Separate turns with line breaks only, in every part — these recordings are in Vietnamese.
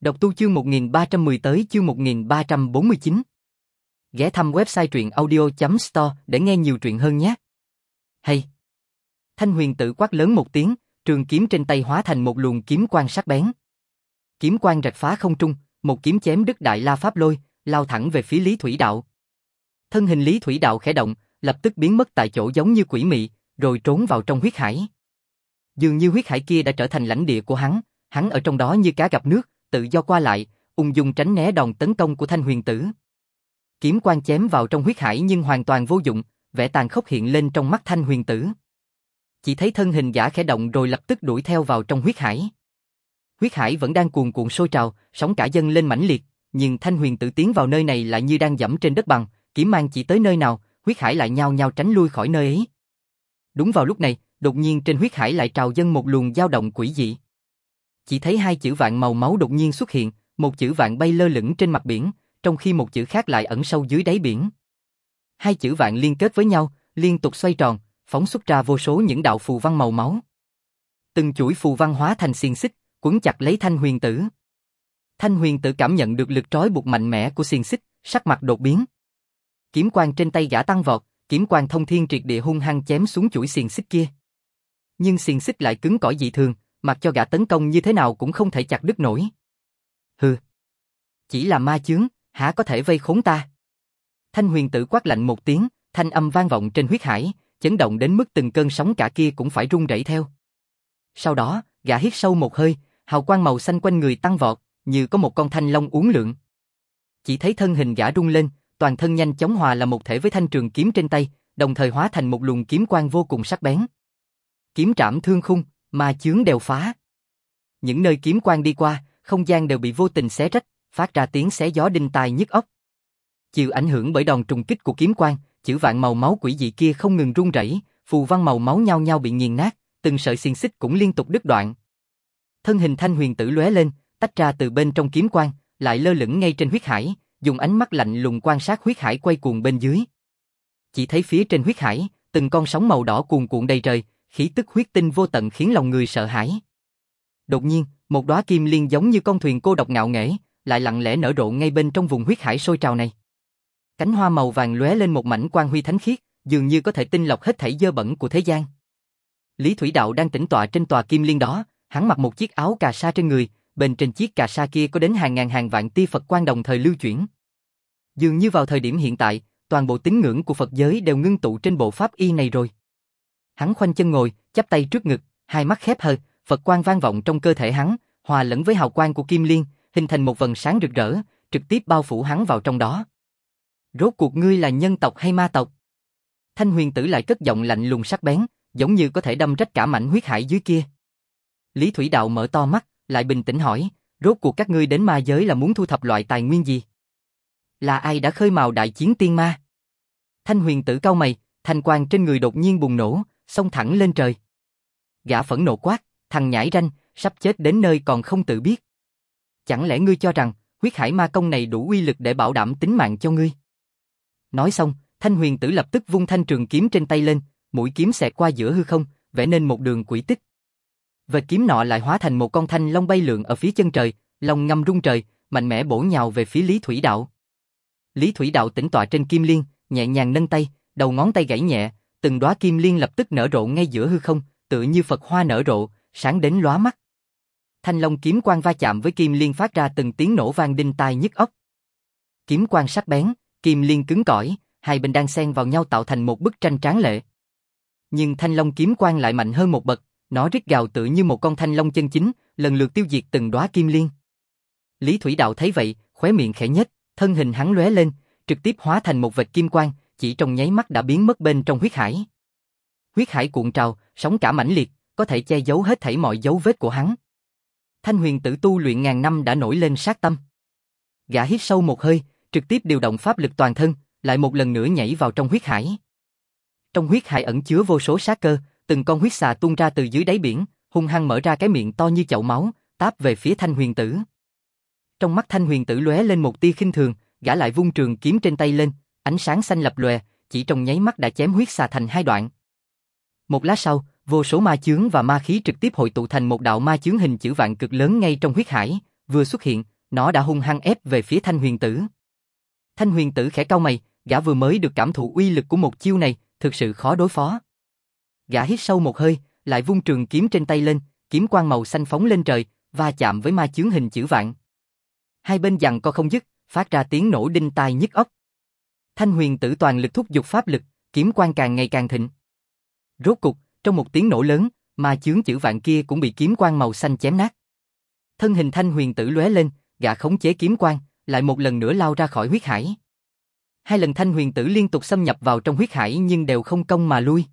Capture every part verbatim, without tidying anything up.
Đọc tu chương một nghìn ba trăm mười tới chương một nghìn ba trăm bốn mươi chín. Ghé thăm website truyện audio chấm store để nghe nhiều truyện hơn nhé. Hay. Thanh Huyền Tử quát lớn một tiếng, trường kiếm trên tay hóa thành một luồng kiếm quang sắc bén. Kiếm quang rạch phá không trung, một kiếm chém đứt đại la pháp lôi, lao thẳng về phía Lý Thủy Đạo. Thân hình Lý Thủy Đạo khẽ động, lập tức biến mất tại chỗ giống như quỷ mị, rồi trốn vào trong huyết hải. Dường như huyết hải kia đã trở thành lãnh địa của hắn, hắn ở trong đó như cá gặp nước, tự do qua lại, ung dung tránh né đòn tấn công của Thanh Huyền Tử. Kiếm quang chém vào trong huyết hải nhưng hoàn toàn vô dụng, vẻ tàn khốc hiện lên trong mắt Thanh Huyền Tử. Chỉ thấy thân hình gã khẽ động rồi lập tức đuổi theo vào trong huyết hải. Huyết hải vẫn đang cuồn cuộn sôi trào, sóng cả dâng lên mãnh liệt, nhưng Thanh Huyền Tử tiến vào nơi này lại như đang dẫm trên đất bằng, kiếm mang chỉ tới nơi nào, huyết hải lại nhao nhao tránh lui khỏi nơi ấy. Đúng vào lúc này, đột nhiên trên huyết hải lại trào dâng một luồng dao động quỷ dị. Chỉ thấy hai chữ vạn màu máu đột nhiên xuất hiện, một chữ vạn bay lơ lửng trên mặt biển, trong khi một chữ khác lại ẩn sâu dưới đáy biển. Hai chữ vạn liên kết với nhau, liên tục xoay tròn, phóng xuất ra vô số những đạo phù văn màu máu. Từng chuỗi phù văn hóa thành xiềng xích, quấn chặt lấy Thanh Huyền Tử. Thanh Huyền Tử cảm nhận được lực trói buộc mạnh mẽ của xiềng xích, sắc mặt đột biến. Kiếm quang trên tay gã tăng vọt, kiếm quang thông thiên triệt địa hung hăng chém xuống chuỗi xiềng xích kia. Nhưng xiềng xích lại cứng cỏi dị thường, mặc cho gã tấn công như thế nào cũng không thể chặt đứt nổi. Hừ, chỉ là ma chướng, hả có thể vây khốn ta? Thanh Huyền Tử quát lạnh một tiếng, thanh âm vang vọng trên huyết hải, chấn động đến mức từng cơn sóng cả kia cũng phải rung rẩy theo. Sau đó, gã hít sâu một hơi, hào quang màu xanh quanh người tăng vọt, như có một con thanh long uốn lượn. Chỉ thấy thân hình gã rung lên, toàn thân nhanh chóng hòa là một thể với thanh trường kiếm trên tay, đồng thời hóa thành một luồng kiếm quang vô cùng sắc bén. Kiếm trảm thương khung, ma chướng đều phá. Những nơi kiếm quang đi qua, không gian đều bị vô tình xé rách, phát ra tiếng xé gió đinh tai nhức óc. Chịu ảnh hưởng bởi đòn trùng kích của kiếm quang, chữ vạn màu máu quỷ dị kia không ngừng rung rẩy, phù văn màu máu nhao nhao bị nghiền nát, từng sợi xiềng xích cũng liên tục đứt đoạn. Thân hình Thanh Huyền Tử lóe lên, tách ra từ bên trong kiếm quang, lại lơ lửng ngay trên huyết hải, dùng ánh mắt lạnh lùng quan sát huyết hải quay cuồng bên dưới. Chỉ thấy phía trên huyết hải, từng con sóng màu đỏ cuồn cuộn đầy trời, khí tức huyết tinh vô tận khiến lòng người sợ hãi. Đột nhiên, một đóa kim liên giống như con thuyền cô độc ngạo nghễ, lại lặng lẽ nở rộ ngay bên trong vùng huyết hải sôi trào này. Cánh hoa màu vàng lóe lên một mảnh quang huy thánh khiết, dường như có thể tinh lọc hết thảy dơ bẩn của thế gian. Lý Thủy Đạo đang tĩnh tọa trên tòa kim liên đó, hắn mặc một chiếc áo cà sa trên người, bên trên chiếc cà sa kia có đến hàng ngàn hàng vạn tia Phật quang đồng thời lưu chuyển. Dường như vào thời điểm hiện tại, toàn bộ tín ngưỡng của Phật giới đều ngưng tụ trên bộ pháp y này rồi. Hắn khoanh chân ngồi, chắp tay trước ngực, hai mắt khép hờ, Phật quang vang vọng trong cơ thể hắn, hòa lẫn với hào quang của kim liên, hình thành một vầng sáng rực rỡ, trực tiếp bao phủ hắn vào trong đó. Rốt cuộc ngươi là nhân tộc hay ma tộc? Thanh Huyền Tử lại cất giọng lạnh lùng sắc bén, giống như có thể đâm rách cả mảnh huyết hải dưới kia. Lý Thủy Đạo mở to mắt, lại bình tĩnh hỏi, rốt cuộc các ngươi đến ma giới là muốn thu thập loại tài nguyên gì? Là ai đã khơi mào đại chiến tiên ma? Thanh Huyền Tử cau mày, thanh quang trên người đột nhiên bùng nổ, xông thẳng lên trời. Gã phẫn nộ quát, thằng nhãi ranh, sắp chết đến nơi còn không tự biết. Chẳng lẽ ngươi cho rằng, huyết hải ma công này đủ uy lực để bảo đảm tính mạng cho ngươi? Nói xong, Thanh Huyền Tử lập tức vung thanh trường kiếm trên tay lên, mũi kiếm xẹt qua giữa hư không, vẽ nên một đường quỹ tích. Vệt kiếm nọ lại hóa thành một con thanh long bay lượn ở phía chân trời, long ngâm rung trời, mạnh mẽ bổ nhào về phía Lý Thủy Đạo. Lý Thủy Đạo tĩnh tọa trên kim liên, nhẹ nhàng nâng tay, đầu ngón tay gảy nhẹ, từng đóa kim liên lập tức nở rộ ngay giữa hư không, tựa như Phật hoa nở rộ, sáng đến lóa mắt. Thanh long kiếm quang va chạm với kim liên phát ra từng tiếng nổ vang đinh tai nhức óc. Kiếm quang sắc bén, kim liên cứng cỏi, hai bên đang xen vào nhau tạo thành một bức tranh tráng lệ. Nhưng thanh long kiếm quang lại mạnh hơn một bậc, nó rít gào tựa như một con thanh long chân chính, lần lượt tiêu diệt từng đóa kim liên. Lý Thủy Đạo thấy vậy, khóe miệng khẽ nhếch, thân hình hắn lóe lên, trực tiếp hóa thành một vệt kim quang, chỉ trong nháy mắt đã biến mất bên trong huyết hải. Huyết hải cuộn trào, sóng cả mãnh liệt, có thể che giấu hết thảy mọi dấu vết của hắn. Thanh Huyền Tử tu luyện ngàn năm đã nổi lên sát tâm. Gã hít sâu một hơi, trực tiếp điều động pháp lực toàn thân, lại một lần nữa nhảy vào trong huyết hải. Trong huyết hải ẩn chứa vô số sát cơ, từng con huyết xà tuôn ra từ dưới đáy biển, hung hăng mở ra cái miệng to như chậu máu, táp về phía Thanh Huyền Tử. Trong mắt Thanh Huyền Tử lóe lên một tia khinh thường, gã lại vung trường kiếm trên tay lên, ánh sáng xanh lập lòe, chỉ trong nháy mắt đã chém huyết xà thành hai đoạn. Một lát sau, vô số ma chướng và ma khí trực tiếp hội tụ thành một đạo ma chướng hình chữ vạn cực lớn ngay trong huyết hải, vừa xuất hiện, Nó đã hung hăng ép về phía Thanh Huyền Tử. Thanh Huyền Tử khẽ cau mày, gã vừa mới được cảm thụ uy lực của một chiêu này, thực sự khó đối phó. Gã hít sâu một hơi, lại vung trường kiếm trên tay lên, kiếm quang màu xanh phóng lên trời, va chạm với ma chướng hình chữ vạn. Hai bên giằng co không dứt, phát ra tiếng nổ đinh tai nhức óc. Thanh Huyền Tử toàn lực thúc giục pháp lực, kiếm quang càng ngày càng thịnh. Rốt cục, trong một tiếng nổ lớn, ma chướng chữ vạn kia cũng bị kiếm quang màu xanh chém nát. Thân hình Thanh Huyền Tử lóe lên, gã khống chế kiếm quang, lại một lần nữa lao ra khỏi huyết hải. Hai lần Thanh Huyền Tử liên tục xâm nhập vào trong huyết hải nhưng đều không công mà lui.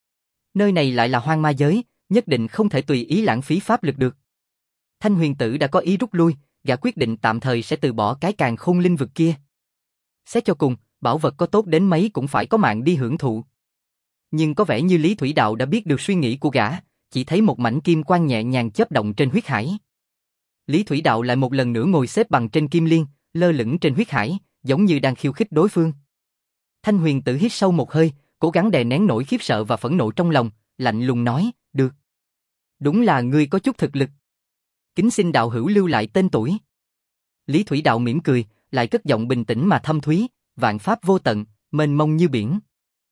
Nơi này lại là hoang ma giới, nhất định không thể tùy ý lãng phí pháp lực được. Thanh Huyền Tử đã có ý rút lui, gã quyết định tạm thời sẽ từ bỏ cái càn khôn linh vực kia. Xét cho cùng, bảo vật có tốt đến mấy cũng phải có mạng đi hưởng thụ. Nhưng có vẻ như Lý Thủy Đạo đã biết được suy nghĩ của gã, chỉ thấy một mảnh kim quang nhẹ nhàng chớp động trên huyết hải. Lý Thủy Đạo lại một lần nữa ngồi xếp bằng trên kim liên, lơ lửng trên huyết hải, giống như đang khiêu khích đối phương. Thanh Huyền Tử hít sâu một hơi, cố gắng đè nén nỗi khiếp sợ và phẫn nộ trong lòng, lạnh lùng nói, được. Đúng là ngươi có chút thực lực. Kính xin đạo hữu lưu lại tên tuổi. Lý Thủy Đạo mỉm cười, lại cất giọng bình tĩnh mà thâm thúy, vạn pháp vô tận, mênh mông như biển.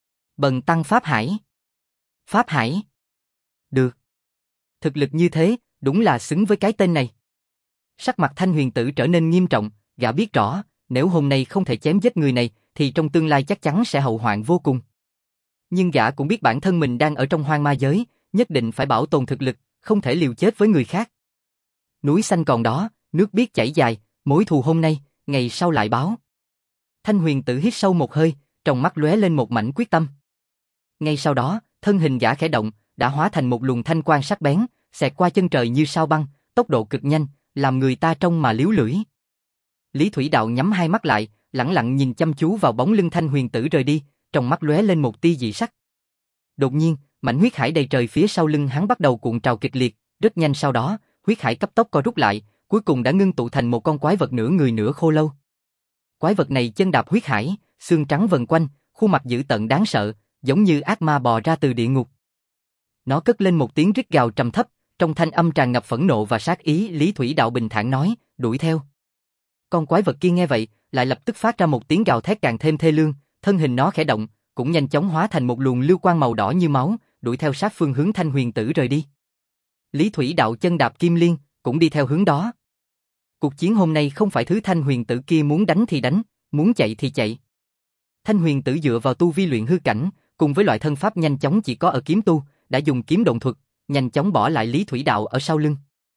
Bần tăng Pháp Hải. Pháp Hải. Được. Thực lực như thế, đúng là xứng với cái tên này. Sắc mặt Thanh Huyền Tử trở nên nghiêm trọng, gã biết rõ, nếu hôm nay không thể chém giết người này, thì trong tương lai chắc chắn sẽ hậu hoạn vô cùng. Nhưng gã cũng biết bản thân mình đang ở trong hoang ma giới, nhất định phải bảo tồn thực lực, không thể liều chết với người khác. Núi xanh còn đó, nước biết chảy dài, mối thù hôm nay, ngày sau lại báo. Thanh Huyền Tử hít sâu một hơi, trong mắt lóe lên một mảnh quyết tâm. Ngay sau đó, thân hình gã khẽ động, đã hóa thành một luồng thanh quang sắc bén, xẹt qua chân trời như sao băng, tốc độ cực nhanh, làm người ta trông mà liếu lưỡi. Lý Thủy Đạo nhắm hai mắt lại, lẳng lặng nhìn chăm chú vào bóng lưng Thanh Huyền Tử rời đi, trong mắt lóe lên một tia dị sắc. Đột nhiên, mảnh huyết hải đầy trời phía sau lưng hắn bắt đầu cuộn trào kịch liệt, rất nhanh sau đó, huyết hải cấp tốc co rút lại, cuối cùng đã ngưng tụ thành một con quái vật nửa người nửa khô lâu. Quái vật này chân đạp huyết hải, xương trắng vần quanh, khuôn mặt dữ tợn đáng sợ, giống như ác ma bò ra từ địa ngục. Nó cất lên một tiếng rít gào trầm thấp, trong thanh âm tràn ngập phẫn nộ và sát ý. Lý Thủy Đạo bình thản nói, đuổi theo. Con quái vật kia nghe vậy, lại lập tức phát ra một tiếng gào thét càng thêm thê lương, thân hình nó khẽ động, cũng nhanh chóng hóa thành một luồng lưu quang màu đỏ như máu, đuổi theo sát phương hướng Thanh Huyền Tử rời đi. Lý Thủy Đạo chân đạp kim liên, cũng đi theo hướng đó. Cuộc chiến hôm nay không phải thứ Thanh Huyền Tử kia muốn đánh thì đánh, muốn chạy thì chạy. Thanh Huyền Tử dựa vào tu vi luyện hư cảnh, cùng với loại thân pháp nhanh chóng chỉ có ở kiếm tu, đã dùng kiếm độn thuật, nhanh chóng bỏ lại Lý Thủy Đạo ở sau lưng.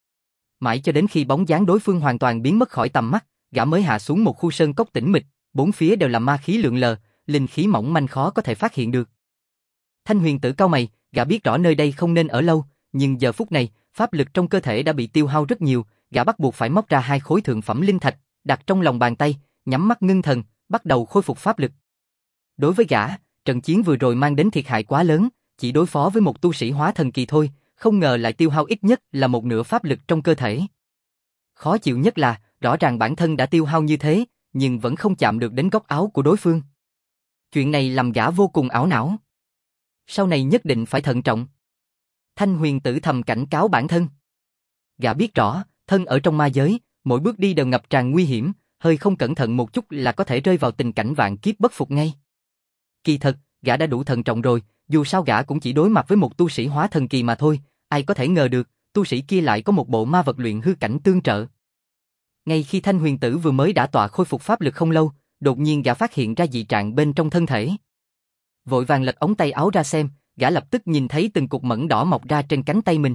Mãi cho đến khi bóng dáng đối phương hoàn toàn biến mất khỏi tầm mắt, gã mới hạ xuống một khu sơn cốc tĩnh mịch, bốn phía đều là ma khí lượn lờ, linh khí mỏng manh khó có thể phát hiện được. Thanh Huyền Tử cau mày, gã biết rõ nơi đây không nên ở lâu, nhưng giờ phút này, pháp lực trong cơ thể đã bị tiêu hao rất nhiều, gã bắt buộc phải móc ra hai khối thượng phẩm linh thạch, đặt trong lòng bàn tay, nhắm mắt ngưng thần, bắt đầu khôi phục pháp lực. Đối với gã, trận chiến vừa rồi mang đến thiệt hại quá lớn, chỉ đối phó với một tu sĩ hóa thần kỳ thôi, không ngờ lại tiêu hao ít nhất là một nửa pháp lực trong cơ thể. Khó chịu nhất là, rõ ràng bản thân đã tiêu hao như thế, nhưng vẫn không chạm được đến góc áo của đối phương. Chuyện này làm gã vô cùng ảo não. Sau này nhất định phải thận trọng. Thanh Huyền Tử thầm cảnh cáo bản thân. Gã biết rõ, thân ở trong ma giới, mỗi bước đi đều ngập tràn nguy hiểm, hơi không cẩn thận một chút là có thể rơi vào tình cảnh vạn kiếp bất phục ngay. Kỳ thật, gã đã đủ thận trọng rồi, dù sao gã cũng chỉ đối mặt với một tu sĩ hóa thần kỳ mà thôi, ai có thể ngờ được, tu sĩ kia lại có một bộ ma vật luyện hư cảnh tương trợ. Ngay khi Thanh Huyền Tử vừa mới đã tọa khôi phục pháp lực không lâu, đột nhiên gã phát hiện ra dị trạng bên trong thân thể. Vội vàng lật ống tay áo ra xem, gã lập tức nhìn thấy từng cục mẫn đỏ mọc ra trên cánh tay mình.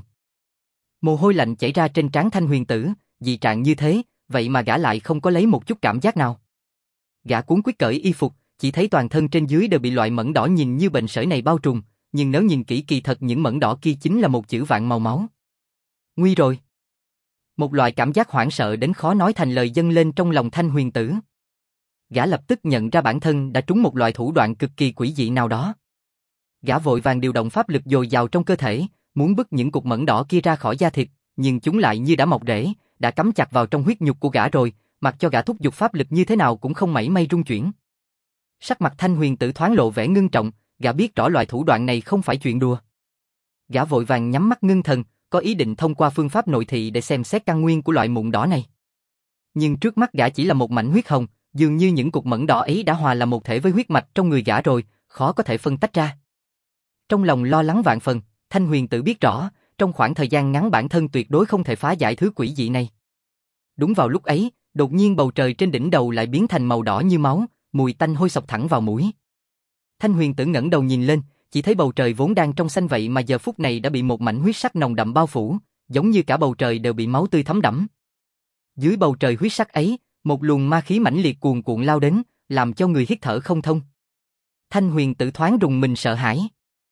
Mồ hôi lạnh chảy ra trên trán Thanh Huyền Tử, dị trạng như thế, vậy mà gã lại không có lấy một chút cảm giác nào. Gã cuống quýt cởi y phục, chỉ thấy toàn thân trên dưới đều bị loại mẫn đỏ nhìn như bệnh sởi này bao trùm, nhưng nếu nhìn kỹ kỳ thật những mẫn đỏ kia chính là một chữ vạn màu máu. Nguy rồi. Một loại cảm giác hoảng sợ đến khó nói thành lời dâng lên trong lòng Thanh Huyền Tử. Gã lập tức nhận ra bản thân đã trúng một loại thủ đoạn cực kỳ quỷ dị nào đó. Gã vội vàng điều động pháp lực dồi dào trong cơ thể, muốn bứt những cục mẫn đỏ kia ra khỏi da thịt, nhưng chúng lại như đã mọc rễ, đã cắm chặt vào trong huyết nhục của gã rồi, mặc cho gã thúc giục pháp lực như thế nào cũng không mảy may rung chuyển. Sắc mặt Thanh Huyền Tử thoáng lộ vẻ ngưng trọng, gã biết rõ loại thủ đoạn này không phải chuyện đùa. Gã vội vàng nhắm mắt ngưng thần, có ý định thông qua phương pháp nội thị để xem xét căn nguyên của loại mụn đỏ này. Nhưng trước mắt gã chỉ là một mảnh huyết hồng, dường như những cục mẫn đỏ ấy đã hòa làm một thể với huyết mạch trong người gã rồi, khó có thể phân tách ra. Trong lòng lo lắng vạn phần, Thanh Huyền tự biết rõ, trong khoảng thời gian ngắn bản thân tuyệt đối không thể phá giải thứ quỷ dị này. Đúng vào lúc ấy, đột nhiên bầu trời trên đỉnh đầu lại biến thành màu đỏ như máu, mùi tanh hôi sộc thẳng vào mũi. Thanh Huyền Tử ngẩng đầu nhìn lên, chỉ thấy bầu trời vốn đang trong xanh vậy mà giờ phút này đã bị một mảnh huyết sắc nồng đậm bao phủ, giống như cả bầu trời đều bị máu tươi thấm đẫm. Dưới bầu trời huyết sắc ấy, một luồng ma khí mãnh liệt cuồn cuộn lao đến, làm cho người hít thở không thông. Thanh Huyền Tử thoáng rùng mình sợ hãi.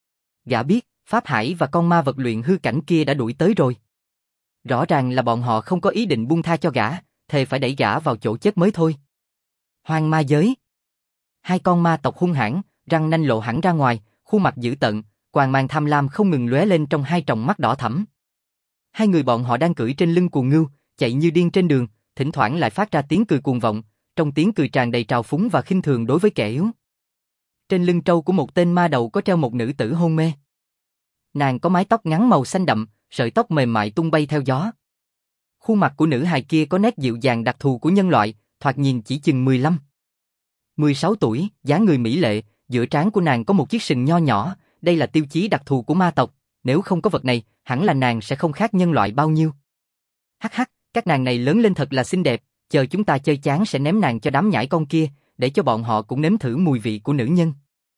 Gã biết, Pháp Hải và con ma vật luyện hư cảnh kia đã đuổi tới rồi. Rõ ràng là bọn họ không có ý định buông tha cho gã, thề phải đẩy gã vào chỗ chết mới thôi. Hoang ma giới. Hai con ma tộc hung hãn, răng nanh lộ hẳn ra ngoài, khuôn mặt dữ tợn, quang mang tham lam không ngừng lóe lên trong hai tròng mắt đỏ thẫm. Hai người bọn họ đang cưỡi trên lưng cuồng ngưu, chạy như điên trên đường, thỉnh thoảng lại phát ra tiếng cười cuồng vọng, trong tiếng cười tràn đầy trào phúng và khinh thường đối với kẻ yếu. Trên lưng trâu của một tên ma đầu có treo một nữ tử hôn mê. Nàng có mái tóc ngắn màu xanh đậm, sợi tóc mềm mại tung bay theo gió. Khuôn mặt của nữ hài kia có nét dịu dàng đặc thù của nhân loại, thoạt nhìn chỉ chừng mười lăm, mười sáu tuổi, dáng người mỹ lệ, giữa trán của nàng có một chiếc sừng nho nhỏ, đây là tiêu chí đặc thù của ma tộc, nếu không có vật này, hẳn là nàng sẽ không khác nhân loại bao nhiêu. Hắc hắc, các nàng này lớn lên thật là xinh đẹp, chờ chúng ta chơi chán sẽ ném nàng cho đám nhãi con kia, để cho bọn họ cũng nếm thử mùi vị của nữ nhân.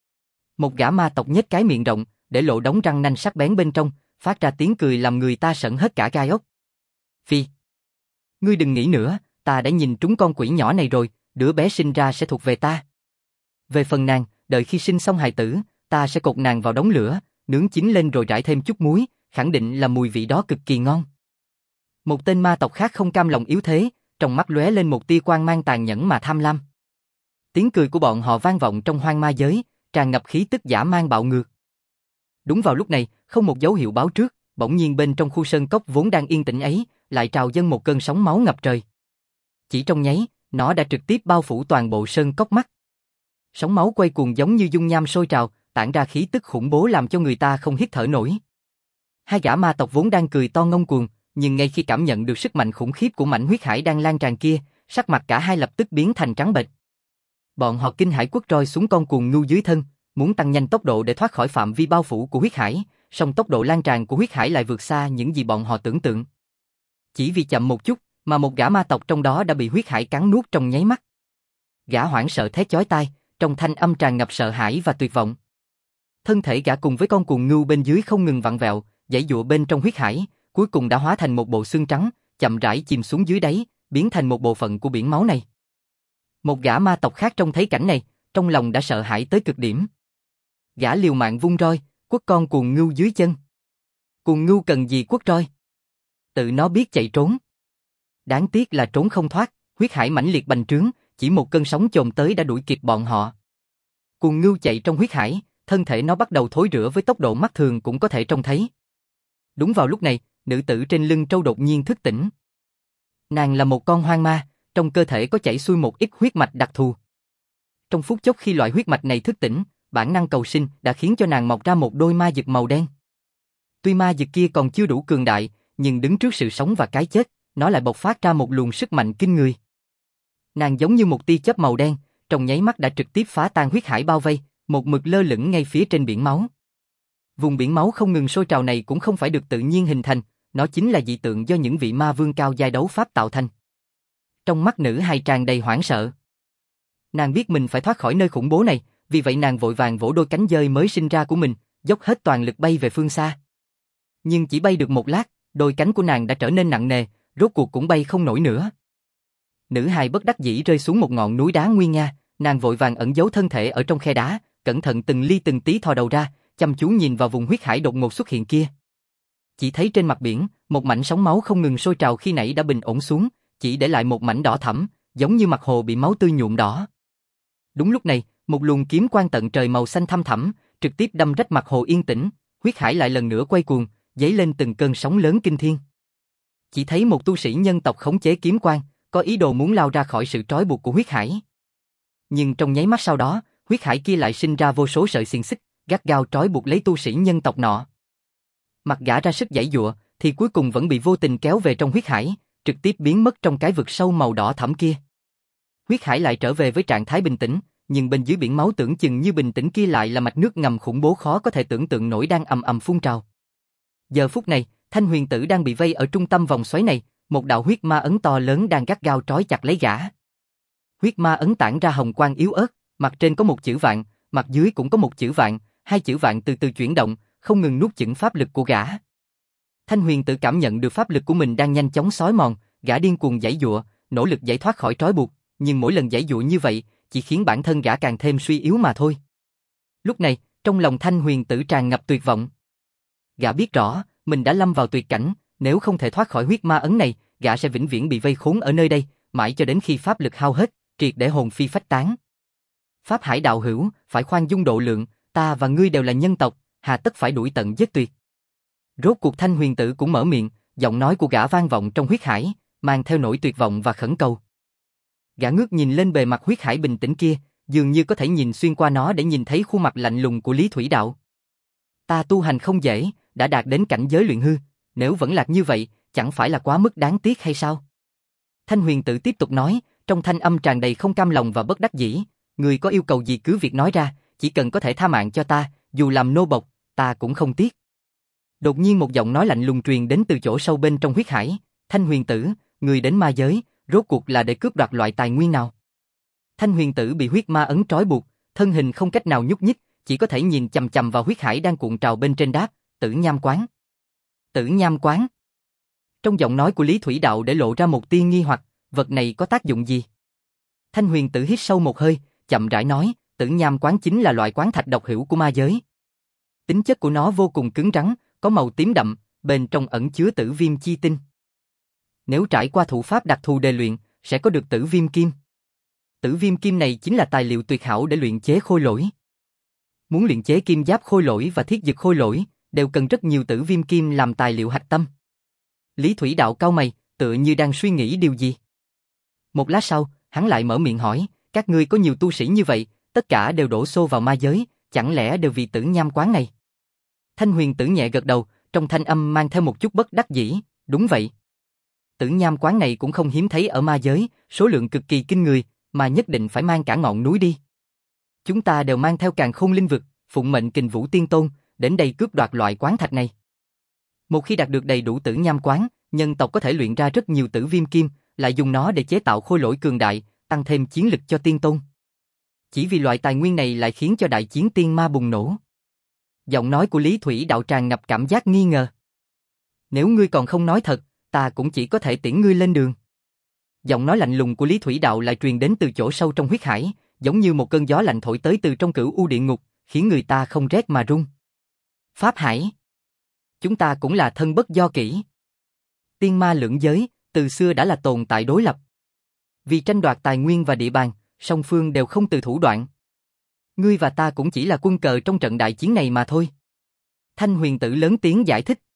Một gã ma tộc nhếch cái miệng rộng, để lộ đống răng nanh sắc bén bên trong, phát ra tiếng cười làm người ta sởn hết cả gai ốc. Phi, ngươi đừng nghĩ nữa, ta đã nhìn trúng con quỷ nhỏ này rồi, đứa bé sinh ra sẽ thuộc về ta. Về phần nàng, đợi khi sinh xong hài tử, ta sẽ cột nàng vào đống lửa, nướng chín lên rồi rải thêm chút muối, khẳng định là mùi vị đó cực kỳ ngon. Một tên ma tộc khác không cam lòng yếu thế, trong mắt lóe lên một tia quang mang tàn nhẫn mà tham lam. Tiếng cười của bọn họ vang vọng trong hoang ma giới, tràn ngập khí tức dã man bạo ngược. Đúng vào lúc này, không một dấu hiệu báo trước, bỗng nhiên bên trong khu sơn cốc vốn đang yên tĩnh ấy, lại trào dâng một cơn sóng máu ngập trời. Chỉ trong nháy, nó đã trực tiếp bao phủ toàn bộ sơn cốc mắt. Sóng máu quay cuồng giống như dung nham sôi trào, tản ra khí tức khủng bố làm cho người ta không hít thở nổi. Hai gã ma tộc vốn đang cười to ngông cuồng, nhưng ngay khi cảm nhận được sức mạnh khủng khiếp của mảnh huyết hải đang lan tràn kia, sắc mặt cả hai lập tức biến thành trắng bệch. Bọn họ kinh hãi quất roi xuống con cuồng ngưu dưới thân, muốn tăng nhanh tốc độ để thoát khỏi phạm vi bao phủ của huyết hải, song tốc độ lan tràn của huyết hải lại vượt xa những gì bọn họ tưởng tượng. Chỉ vì chậm một chút, mà một gã ma tộc trong đó đã bị huyết hải cắn nuốt trong nháy mắt. Gã hoảng sợ thét chói tai, trong thanh âm tràn ngập sợ hãi và tuyệt vọng. Thân thể gã cùng với con cuồng ngưu bên dưới không ngừng vặn vẹo, giãy giụa bên trong huyết hải, cuối cùng đã hóa thành một bộ xương trắng, chậm rãi chìm xuống dưới đáy, biến thành một bộ phận của biển máu này. Một gã ma tộc khác trông thấy cảnh này, trong lòng đã sợ hãi tới cực điểm. Gã liều mạng vung roi, quất con cuồng ngưu dưới chân. Cuồng ngưu cần gì quất roi? Tự nó biết chạy trốn. Đáng tiếc là trốn không thoát, huyết hải mãnh liệt bành trướng, chỉ một cơn sóng chồm tới đã đuổi kịp bọn họ. Cuồng ngưu chạy trong huyết hải, thân thể nó bắt đầu thối rữa với tốc độ mắt thường cũng có thể trông thấy. Đúng vào lúc này, nữ tử trên lưng trâu đột nhiên thức tỉnh. Nàng là một con hoang ma, trong cơ thể có chảy xuôi một ít huyết mạch đặc thù. Trong phút chốc khi loại huyết mạch này thức tỉnh, bản năng cầu sinh đã khiến cho nàng mọc ra một đôi ma dực màu đen. Tuy ma dực kia còn chưa đủ cường đại, nhưng đứng trước sự sống và cái chết, nó lại bộc phát ra một luồng sức mạnh kinh người. Nàng giống như một tia chớp màu đen, trong nháy mắt đã trực tiếp phá tan huyết hải bao vây, một mực lơ lửng ngay phía trên biển máu. Vùng biển máu không ngừng sôi trào này cũng không phải được tự nhiên hình thành, nó chính là dị tượng do những vị ma vương cao giai đấu pháp tạo thành. Trong mắt nữ hài tràn đầy hoảng sợ. Nàng biết mình phải thoát khỏi nơi khủng bố này, vì vậy nàng vội vàng vỗ đôi cánh dơi mới sinh ra của mình, dốc hết toàn lực bay về phương xa. Nhưng chỉ bay được một lát, đôi cánh của nàng đã trở nên nặng nề, rốt cuộc cũng bay không nổi nữa. Nữ hài bất đắc dĩ rơi xuống một ngọn núi đá nguy nga, nàng vội vàng ẩn giấu thân thể ở trong khe đá, cẩn thận từng ly từng tí thò đầu ra, chăm chú nhìn vào vùng huyết hải đột ngột xuất hiện kia. Chỉ thấy trên mặt biển, một mảnh sóng máu không ngừng sôi trào khi nãy đã bình ổn xuống, chỉ để lại một mảnh đỏ thẫm, giống như mặt hồ bị máu tươi nhuộm đỏ. Đúng lúc này, một luồng kiếm quang tận trời màu xanh thăm thẳm, trực tiếp đâm rách mặt hồ yên tĩnh, huyết hải lại lần nữa quay cuồng, dấy lên từng cơn sóng lớn kinh thiên. Chỉ thấy một tu sĩ nhân tộc khống chế kiếm quang, có ý đồ muốn lao ra khỏi sự trói buộc của huyết hải. Nhưng trong nháy mắt sau đó, huyết hải kia lại sinh ra vô số sợi xiềng xích, gắt gao trói buộc lấy tu sĩ nhân tộc nọ. Mặc gã ra sức giãy giụa, thì cuối cùng vẫn bị vô tình kéo về trong huyết hải, trực tiếp biến mất trong cái vực sâu màu đỏ thẫm kia. Huyết hải lại trở về với trạng thái bình tĩnh, nhưng bên dưới biển máu tưởng chừng như bình tĩnh kia lại là mạch nước ngầm khủng bố khó có thể tưởng tượng nổi đang ầm ầm phun trào. Giờ phút này, Thanh Huyền Tử đang bị vây ở trung tâm vòng xoáy này, một đạo huyết ma ấn to lớn đang gắt gao trói chặt lấy gã. Huyết ma ấn tản ra hồng quang yếu ớt, mặt trên có một chữ vạn, mặt dưới cũng có một chữ vạn, hai chữ vạn từ từ chuyển động, không ngừng nuốt chửng pháp lực của gã. Thanh Huyền Tử cảm nhận được pháp lực của mình đang nhanh chóng xói mòn, gã điên cuồng giãy giụa, nỗ lực giải thoát khỏi trói buộc, nhưng mỗi lần giãy giụa như vậy, chỉ khiến bản thân gã càng thêm suy yếu mà thôi. Lúc này, trong lòng Thanh Huyền Tử tràn ngập tuyệt vọng. Gã biết rõ, mình đã lâm vào tuyệt cảnh, nếu không thể thoát khỏi huyết ma ấn này, gã sẽ vĩnh viễn bị vây khốn ở nơi đây, mãi cho đến khi pháp lực hao hết, triệt để hồn phi phách tán. Pháp Hải đạo hữu, phải khoan dung độ lượng, ta và ngươi đều là nhân tộc, hà tất phải đuổi tận giết tuyệt. Rốt cuộc Thanh Huyền Tử cũng mở miệng, giọng nói của gã vang vọng trong huyết hải, mang theo nỗi tuyệt vọng và khẩn cầu. Gã ngước nhìn lên bề mặt huyết hải bình tĩnh kia, dường như có thể nhìn xuyên qua nó để nhìn thấy khuôn mặt lạnh lùng của Lý Thủy Đạo. Ta tu hành không dễ, đã đạt đến cảnh giới luyện hư, nếu vẫn lạc như vậy, chẳng phải là quá mức đáng tiếc hay sao? Thanh Huyền Tử tiếp tục nói, trong thanh âm tràn đầy không cam lòng và bất đắc dĩ, người có yêu cầu gì cứ việc nói ra, chỉ cần có thể tha mạng cho ta, dù làm nô bộc, ta cũng không tiếc. Đột nhiên một giọng nói lạnh lùng truyền đến từ chỗ sâu bên trong huyết hải, Thanh Huyền Tử, người đến ma giới, rốt cuộc là để cướp đoạt loại tài nguyên nào? Thanh Huyền Tử bị huyết ma ấn trói buộc, thân hình không cách nào nhúc nhích, chỉ có thể nhìn chằm chằm vào huyết hải đang cuộn trào bên trên đáp, Tử Nham Quán. Tử Nham Quán. Trong giọng nói của Lý Thủy Đạo để lộ ra một tia nghi hoặc, vật này có tác dụng gì? Thanh Huyền Tử hít sâu một hơi, chậm rãi nói, Tử Nham Quán chính là loại quán thạch độc hữu của ma giới. Tính chất của nó vô cùng cứng rắn, có màu tím đậm, bên trong ẩn chứa tử viêm chi tinh. Nếu trải qua thủ pháp đặc thù đề luyện, sẽ có được tử viêm kim. Tử viêm kim này chính là tài liệu tuyệt hảo để luyện chế khôi lỗi. Muốn luyện chế kim giáp khôi lỗi và thiết dực khôi lỗi, đều cần rất nhiều tử viêm kim làm tài liệu hạch tâm. Lý Thủy Đạo cau mày, tựa như đang suy nghĩ điều gì. Một lát sau, hắn lại mở miệng hỏi, các ngươi có nhiều tu sĩ như vậy, tất cả đều đổ xô vào ma giới, chẳng lẽ đều vì Tử Nham Quán này? Thanh Huyền Tử nhẹ gật đầu, trong thanh âm mang theo một chút bất đắc dĩ, đúng vậy. Tử Nham Quán này cũng không hiếm thấy ở ma giới, số lượng cực kỳ kinh người, mà nhất định phải mang cả ngọn núi đi. Chúng ta đều mang theo càn khôn linh vực, phụng mệnh Kình Vũ Tiên Tôn, đến đây cướp đoạt loại quán thạch này. Một khi đạt được đầy đủ Tử Nham Quán, nhân tộc có thể luyện ra rất nhiều tử viêm kim, lại dùng nó để chế tạo khôi lỗi cường đại, tăng thêm chiến lực cho Tiên Tôn. Chỉ vì loại tài nguyên này lại khiến cho đại chiến tiên ma bùng nổ. Giọng nói của Lý Thủy Đạo tràn ngập cảm giác nghi ngờ. Nếu ngươi còn không nói thật, ta cũng chỉ có thể tiễn ngươi lên đường. Giọng nói lạnh lùng của Lý Thủy Đạo lại truyền đến từ chỗ sâu trong huyết hải, giống như một cơn gió lạnh thổi tới từ trong cửu u địa ngục, khiến người ta không rét mà run. Pháp Hải. Chúng ta cũng là thân bất do kỷ. Tiên ma lưỡng giới, từ xưa đã là tồn tại đối lập. Vì tranh đoạt tài nguyên và địa bàn, song phương đều không từ thủ đoạn. Ngươi và ta cũng chỉ là quân cờ trong trận đại chiến này mà thôi. Thanh Huyền Tử lớn tiếng giải thích.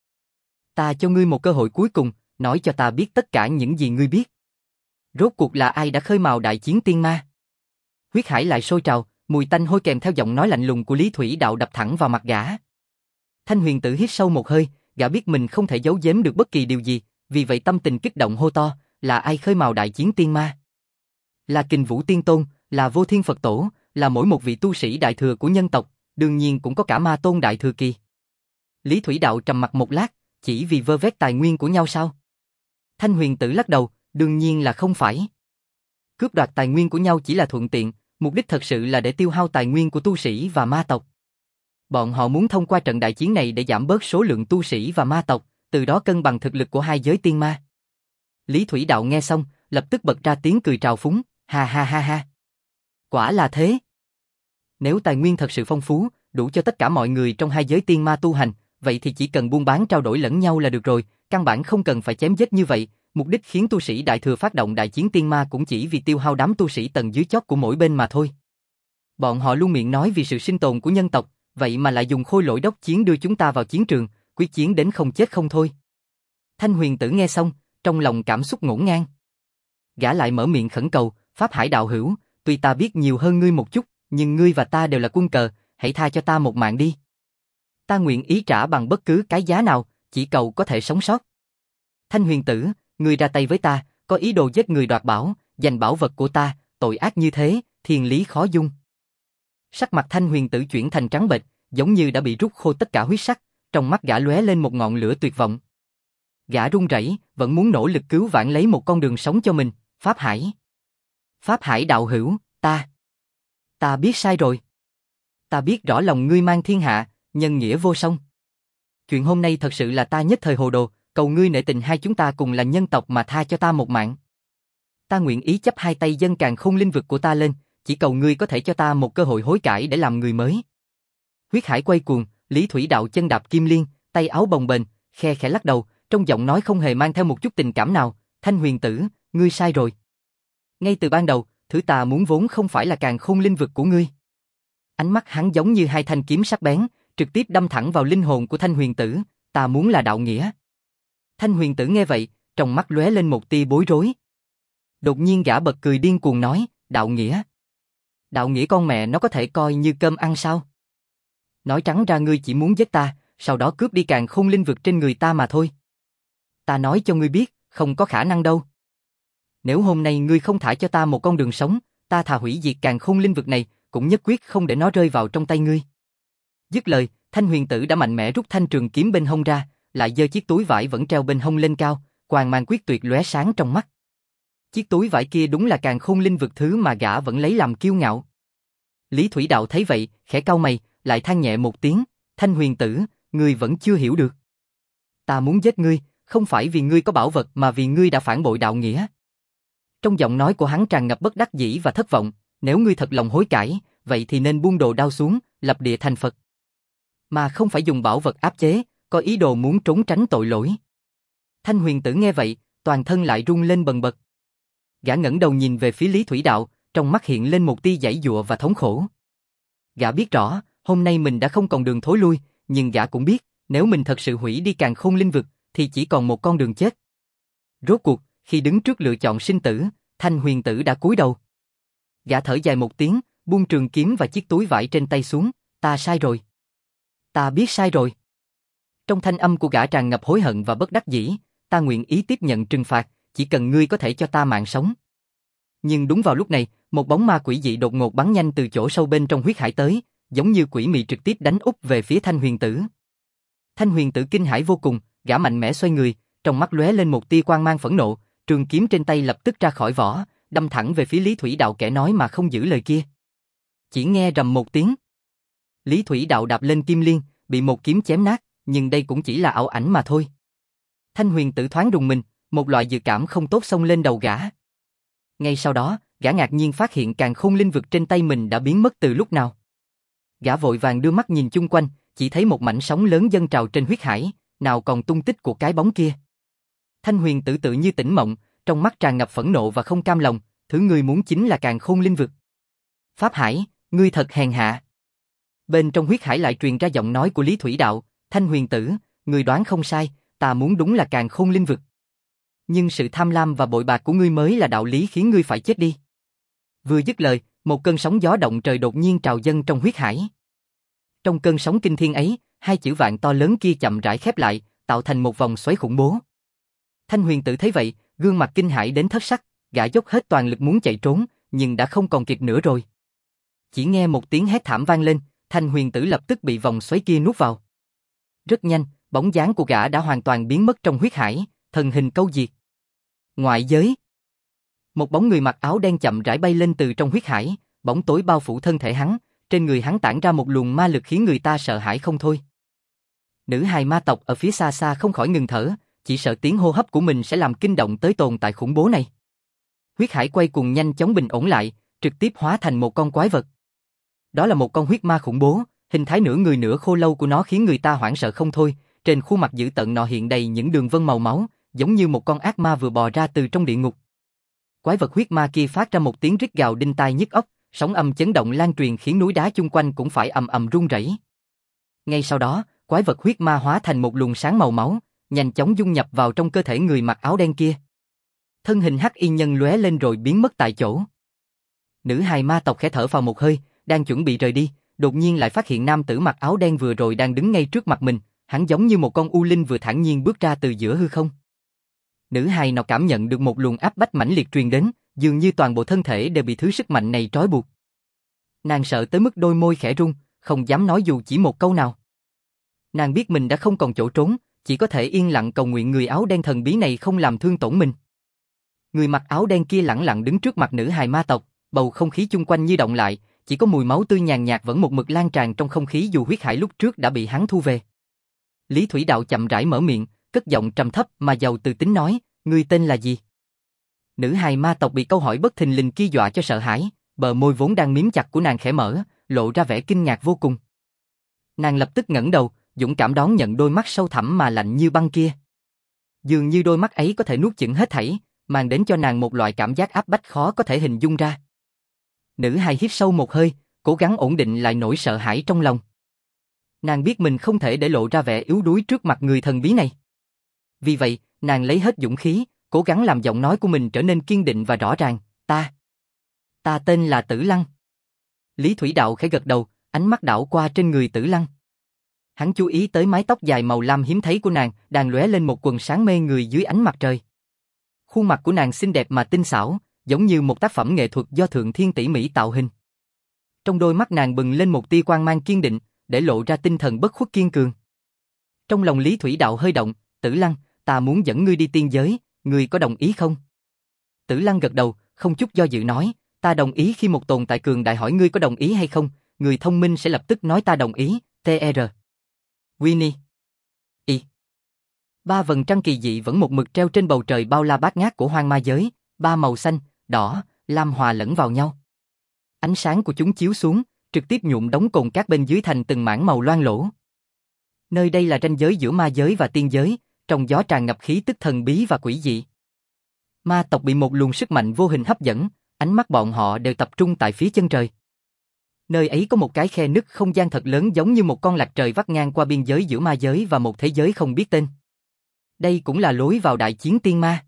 Ta cho ngươi một cơ hội cuối cùng, nói cho ta biết tất cả những gì ngươi biết. Rốt cuộc là ai đã khơi mào đại chiến tiên ma? Huyết hải lại sôi trào, mùi tanh hôi kèm theo giọng nói lạnh lùng của Lý Thủy Đạo đập thẳng vào mặt gã. Thanh Huyền Tử hít sâu một hơi, gã biết mình không thể giấu giếm được bất kỳ điều gì, vì vậy tâm tình kích động hô to, là ai khơi mào đại chiến tiên ma? Là Kình Vũ Tiên Tôn, là Vô Thiên Phật Tổ, là mỗi một vị tu sĩ đại thừa của nhân tộc, đương nhiên cũng có cả Ma Tôn đại thừa kỳ. Lý Thủy Đạo trầm mặt một lát, chỉ vì vơ vét tài nguyên của nhau sao? Thanh Huyền Tử lắc đầu, đương nhiên là không phải. Cướp đoạt tài nguyên của nhau chỉ là thuận tiện, mục đích thật sự là để tiêu hao tài nguyên của tu sĩ và ma tộc. Bọn họ muốn thông qua trận đại chiến này để giảm bớt số lượng tu sĩ và ma tộc, từ đó cân bằng thực lực của hai giới tiên ma. Lý Thủy Đạo nghe xong, lập tức bật ra tiếng cười trào phúng, ha ha ha ha. Quả là thế. Nếu tài nguyên thật sự phong phú, đủ cho tất cả mọi người trong hai giới tiên ma tu hành, vậy thì chỉ cần buôn bán trao đổi lẫn nhau là được rồi, căn bản không cần phải chém giết như vậy. Mục đích khiến tu sĩ đại thừa phát động đại chiến tiên ma cũng chỉ vì tiêu hao đám tu sĩ tầng dưới chót của mỗi bên mà thôi. Bọn họ luôn miệng nói vì sự sinh tồn của nhân tộc, vậy mà lại dùng khôi lỗi đốc chiến đưa chúng ta vào chiến trường, quyết chiến đến không chết không thôi. Thanh Huyền Tử nghe xong, trong lòng cảm xúc ngổn ngang. Gã lại mở miệng khẩn cầu, Pháp Hải đạo hữu, tuy ta biết nhiều hơn ngươi một chút, nhưng ngươi và ta đều là quân cờ, hãy tha cho ta một mạng đi. Ta nguyện ý trả bằng bất cứ cái giá nào, chỉ cầu có thể sống sót. Thanh Huyền Tử, ngươi ra tay với ta, có ý đồ giết người đoạt bảo, giành bảo vật của ta, tội ác như thế, thiên lý khó dung. Sắc mặt Thanh Huyền Tử chuyển thành trắng bệch, giống như đã bị rút khô tất cả huyết sắc, trong mắt gã lóe lên một ngọn lửa tuyệt vọng. Gã run rẩy, vẫn muốn nỗ lực cứu vãn lấy một con đường sống cho mình. Pháp Hải. Pháp Hải đạo hữu, ta. Ta biết sai rồi. Ta biết rõ lòng ngươi mang thiên hạ, nhân nghĩa vô song. Chuyện hôm nay thật sự là ta nhất thời hồ đồ, cầu ngươi nể tình hai chúng ta cùng là nhân tộc mà tha cho ta một mạng. Ta nguyện ý chấp hai tay dâng càn khôn linh vực của ta lên, chỉ cầu ngươi có thể cho ta một cơ hội hối cải để làm người mới. Huyết hải quay cuồng, Lý Thủy Đạo chân đạp kim liên, tay áo bồng bềnh, khe khẽ lắc đầu, trong giọng nói không hề mang theo một chút tình cảm nào. Thanh Huyền Tử, ngươi sai rồi. Ngay từ ban đầu, thứ ta muốn vốn không phải là càn khôn linh vực của ngươi. Ánh mắt hắn giống như hai thanh kiếm sắc bén, trực tiếp đâm thẳng vào linh hồn của Thanh Huyền Tử. Ta muốn là đạo nghĩa. Thanh Huyền Tử nghe vậy, trong mắt lóe lên một tia bối rối. Đột nhiên gã bật cười điên cuồng nói, đạo nghĩa. Đạo nghĩa con mẹ nó có thể coi như cơm ăn sao? Nói trắng ra ngươi chỉ muốn giết ta, sau đó cướp đi càn khôn linh vực trên người ta mà thôi. Ta nói cho ngươi biết, không có khả năng đâu. Nếu hôm nay ngươi không thả cho ta một con đường sống, ta thà hủy diệt càn khôn linh vực này, cũng nhất quyết không để nó rơi vào trong tay ngươi. Dứt lời, Thanh Huyền Tử đã mạnh mẽ rút thanh trường kiếm bên hông ra, lại giơ chiếc túi vải vẫn treo bên hông lên cao, quang mang quyết tuyệt lóe sáng trong mắt. Chiếc túi vải kia đúng là càn khôn linh vực thứ mà gã vẫn lấy làm kiêu ngạo. Lý Thủy Đạo thấy vậy, khẽ cau mày, lại than nhẹ một tiếng, Thanh Huyền Tử, ngươi vẫn chưa hiểu được. Ta muốn giết ngươi, không phải vì ngươi có bảo vật mà vì ngươi đã phản bội đạo nghĩa. Trong giọng nói của hắn tràn ngập bất đắc dĩ và thất vọng, nếu ngươi thật lòng hối cải, vậy thì nên buông đồ đao xuống, lập địa thành Phật. Mà không phải dùng bảo vật áp chế, có ý đồ muốn trốn tránh tội lỗi. Thanh Huyền Tử nghe vậy, toàn thân lại rung lên bần bật. Gã ngẩng đầu nhìn về phía Lý Thủy Đạo, trong mắt hiện lên một tia giãy giụa và thống khổ. Gã biết rõ, hôm nay mình đã không còn đường thối lui, nhưng gã cũng biết, nếu mình thật sự hủy đi càn khôn linh vực, thì chỉ còn một con đường chết. Rốt cuộc, khi đứng trước lựa chọn sinh tử, Thanh Huyền Tử đã cúi đầu. Gã thở dài một tiếng, buông trường kiếm và chiếc túi vải trên tay xuống, ta sai rồi. Ta biết sai rồi. Trong thanh âm của gã tràn ngập hối hận và bất đắc dĩ, ta nguyện ý tiếp nhận trừng phạt, chỉ cần ngươi có thể cho ta mạng sống. Nhưng đúng vào lúc này, một bóng ma quỷ dị đột ngột bắn nhanh từ chỗ sâu bên trong huyết hải tới, giống như quỷ mị trực tiếp đánh úp về phía Thanh Huyền Tử. Thanh Huyền Tử kinh hãi vô cùng, gã mạnh mẽ xoay người, trong mắt lóe lên một tia quang mang phẫn nộ, trường kiếm trên tay lập tức ra khỏi vỏ, đâm thẳng về phía Lý Thủy Đạo kẻ nói mà không giữ lời kia. Chỉ nghe rầm một tiếng, Lý Thủy Đạo đạp lên kim liên, bị một kiếm chém nát, nhưng đây cũng chỉ là ảo ảnh mà thôi. Thanh Huyền Tử thoáng rùng mình, một loại dự cảm không tốt xông lên đầu gã. Ngay sau đó, gã ngạc nhiên phát hiện càn khôn linh vực trên tay mình đã biến mất từ lúc nào. Gã vội vàng đưa mắt nhìn chung quanh, chỉ thấy một mảnh sóng lớn dâng trào trên huyết hải, nào còn tung tích của cái bóng kia. Thanh Huyền Tử tự như tỉnh mộng, trong mắt tràn ngập phẫn nộ và không cam lòng, thứ ngươi muốn chính là càn khôn linh vực. Pháp Hải, ngươi thật hèn hạ. Bên trong huyết hải lại truyền ra giọng nói của Lý Thủy Đạo, Thanh Huyền Tử, ngươi đoán không sai, ta muốn đúng là càn khôn linh vực. Nhưng sự tham lam và bội bạc của ngươi mới là đạo lý khiến ngươi phải chết đi. Vừa dứt lời, một cơn sóng gió động trời đột nhiên trào dâng trong huyết hải. Trong cơn sóng kinh thiên ấy, hai chữ vạn to lớn kia chậm rãi khép lại, tạo thành một vòng xoáy khủng bố. Thanh Huyền Tử thấy vậy, gương mặt kinh hãi đến thất sắc, gã dốc hết toàn lực muốn chạy trốn, nhưng đã không còn kịp nữa rồi. Chỉ nghe một tiếng hét thảm vang lên, Thanh Huyền Tử lập tức bị vòng xoáy kia nuốt vào. Rất nhanh, bóng dáng của gã đã hoàn toàn biến mất trong huyết hải, thần hình câu diệt. Ngoại giới. Một bóng người mặc áo đen chậm rãi bay lên từ trong huyết hải, bóng tối bao phủ thân thể hắn, trên người hắn tản ra một luồng ma lực khiến người ta sợ hãi không thôi. Nữ hài ma tộc ở phía xa xa không khỏi ngừng thở, chỉ sợ tiếng hô hấp của mình sẽ làm kinh động tới tồn tại khủng bố này. Huyết hải quay cuồng nhanh chóng bình ổn lại, trực tiếp hóa thành một con quái vật. Đó là một con huyết ma khủng bố, hình thái nửa người nửa khô lâu của nó khiến người ta hoảng sợ không thôi, trên khuôn mặt dữ tợn nọ hiện đầy những đường vân màu máu, giống như một con ác ma vừa bò ra từ trong địa ngục. Quái vật huyết ma kia phát ra một tiếng rít gào đinh tai nhức óc, sóng âm chấn động lan truyền khiến núi đá chung quanh cũng phải ầm ầm rung rẩy. Ngay sau đó, quái vật huyết ma hóa thành một luồng sáng màu máu, nhanh chóng dung nhập vào trong cơ thể người mặc áo đen kia. Thân hình hắc y nhân lóe lên rồi biến mất tại chỗ. Nữ hài ma tộc khẽ thở phào một hơi, đang chuẩn bị rời đi, đột nhiên lại phát hiện nam tử mặc áo đen vừa rồi đang đứng ngay trước mặt mình, hắn giống như một con u linh vừa thản nhiên bước ra từ giữa hư không. Nữ hài nào cảm nhận được một luồng áp bách mãnh liệt truyền đến, dường như toàn bộ thân thể đều bị thứ sức mạnh này trói buộc. Nàng sợ tới mức đôi môi khẽ run, không dám nói dù chỉ một câu nào. Nàng biết mình đã không còn chỗ trốn, chỉ có thể yên lặng cầu nguyện người áo đen thần bí này không làm thương tổn mình. Người mặc áo đen kia lẳng lặng đứng trước mặt nữ hài ma tộc, bầu không khí chung quanh như động lại, chỉ có mùi máu tươi nhàn nhạt vẫn một mực lan tràn trong không khí dù huyết hải lúc trước đã bị hắn thu về. Lý Thủy Đạo chậm rãi mở miệng, cất giọng trầm thấp mà giàu từ tính nói, ngươi tên là gì? Nữ hài ma tộc bị câu hỏi bất thình lình kia dọa cho sợ hãi, bờ môi vốn đang miếm chặt của nàng khẽ mở, lộ ra vẻ kinh ngạc vô cùng. Nàng lập tức ngẩng đầu, dũng cảm đón nhận đôi mắt sâu thẳm mà lạnh như băng kia. Dường như đôi mắt ấy có thể nuốt chửng hết thảy, mang đến cho nàng một loại cảm giác áp bách khó có thể hình dung ra. Nữ hài hít sâu một hơi, cố gắng ổn định lại nỗi sợ hãi trong lòng. Nàng biết mình không thể để lộ ra vẻ yếu đuối trước mặt người thần bí này. Vì vậy, nàng lấy hết dũng khí, cố gắng làm giọng nói của mình trở nên kiên định và rõ ràng, ta. Ta tên là Tử Lăng. Lý Thủy Đạo khẽ gật đầu, ánh mắt đảo qua trên người Tử Lăng. Hắn chú ý tới mái tóc dài màu lam hiếm thấy của nàng, đang lóe lên một quầng sáng mê người dưới ánh mặt trời. Khuôn mặt của nàng xinh đẹp mà tinh xảo, giống như một tác phẩm nghệ thuật do thượng thiên tỉ mỉ tạo hình. Trong đôi mắt nàng bừng lên một tia quang mang kiên định, để lộ ra tinh thần bất khuất kiên cường. Trong lòng Lý Thủy Đạo hơi động, Tử Lăng, ta muốn dẫn ngươi đi tiên giới, ngươi có đồng ý không? Tử Lăng gật đầu, không chút do dự nói, ta đồng ý khi một tồn tại cường đại hỏi ngươi có đồng ý hay không, người thông minh sẽ lập tức nói ta đồng ý, tê rờ. Winnie. Y. Ba vầng trăng kỳ dị vẫn một mực treo trên bầu trời bao la bát ngát của hoang ma giới, ba màu xanh, đỏ, lam hòa lẫn vào nhau. Ánh sáng của chúng chiếu xuống, trực tiếp nhuộm đống cồn cát bên dưới thành từng mảng màu loang lổ. Nơi đây là ranh giới giữa ma giới và tiên giới, trong gió tràn ngập khí tức thần bí và quỷ dị. Ma tộc bị một luồng sức mạnh vô hình hấp dẫn, ánh mắt bọn họ đều tập trung tại phía chân trời. Nơi ấy có một cái khe nứt không gian thật lớn giống như một con lạch trời vắt ngang qua biên giới giữa ma giới và một thế giới không biết tên. Đây cũng là lối vào đại chiến tiên ma.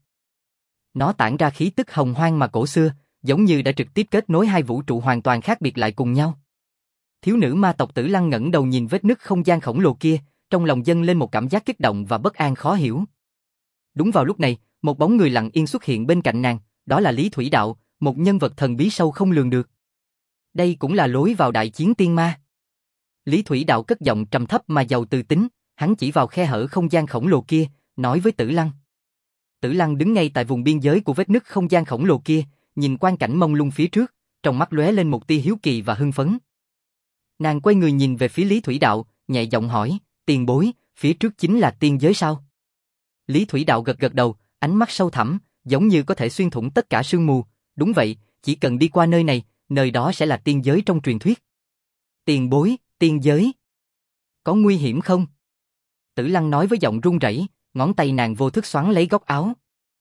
Nó tản ra khí tức hồng hoang mà cổ xưa, giống như đã trực tiếp kết nối hai vũ trụ hoàn toàn khác biệt lại cùng nhau. Thiếu nữ ma tộc Tử Lăng ngẩng đầu nhìn vết nứt không gian khổng lồ kia, trong lòng dâng lên một cảm giác kích động và bất an khó hiểu. Đúng vào lúc này, một bóng người lặng yên xuất hiện bên cạnh nàng, đó là Lý Thủy Đạo, một nhân vật thần bí sâu không lường được. Đây cũng là lối vào đại chiến tiên ma. Lý Thủy Đạo cất giọng trầm thấp mà giàu từ tính, hắn chỉ vào khe hở không gian khổng lồ kia, nói với Tử Lăng. Tử Lăng đứng ngay tại vùng biên giới của vết nứt không gian khổng lồ kia, nhìn quang cảnh mông lung phía trước, trong mắt lóe lên một tia hiếu kỳ và hưng phấn. Nàng quay người nhìn về phía Lý Thủy Đạo, nhẹ giọng hỏi, tiền bối, phía trước chính là tiên giới sao? Lý Thủy Đạo gật gật đầu, ánh mắt sâu thẳm, giống như có thể xuyên thủng tất cả sương mù, đúng vậy, chỉ cần đi qua nơi này, nơi đó sẽ là tiên giới trong truyền thuyết. Tiền bối, tiên giới. Có nguy hiểm không? Tử Lăng nói với giọng run rẩy, ngón tay nàng vô thức xoắn lấy góc áo.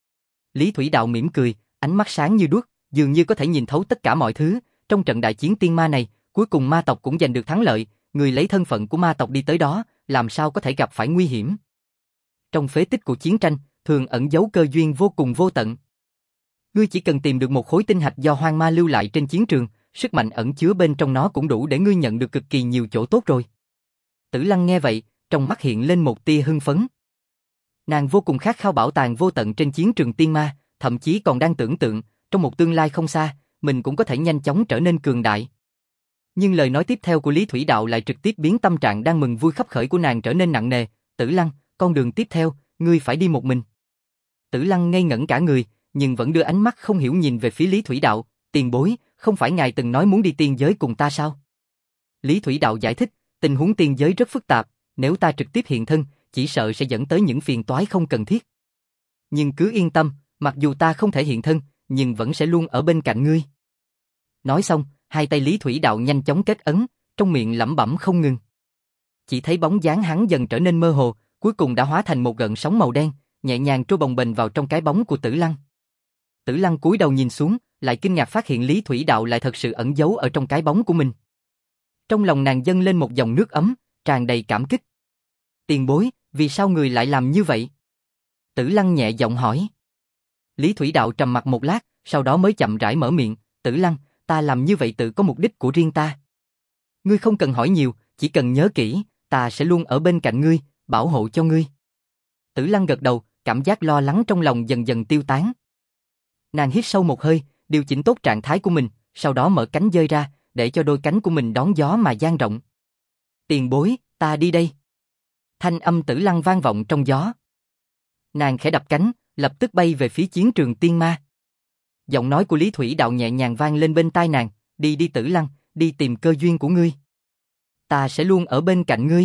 Lý Thủy Đạo mỉm cười, ánh mắt sáng như đuốc, dường như có thể nhìn thấu tất cả mọi thứ. Trong trận đại chiến tiên ma này, cuối cùng ma tộc cũng giành được thắng lợi, người lấy thân phận của ma tộc đi tới đó, làm sao có thể gặp phải nguy hiểm. Trong phế tích của chiến tranh, thường ẩn giấu cơ duyên vô cùng vô tận. Ngươi chỉ cần tìm được một khối tinh hạch do hoang ma lưu lại trên chiến trường, sức mạnh ẩn chứa bên trong nó cũng đủ để ngươi nhận được cực kỳ nhiều chỗ tốt rồi. Tử Lăng nghe vậy, trong mắt hiện lên một tia hưng phấn. Nàng vô cùng khát khao bảo tàng vô tận trên chiến trường tiên ma, thậm chí còn đang tưởng tượng, trong một tương lai không xa, mình cũng có thể nhanh chóng trở nên cường đại. Nhưng lời nói tiếp theo của Lý Thủy Đạo lại trực tiếp biến tâm trạng đang mừng vui khắp khởi của nàng trở nên nặng nề. Tử Lăng, con đường tiếp theo, ngươi phải đi một mình. Tử Lăng ngây ngẩn cả người, nhưng vẫn đưa ánh mắt không hiểu nhìn về phía Lý Thủy Đạo. Tiền bối, không phải ngài từng nói muốn đi tiên giới cùng ta sao? Lý Thủy Đạo giải thích, tình huống tiên giới rất phức tạp, nếu ta trực tiếp hiện thân, chỉ sợ sẽ dẫn tới những phiền toái không cần thiết. Nhưng cứ yên tâm, mặc dù ta không thể hiện thân, nhưng vẫn sẽ luôn ở bên cạnh ngươi. Nói xong, hai tay Lý Thủy Đạo nhanh chóng kết ấn, trong miệng lẩm bẩm không ngừng. Chỉ thấy bóng dáng hắn dần trở nên mơ hồ, cuối cùng đã hóa thành một gợn sóng màu đen, nhẹ nhàng trôi bồng bềnh vào trong cái bóng của Tử Lăng. Tử Lăng cúi đầu nhìn xuống, lại kinh ngạc phát hiện Lý Thủy Đạo lại thật sự ẩn giấu ở trong cái bóng của mình. Trong lòng nàng dâng lên một dòng nước ấm, tràn đầy cảm kích. Tiền bối, vì sao người lại làm như vậy? Tử Lăng nhẹ giọng hỏi. Lý Thủy Đạo trầm mặc một lát, sau đó mới chậm rãi mở miệng. Tử Lăng, ta làm như vậy tự có mục đích của riêng ta. Ngươi không cần hỏi nhiều, chỉ cần nhớ kỹ, ta sẽ luôn ở bên cạnh ngươi, bảo hộ cho ngươi. Tử Lăng gật đầu, cảm giác lo lắng trong lòng dần dần tiêu tán. Nàng hít sâu một hơi, điều chỉnh tốt trạng thái của mình, sau đó mở cánh dơi ra, để cho đôi cánh của mình đón gió mà dang rộng. Tiền bối, ta đi đây. Thanh âm Tử Lăng vang vọng trong gió. Nàng khẽ đập cánh, lập tức bay về phía chiến trường tiên ma. Giọng nói của Lý Thủy Đạo nhẹ nhàng vang lên bên tai nàng, đi đi Tử Lăng, đi tìm cơ duyên của ngươi. Ta sẽ luôn ở bên cạnh ngươi.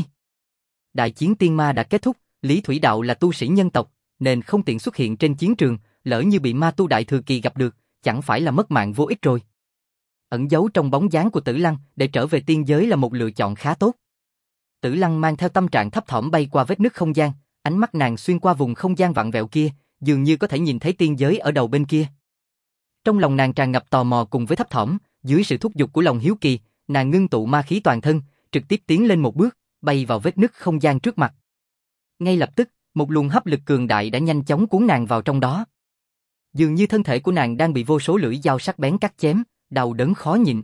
Đại chiến tiên ma đã kết thúc, Lý Thủy Đạo là tu sĩ nhân tộc, nên không tiện xuất hiện trên chiến trường, lỡ như bị ma tu đại thừa kỳ gặp được, chẳng phải là mất mạng vô ích rồi. Ẩn giấu trong bóng dáng của Tử Lăng để trở về tiên giới là một lựa chọn khá tốt. Tử Lăng mang theo tâm trạng thấp thỏm bay qua vết nứt không gian, ánh mắt nàng xuyên qua vùng không gian vặn vẹo kia, dường như có thể nhìn thấy tiên giới ở đầu bên kia. Trong lòng nàng tràn ngập tò mò cùng với thấp thỏm, dưới sự thúc giục của lòng hiếu kỳ, nàng ngưng tụ ma khí toàn thân, trực tiếp tiến lên một bước, bay vào vết nứt không gian trước mặt. Ngay lập tức, một luồng hấp lực cường đại đã nhanh chóng cuốn nàng vào trong đó. Dường như thân thể của nàng đang bị vô số lưỡi dao sắc bén cắt chém, đau đớn khó nhịn.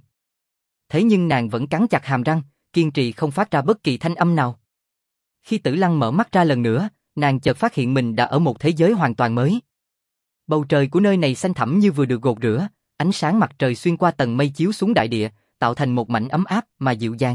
Thế nhưng nàng vẫn cắn chặt hàm răng, kiên trì không phát ra bất kỳ thanh âm nào. Khi Tử Lăng mở mắt ra lần nữa, nàng chợt phát hiện mình đã ở một thế giới hoàn toàn mới. Bầu trời của nơi này xanh thẳm như vừa được gột rửa, ánh sáng mặt trời xuyên qua tầng mây chiếu xuống đại địa, tạo thành một mảnh ấm áp mà dịu dàng.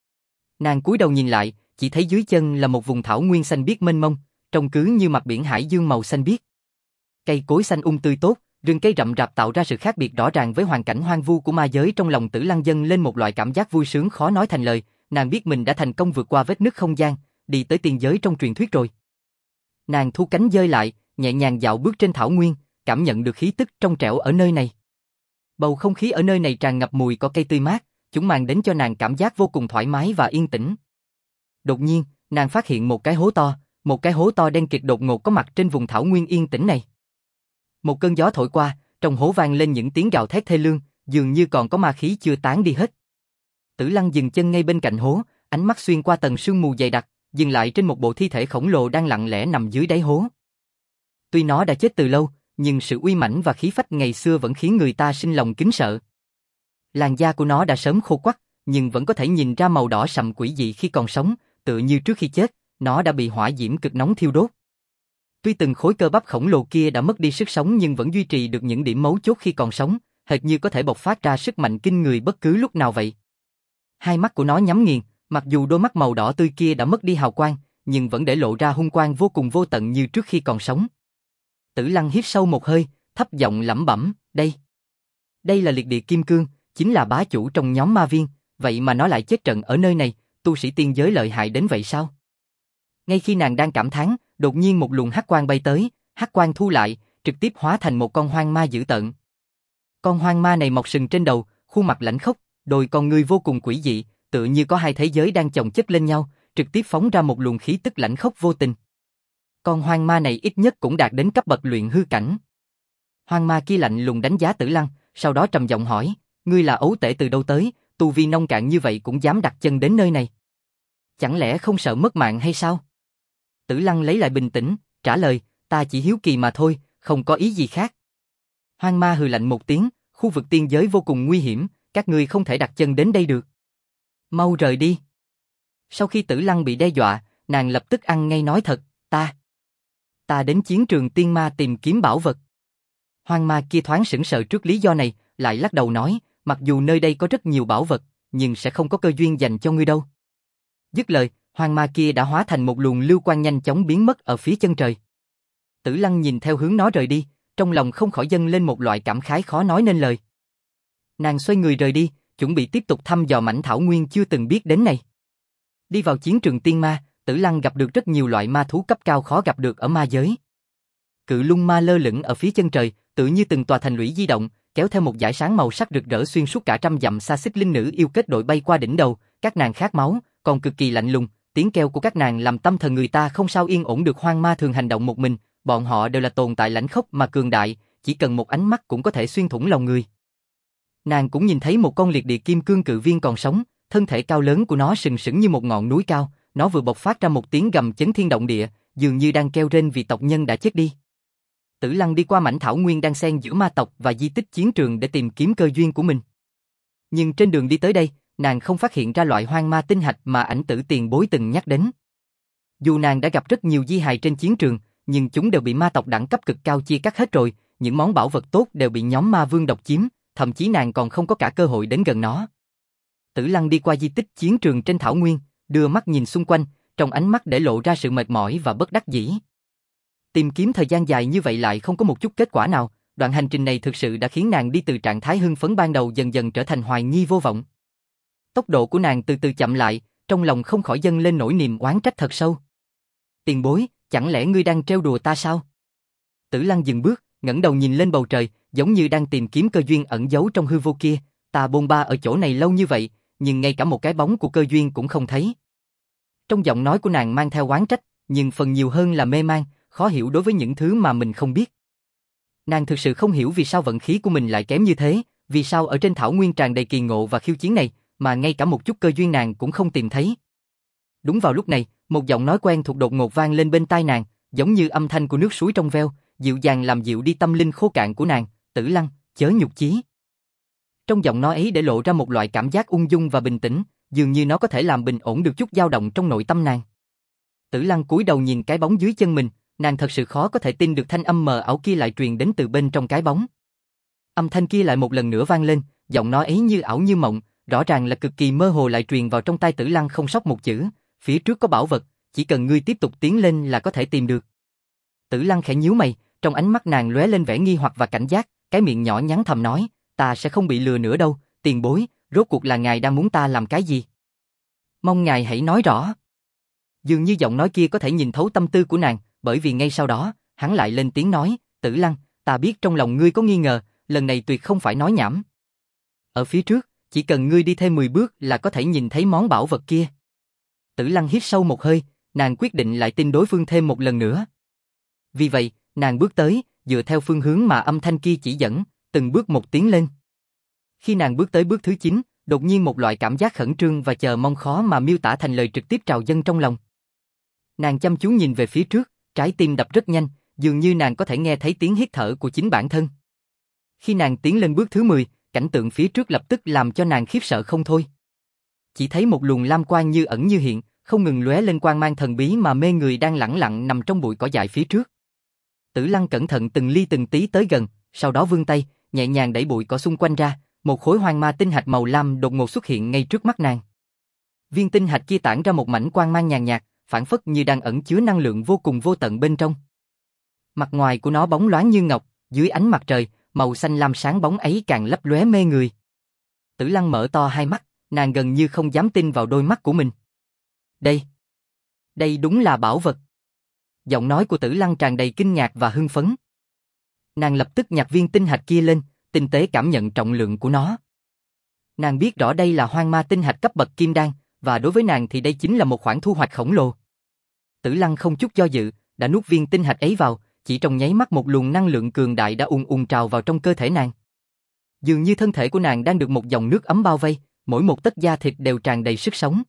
Nàng cúi đầu nhìn lại, chỉ thấy dưới chân là một vùng thảo nguyên xanh biếc mênh mông, trông cứ như mặt biển hải dương màu xanh biếc. Cây cối xanh um tươi tốt, rừng cây rậm rạp tạo ra sự khác biệt rõ ràng với hoàn cảnh hoang vu của ma giới. Trong lòng Tử Lăng dâng lên một loại cảm giác vui sướng khó nói thành lời, nàng biết mình đã thành công vượt qua vết nứt không gian, đi tới tiên giới trong truyền thuyết rồi. Nàng thu cánh dơi lại, nhẹ nhàng dạo bước trên thảo nguyên, cảm nhận được khí tức trong trẻo ở nơi này. Bầu không khí ở nơi này tràn ngập mùi cỏ cây tươi mát, chúng mang đến cho nàng cảm giác vô cùng thoải mái và yên tĩnh. Đột nhiên, nàng phát hiện một cái hố to, một cái hố to đen kịt đột ngột có mặt trên vùng thảo nguyên yên tĩnh này. Một cơn gió thổi qua, trong hố vang lên những tiếng gào thét thê lương, dường như còn có ma khí chưa tán đi hết. Tử Lăng dừng chân ngay bên cạnh hố, ánh mắt xuyên qua tầng sương mù dày đặc, dừng lại trên một bộ thi thể khổng lồ đang lặng lẽ nằm dưới đáy hố. Tuy nó đã chết từ lâu, nhưng sự uy mãnh và khí phách ngày xưa vẫn khiến người ta sinh lòng kính sợ. Làn da của nó đã sớm khô quắt, nhưng vẫn có thể nhìn ra màu đỏ sậm quỷ dị khi còn sống, tựa như trước khi chết, nó đã bị hỏa diễm cực nóng thiêu đốt. Tuy từng khối cơ bắp khổng lồ kia đã mất đi sức sống nhưng vẫn duy trì được những điểm mấu chốt khi còn sống, hệt như có thể bộc phát ra sức mạnh kinh người bất cứ lúc nào vậy. Hai mắt của nó nhắm nghiền, mặc dù đôi mắt màu đỏ tươi kia đã mất đi hào quang, nhưng vẫn để lộ ra hung quang vô cùng vô tận như trước khi còn sống. Tử Lăng hít sâu một hơi, thấp giọng lẩm bẩm, đây. Đây là liệt địa kim cương, chính là bá chủ trong nhóm ma viên, vậy mà nó lại chết trận ở nơi này, tu sĩ tiên giới lợi hại đến vậy sao? Ngay khi nàng đang cảm thán, đột nhiên một luồng hắc quang bay tới, hắc quang thu lại, trực tiếp hóa thành một con hoang ma dữ tợn. Con hoang ma này mọc sừng trên đầu, khuôn mặt lãnh khốc, đôi con ngươi vô cùng quỷ dị, tựa như có hai thế giới đang chồng chất lên nhau, trực tiếp phóng ra một luồng khí tức lãnh khốc vô tình. Con hoang ma này ít nhất cũng đạt đến cấp bậc luyện hư cảnh. Hoang ma kia lạnh lùng đánh giá Tử Lăng, sau đó trầm giọng hỏi, ngươi là ấu tể từ đâu tới, tu vi nông cạn như vậy cũng dám đặt chân đến nơi này. Chẳng lẽ không sợ mất mạng hay sao? Tử Lăng lấy lại bình tĩnh, trả lời, ta chỉ hiếu kỳ mà thôi, không có ý gì khác. Hoang ma hừ lạnh một tiếng, khu vực tiên giới vô cùng nguy hiểm, các ngươi không thể đặt chân đến đây được. Mau rời đi. Sau khi Tử Lăng bị đe dọa, nàng lập tức ăn ngay nói thật, ta. Ta đến chiến trường tiên ma tìm kiếm bảo vật. Hoang ma kia thoáng sững sờ trước lý do này, lại lắc đầu nói, mặc dù nơi đây có rất nhiều bảo vật, nhưng sẽ không có cơ duyên dành cho ngươi đâu. Dứt lời, hoang ma kia đã hóa thành một luồng lưu quang nhanh chóng biến mất ở phía chân trời. Tử Lăng nhìn theo hướng nó rời đi, trong lòng không khỏi dâng lên một loại cảm khái khó nói nên lời. Nàng xoay người rời đi, chuẩn bị tiếp tục thăm dò mảnh thảo nguyên chưa từng biết đến này. Đi vào chiến trường tiên ma, Tử Lăng gặp được rất nhiều loại ma thú cấp cao khó gặp được ở ma giới. Cự lung ma lơ lửng ở phía chân trời, tự như từng tòa thành lũy di động, kéo theo một dải sáng màu sắc rực rỡ xuyên suốt cả trăm dặm xa. Xích linh nữ yêu kết đội bay qua đỉnh đầu, các nàng khát máu, còn cực kỳ lạnh lùng, tiếng kêu của các nàng làm tâm thần người ta không sao yên ổn được. Hoang ma thường hành động một mình, bọn họ đều là tồn tại lãnh khốc mà cường đại, chỉ cần một ánh mắt cũng có thể xuyên thủng lòng người. Nàng cũng nhìn thấy một con liệt địa kim cương cự viên còn sống, thân thể cao lớn của nó sừng sững như một ngọn núi cao, nó vừa bộc phát ra một tiếng gầm chấn thiên động địa, dường như đang kêu rên vì tộc nhân đã chết đi. Tử Lăng đi qua mảnh thảo nguyên đang xen giữa ma tộc và di tích chiến trường để tìm kiếm cơ duyên của mình. Nhưng trên đường đi tới đây, nàng không phát hiện ra loại hoang ma tinh hạch mà Ảnh Tử tiền bối từng nhắc đến. Dù nàng đã gặp rất nhiều di hài trên chiến trường, nhưng chúng đều bị ma tộc đẳng cấp cực cao chia cắt hết rồi, những món bảo vật tốt đều bị nhóm ma vương độc chiếm, thậm chí nàng còn không có cả cơ hội đến gần nó. Tử Lăng đi qua di tích chiến trường trên thảo nguyên, đưa mắt nhìn xung quanh, trong ánh mắt để lộ ra sự mệt mỏi và bất đắc dĩ. Tìm kiếm thời gian dài như vậy lại không có một chút kết quả nào, đoạn hành trình này thực sự đã khiến nàng đi từ trạng thái hưng phấn ban đầu dần dần trở thành hoài nghi vô vọng. Tốc độ của nàng từ từ chậm lại, trong lòng không khỏi dâng lên nỗi niềm oán trách thật sâu. Tiền bối, chẳng lẽ ngươi đang trêu đùa ta sao? Tử Lăng dừng bước, ngẩng đầu nhìn lên bầu trời, giống như đang tìm kiếm cơ duyên ẩn giấu trong hư vô kia. Ta bôn ba ở chỗ này lâu như vậy, nhưng ngay cả một cái bóng của cơ duyên cũng không thấy. Trong giọng nói của nàng mang theo oán trách, nhưng phần nhiều hơn là mê man, khó hiểu đối với những thứ mà mình không biết. Nàng thực sự không hiểu vì sao vận khí của mình lại kém như thế, vì sao ở trên thảo nguyên tràn đầy kỳ ngộ và khiêu chiến này, mà ngay cả một chút cơ duyên nàng cũng không tìm thấy. Đúng vào lúc này, một giọng nói quen thuộc đột ngột vang lên bên tai nàng, giống như âm thanh của nước suối trong veo, dịu dàng làm dịu đi tâm linh khô cạn của nàng. Tử Lăng, chớ nhục chí. Trong giọng nói ấy để lộ ra một loại cảm giác ung dung và bình tĩnh, dường như nó có thể làm bình ổn được chút dao động trong nội tâm nàng. Tử Lăng cúi đầu nhìn cái bóng dưới chân mình, nàng thật sự khó có thể tin được thanh âm mờ ảo kia lại truyền đến từ bên trong cái bóng. Âm thanh kia lại một lần nữa vang lên, giọng nói ấy như ảo như mộng, rõ ràng là cực kỳ mơ hồ lại truyền vào trong tai Tử Lăng không sót một chữ. Phía trước có bảo vật, chỉ cần ngươi tiếp tục tiến lên là có thể tìm được. Tử Lăng khẽ nhíu mày, trong ánh mắt nàng lóe lên vẻ nghi hoặc và cảnh giác, cái miệng nhỏ nhắn thầm nói, ta sẽ không bị lừa nữa đâu, tiền bối, rốt cuộc là ngài đang muốn ta làm cái gì? Mong ngài hãy nói rõ. Dường như giọng nói kia có thể nhìn thấu tâm tư của nàng, bởi vì ngay sau đó, hắn lại lên tiếng nói, Tử Lăng, ta biết trong lòng ngươi có nghi ngờ, lần này tuyệt không phải nói nhảm. Ở phía trước, chỉ cần ngươi đi thêm mười bước là có thể nhìn thấy món bảo vật kia. Tử Lăng hít sâu một hơi, nàng quyết định lại tin đối phương thêm một lần nữa. Vì vậy, nàng bước tới, dựa theo phương hướng mà âm thanh kia chỉ dẫn, từng bước một tiến lên. Khi nàng bước tới bước thứ chín, đột nhiên một loại cảm giác khẩn trương và chờ mong khó mà miêu tả thành lời trực tiếp trào dâng trong lòng. Nàng chăm chú nhìn về phía trước, trái tim đập rất nhanh, dường như nàng có thể nghe thấy tiếng hít thở của chính bản thân. Khi nàng tiến lên bước thứ mười, cảnh tượng phía trước lập tức làm cho nàng khiếp sợ không thôi. Chỉ thấy một luồng lam quang như ẩn như hiện, không ngừng lóe lên quang mang thần bí mà mê người đang lẳng lặng nằm trong bụi cỏ dại phía trước. Tử Lăng cẩn thận từng ly từng tí tới gần, sau đó vươn tay, nhẹ nhàng đẩy bụi cỏ xung quanh ra, một khối hoang ma tinh hạch màu lam đột ngột xuất hiện ngay trước mắt nàng. Viên tinh hạch kia tản ra một mảnh quang mang nhàn nhạt, phảng phất như đang ẩn chứa năng lượng vô cùng vô tận bên trong. Mặt ngoài của nó bóng loáng như ngọc, dưới ánh mặt trời, màu xanh lam sáng bóng ấy càng lấp lóe mê người. Tử Lăng mở to hai mắt, nàng gần như không dám tin vào đôi mắt của mình. Đây, đây đúng là bảo vật. Giọng nói của Tử Lăng tràn đầy kinh ngạc và hưng phấn. Nàng lập tức nhặt viên tinh hạch kia lên, tinh tế cảm nhận trọng lượng của nó. Nàng biết rõ đây là hoang ma tinh hạch cấp bậc kim đan, và đối với nàng thì đây chính là một khoản thu hoạch khổng lồ. Tử Lăng không chút do dự, đã nuốt viên tinh hạch ấy vào, chỉ trong nháy mắt một luồng năng lượng cường đại đã ùn ùn trào vào trong cơ thể nàng. Dường như thân thể của nàng đang được một dòng nước ấm bao vây, mỗi một tấc da thịt đều tràn đầy sức sống.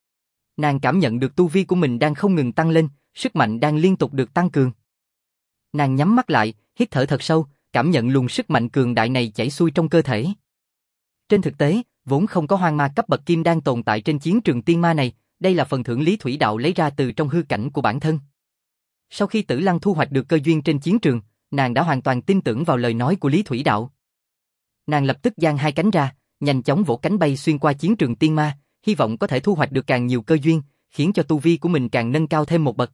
Nàng cảm nhận được tu vi của mình đang không ngừng tăng lên, sức mạnh đang liên tục được tăng cường. Nàng nhắm mắt lại, hít thở thật sâu, cảm nhận luồng sức mạnh cường đại này chảy xuôi trong cơ thể. Trên thực tế, vốn không có hoang ma cấp bậc kim đan tồn tại trên chiến trường tiên ma này, đây là phần thưởng Lý Thủy Đạo lấy ra từ trong hư cảnh của bản thân. Sau khi Tử Lăng thu hoạch được cơ duyên trên chiến trường, nàng đã hoàn toàn tin tưởng vào lời nói của Lý Thủy Đạo. Nàng lập tức giang hai cánh ra, nhanh chóng vỗ cánh bay xuyên qua chiến trường tiên ma, hy vọng có thể thu hoạch được càng nhiều cơ duyên, khiến cho tu vi của mình càng nâng cao thêm một bậc.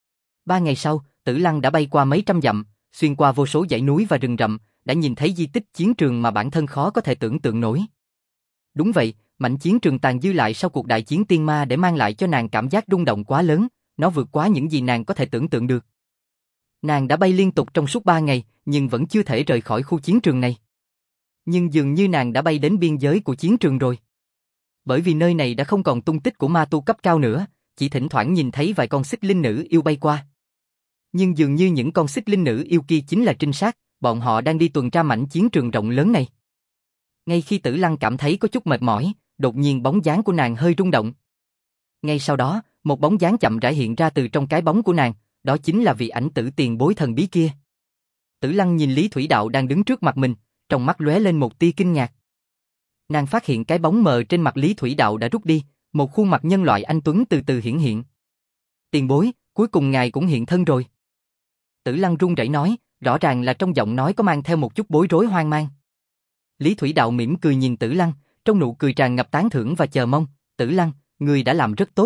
Ba ngày sau, Tử Lăng đã bay qua mấy trăm dặm, xuyên qua vô số dãy núi và rừng rậm, đã nhìn thấy di tích chiến trường mà bản thân khó có thể tưởng tượng nổi. Đúng vậy, mảnh chiến trường tàn dư lại sau cuộc đại chiến tiên ma để mang lại cho nàng cảm giác rung động quá lớn, nó vượt quá những gì nàng có thể tưởng tượng được. Nàng đã bay liên tục trong suốt ba ngày, nhưng vẫn chưa thể rời khỏi khu chiến trường này. Nhưng dường như nàng đã bay đến biên giới của chiến trường rồi. Bởi vì nơi này đã không còn tung tích của ma tu cấp cao nữa, chỉ thỉnh thoảng nhìn thấy vài con xích linh nữ yêu bay qua. Nhưng dường như những con xích linh nữ yêu kia chính là trinh sát, bọn họ đang đi tuần tra mảnh chiến trường rộng lớn này. Ngay khi Tử Lăng cảm thấy có chút mệt mỏi, đột nhiên bóng dáng của nàng hơi rung động. Ngay sau đó, một bóng dáng chậm rãi hiện ra từ trong cái bóng của nàng, đó chính là vị ảnh tử tiền bối thần bí kia. Tử Lăng nhìn Lý Thủy Đạo đang đứng trước mặt mình, trong mắt lóe lên một tia kinh ngạc. Nàng phát hiện cái bóng mờ trên mặt Lý Thủy Đạo đã rút đi, một khuôn mặt nhân loại anh tuấn từ từ hiển hiện. Tiền bối, cuối cùng ngài cũng hiện thân rồi. Tử Lăng run rẩy nói, rõ ràng là trong giọng nói có mang theo một chút bối rối hoang mang. Lý Thủy Đạo mỉm cười nhìn Tử Lăng, trong nụ cười tràn ngập tán thưởng và chờ mong, Tử Lăng, ngươi đã làm rất tốt.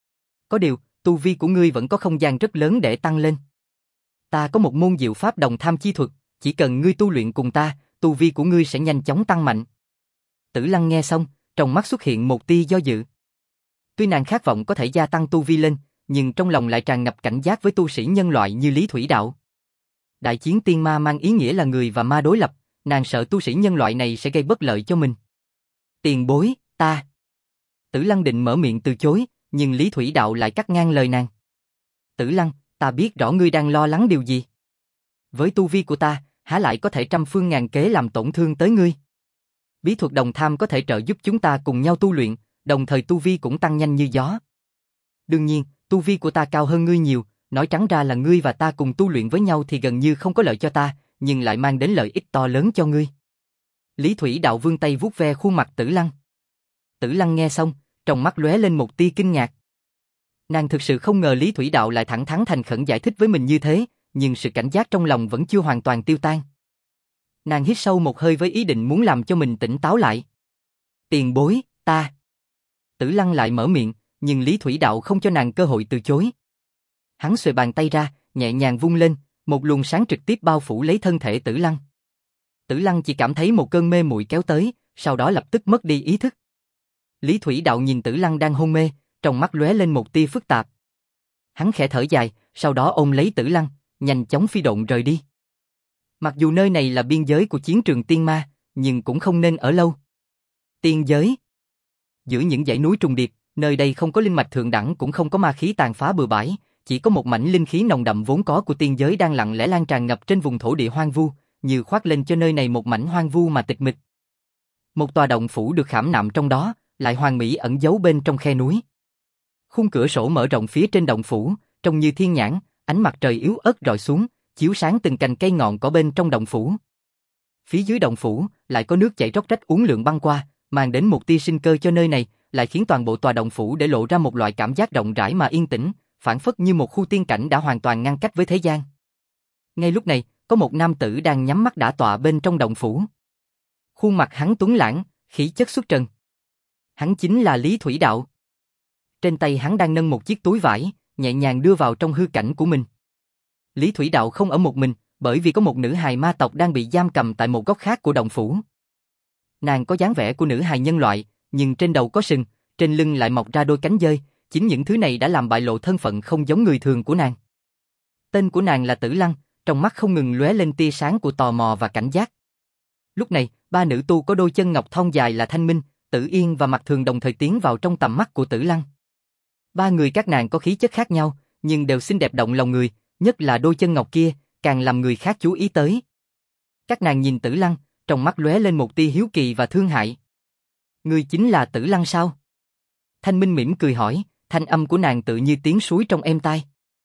Có điều, tu vi của ngươi vẫn có không gian rất lớn để tăng lên. Ta có một môn diệu pháp đồng tham chi thuật, chỉ cần ngươi tu luyện cùng ta, tu vi của ngươi sẽ nhanh chóng tăng mạnh. Tử Lăng nghe xong, trong mắt xuất hiện một tia do dự. Tuy nàng khát vọng có thể gia tăng tu vi lên, nhưng trong lòng lại tràn ngập cảnh giác với tu sĩ nhân loại như Lý Thủy Đạo. Đại chiến tiên ma mang ý nghĩa là người và ma đối lập, nàng sợ tu sĩ nhân loại này sẽ gây bất lợi cho mình. Tiền bối, ta. Tử Lăng định mở miệng từ chối, nhưng Lý Thủy Đạo lại cắt ngang lời nàng. Tử Lăng, ta biết rõ ngươi đang lo lắng điều gì. Với tu vi của ta, há lại có thể trăm phương ngàn kế làm tổn thương tới ngươi. Bí thuật đồng tham có thể trợ giúp chúng ta cùng nhau tu luyện, đồng thời tu vi cũng tăng nhanh như gió. Đương nhiên, tu vi của ta cao hơn ngươi nhiều, nói trắng ra là ngươi và ta cùng tu luyện với nhau thì gần như không có lợi cho ta, nhưng lại mang đến lợi ích to lớn cho ngươi. Lý Thủy Đạo vươn tay vuốt ve khuôn mặt Tử Lăng. Tử Lăng nghe xong, trong mắt lóe lên một tia kinh ngạc. Nàng thực sự không ngờ Lý Thủy Đạo lại thẳng thắn thành khẩn giải thích với mình như thế, nhưng sự cảnh giác trong lòng vẫn chưa hoàn toàn tiêu tan. Nàng hít sâu một hơi với ý định muốn làm cho mình tỉnh táo lại. Tiền bối, ta. Tử Lăng lại mở miệng, nhưng Lý Thủy Đạo không cho nàng cơ hội từ chối. Hắn xuề bàn tay ra, nhẹ nhàng vung lên, một luồng sáng trực tiếp bao phủ lấy thân thể Tử Lăng. Tử Lăng chỉ cảm thấy một cơn mê muội kéo tới, sau đó lập tức mất đi ý thức. Lý Thủy Đạo nhìn Tử Lăng đang hôn mê, trong mắt lóe lên một tia phức tạp. Hắn khẽ thở dài, sau đó ôm lấy Tử Lăng, nhanh chóng phi độn rời đi. Mặc dù nơi này là biên giới của chiến trường tiên ma, nhưng cũng không nên ở lâu. Tiên giới. Giữa những dãy núi trùng điệp, nơi đây không có linh mạch thượng đẳng cũng không có ma khí tàn phá bừa bãi, chỉ có một mảnh linh khí nồng đậm vốn có của tiên giới đang lặng lẽ lan tràn ngập trên vùng thổ địa hoang vu, như khoác lên cho nơi này một mảnh hoang vu mà tịch mịch. Một tòa động phủ được khảm nạm trong đó, lại hoàn mỹ ẩn giấu bên trong khe núi. Khung cửa sổ mở rộng phía trên động phủ, trông như thiên nhãn, ánh mặt trời yếu ớt rọi xuống, chiếu sáng từng cành cây ngọn cỏ bên trong động phủ. Phía dưới động phủ lại có nước chảy róc rách uốn lượn băng qua, mang đến một tia sinh cơ cho nơi này, lại khiến toàn bộ tòa động phủ để lộ ra một loại cảm giác rộng rãi mà yên tĩnh, phảng phất như một khu tiên cảnh đã hoàn toàn ngăn cách với thế gian. Ngay lúc này, có một nam tử đang nhắm mắt đả tọa bên trong động phủ. Khuôn mặt hắn tuấn lãng, khí chất xuất trần. Hắn chính là Lý Thủy Đạo. Trên tay hắn đang nâng một chiếc túi vải, nhẹ nhàng đưa vào trong hư cảnh của mình. Lý Thủy Đạo không ở một mình, bởi vì có một nữ hài ma tộc đang bị giam cầm tại một góc khác của động phủ. Nàng có dáng vẻ của nữ hài nhân loại, nhưng trên đầu có sừng, trên lưng lại mọc ra đôi cánh dơi, chính những thứ này đã làm bại lộ thân phận không giống người thường của nàng. Tên của nàng là Tử Lăng, trong mắt không ngừng lóe lên tia sáng của tò mò và cảnh giác. Lúc này, ba nữ tu có đôi chân ngọc thon dài là Thanh Minh, Tử Yên và Mạc Thường đồng thời tiến vào trong tầm mắt của Tử Lăng. Ba người các nàng có khí chất khác nhau, nhưng đều xinh đẹp động lòng người, nhất là đôi chân ngọc kia, càng làm người khác chú ý tới. Các nàng nhìn Tử Lăng, trong mắt lóe lên một tia hiếu kỳ và thương hại. Ngươi chính là Tử Lăng sao? Thanh Minh mỉm cười hỏi, thanh âm của nàng tự như tiếng suối trong êm tai.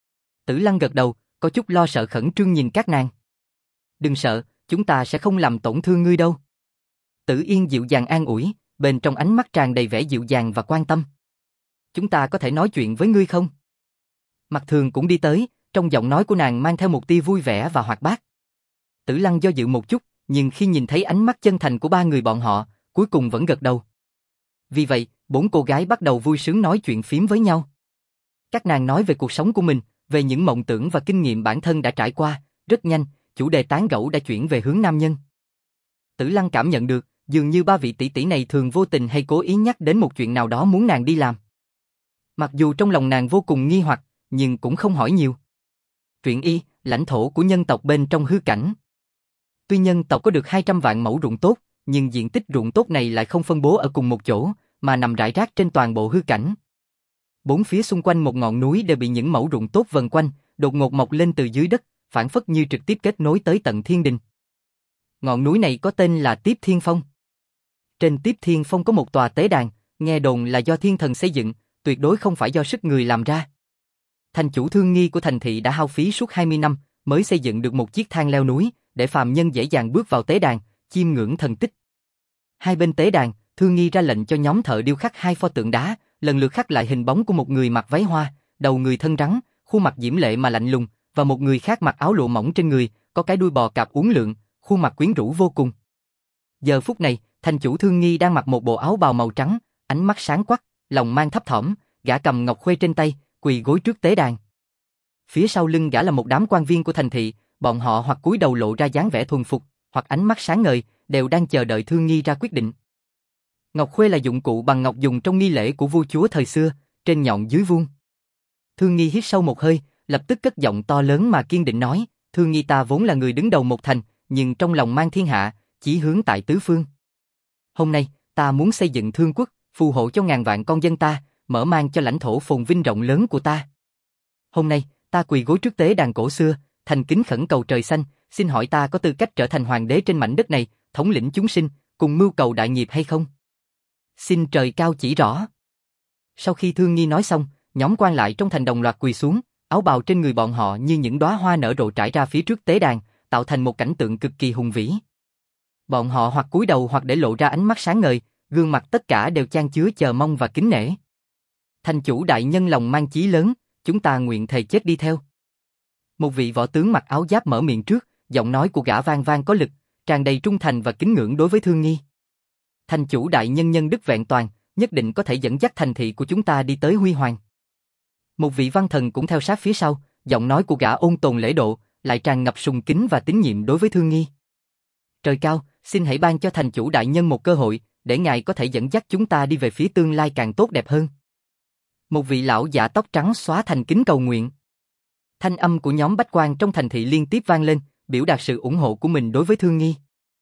Tử Lăng gật đầu, có chút lo sợ khẩn trương nhìn các nàng. Đừng sợ, chúng ta sẽ không làm tổn thương ngươi đâu. Tử Yên dịu dàng an ủi, bên trong ánh mắt tràn đầy vẻ dịu dàng và quan tâm. Chúng ta có thể nói chuyện với ngươi không? Mạc Thường cũng đi tới, trong giọng nói của nàng mang theo một tia vui vẻ và hoạt bát. Tử Lăng do dự một chút, nhưng khi nhìn thấy ánh mắt chân thành của ba người bọn họ, cuối cùng vẫn gật đầu. Vì vậy, bốn cô gái bắt đầu vui sướng nói chuyện phím với nhau. Các nàng nói về cuộc sống của mình, về những mộng tưởng và kinh nghiệm bản thân đã trải qua, rất nhanh, chủ đề tán gẫu đã chuyển về hướng nam nhân. Tử Lăng cảm nhận được, dường như ba vị tỷ tỷ này thường vô tình hay cố ý nhắc đến một chuyện nào đó muốn nàng đi làm. Mặc dù trong lòng nàng vô cùng nghi hoặc, nhưng cũng không hỏi nhiều. Truyện y, lãnh thổ của nhân tộc bên trong hư cảnh. Tuy nhân tộc có được hai trăm vạn mẫu ruộng tốt, nhưng diện tích ruộng tốt này lại không phân bố ở cùng một chỗ, mà nằm rải rác trên toàn bộ hư cảnh. Bốn phía xung quanh một ngọn núi đều bị những mẫu ruộng tốt vần quanh, đột ngột mọc lên từ dưới đất, phảng phất như trực tiếp kết nối tới tận thiên đình. Ngọn núi này có tên là Tiếp Thiên Phong. Trên Tiếp Thiên Phong có một tòa tế đàn, nghe đồn là do thiên thần xây dựng, tuyệt đối không phải do sức người làm ra. Thành chủ Thương Nghi của thành thị đã hao phí suốt hai mươi năm, mới xây dựng được một chiếc thang leo núi, để phàm nhân dễ dàng bước vào tế đàn, chiêm ngưỡng thần tích. Hai bên tế đàn, Thương Nghi ra lệnh cho nhóm thợ điêu khắc hai pho tượng đá, lần lượt khắc lại hình bóng của một người mặc váy hoa, đầu người thân rắn, khuôn mặt diễm lệ mà lạnh lùng, và một người khác mặc áo lụa mỏng trên người, có cái đuôi bò cạp uốn lượn, khuôn mặt quyến rũ vô cùng. Giờ phút này, thành chủ Thương Nghi đang mặc một bộ áo bào màu trắng, ánh mắt sáng quắc, lòng mang thấp thỏm, gã cầm ngọc khuê trên tay, quỳ gối trước tế đàn. Phía sau lưng gã là một đám quan viên của thành thị, bọn họ hoặc cúi đầu lộ ra dáng vẻ thuần phục, hoặc ánh mắt sáng ngời, đều đang chờ đợi Thương Nghi ra quyết định. Ngọc khuê là dụng cụ bằng ngọc dùng trong nghi lễ của vua chúa thời xưa, trên nhọn dưới vuông. Thương Nghi hít sâu một hơi, lập tức cất giọng to lớn mà kiên định nói, Thương Nghi ta vốn là người đứng đầu một thành, nhưng trong lòng mang thiên hạ, chí hướng tại tứ phương. Hôm nay, ta muốn xây dựng Thương quốc, phù hộ cho ngàn vạn con dân ta, mở mang cho lãnh thổ phồn vinh rộng lớn của ta. Hôm nay, ta quỳ gối trước tế đàn cổ xưa, thành kính khẩn cầu trời xanh, xin hỏi ta có tư cách trở thành hoàng đế trên mảnh đất này, thống lĩnh chúng sinh, cùng mưu cầu đại nghiệp hay không? Xin trời cao chỉ rõ. Sau khi Thương Nghi nói xong, nhóm quan lại trong thành đồng loạt quỳ xuống, áo bào trên người bọn họ như những đóa hoa nở rộ trải ra phía trước tế đàn, tạo thành một cảnh tượng cực kỳ hùng vĩ. Bọn họ hoặc cúi đầu hoặc để lộ ra ánh mắt sáng ngời, gương mặt tất cả đều chan chứa chờ mong và kính nể. Thành chủ đại nhân lòng mang chí lớn, chúng ta nguyện thề chết đi theo. Một vị võ tướng mặc áo giáp mở miệng trước, giọng nói của gã vang vang có lực, tràn đầy trung thành và kính ngưỡng đối với Thương Nghi. Thành chủ đại nhân nhân đức vẹn toàn, nhất định có thể dẫn dắt thành thị của chúng ta đi tới huy hoàng. Một vị văn thần cũng theo sát phía sau, giọng nói của gã ôn tồn lễ độ, lại tràn ngập sùng kính và tín nhiệm đối với Thương Nghi. Trời cao, xin hãy ban cho thành chủ đại nhân một cơ hội, để ngài có thể dẫn dắt chúng ta đi về phía tương lai càng tốt đẹp hơn. Một vị lão giả tóc trắng xóa thành kính cầu nguyện. Thanh âm của nhóm bách quan trong thành thị liên tiếp vang lên, biểu đạt sự ủng hộ của mình đối với Thương Nghi.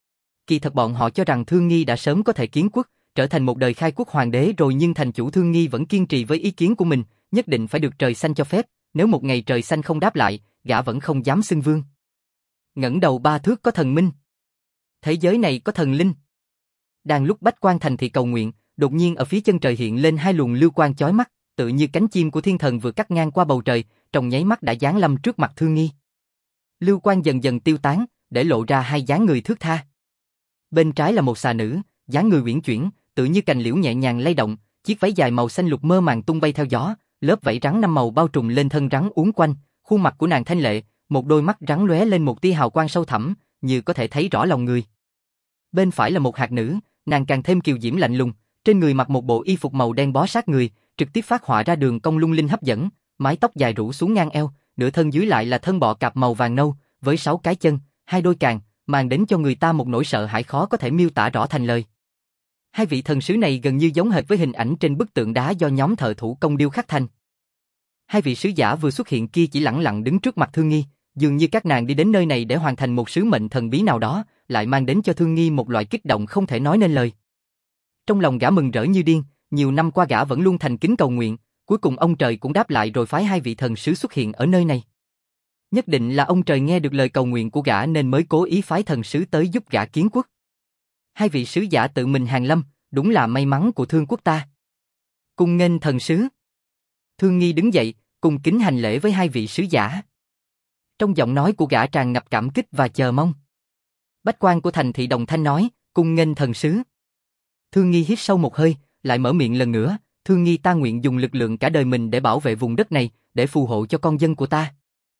Kỳ thật bọn họ cho rằng Thương Nghi đã sớm có thể kiến quốc, trở thành một đời khai quốc hoàng đế rồi, nhưng thành chủ Thương Nghi vẫn kiên trì với ý kiến của mình, nhất định phải được trời xanh cho phép, nếu một ngày trời xanh không đáp lại, gã vẫn không dám xưng vương. Ngẩng đầu ba thước có thần minh, thế giới này có thần linh. Đang lúc bách quan thành thị cầu nguyện, đột nhiên ở phía chân trời hiện lên hai luồng lưu quang chói mắt, tự như cánh chim của thiên thần vừa cắt ngang qua bầu trời, trong nháy mắt đã giáng lâm trước mặt Thương Nghi. Lưu quang dần dần tiêu tán, để lộ ra hai dáng người thướt tha. Bên trái là một xà nữ, dáng người uyển chuyển, tự như cành liễu nhẹ nhàng lay động, chiếc váy dài màu xanh lục mơ màng tung bay theo gió, lớp vảy rắn năm màu bao trùm lên thân rắn uốn quanh, khuôn mặt của nàng thanh lệ, một đôi mắt rắn lóe lên một tia hào quang sâu thẳm, như có thể thấy rõ lòng người. Bên phải là một hạt nữ, nàng càng thêm kiều diễm lạnh lùng, trên người mặc một bộ y phục màu đen bó sát người, trực tiếp phát họa ra đường cong lung linh hấp dẫn, mái tóc dài rủ xuống ngang eo, nửa thân dưới lại là thân bọ cạp màu vàng nâu, với sáu cái chân, hai đôi càng, mang đến cho người ta một nỗi sợ hãi khó có thể miêu tả rõ thành lời. Hai vị thần sứ này gần như giống hệt với hình ảnh trên bức tượng đá do nhóm thợ thủ công điêu khắc thành. Hai vị sứ giả vừa xuất hiện kia chỉ lẳng lặng đứng trước mặt Thương Nghi, dường như các nàng đi đến nơi này để hoàn thành một sứ mệnh thần bí nào đó, lại mang đến cho Thương Nghi một loại kích động không thể nói nên lời. Trong lòng gã mừng rỡ như điên, nhiều năm qua gã vẫn luôn thành kính cầu nguyện, cuối cùng ông trời cũng đáp lại rồi phái hai vị thần sứ xuất hiện ở nơi này. Nhất định là ông trời nghe được lời cầu nguyện của gã nên mới cố ý phái thần sứ tới giúp gã kiến quốc. Hai vị sứ giả tự mình hàng lâm, đúng là may mắn của Thương quốc ta. Cung nghênh thần sứ. Thương Nghi đứng dậy, cung kính hành lễ với hai vị sứ giả. Trong giọng nói của gã tràn ngập cảm kích và chờ mong. Bách quan của thành thị đồng thanh nói, cung nghênh thần sứ. Thương Nghi hít sâu một hơi, lại mở miệng lần nữa, Thương Nghi ta nguyện dùng lực lượng cả đời mình để bảo vệ vùng đất này, để phù hộ cho con dân của ta.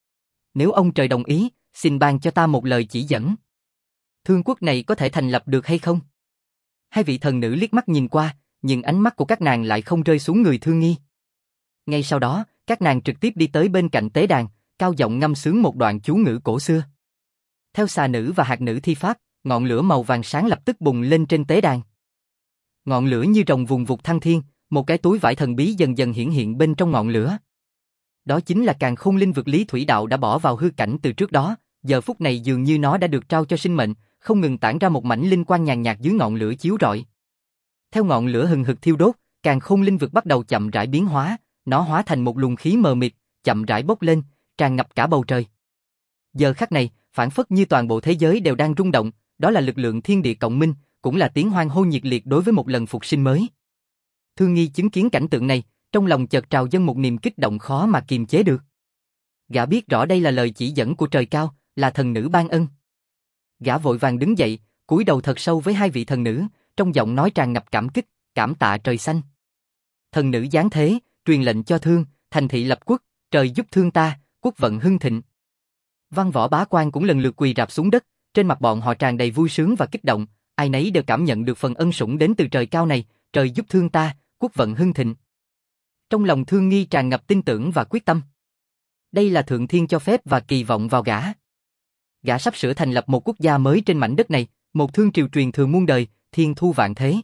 Nếu ông trời đồng ý, xin ban cho ta một lời chỉ dẫn. Thương quốc này có thể thành lập được hay không? Hai vị thần nữ liếc mắt nhìn qua, nhưng ánh mắt của các nàng lại không rơi xuống người Thương Nghi. Ngay sau đó, các nàng trực tiếp đi tới bên cạnh tế đàn, cao giọng ngâm sướng một đoạn chú ngữ cổ xưa. Theo xà nữ và hạt nữ thi pháp, ngọn lửa màu vàng sáng lập tức bùng lên trên tế đàn. Ngọn lửa như rồng vùng vụt thăng thiên, một cái túi vải thần bí dần dần hiển hiện bên trong ngọn lửa. Đó chính là càn khôn linh vực Lý Thủy Đạo đã bỏ vào hư cảnh từ trước đó, giờ phút này dường như nó đã được trao cho sinh mệnh, không ngừng tản ra một mảnh linh quang nhàn nhạt dưới ngọn lửa chiếu rọi. Theo ngọn lửa hừng hực thiêu đốt, càn khôn linh vực bắt đầu chậm rãi biến hóa, nó hóa thành một luồng khí mờ mịt, chậm rãi bốc lên, tràn ngập cả bầu trời. Giờ khắc này, phảng phất như toàn bộ thế giới đều đang rung động, đó là lực lượng thiên địa cộng minh, cũng là tiếng hoan hô nhiệt liệt đối với một lần phục sinh mới. Thương Nghi chứng kiến cảnh tượng này, trong lòng chợt trào dâng một niềm kích động khó mà kiềm chế được. Gã biết rõ đây là lời chỉ dẫn của trời cao, là thần nữ ban ân. Gã vội vàng đứng dậy, cúi đầu thật sâu với hai vị thần nữ, trong giọng nói tràn ngập cảm kích, cảm tạ trời xanh. Thần nữ giáng thế, truyền lệnh cho Thương, thành thị lập quốc, trời giúp Thương ta, quốc vận hưng thịnh. Văn Võ Bá Quan cũng lần lượt quỳ rạp xuống đất, trên mặt bọn họ tràn đầy vui sướng và kích động, ai nấy đều cảm nhận được phần ân sủng đến từ trời cao này, trời giúp thương ta, quốc vận hưng thịnh. Trong lòng Thương Nghi tràn ngập tin tưởng và quyết tâm. Đây là thượng thiên cho phép và kỳ vọng vào gã. Gã sắp sửa thành lập một quốc gia mới trên mảnh đất này, một thương triều truyền thừa muôn đời, thiên thu vạn thế.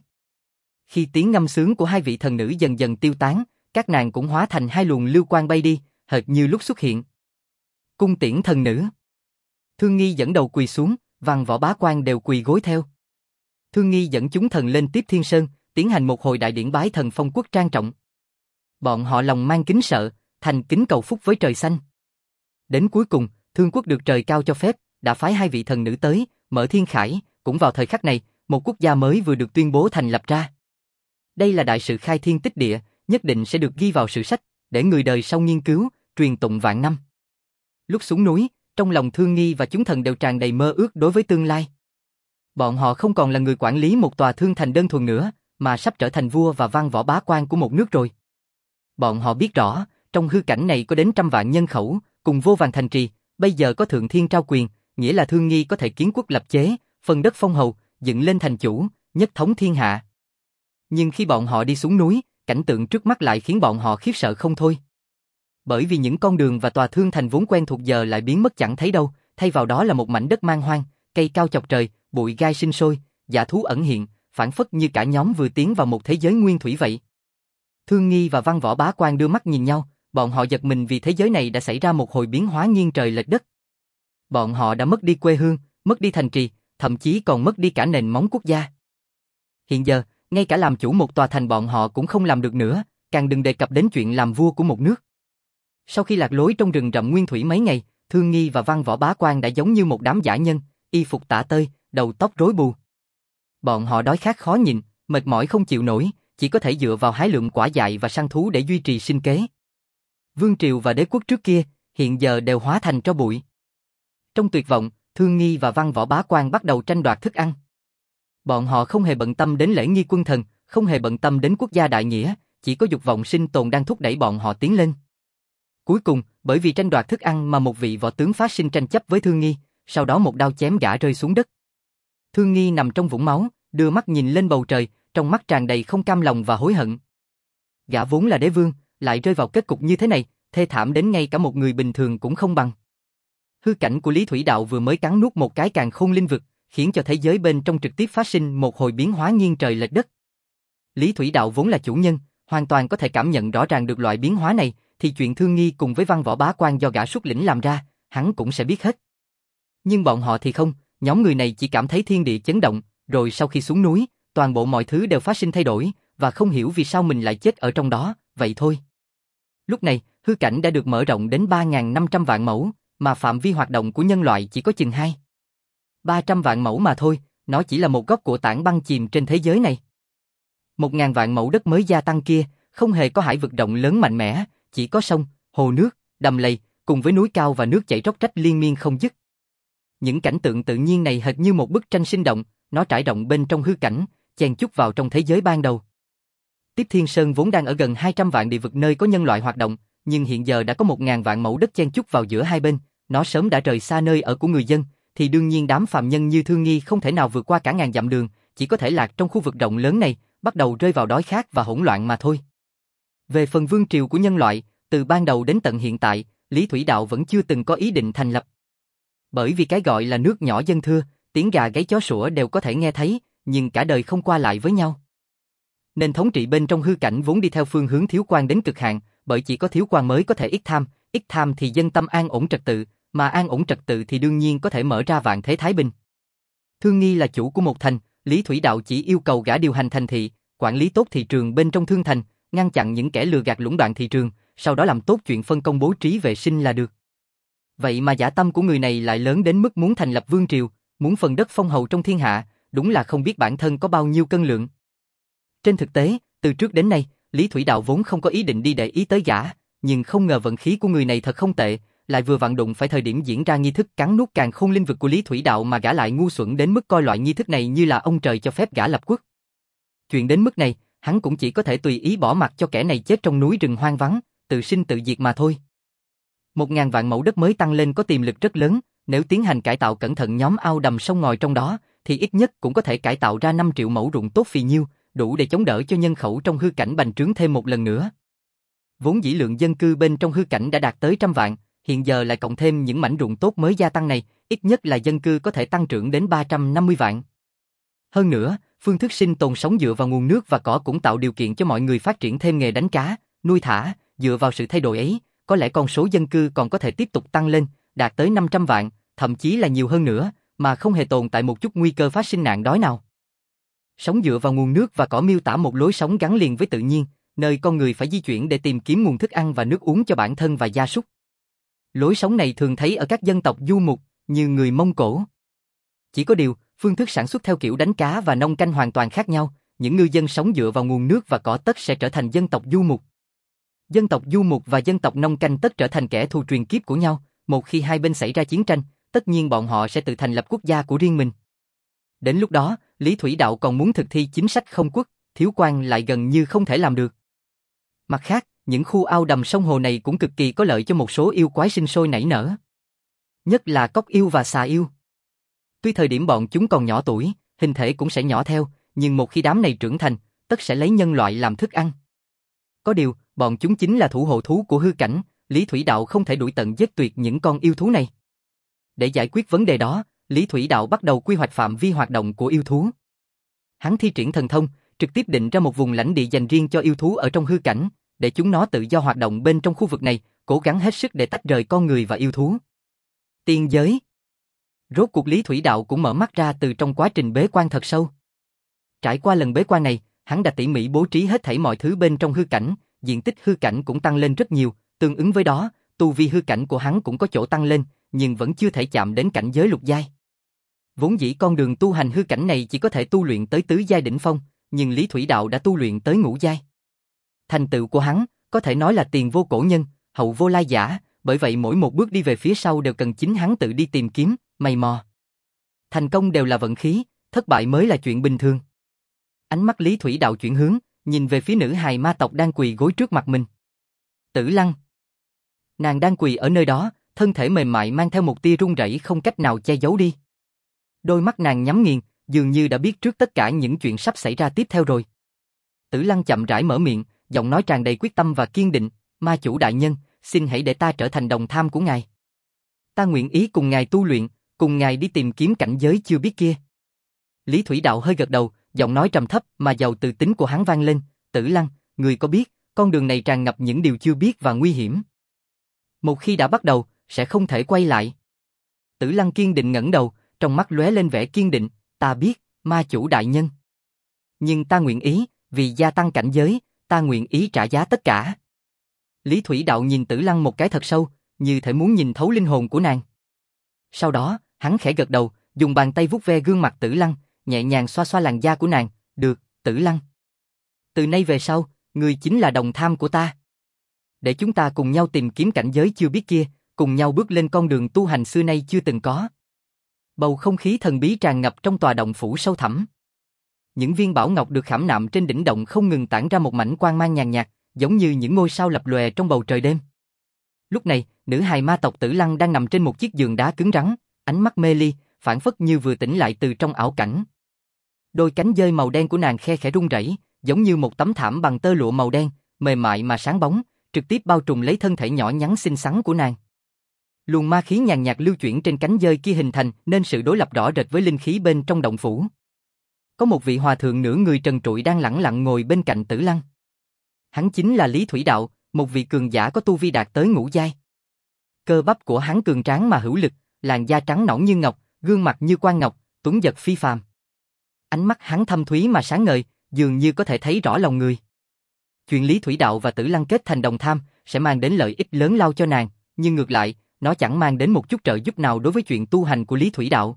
Khi tiếng ngâm sướng của hai vị thần nữ dần dần tiêu tán, các nàng cũng hóa thành hai luồng lưu quang bay đi, hệt như lúc xuất hiện. Cung tiễn thần nữ. Thương Nghi dẫn đầu quỳ xuống, Văn Võ Bá Quan đều quỳ gối theo. Thương Nghi dẫn chúng thần lên tiếp Thiên Sơn, tiến hành một hồi đại điển bái thần phong quốc trang trọng. Bọn họ lòng mang kính sợ, thành kính cầu phúc với trời xanh. Đến cuối cùng, Thương quốc được trời cao cho phép, đã phái hai vị thần nữ tới, mở thiên khải, cũng vào thời khắc này, một quốc gia mới vừa được tuyên bố thành lập ra. Đây là đại sự khai thiên tích địa, nhất định sẽ được ghi vào sử sách, để người đời sau nghiên cứu, truyền tụng vạn năm. Lúc xuống núi, trong lòng Thương Nghi và chúng thần đều tràn đầy mơ ước đối với tương lai. Bọn họ không còn là người quản lý một tòa thương thành đơn thuần nữa, mà sắp trở thành vua và văn võ bá quan của một nước rồi. Bọn họ biết rõ, trong hư cảnh này có đến trăm vạn nhân khẩu, cùng vô vàn thành trì, bây giờ có thượng thiên trao quyền, nghĩa là Thương Nghi có thể kiến quốc lập chế, phân đất phong hầu, dựng lên thành chủ, nhất thống thiên hạ. Nhưng khi bọn họ đi xuống núi, cảnh tượng trước mắt lại khiến bọn họ khiếp sợ không thôi. Bởi vì những con đường và tòa thương thành vốn quen thuộc giờ lại biến mất chẳng thấy đâu, thay vào đó là một mảnh đất man hoang, cây cao chọc trời, bụi gai sinh sôi, dã thú ẩn hiện, phảng phất như cả nhóm vừa tiến vào một thế giới nguyên thủy vậy. Thương Nghi và Văn Võ Bá Quan đưa mắt nhìn nhau, bọn họ giật mình vì thế giới này đã xảy ra một hồi biến hóa nghiêng trời lệch đất. Bọn họ đã mất đi quê hương, mất đi thành trì, thậm chí còn mất đi cả nền móng quốc gia. Hiện giờ, ngay cả làm chủ một tòa thành bọn họ cũng không làm được nữa, càng đừng đề cập đến chuyện làm vua của một nước. Sau khi lạc lối trong rừng rậm nguyên thủy mấy ngày, Thương Nghi và Văn Võ Bá Quan đã giống như một đám dã nhân, y phục tả tơi, đầu tóc rối bù. Bọn họ đói khát khó nhịn, mệt mỏi không chịu nổi, chỉ có thể dựa vào hái lượm quả dại và săn thú để duy trì sinh kế. Vương triều và đế quốc trước kia, hiện giờ đều hóa thành tro bụi. Trong tuyệt vọng, Thương Nghi và Văn Võ Bá Quan bắt đầu tranh đoạt thức ăn. Bọn họ không hề bận tâm đến lễ nghi quân thần, không hề bận tâm đến quốc gia đại nghĩa, chỉ có dục vọng sinh tồn đang thúc đẩy bọn họ tiến lên. Cuối cùng, bởi vì tranh đoạt thức ăn mà một vị võ tướng phát sinh tranh chấp với Thương Nghi, sau đó một đao chém gã rơi xuống đất. Thương Nghi nằm trong vũng máu, đưa mắt nhìn lên bầu trời, trong mắt tràn đầy không cam lòng và hối hận. Gã vốn là đế vương, lại rơi vào kết cục như thế này, thê thảm đến ngay cả một người bình thường cũng không bằng. Hư cảnh của Lý Thủy Đạo vừa mới cắn nuốt một cái càn khôn linh vực, khiến cho thế giới bên trong trực tiếp phát sinh một hồi biến hóa nghiêng trời lệch đất. Lý Thủy Đạo vốn là chủ nhân, hoàn toàn có thể cảm nhận rõ ràng được loại biến hóa này, thì chuyện Thương Nghi cùng với Văn Võ Bá Quan do gã xuất lĩnh làm ra, hắn cũng sẽ biết hết. Nhưng bọn họ thì không, nhóm người này chỉ cảm thấy thiên địa chấn động, rồi sau khi xuống núi, toàn bộ mọi thứ đều phát sinh thay đổi, và không hiểu vì sao mình lại chết ở trong đó, vậy thôi. Lúc này, hư cảnh đã được mở rộng đến ba nghìn năm trăm vạn mẫu, mà phạm vi hoạt động của nhân loại chỉ có chừng hai ba trăm vạn mẫu mà thôi, nó chỉ là một góc của tảng băng chìm trên thế giới này. Một ngàn vạn mẫu đất mới gia tăng kia, không hề có hải vực rộng lớn mạnh mẽ, chỉ có sông, hồ nước, đầm lầy, cùng với núi cao và nước chảy róc rách liên miên không dứt. Những cảnh tượng tự nhiên này hệt như một bức tranh sinh động, nó trải rộng bên trong hư cảnh, chen chúc vào trong thế giới ban đầu. Tiếp Thiên Sơn vốn đang ở gần hai trăm vạn địa vực nơi có nhân loại hoạt động, nhưng hiện giờ đã có một ngàn vạn mẫu đất chen chúc vào giữa hai bên, nó sớm đã rời xa nơi ở của người dân, thì đương nhiên đám phàm nhân như Thương Nghi không thể nào vượt qua cả ngàn dặm đường, chỉ có thể lạc trong khu vực rộng lớn này, bắt đầu rơi vào đói khát và hỗn loạn mà thôi. Về phần vương triều của nhân loại, từ ban đầu đến tận hiện tại, Lý Thủy Đạo vẫn chưa từng có ý định thành lập. Bởi vì cái gọi là nước nhỏ dân thưa, tiếng gà gáy chó sủa đều có thể nghe thấy, nhưng cả đời không qua lại với nhau. Nên thống trị bên trong hư cảnh vốn đi theo phương hướng thiếu quan đến cực hạn, bởi chỉ có thiếu quan mới có thể ít tham, ít tham thì dân tâm an ổn trật tự, mà an ổn trật tự thì đương nhiên có thể mở ra vạn thế thái bình. Thương Nghi là chủ của một thành, Lý Thủy Đạo chỉ yêu cầu gã điều hành thành thị, quản lý tốt thị trường bên trong thương thành, ngăn chặn những kẻ lừa gạt lũng đoạn thị trường, sau đó làm tốt chuyện phân công bố trí vệ sinh là được. Vậy mà dã tâm của người này lại lớn đến mức muốn thành lập vương triều, muốn phần đất phong hầu trong thiên hạ, đúng là không biết bản thân có bao nhiêu cân lượng. Trên thực tế, từ trước đến nay, Lý Thủy Đạo vốn không có ý định đi để ý tới gã, nhưng không ngờ vận khí của người này thật không tệ, lại vừa vặn đụng phải thời điểm diễn ra nghi thức cắn nuốt càn khôn linh vực của Lý Thủy Đạo mà gã lại ngu xuẩn đến mức coi loại nghi thức này như là ông trời cho phép gã lập quốc. Chuyện đến mức này, hắn cũng chỉ có thể tùy ý bỏ mặc cho kẻ này chết trong núi rừng hoang vắng, tự sinh tự diệt mà thôi. Một ngàn vạn mẫu đất mới tăng lên có tiềm lực rất lớn, nếu tiến hành cải tạo cẩn thận nhóm ao đầm sông ngòi trong đó, thì ít nhất cũng có thể cải tạo ra năm triệu mẫu ruộng tốt phì nhiêu, đủ để chống đỡ cho nhân khẩu trong hư cảnh bành trướng thêm một lần nữa. Vốn dĩ lượng dân cư bên trong hư cảnh đã đạt tới trăm vạn, hiện giờ lại cộng thêm những mảnh ruộng tốt mới gia tăng này, ít nhất là dân cư có thể tăng trưởng đến ba trăm năm mươi vạn. Hơn nữa, phương thức sinh tồn sống dựa vào nguồn nước và cỏ cũng tạo điều kiện cho mọi người phát triển thêm nghề đánh cá, nuôi thả, dựa vào sự thay đổi ấy, có lẽ con số dân cư còn có thể tiếp tục tăng lên, đạt tới năm trăm vạn, thậm chí là nhiều hơn nữa, mà không hề tồn tại một chút nguy cơ phát sinh nạn đói nào. Sống dựa vào nguồn nước và cỏ miêu tả một lối sống gắn liền với tự nhiên, nơi con người phải di chuyển để tìm kiếm nguồn thức ăn và nước uống cho bản thân và gia súc. Lối sống này thường thấy ở các dân tộc du mục, như người Mông Cổ. Chỉ có điều, phương thức sản xuất theo kiểu đánh cá và nông canh hoàn toàn khác nhau, những ngư dân sống dựa vào nguồn nước và cỏ tất sẽ trở thành dân tộc du mục. Dân tộc du mục và dân tộc nông canh tất trở thành kẻ thù truyền kiếp của nhau, một khi hai bên xảy ra chiến tranh, tất nhiên bọn họ sẽ tự thành lập quốc gia của riêng mình. Đến lúc đó, Lý Thủy Đạo còn muốn thực thi chính sách không quốc, thiếu quan lại gần như không thể làm được. Mặt khác, những khu ao đầm sông hồ này cũng cực kỳ có lợi cho một số yêu quái sinh sôi nảy nở. Nhất là cóc yêu và xà yêu. Tuy thời điểm bọn chúng còn nhỏ tuổi, hình thể cũng sẽ nhỏ theo, nhưng một khi đám này trưởng thành, tất sẽ lấy nhân loại làm thức ăn. Có điều, bọn chúng chính là thủ hộ thú của hư cảnh, Lý Thủy Đạo không thể đuổi tận giết tuyệt những con yêu thú này. Để giải quyết vấn đề đó, Lý Thủy Đạo bắt đầu quy hoạch phạm vi hoạt động của yêu thú. Hắn thi triển thần thông, trực tiếp định ra một vùng lãnh địa dành riêng cho yêu thú ở trong hư cảnh, để chúng nó tự do hoạt động bên trong khu vực này, cố gắng hết sức để tách rời con người và yêu thú. Tiên giới. Rốt cuộc Lý Thủy Đạo cũng mở mắt ra từ trong quá trình bế quan thật sâu. Trải qua lần bế quan này, hắn đã tỉ mỉ bố trí hết thảy mọi thứ bên trong hư cảnh, diện tích hư cảnh cũng tăng lên rất nhiều, tương ứng với đó, tu vi hư cảnh của hắn cũng có chỗ tăng lên, nhưng vẫn chưa thể chạm đến cảnh giới lục giai. Vốn dĩ con đường tu hành hư cảnh này chỉ có thể tu luyện tới tứ giai đỉnh phong, nhưng Lý Thủy Đạo đã tu luyện tới ngũ giai. Thành tựu của hắn, có thể nói là tiền vô cổ nhân, hậu vô lai giả, bởi vậy mỗi một bước đi về phía sau đều cần chính hắn tự đi tìm kiếm, mày mò. Thành công đều là vận khí, thất bại mới là chuyện bình thường. Ánh mắt Lý Thủy Đạo chuyển hướng, nhìn về phía nữ hài ma tộc đang quỳ gối trước mặt mình. Tử Lăng. Nàng đang quỳ ở nơi đó, thân thể mềm mại mang theo một tia run rẩy không cách nào che giấu đi. Đôi mắt nàng nhắm nghiền, dường như đã biết trước tất cả những chuyện sắp xảy ra tiếp theo rồi. Tử Lăng chậm rãi mở miệng, giọng nói tràn đầy quyết tâm và kiên định, "Ma chủ đại nhân, xin hãy để ta trở thành đồng tham của ngài. Ta nguyện ý cùng ngài tu luyện, cùng ngài đi tìm kiếm cảnh giới chưa biết kia." Lý Thủy Đạo hơi gật đầu, giọng nói trầm thấp mà giàu tự tính của hắn vang lên, "Tử Lăng, người có biết, con đường này tràn ngập những điều chưa biết và nguy hiểm. Một khi đã bắt đầu, sẽ không thể quay lại." Tử Lăng kiên định ngẩng đầu, trong mắt lóe lên vẻ kiên định, "Ta biết, ma chủ đại nhân. Nhưng ta nguyện ý, vì gia tăng cảnh giới, ta nguyện ý trả giá tất cả." Lý Thủy Đạo nhìn Tử Lăng một cái thật sâu, như thể muốn nhìn thấu linh hồn của nàng. Sau đó, hắn khẽ gật đầu, dùng bàn tay vuốt ve gương mặt Tử Lăng, nhẹ nhàng xoa xoa làn da của nàng, "Được, Tử Lăng. Từ nay về sau, ngươi chính là đồng tham của ta. Để chúng ta cùng nhau tìm kiếm cảnh giới chưa biết kia, cùng nhau bước lên con đường tu hành xưa nay chưa từng có." Bầu không khí thần bí tràn ngập trong tòa động phủ sâu thẳm. Những viên bảo ngọc được khảm nạm trên đỉnh động không ngừng tản ra một mảnh quang mang nhàn nhạt, giống như những ngôi sao lập lòe trong bầu trời đêm. Lúc này, nữ hài ma tộc Tử Lăng đang nằm trên một chiếc giường đá cứng rắn, ánh mắt mê ly, phảng phất như vừa tỉnh lại từ trong ảo cảnh. Đôi cánh dơi màu đen của nàng khe khẽ rung rẩy, giống như một tấm thảm bằng tơ lụa màu đen, mềm mại mà sáng bóng, trực tiếp bao trùm lấy thân thể nhỏ nhắn xinh xắn của nàng. Luồng ma khí nhàn nhạt lưu chuyển trên cánh dơi kia hình thành nên sự đối lập rõ rệt với linh khí bên trong động phủ. Có một vị hòa thượng nửa người trần trụi đang lẳng lặng ngồi bên cạnh Tử Lăng. Hắn chính là Lý Thủy Đạo, một vị cường giả có tu vi đạt tới ngũ giai. Cơ bắp của hắn cường tráng mà hữu lực, làn da trắng nõn như ngọc, gương mặt như quan ngọc, tuấn giật phi phàm. Ánh mắt hắn thâm thúy mà sáng ngời, dường như có thể thấy rõ lòng người. Chuyện Lý Thủy Đạo và Tử Lăng kết thành đồng tham sẽ mang đến lợi ích lớn lao cho nàng, nhưng ngược lại, nó chẳng mang đến một chút trợ giúp nào đối với chuyện tu hành của Lý Thủy Đạo.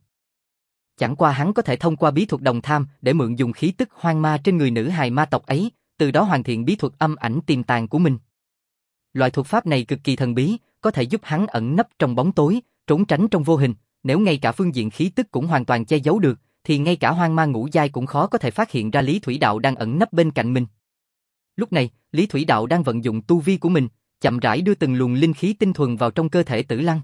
Chẳng qua hắn có thể thông qua bí thuật đồng tham để mượn dùng khí tức hoang ma trên người nữ hài ma tộc ấy, từ đó hoàn thiện bí thuật âm ảnh tiềm tàng của mình. Loại thuật pháp này cực kỳ thần bí, có thể giúp hắn ẩn nấp trong bóng tối, trốn tránh trong vô hình, nếu ngay cả phương diện khí tức cũng hoàn toàn che giấu được, thì ngay cả hoang ma ngũ giai cũng khó có thể phát hiện ra Lý Thủy Đạo đang ẩn nấp bên cạnh mình. Lúc này, Lý Thủy Đạo đang vận dụng tu vi của mình, chậm rãi đưa từng luồng linh khí tinh thuần vào trong cơ thể Tử Lăng.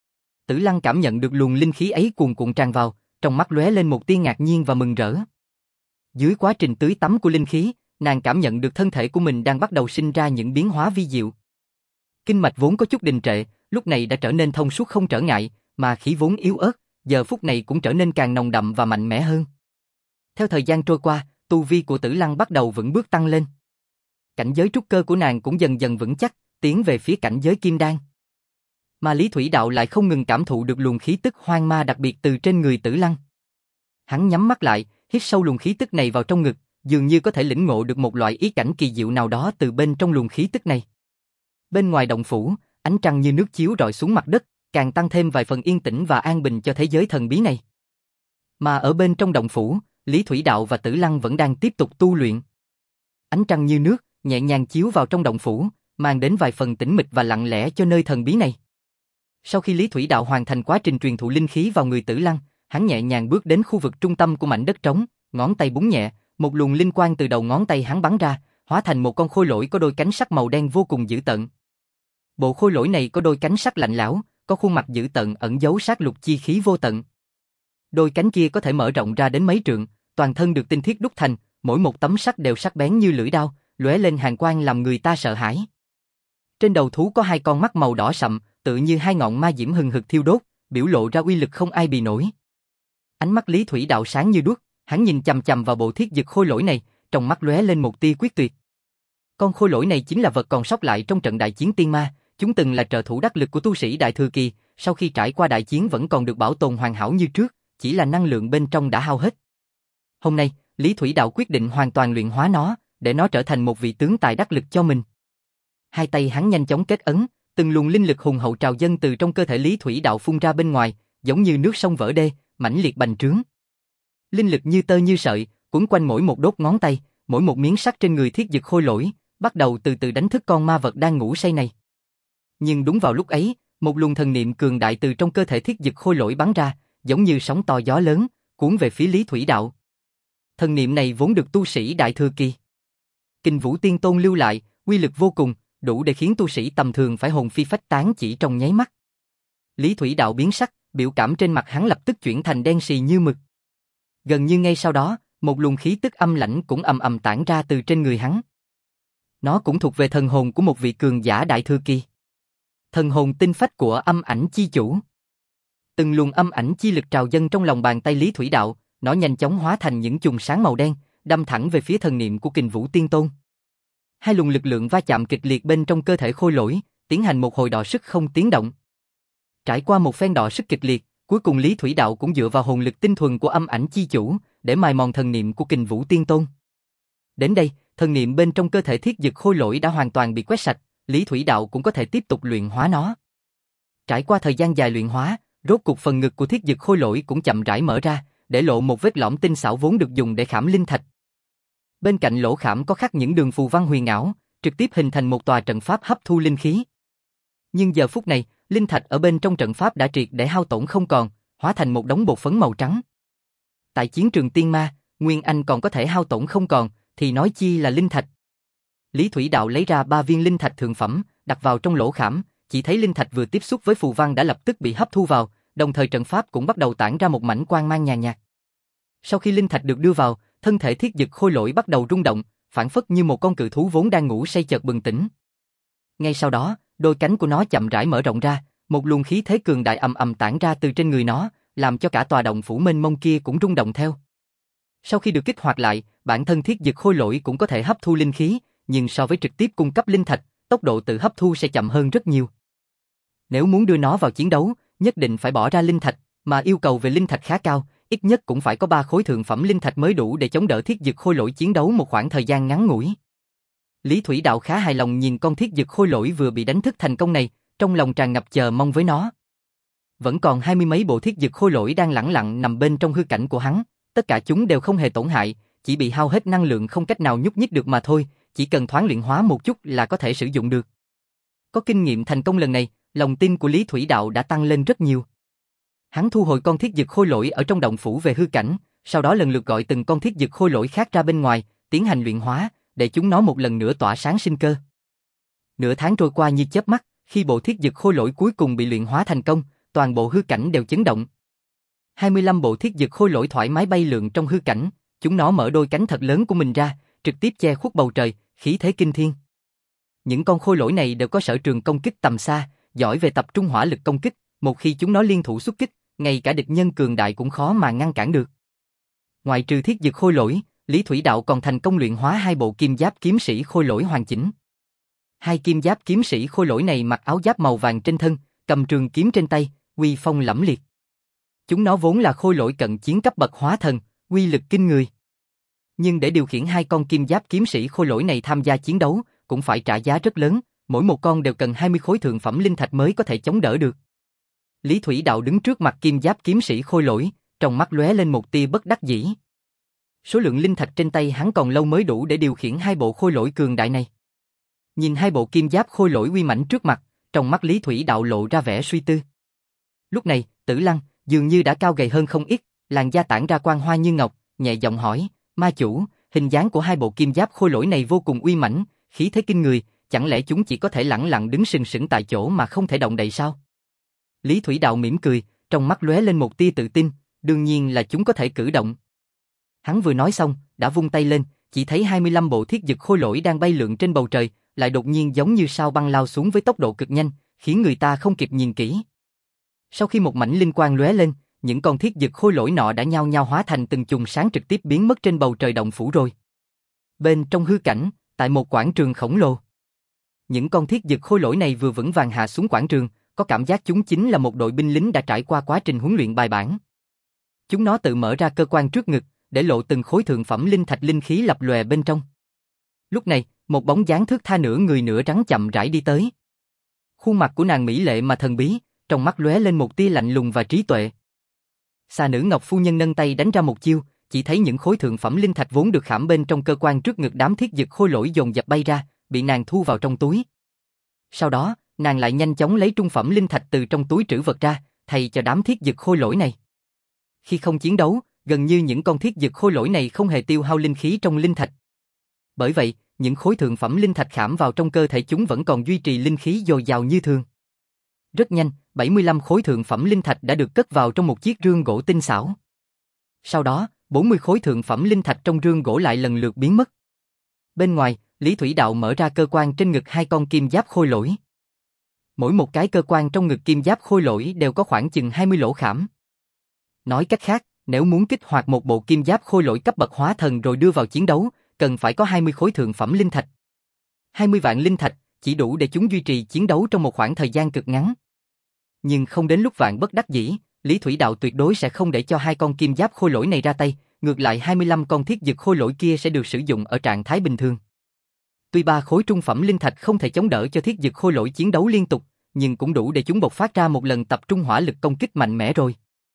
Tử Lăng cảm nhận được luồng linh khí ấy cuồn cuộn tràn vào, trong mắt lóe lên một tia ngạc nhiên và mừng rỡ. Dưới quá trình tưới tắm của linh khí, nàng cảm nhận được thân thể của mình đang bắt đầu sinh ra những biến hóa vi diệu. Kinh mạch vốn có chút đình trệ, lúc này đã trở nên thông suốt không trở ngại, mà khí vốn yếu ớt, giờ phút này cũng trở nên càng nồng đậm và mạnh mẽ hơn. Theo thời gian trôi qua, tu vi của Tử Lăng bắt đầu vững bước tăng lên. Cảnh giới trúc cơ của nàng cũng dần dần vững chắc, tiến về phía cảnh giới kim đan. Mà Lý Thủy Đạo lại không ngừng cảm thụ được luồng khí tức hoang ma đặc biệt từ trên người Tử Lăng. Hắn nhắm mắt lại, hít sâu luồng khí tức này vào trong ngực, dường như có thể lĩnh ngộ được một loại ý cảnh kỳ diệu nào đó từ bên trong luồng khí tức này. Bên ngoài động phủ, ánh trăng như nước chiếu rọi xuống mặt đất, càng tăng thêm vài phần yên tĩnh và an bình cho thế giới thần bí này. Mà ở bên trong động phủ, Lý Thủy Đạo và Tử Lăng vẫn đang tiếp tục tu luyện. Ánh trăng như nước, nhẹ nhàng chiếu vào trong động phủ, mang đến vài phần tĩnh mịch và lặng lẽ cho nơi thần bí này. Sau khi Lý Thủy Đạo hoàn thành quá trình truyền thụ linh khí vào người Tử Lăng, hắn nhẹ nhàng bước đến khu vực trung tâm của mảnh đất trống, ngón tay búng nhẹ, một luồng linh quang từ đầu ngón tay hắn bắn ra, hóa thành một con khôi lỗi có đôi cánh sắc màu đen vô cùng dữ tợn. Bộ khôi lỗi này có đôi cánh sắc lạnh lẽo, có khuôn mặt dữ tợn ẩn giấu sát lục chi khí vô tận. Đôi cánh kia có thể mở rộng ra đến mấy trượng, toàn thân được tinh thiết đúc thành, mỗi một tấm sắt đều sắc bén như lưỡi dao, lóe lên hàn quang làm người ta sợ hãi. Trên đầu thú có hai con mắt màu đỏ sậm, tự như hai ngọn ma diễm hừng hực thiêu đốt, biểu lộ ra uy lực không ai bì nổi. Ánh mắt Lý Thủy Đạo sáng như đuốc, hắn nhìn chằm chằm vào bộ thiết dực khôi lỗi này, trong mắt lóe lên một tia quyết tuyệt. Con khôi lỗi này chính là vật còn sót lại trong trận đại chiến tiên ma, chúng từng là trợ thủ đắc lực của tu sĩ đại thừa kỳ, sau khi trải qua đại chiến vẫn còn được bảo tồn hoàn hảo như trước, chỉ là năng lượng bên trong đã hao hết. Hôm nay, Lý Thủy Đạo quyết định hoàn toàn luyện hóa nó, để nó trở thành một vị tướng tài đắc lực cho mình. Hai tay hắn nhanh chóng kết ấn, từng luồng linh lực hùng hậu trào dâng từ trong cơ thể Lý Thủy Đạo phun ra bên ngoài, giống như nước sông vỡ đê, mãnh liệt bành trướng. Linh lực như tơ như sợi, quấn quanh mỗi một đốt ngón tay, mỗi một miếng sắt trên người thiết dực khôi lỗi, bắt đầu từ từ đánh thức con ma vật đang ngủ say này. Nhưng đúng vào lúc ấy, một luồng thần niệm cường đại từ trong cơ thể thiết dực khôi lỗi bắn ra, giống như sóng to gió lớn, cuốn về phía Lý Thủy Đạo. Thần niệm này vốn được tu sĩ đại thừa kỳ Kình Vũ Tiên Tôn lưu lại, uy lực vô cùng, đủ để khiến tu sĩ tầm thường phải hồn phi phách tán chỉ trong nháy mắt. Lý Thủy Đạo biến sắc, biểu cảm trên mặt hắn lập tức chuyển thành đen xì như mực. Gần như ngay sau đó, một luồng khí tức âm lãnh cũng ầm ầm tản ra từ trên người hắn. Nó cũng thuộc về thần hồn của một vị cường giả đại thừa kỳ. Thần hồn tinh phách của âm ảnh chi chủ. Từng luồng âm ảnh chi lực trào dâng trong lòng bàn tay Lý Thủy Đạo, nó nhanh chóng hóa thành những chùm sáng màu đen, đâm thẳng về phía thần niệm của Kình Vũ Tiên Tôn. Hai luồng lực lượng va chạm kịch liệt bên trong cơ thể khôi lỗi, tiến hành một hồi đọ sức không tiếng động. Trải qua một phen đọ sức kịch liệt, cuối cùng Lý Thủy Đạo cũng dựa vào hồn lực tinh thuần của âm ảnh chi chủ, để mài mòn thần niệm của Kình Vũ Tiên Tôn. Đến đây, thần niệm bên trong cơ thể thiết dực khôi lỗi đã hoàn toàn bị quét sạch, Lý Thủy Đạo cũng có thể tiếp tục luyện hóa nó. Trải qua thời gian dài luyện hóa, rốt cục phần ngực của thiết dực khôi lỗi cũng chậm rãi mở ra, để lộ một vết lõm tinh xảo vốn được dùng để khảm linh thạch. Bên cạnh lỗ khảm có khắc những đường phù văn huyền ảo, trực tiếp hình thành một tòa trận pháp hấp thu linh khí. Nhưng giờ phút này, linh thạch ở bên trong trận pháp đã triệt để hao tổn không còn, hóa thành một đống bột phấn màu trắng. Tại chiến trường tiên ma, Nguyên Anh còn có thể hao tổn không còn, thì nói chi là linh thạch. Lý Thủy Đạo lấy ra ba viên linh thạch thượng phẩm, đặt vào trong lỗ khảm, chỉ thấy linh thạch vừa tiếp xúc với phù văn đã lập tức bị hấp thu vào, đồng thời trận pháp cũng bắt đầu tản ra một mảnh quang mang nhàn nhạt. Sau khi linh thạch được đưa vào, thân thể thiết dực khôi lỗi bắt đầu rung động, phản phất như một con cự thú vốn đang ngủ say chợt bừng tỉnh. Ngay sau đó, đôi cánh của nó chậm rãi mở rộng ra, một luồng khí thế cường đại ầm ầm tản ra từ trên người nó, làm cho cả tòa động phủ mênh mông kia cũng rung động theo. Sau khi được kích hoạt lại, bản thân thiết dực khôi lỗi cũng có thể hấp thu linh khí, nhưng so với trực tiếp cung cấp linh thạch, tốc độ tự hấp thu sẽ chậm hơn rất nhiều. Nếu muốn đưa nó vào chiến đấu, nhất định phải bỏ ra linh thạch, mà yêu cầu về linh thạch khá cao, ít nhất cũng phải có ba khối thượng phẩm linh thạch mới đủ để chống đỡ thiết dực khôi lỗi chiến đấu một khoảng thời gian ngắn ngủi. Lý Thủy Đạo khá hài lòng nhìn con thiết dực khôi lỗi vừa bị đánh thức thành công này, trong lòng tràn ngập chờ mong với nó. Vẫn còn hai mươi mấy bộ thiết dực khôi lỗi đang lẳng lặng nằm bên trong hư cảnh của hắn, tất cả chúng đều không hề tổn hại, chỉ bị hao hết năng lượng không cách nào nhúc nhích được mà thôi, chỉ cần thoáng luyện hóa một chút là có thể sử dụng được. Có kinh nghiệm thành công lần này, lòng tin của Lý Thủy Đạo đã tăng lên rất nhiều. Hắn thu hồi con thiết dực khôi lỗi ở trong động phủ về hư cảnh, sau đó lần lượt gọi từng con thiết dực khôi lỗi khác ra bên ngoài, tiến hành luyện hóa, để chúng nó một lần nữa tỏa sáng sinh cơ. Nửa tháng trôi qua như chớp mắt, khi bộ thiết dực khôi lỗi cuối cùng bị luyện hóa thành công, toàn bộ hư cảnh đều chấn động. hai mươi lăm bộ thiết dực khôi lỗi thoải mái bay lượn trong hư cảnh, chúng nó mở đôi cánh thật lớn của mình ra, trực tiếp che khuất bầu trời, khí thế kinh thiên. Những con khôi lỗi này đều có sở trường công kích tầm xa, giỏi về tập trung hỏa lực công kích, một khi chúng nó liên thủ xuất kích, ngay cả địch nhân cường đại cũng khó mà ngăn cản được. Ngoài trừ thiết dực khôi lỗi, Lý Thủy Đạo còn thành công luyện hóa hai bộ kim giáp kiếm sĩ khôi lỗi hoàn chỉnh. Hai kim giáp kiếm sĩ khôi lỗi này mặc áo giáp màu vàng trên thân, cầm trường kiếm trên tay, uy phong lẫm liệt. Chúng nó vốn là khôi lỗi cận chiến cấp bậc hóa thần, uy lực kinh người. Nhưng để điều khiển hai con kim giáp kiếm sĩ khôi lỗi này tham gia chiến đấu, cũng phải trả giá rất lớn, mỗi một con đều cần hai mươi khối thượng phẩm linh thạch mới có thể chống đỡ được. Lý Thủy Đạo đứng trước mặt kim giáp kiếm sĩ khôi lỗi, trong mắt lóe lên một tia bất đắc dĩ. Số lượng linh thạch trên tay hắn còn lâu mới đủ để điều khiển hai bộ khôi lỗi cường đại này. Nhìn hai bộ kim giáp khôi lỗi uy mãnh trước mặt, trong mắt Lý Thủy Đạo lộ ra vẻ suy tư. Lúc này, Tử Lăng dường như đã cao gầy hơn không ít, làn da tản ra quang hoa như ngọc, nhẹ giọng hỏi: "Ma chủ, hình dáng của hai bộ kim giáp khôi lỗi này vô cùng uy mãnh, khí thế kinh người, chẳng lẽ chúng chỉ có thể lẳng lặng đứng sừng sững tại chỗ mà không thể động đậy sao?" Lý Thủy Đạo mỉm cười, trong mắt lóe lên một tia tự tin, đương nhiên là chúng có thể cử động. Hắn vừa nói xong, đã vung tay lên, chỉ thấy hai mươi lăm bộ thiết dực khôi lỗi đang bay lượn trên bầu trời, lại đột nhiên giống như sao băng lao xuống với tốc độ cực nhanh, khiến người ta không kịp nhìn kỹ. Sau khi một mảnh linh quang lóe lên, những con thiết dực khôi lỗi nọ đã nhao nhao hóa thành từng chùm sáng trực tiếp biến mất trên bầu trời động phủ rồi. Bên trong hư cảnh, tại một quảng trường khổng lồ, những con thiết dực khôi lỗi này vừa vững vàng hạ xuống quảng trường, có cảm giác chúng chính là một đội binh lính đã trải qua quá trình huấn luyện bài bản. Chúng nó tự mở ra cơ quan trước ngực, để lộ từng khối thượng phẩm linh thạch linh khí lập lòe bên trong. Lúc này, một bóng dáng thước tha nửa người nửa trắng chậm rãi đi tới. Khuôn mặt của nàng mỹ lệ mà thần bí, trong mắt lóe lên một tia lạnh lùng và trí tuệ. Xà nữ Ngọc phu nhân nâng tay đánh ra một chiêu, chỉ thấy những khối thượng phẩm linh thạch vốn được khảm bên trong cơ quan trước ngực đám thiết dực khôi lỗi dồn dập bay ra, bị nàng thu vào trong túi. Sau đó, nàng lại nhanh chóng lấy trung phẩm linh thạch từ trong túi trữ vật ra, thay cho đám thiết dực khôi lỗi này. Khi không chiến đấu, gần như những con thiết dực khôi lỗi này không hề tiêu hao linh khí trong linh thạch. Bởi vậy, những khối thượng phẩm linh thạch khảm vào trong cơ thể chúng vẫn còn duy trì linh khí dồi dào như thường. Rất nhanh, bảy mươi lăm khối thượng phẩm linh thạch đã được cất vào trong một chiếc rương gỗ tinh xảo. Sau đó, bốn mươi khối thượng phẩm linh thạch trong rương gỗ lại lần lượt biến mất. Bên ngoài, Lý Thủy Đạo mở ra cơ quan trên ngực hai con kim giáp khôi lỗi. Mỗi một cái cơ quan trong ngực kim giáp khôi lỗi đều có khoảng chừng hai mươi lỗ khảm. Nói cách khác, nếu muốn kích hoạt một bộ kim giáp khôi lỗi cấp bậc hóa thần rồi đưa vào chiến đấu, cần phải có hai mươi khối thượng phẩm linh thạch. hai mươi vạn linh thạch chỉ đủ để chúng duy trì chiến đấu trong một khoảng thời gian cực ngắn. Nhưng không đến lúc vạn bất đắc dĩ, Lý Thủy Đạo tuyệt đối sẽ không để cho hai con kim giáp khôi lỗi này ra tay, ngược lại hai mươi lăm con thiết dực khôi lỗi kia sẽ được sử dụng ở trạng thái bình thường. Tuy ba khối trung phẩm linh thạch không thể chống đỡ cho thiết dực khôi lỗi chiến đấu liên tục, nhưng cũng đủ để chúng bộc phát ra một lần tập trung hỏa lực công kích mạnh mẽ rồi.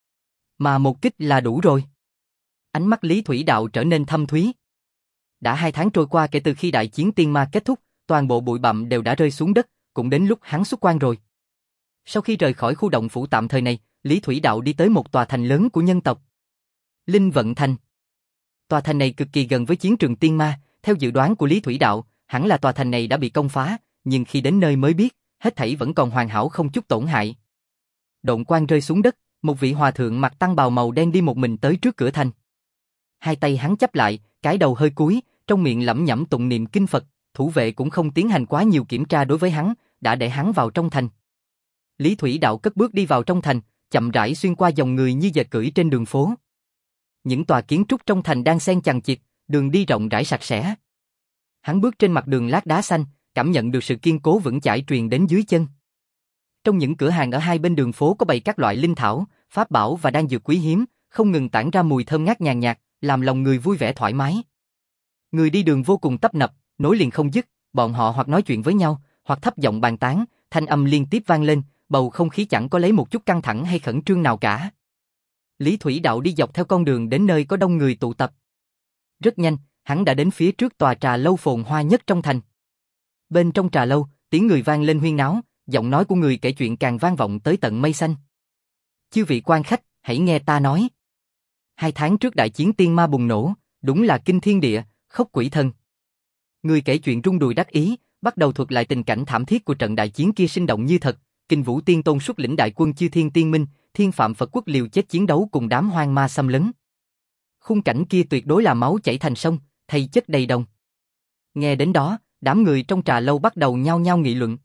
Mà một kích là đủ rồi. Ánh mắt Lý Thủy Đạo trở nên thâm thúy. Đã hai tháng trôi qua kể từ khi đại chiến tiên ma kết thúc, toàn bộ bụi bặm đều đã rơi xuống đất, cũng đến lúc hắn xuất quan rồi. Sau khi rời khỏi khu động phủ tạm thời này, Lý Thủy Đạo đi tới một tòa thành lớn của nhân tộc. Linh Vận Thành. Tòa thành này cực kỳ gần với chiến trường tiên ma, theo dự đoán của Lý Thủy Đạo, hẳn là tòa thành này đã bị công phá, nhưng khi đến nơi mới biết, hết thảy vẫn còn hoàn hảo không chút tổn hại. Độn quang rơi xuống đất, một vị hòa thượng mặc tăng bào màu đen đi một mình tới trước cửa thành. Hai tay hắn chắp lại, cái đầu hơi cúi, trong miệng lẩm nhẩm tụng niệm kinh Phật, thủ vệ cũng không tiến hành quá nhiều kiểm tra đối với hắn, đã để hắn vào trong thành. Lý Thủy Đạo cất bước đi vào trong thành, chậm rãi xuyên qua dòng người như dệt cưỡi trên đường phố. Những tòa kiến trúc trong thành đang xen chằng chịt, đường đi rộng rãi sạch sẽ. Hắn bước trên mặt đường lát đá xanh, cảm nhận được sự kiên cố vững chãi truyền đến dưới chân. Trong những cửa hàng ở hai bên đường phố có bày các loại linh thảo, pháp bảo và đan dược quý hiếm, không ngừng tản ra mùi thơm ngát nhàn nhạt, làm lòng người vui vẻ thoải mái. Người đi đường vô cùng tấp nập, nối liền không dứt, bọn họ hoặc nói chuyện với nhau, hoặc thấp giọng bàn tán, thanh âm liên tiếp vang lên, bầu không khí chẳng có lấy một chút căng thẳng hay khẩn trương nào cả. Lý Thủy Đạo đi dọc theo con đường đến nơi có đông người tụ tập. Rất nhanh, hắn đã đến phía trước tòa trà lâu phồn hoa nhất trong thành. Bên trong trà lâu, tiếng người vang lên huyên náo, giọng nói của người kể chuyện càng vang vọng tới tận mây xanh. Chư vị quan khách, hãy nghe ta nói. Hai tháng trước đại chiến tiên ma bùng nổ, đúng là kinh thiên địa, khốc quỷ thần. Người kể chuyện rung đùi đắc ý, Bắt đầu thuật lại tình cảnh thảm thiết của trận đại chiến kia sinh động như thật, Kình Vũ Tiên Tôn xuất lĩnh đại quân Chư Thiên Tiên Minh, Thiên Phạm Phật Quốc liều chết chiến đấu cùng đám hoang ma xâm lấn. Khung cảnh kia tuyệt đối là máu chảy thành sông, thây chất đầy đồng. Nghe đến đó, đám người trong trà lâu bắt đầu nhao nhao nghị luận.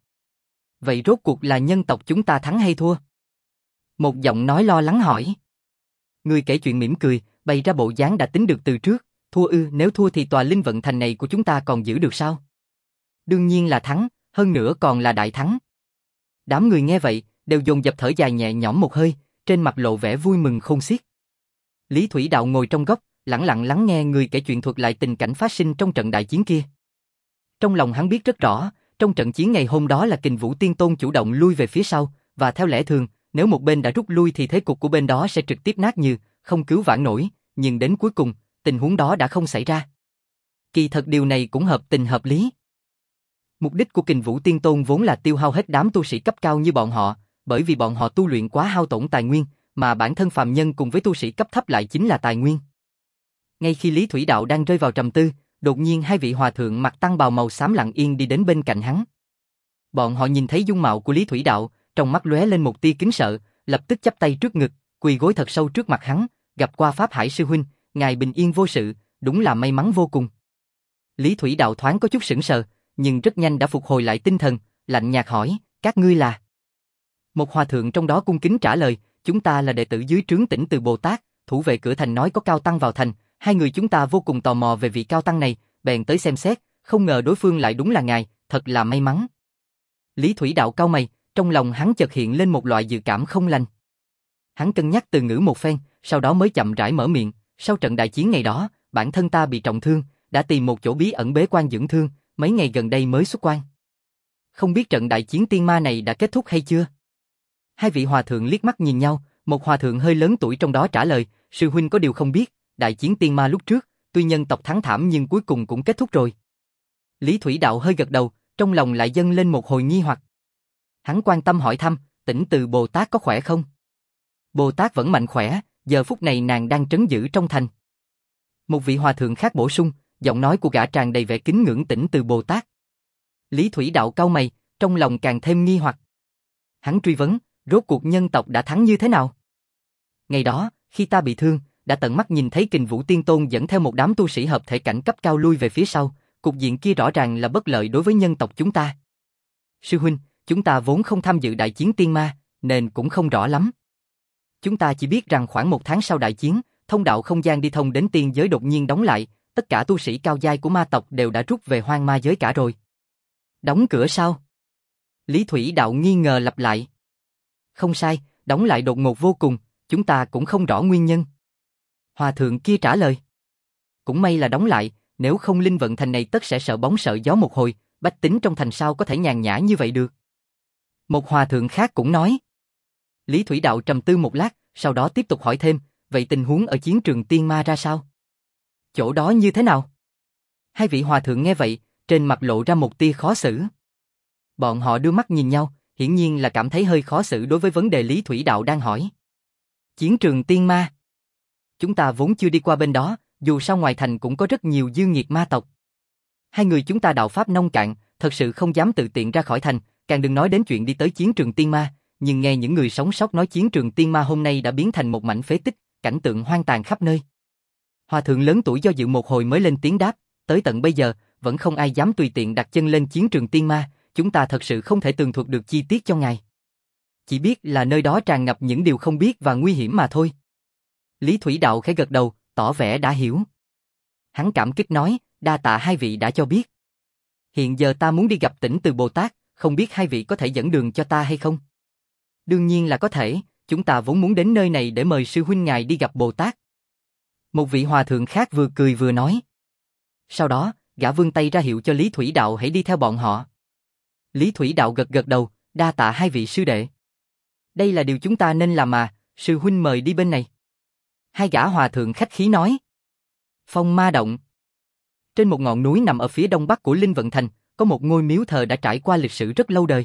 Vậy rốt cuộc là nhân tộc chúng ta thắng hay thua? Một giọng nói lo lắng hỏi. Người kể chuyện mỉm cười, bày ra bộ dáng đã tính được từ trước, thua ư, nếu thua thì tòa linh vận thành này của chúng ta còn giữ được sao? Đương nhiên là thắng, hơn nữa còn là đại thắng. Đám người nghe vậy, đều dồn dập thở dài nhẹ nhõm một hơi, trên mặt lộ vẻ vui mừng khôn xiết. Lý Thủy Đạo ngồi trong góc, lặng lặng lắng nghe người kể chuyện thuật lại tình cảnh phát sinh trong trận đại chiến kia. Trong lòng hắn biết rất rõ, trong trận chiến ngày hôm đó là Kình Vũ Tiên Tôn chủ động lui về phía sau, và theo lẽ thường, nếu một bên đã rút lui thì thế cục của bên đó sẽ trực tiếp nát như, không cứu vãn nổi, nhưng đến cuối cùng, tình huống đó đã không xảy ra. Kỳ thật điều này cũng hợp tình hợp lý. Mục đích của Kình Vũ Tiên Tôn vốn là tiêu hao hết đám tu sĩ cấp cao như bọn họ, bởi vì bọn họ tu luyện quá hao tổn tài nguyên, mà bản thân phàm nhân cùng với tu sĩ cấp thấp lại chính là tài nguyên. Ngay khi Lý Thủy Đạo đang rơi vào trầm tư, đột nhiên hai vị hòa thượng mặc tăng bào màu xám lặng yên đi đến bên cạnh hắn. Bọn họ nhìn thấy dung mạo của Lý Thủy Đạo, trong mắt lóe lên một tia kính sợ, lập tức chắp tay trước ngực, quỳ gối thật sâu trước mặt hắn, gặp qua Pháp Hải sư huynh, ngài bình yên vô sự, đúng là may mắn vô cùng. Lý Thủy Đạo thoáng có chút sững sờ, nhưng rất nhanh đã phục hồi lại tinh thần, lạnh nhạt hỏi, các ngươi là? Một hòa thượng trong đó cung kính trả lời, chúng ta là đệ tử dưới trướng Tỉnh Từ Bồ Tát, thủ vệ cửa thành nói có cao tăng vào thành, hai người chúng ta vô cùng tò mò về vị cao tăng này, bèn tới xem xét, không ngờ đối phương lại đúng là ngài, thật là may mắn. Lý Thủy Đạo cau mày, trong lòng hắn chợt hiện lên một loại dự cảm không lành. Hắn cân nhắc từ ngữ một phen, sau đó mới chậm rãi mở miệng, sau trận đại chiến ngày đó, bản thân ta bị trọng thương, đã tìm một chỗ bí ẩn bế quan dưỡng thương, mấy ngày gần đây mới xuất quan. Không biết trận đại chiến tiên ma này đã kết thúc hay chưa? Hai vị hòa thượng liếc mắt nhìn nhau, một hòa thượng hơi lớn tuổi trong đó trả lời, sư huynh có điều không biết, đại chiến tiên ma lúc trước, tuy nhân tộc thắng thảm nhưng cuối cùng cũng kết thúc rồi. Lý Thủy Đạo hơi gật đầu, trong lòng lại dâng lên một hồi nghi hoặc. Hắn quan tâm hỏi thăm, Tỉnh Từ Bồ Tát có khỏe không? Bồ Tát vẫn mạnh khỏe, giờ phút này nàng đang trấn giữ trong thành. Một vị hòa thượng khác bổ sung, giọng nói của gã tràn đầy vẻ kính ngưỡng Tỉnh Từ Bồ Tát. Lý Thủy Đạo cau mày, trong lòng càng thêm nghi hoặc. Hắn truy vấn, rốt cuộc nhân tộc đã thắng như thế nào? Ngày đó, khi ta bị thương, đã tận mắt nhìn thấy Kình Vũ Tiên Tôn dẫn theo một đám tu sĩ hợp thể cảnh cấp cao lui về phía sau, cục diện kia rõ ràng là bất lợi đối với nhân tộc chúng ta. Sư huynh, chúng ta vốn không tham dự đại chiến tiên ma, nên cũng không rõ lắm. Chúng ta chỉ biết rằng khoảng một tháng sau đại chiến, thông đạo không gian đi thông đến tiên giới đột nhiên đóng lại, tất cả tu sĩ cao giai của ma tộc đều đã rút về hoang ma giới cả rồi. Đóng cửa sao? Lý Thủy Đạo nghi ngờ lặp lại. Không sai, đóng lại đột ngột vô cùng, chúng ta cũng không rõ nguyên nhân. Hòa thượng kia trả lời. Cũng may là đóng lại, nếu không linh vận thành này tất sẽ sợ bóng sợ gió một hồi, bách tính trong thành sao có thể nhàn nhã như vậy được. Một hòa thượng khác cũng nói. Lý Thủy Đạo trầm tư một lát, sau đó tiếp tục hỏi thêm, vậy tình huống ở chiến trường tiên ma ra sao? Chỗ đó như thế nào? Hai vị hòa thượng nghe vậy, trên mặt lộ ra một tia khó xử. Bọn họ đưa mắt nhìn nhau, hiển nhiên là cảm thấy hơi khó xử đối với vấn đề Lý Thủy Đạo đang hỏi. Chiến trường tiên ma. Chúng ta vốn chưa đi qua bên đó, dù sao ngoài thành cũng có rất nhiều dương nghiệt ma tộc. Hai người chúng ta đạo pháp nông cạn, thật sự không dám tự tiện ra khỏi thành, càng đừng nói đến chuyện đi tới chiến trường tiên ma, nhưng nghe những người sống sót nói chiến trường tiên ma hôm nay đã biến thành một mảnh phế tích, cảnh tượng hoang tàn khắp nơi. Hòa thượng lớn tuổi do dự một hồi mới lên tiếng đáp, tới tận bây giờ, vẫn không ai dám tùy tiện đặt chân lên chiến trường tiên ma, chúng ta thật sự không thể tường thuật được chi tiết cho ngài. Chỉ biết là nơi đó tràn ngập những điều không biết và nguy hiểm mà thôi. Lý Thủy Đạo khẽ gật đầu, tỏ vẻ đã hiểu. Hắn cảm kích nói, đa tạ hai vị đã cho biết. Hiện giờ ta muốn đi gặp Tỉnh Từ Bồ Tát, không biết hai vị có thể dẫn đường cho ta hay không? Đương nhiên là có thể, chúng ta vốn muốn đến nơi này để mời sư huynh ngài đi gặp Bồ Tát. Một vị hòa thượng khác vừa cười vừa nói. Sau đó, gã vươn tay ra hiệu cho Lý Thủy Đạo hãy đi theo bọn họ. Lý Thủy Đạo gật gật đầu, đa tạ hai vị sư đệ. Đây là điều chúng ta nên làm mà, sư huynh mời đi bên này. Hai gã hòa thượng khách khí nói. Phong Ma Động. Trên một ngọn núi nằm ở phía đông bắc của Linh Vận Thành, có một ngôi miếu thờ đã trải qua lịch sử rất lâu đời.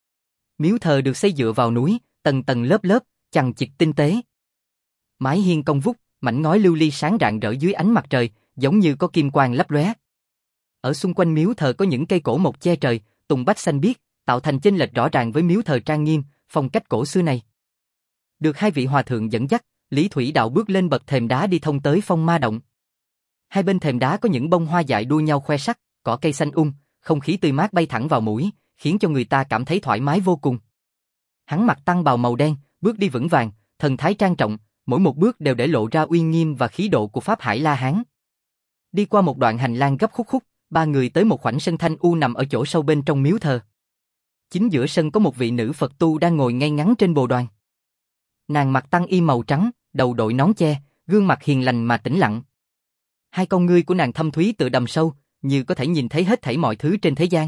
Miếu thờ được xây dựa vào núi, tầng tầng lớp lớp, chằng chịt tinh tế. Mái hiên cong vút, mảnh ngói lưu ly sáng rạng rỡ dưới ánh mặt trời, giống như có kim quang lấp lóe. Ở xung quanh miếu thờ có những cây cổ mọc che trời, tùng bách xanh biếc, tạo thành chênh lệch rõ ràng với miếu thờ trang nghiêm, phong cách cổ xưa này. Được hai vị hòa thượng dẫn dắt, Lý Thủy Đạo bước lên bậc thềm đá đi thông tới Phong Ma Động. Hai bên thềm đá có những bông hoa dại đua nhau khoe sắc, cỏ cây xanh um, không khí tươi mát bay thẳng vào mũi, khiến cho người ta cảm thấy thoải mái vô cùng. Hắn mặc tăng bào màu đen, bước đi vững vàng, thần thái trang trọng, mỗi một bước đều để lộ ra uy nghiêm và khí độ của Pháp Hải La Hán. Đi qua một đoạn hành lang gấp khúc khúc, ba người tới một khoảnh sân thanh u nằm ở chỗ sâu bên trong miếu thờ. Chính giữa sân có một vị nữ Phật tu đang ngồi ngay ngắn trên bồ đoàn. Nàng mặc tăng y màu trắng, đầu đội nón che, gương mặt hiền lành mà tĩnh lặng. Hai con ngươi của nàng thâm thúy tựa đầm sâu, như có thể nhìn thấy hết thảy mọi thứ trên thế gian.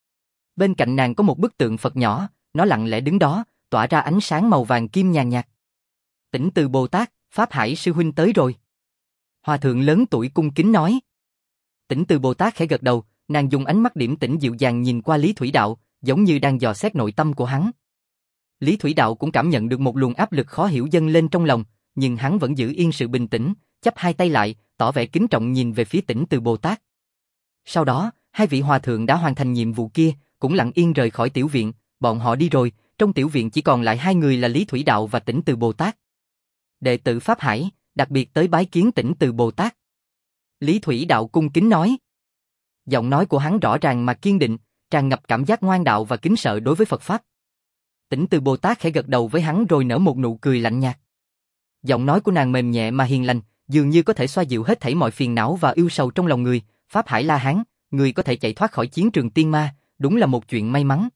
Bên cạnh nàng có một bức tượng Phật nhỏ, nó lặng lẽ đứng đó, tỏa ra ánh sáng màu vàng kim nhàn nhạt. Tỉnh Từ Bồ Tát, Pháp Hải sư huynh tới rồi. Hòa thượng lớn tuổi cung kính nói. Tỉnh Từ Bồ Tát khẽ gật đầu, nàng dùng ánh mắt điềm tĩnh dịu dàng nhìn qua Lý Thủy Đạo, giống như đang dò xét nội tâm của hắn. Lý Thủy Đạo cũng cảm nhận được một luồng áp lực khó hiểu dâng lên trong lòng, nhưng hắn vẫn giữ yên sự bình tĩnh, chắp hai tay lại, tỏ vẻ kính trọng nhìn về phía Tỉnh Từ Bồ Tát. Sau đó, hai vị hòa thượng đã hoàn thành nhiệm vụ kia, cũng lặng yên rời khỏi tiểu viện, bọn họ đi rồi, trong tiểu viện chỉ còn lại hai người là Lý Thủy Đạo và Tỉnh Từ Bồ Tát. Đệ tử Pháp Hải, đặc biệt tới bái kiến Tỉnh Từ Bồ Tát. Lý Thủy Đạo cung kính nói. Giọng nói của hắn rõ ràng mà kiên định, tràn ngập cảm giác ngoan đạo và kính sợ đối với Phật Pháp. Tỉnh Từ Bồ Tát khẽ gật đầu với hắn rồi nở một nụ cười lạnh nhạt. Giọng nói của nàng mềm nhẹ mà hiền lành, dường như có thể xoa dịu hết thảy mọi phiền não và ưu sầu trong lòng người. Pháp Hải La Hán, người có thể chạy thoát khỏi chiến trường tiên ma, đúng là một chuyện may mắn.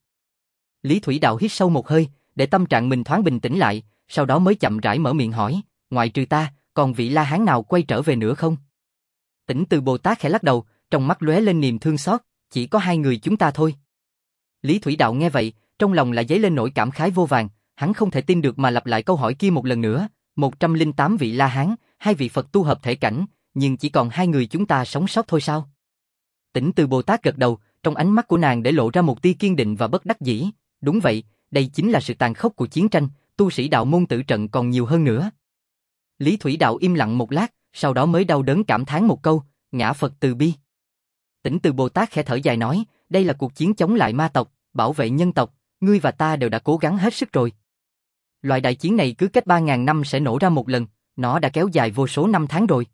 Lý Thủy Đạo hít sâu một hơi, để tâm trạng mình thoáng bình tĩnh lại, sau đó mới chậm rãi mở miệng hỏi, ngoại trừ ta, còn vị La Hán nào quay trở về nữa không? Tỉnh Từ Bồ Tát khẽ lắc đầu, trong mắt lóe lên niềm thương xót, chỉ có hai người chúng ta thôi. Lý Thủy Đạo nghe vậy, trong lòng lại dấy lên nỗi cảm khái vô vàn, hắn không thể tin được mà lặp lại câu hỏi kia một lần nữa, một trăm lẻ tám vị La Hán, hai vị Phật tu hợp thể cảnh, nhưng chỉ còn hai người chúng ta sống sót thôi sao? Tỉnh Từ Bồ Tát gật đầu, trong ánh mắt của nàng để lộ ra một tia kiên định và bất đắc dĩ, đúng vậy, đây chính là sự tàn khốc của chiến tranh, tu sĩ đạo môn tử trận còn nhiều hơn nữa. Lý Thủy Đạo im lặng một lát, sau đó mới đau đớn cảm thán một câu, ngã Phật từ bi. Tỉnh Từ Bồ Tát khẽ thở dài nói, đây là cuộc chiến chống lại ma tộc, bảo vệ nhân tộc, ngươi và ta đều đã cố gắng hết sức rồi. Loại đại chiến này cứ cách ba ngàn năm sẽ nổ ra một lần, nó đã kéo dài vô số năm tháng rồi.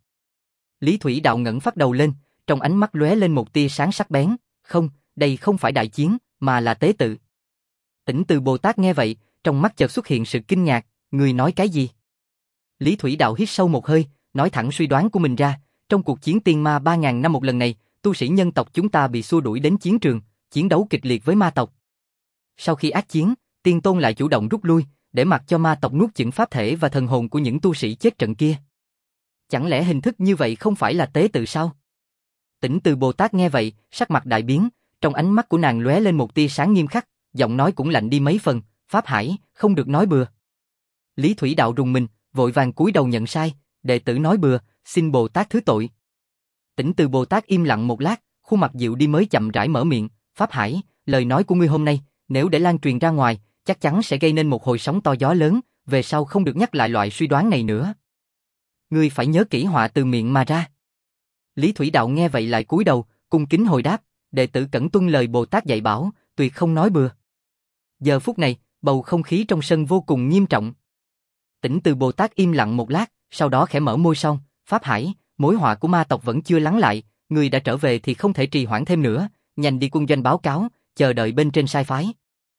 Lý Thủy Đạo ngẩng phát đầu lên, trong ánh mắt lóe lên một tia sáng sắc bén, không, đây không phải đại chiến, mà là tế tự. Tỉnh Từ Bồ Tát nghe vậy, trong mắt chợt xuất hiện sự kinh ngạc, ngươi nói cái gì? Lý Thủy Đạo hít sâu một hơi, nói thẳng suy đoán của mình ra, trong cuộc chiến tiên ma ba ngàn năm một lần này, tu sĩ nhân tộc chúng ta bị xua đuổi đến chiến trường, chiến đấu kịch liệt với ma tộc. Sau khi ác chiến, Tiên Tôn lại chủ động rút lui, để mặc cho ma tộc nuốt chửng pháp thể và thần hồn của những tu sĩ chết trận kia. Chẳng lẽ hình thức như vậy không phải là tế tự sao? Tỉnh Từ Bồ Tát nghe vậy, sắc mặt đại biến, trong ánh mắt của nàng lóe lên một tia sáng nghiêm khắc, giọng nói cũng lạnh đi mấy phần, Pháp Hải, không được nói bừa. Lý Thủy Đạo rùng mình, vội vàng cúi đầu nhận sai, đệ tử nói bừa, xin Bồ Tát thứ tội. Tỉnh Từ Bồ Tát im lặng một lát, khuôn mặt dịu đi mới chậm rãi mở miệng, Pháp Hải, lời nói của ngươi hôm nay, nếu để lan truyền ra ngoài, chắc chắn sẽ gây nên một hồi sóng to gió lớn, về sau không được nhắc lại loại suy đoán này nữa. Ngươi phải nhớ kỹ họa từ miệng mà ra. Lý Thủy Đạo nghe vậy lại cúi đầu, cung kính hồi đáp, đệ tử cẩn tuân lời Bồ Tát dạy bảo, tuyệt không nói bừa. Giờ phút này, bầu không khí trong sân vô cùng nghiêm trọng. Tỉnh Từ Bồ Tát im lặng một lát, sau đó khẽ mở môi xong, Pháp Hải, mối họa của ma tộc vẫn chưa lắng lại, người đã trở về thì không thể trì hoãn thêm nữa, nhanh đi quân doanh báo cáo, chờ đợi bên trên sai phái.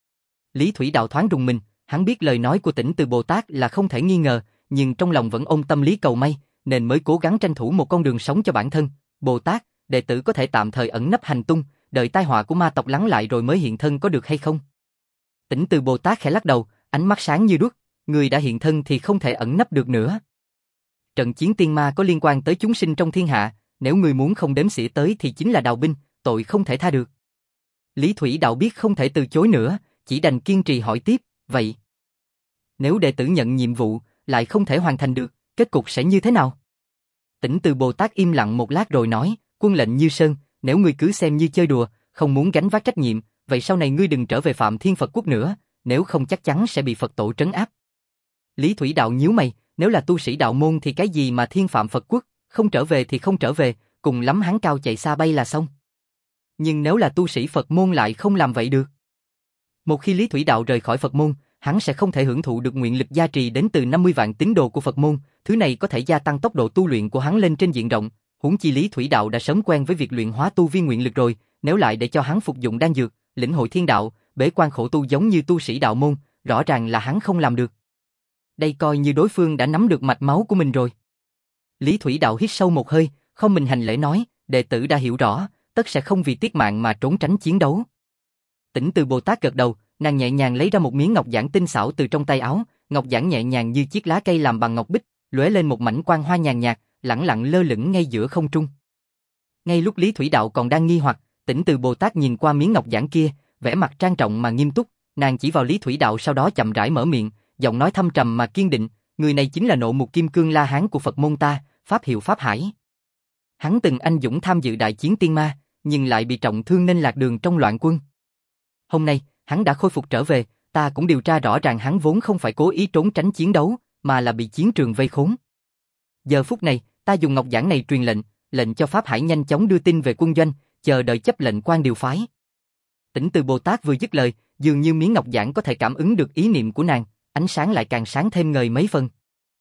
Lý Thủy Đạo thoáng rùng mình, hắn biết lời nói của Tỉnh Từ Bồ Tát là không thể nghi ngờ, nhưng trong lòng vẫn ôm tâm lý cầu may, nên mới cố gắng tranh thủ một con đường sống cho bản thân. Bồ Tát, đệ tử có thể tạm thời ẩn nấp hành tung, đợi tai họa của ma tộc lắng lại rồi mới hiện thân có được hay không? Tỉnh Từ Bồ Tát khẽ lắc đầu, ánh mắt sáng như đuốc, người đã hiện thân thì không thể ẩn nấp được nữa. Trận chiến tiên ma có liên quan tới chúng sinh trong thiên hạ, nếu người muốn không đếm xỉa tới thì chính là đào binh, tội không thể tha được. Lý Thủy Đạo biết không thể từ chối nữa, chỉ đành kiên trì hỏi tiếp, vậy nếu đệ tử nhận nhiệm vụ, lại không thể hoàn thành được, kết cục sẽ như thế nào? Tỉnh Từ Bồ Tát im lặng một lát rồi nói, quân lệnh như sơn, nếu ngươi cứ xem như chơi đùa, không muốn gánh vác trách nhiệm, vậy sau này ngươi đừng trở về Phạm Thiên Phật Quốc nữa, nếu không chắc chắn sẽ bị Phật tổ trấn áp. Lý Thủy Đạo nhíu mày, nếu là tu sĩ đạo môn thì cái gì mà Thiên Phạm Phật Quốc, không trở về thì không trở về, cùng lắm hắn cao chạy xa bay là xong. Nhưng nếu là tu sĩ Phật môn lại không làm vậy được. Một khi Lý Thủy Đạo rời khỏi Phật môn, hắn sẽ không thể hưởng thụ được nguyện lực gia trì đến từ năm mươi vạn tín đồ của Phật môn, thứ này có thể gia tăng tốc độ tu luyện của hắn lên trên diện rộng, huống chi Lý Thủy Đạo đã sớm quen với việc luyện hóa tu vi nguyện lực rồi, nếu lại để cho hắn phục dụng đan dược, lĩnh hội thiên đạo, bế quan khổ tu giống như tu sĩ đạo môn, rõ ràng là hắn không làm được. Đây coi như đối phương đã nắm được mạch máu của mình rồi. Lý Thủy Đạo hít sâu một hơi, không mình hành lễ nói, đệ tử đã hiểu rõ, tất sẽ không vì tiết mạng mà trốn tránh chiến đấu. Tỉnh Từ Bồ Tát gật đầu, nàng nhẹ nhàng lấy ra một miếng ngọc giản tinh xảo từ trong tay áo, ngọc giản nhẹ nhàng như chiếc lá cây làm bằng ngọc bích, lóe lên một mảnh quang hoa nhàn nhạt, lẳng lặng lơ lửng ngay giữa không trung. Ngay lúc Lý Thủy Đạo còn đang nghi hoặc, Tỉnh Từ Bồ Tát nhìn qua miếng ngọc giản kia, vẻ mặt trang trọng mà nghiêm túc, nàng chỉ vào Lý Thủy Đạo sau đó chậm rãi mở miệng, giọng nói thâm trầm mà kiên định, người này chính là Nộ Mục Kim Cương La Hán của Phật môn ta, pháp hiệu Pháp Hải. Hắn từng anh dũng tham dự đại chiến tiên ma, nhưng lại bị trọng thương nên lạc đường trong loạn quân. Hôm nay, hắn đã khôi phục trở về, ta cũng điều tra rõ ràng hắn vốn không phải cố ý trốn tránh chiến đấu, mà là bị chiến trường vây khốn. Giờ phút này, ta dùng ngọc giản này truyền lệnh, lệnh cho Pháp Hải nhanh chóng đưa tin về quân doanh, chờ đợi chấp lệnh quan điều phái. Tỉnh Từ Bồ Tát vừa dứt lời, dường như miếng ngọc giản có thể cảm ứng được ý niệm của nàng, ánh sáng lại càng sáng thêm ngời mấy phần.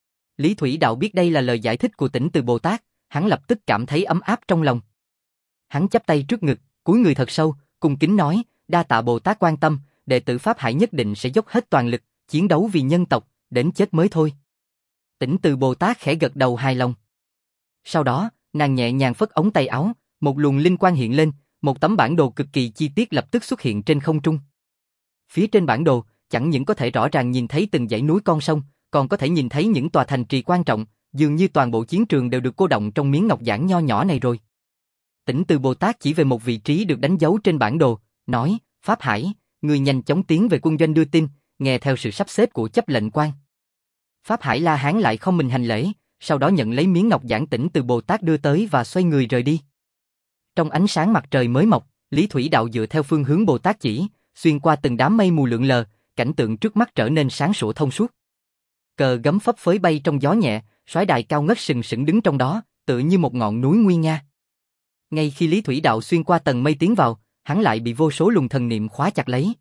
Lý Thủy Đạo biết đây là lời giải thích của Tỉnh Từ Bồ Tát, hắn lập tức cảm thấy ấm áp trong lòng. Hắn chắp tay trước ngực, cúi người thật sâu, cung kính nói, đa tạ Bồ Tát quan tâm, đệ tử Pháp Hải nhất định sẽ dốc hết toàn lực, chiến đấu vì nhân tộc, đến chết mới thôi. Tỉnh Từ Bồ Tát khẽ gật đầu hài lòng. Sau đó, nàng nhẹ nhàng phất ống tay áo, một luồng linh quang hiện lên, một tấm bản đồ cực kỳ chi tiết lập tức xuất hiện trên không trung. Phía trên bản đồ, chẳng những có thể rõ ràng nhìn thấy từng dãy núi con sông, còn có thể nhìn thấy những tòa thành trì quan trọng, dường như toàn bộ chiến trường đều được cô đọng trong miếng ngọc giản nho nhỏ này rồi. Tỉnh Từ Bồ Tát chỉ về một vị trí được đánh dấu trên bản đồ, nói, Pháp Hải, người nhanh chóng tiến về quân doanh đưa tin, nghe theo sự sắp xếp của chấp lệnh quan. Pháp Hải La Hán lại không mình hành lễ, sau đó nhận lấy miếng ngọc giản Tỉnh Từ Bồ Tát đưa tới và xoay người rời đi. Trong ánh sáng mặt trời mới mọc, Lý Thủy Đạo dựa theo phương hướng Bồ Tát chỉ, xuyên qua từng đám mây mù lượn lờ, cảnh tượng trước mắt trở nên sáng sủa thông suốt. Cờ gấm phấp phới bay trong gió nhẹ, soái đài cao ngất sừng sững đứng trong đó, tựa như một ngọn núi nguy nga. Ngay khi Lý Thủy Đạo xuyên qua tầng mây tiến vào, hắn lại bị vô số luồng thần niệm khóa chặt lấy.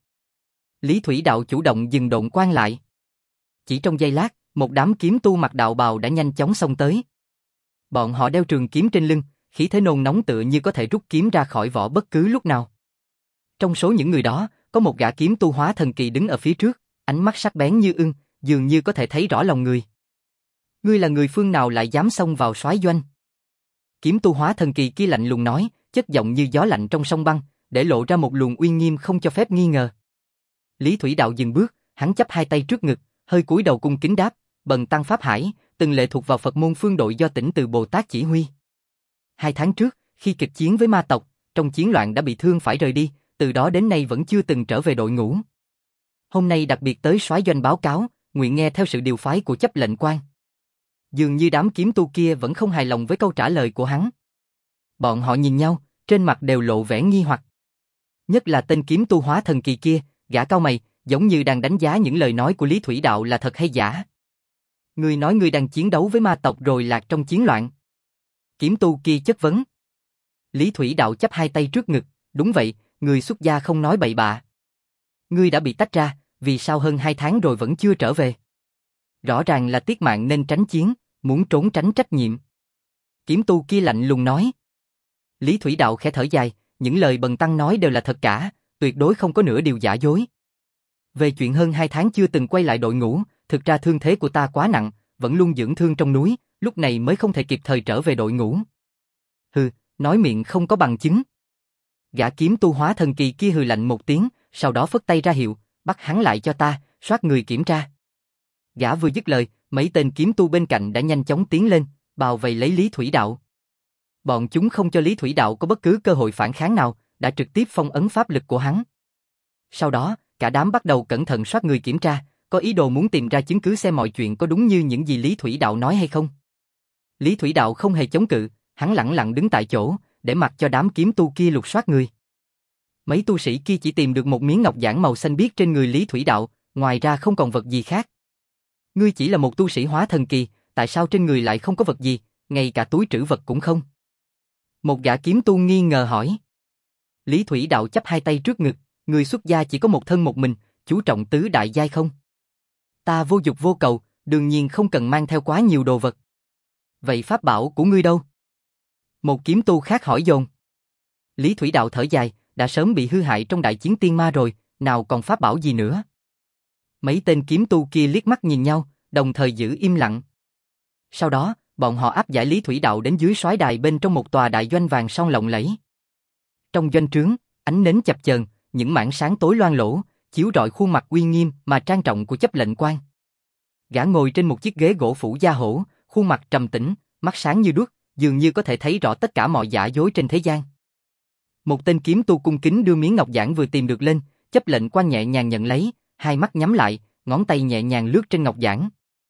Lý Thủy Đạo chủ động dừng độn quan lại. Chỉ trong giây lát, một đám kiếm tu mặc đạo bào đã nhanh chóng xông tới. Bọn họ đeo trường kiếm trên lưng, khí thế nôn nóng tựa như có thể rút kiếm ra khỏi vỏ bất cứ lúc nào. Trong số những người đó, có một gã kiếm tu hóa thần kỳ đứng ở phía trước, ánh mắt sắc bén như ưng, dường như có thể thấy rõ lòng người. Ngươi là người phương nào lại dám xông vào soái doanh? Kiếm tu hóa thần kỳ kia lạnh lùng nói, chất giọng như gió lạnh trong sông băng, để lộ ra một luồng uy nghiêm không cho phép nghi ngờ. Lý Thủy Đạo dừng bước, hắn chắp hai tay trước ngực, hơi cúi đầu cung kính đáp, bần tăng Pháp Hải, từng lệ thuộc vào Phật môn phương đội do Tỉnh Từ Bồ Tát chỉ huy. Hai tháng trước, khi kịch chiến với ma tộc, trong chiến loạn đã bị thương phải rời đi, từ đó đến nay vẫn chưa từng trở về đội ngũ. Hôm nay đặc biệt tới soái doanh báo cáo, nguyện nghe theo sự điều phái của chấp lệnh quan. Dường như đám kiếm tu kia vẫn không hài lòng với câu trả lời của hắn. Bọn họ nhìn nhau, trên mặt đều lộ vẻ nghi hoặc. Nhất là tên kiếm tu hóa thần kỳ kia, gã cau mày, giống như đang đánh giá những lời nói của Lý Thủy Đạo là thật hay giả. Ngươi nói ngươi đang chiến đấu với ma tộc rồi lạc trong chiến loạn. Kiếm tu kia chất vấn. Lý Thủy Đạo chắp hai tay trước ngực, đúng vậy, người xuất gia không nói bậy bạ. Ngươi đã bị tách ra, vì sao hơn hai tháng rồi vẫn chưa trở về? Rõ ràng là tiết mạng nên tránh chiến, muốn trốn tránh trách nhiệm. Kiếm tu kia lạnh lùng nói. Lý Thủy Đạo khẽ thở dài, những lời bần tăng nói đều là thật cả, tuyệt đối không có nửa điều giả dối. Về chuyện hơn hai tháng chưa từng quay lại đội ngũ, thực ra thương thế của ta quá nặng, vẫn luôn dưỡng thương trong núi, lúc này mới không thể kịp thời trở về đội ngũ. Hừ, nói miệng không có bằng chứng. Gã kiếm tu hóa thần kỳ kia hừ lạnh một tiếng, sau đó phất tay ra hiệu, bắt hắn lại cho ta, soát người kiểm tra. Gã vừa dứt lời, mấy tên kiếm tu bên cạnh đã nhanh chóng tiến lên, bao vây lấy Lý Thủy Đạo. Bọn chúng không cho Lý Thủy Đạo có bất cứ cơ hội phản kháng nào, đã trực tiếp phong ấn pháp lực của hắn. Sau đó, cả đám bắt đầu cẩn thận soát người kiểm tra, có ý đồ muốn tìm ra chứng cứ xem mọi chuyện có đúng như những gì Lý Thủy Đạo nói hay không. Lý Thủy Đạo không hề chống cự, hắn lẳng lặng đứng tại chỗ, để mặc cho đám kiếm tu kia lục soát người. Mấy tu sĩ kia chỉ tìm được một miếng ngọc giản màu xanh biếc trên người Lý Thủy Đạo, ngoài ra không còn vật gì khác. Ngươi chỉ là một tu sĩ hóa thần kỳ, tại sao trên người lại không có vật gì, ngay cả túi trữ vật cũng không? Một gã kiếm tu nghi ngờ hỏi. Lý Thủy Đạo chắp hai tay trước ngực, người xuất gia chỉ có một thân một mình, chú trọng tứ đại giai không? Ta vô dục vô cầu, đương nhiên không cần mang theo quá nhiều đồ vật. Vậy pháp bảo của ngươi đâu? Một kiếm tu khác hỏi dồn. Lý Thủy Đạo thở dài, đã sớm bị hư hại trong đại chiến tiên ma rồi, nào còn pháp bảo gì nữa. Mấy tên kiếm tu kia liếc mắt nhìn nhau, đồng thời giữ im lặng. Sau đó, bọn họ áp giải Lý Thủy Đạo đến dưới soái đài bên trong một tòa đại doanh vàng son lộng lẫy. Trong doanh trướng, ánh nến chập chờn, những mảng sáng tối loang lổ, chiếu rọi khuôn mặt uy nghiêm mà trang trọng của chấp lệnh quan. Gã ngồi trên một chiếc ghế gỗ phủ da hổ, khuôn mặt trầm tĩnh, mắt sáng như đuốc, dường như có thể thấy rõ tất cả mọi giả dối trên thế gian. Một tên kiếm tu cung kính đưa miếng ngọc giản vừa tìm được lên, chấp lệnh quan nhẹ nhàng nhận lấy, hai mắt nhắm lại, ngón tay nhẹ nhàng lướt trên ngọc giản.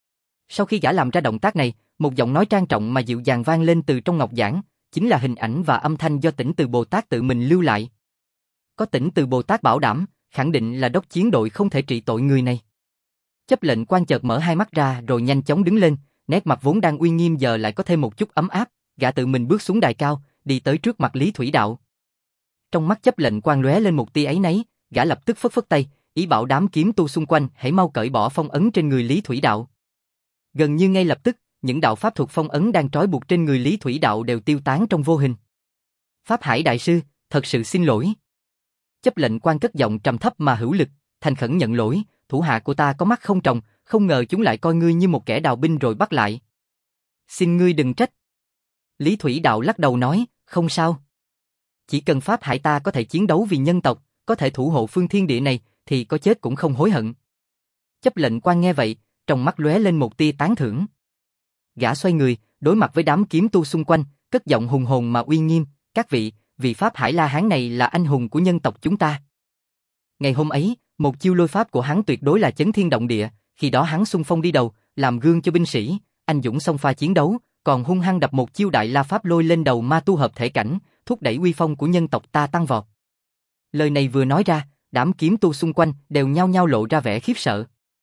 Sau khi gã làm ra động tác này, một giọng nói trang trọng mà dịu dàng vang lên từ trong ngọc giản, chính là hình ảnh và âm thanh do Tỉnh Từ Bồ Tát tự mình lưu lại. Có Tỉnh Từ Bồ Tát bảo đảm, khẳng định là đốc chiến đội không thể trị tội người này. Chấp lệnh quan chợt mở hai mắt ra rồi nhanh chóng đứng lên, nét mặt vốn đang uy nghiêm giờ lại có thêm một chút ấm áp, gã tự mình bước xuống đài cao, đi tới trước mặt Lý Thủy Đạo. Trong mắt chấp lệnh quan lóe lên một tia áy náy, gã lập tức phất phất tay, ý bảo đám kiếm tu xung quanh hãy mau cởi bỏ phong ấn trên người Lý Thủy Đạo. Gần như ngay lập tức, những đạo pháp thuật phong ấn đang trói buộc trên người Lý Thủy Đạo đều tiêu tán trong vô hình. Pháp Hải đại sư, thật sự xin lỗi. Chấp lệnh quan cất giọng trầm thấp mà hữu lực, thành khẩn nhận lỗi, thủ hạ của ta có mắt không tròng, không ngờ chúng lại coi ngươi như một kẻ đào binh rồi bắt lại. Xin ngươi đừng trách. Lý Thủy Đạo lắc đầu nói, không sao. Chỉ cần Pháp Hải ta có thể chiến đấu vì nhân tộc, có thể thủ hộ phương thiên địa này, thì có chết cũng không hối hận. Chấp lệnh quan nghe vậy, trong mắt lóe lên một tia tán thưởng. Gã xoay người, đối mặt với đám kiếm tu xung quanh, cất giọng hùng hồn mà uy nghiêm, các vị, vị Pháp Hải La Hán này là anh hùng của nhân tộc chúng ta. Ngày hôm ấy, một chiêu lôi pháp của hắn tuyệt đối là chấn thiên động địa, khi đó hắn xung phong đi đầu, làm gương cho binh sĩ, anh dũng xông pha chiến đấu, còn hung hăng đập một chiêu đại la pháp lôi lên đầu ma tu hợp thể cảnh, thúc đẩy uy phong của nhân tộc ta tăng vọt. Lời này vừa nói ra, đám kiếm tu xung quanh đều nhao nhao lộ ra vẻ khiếp sợ.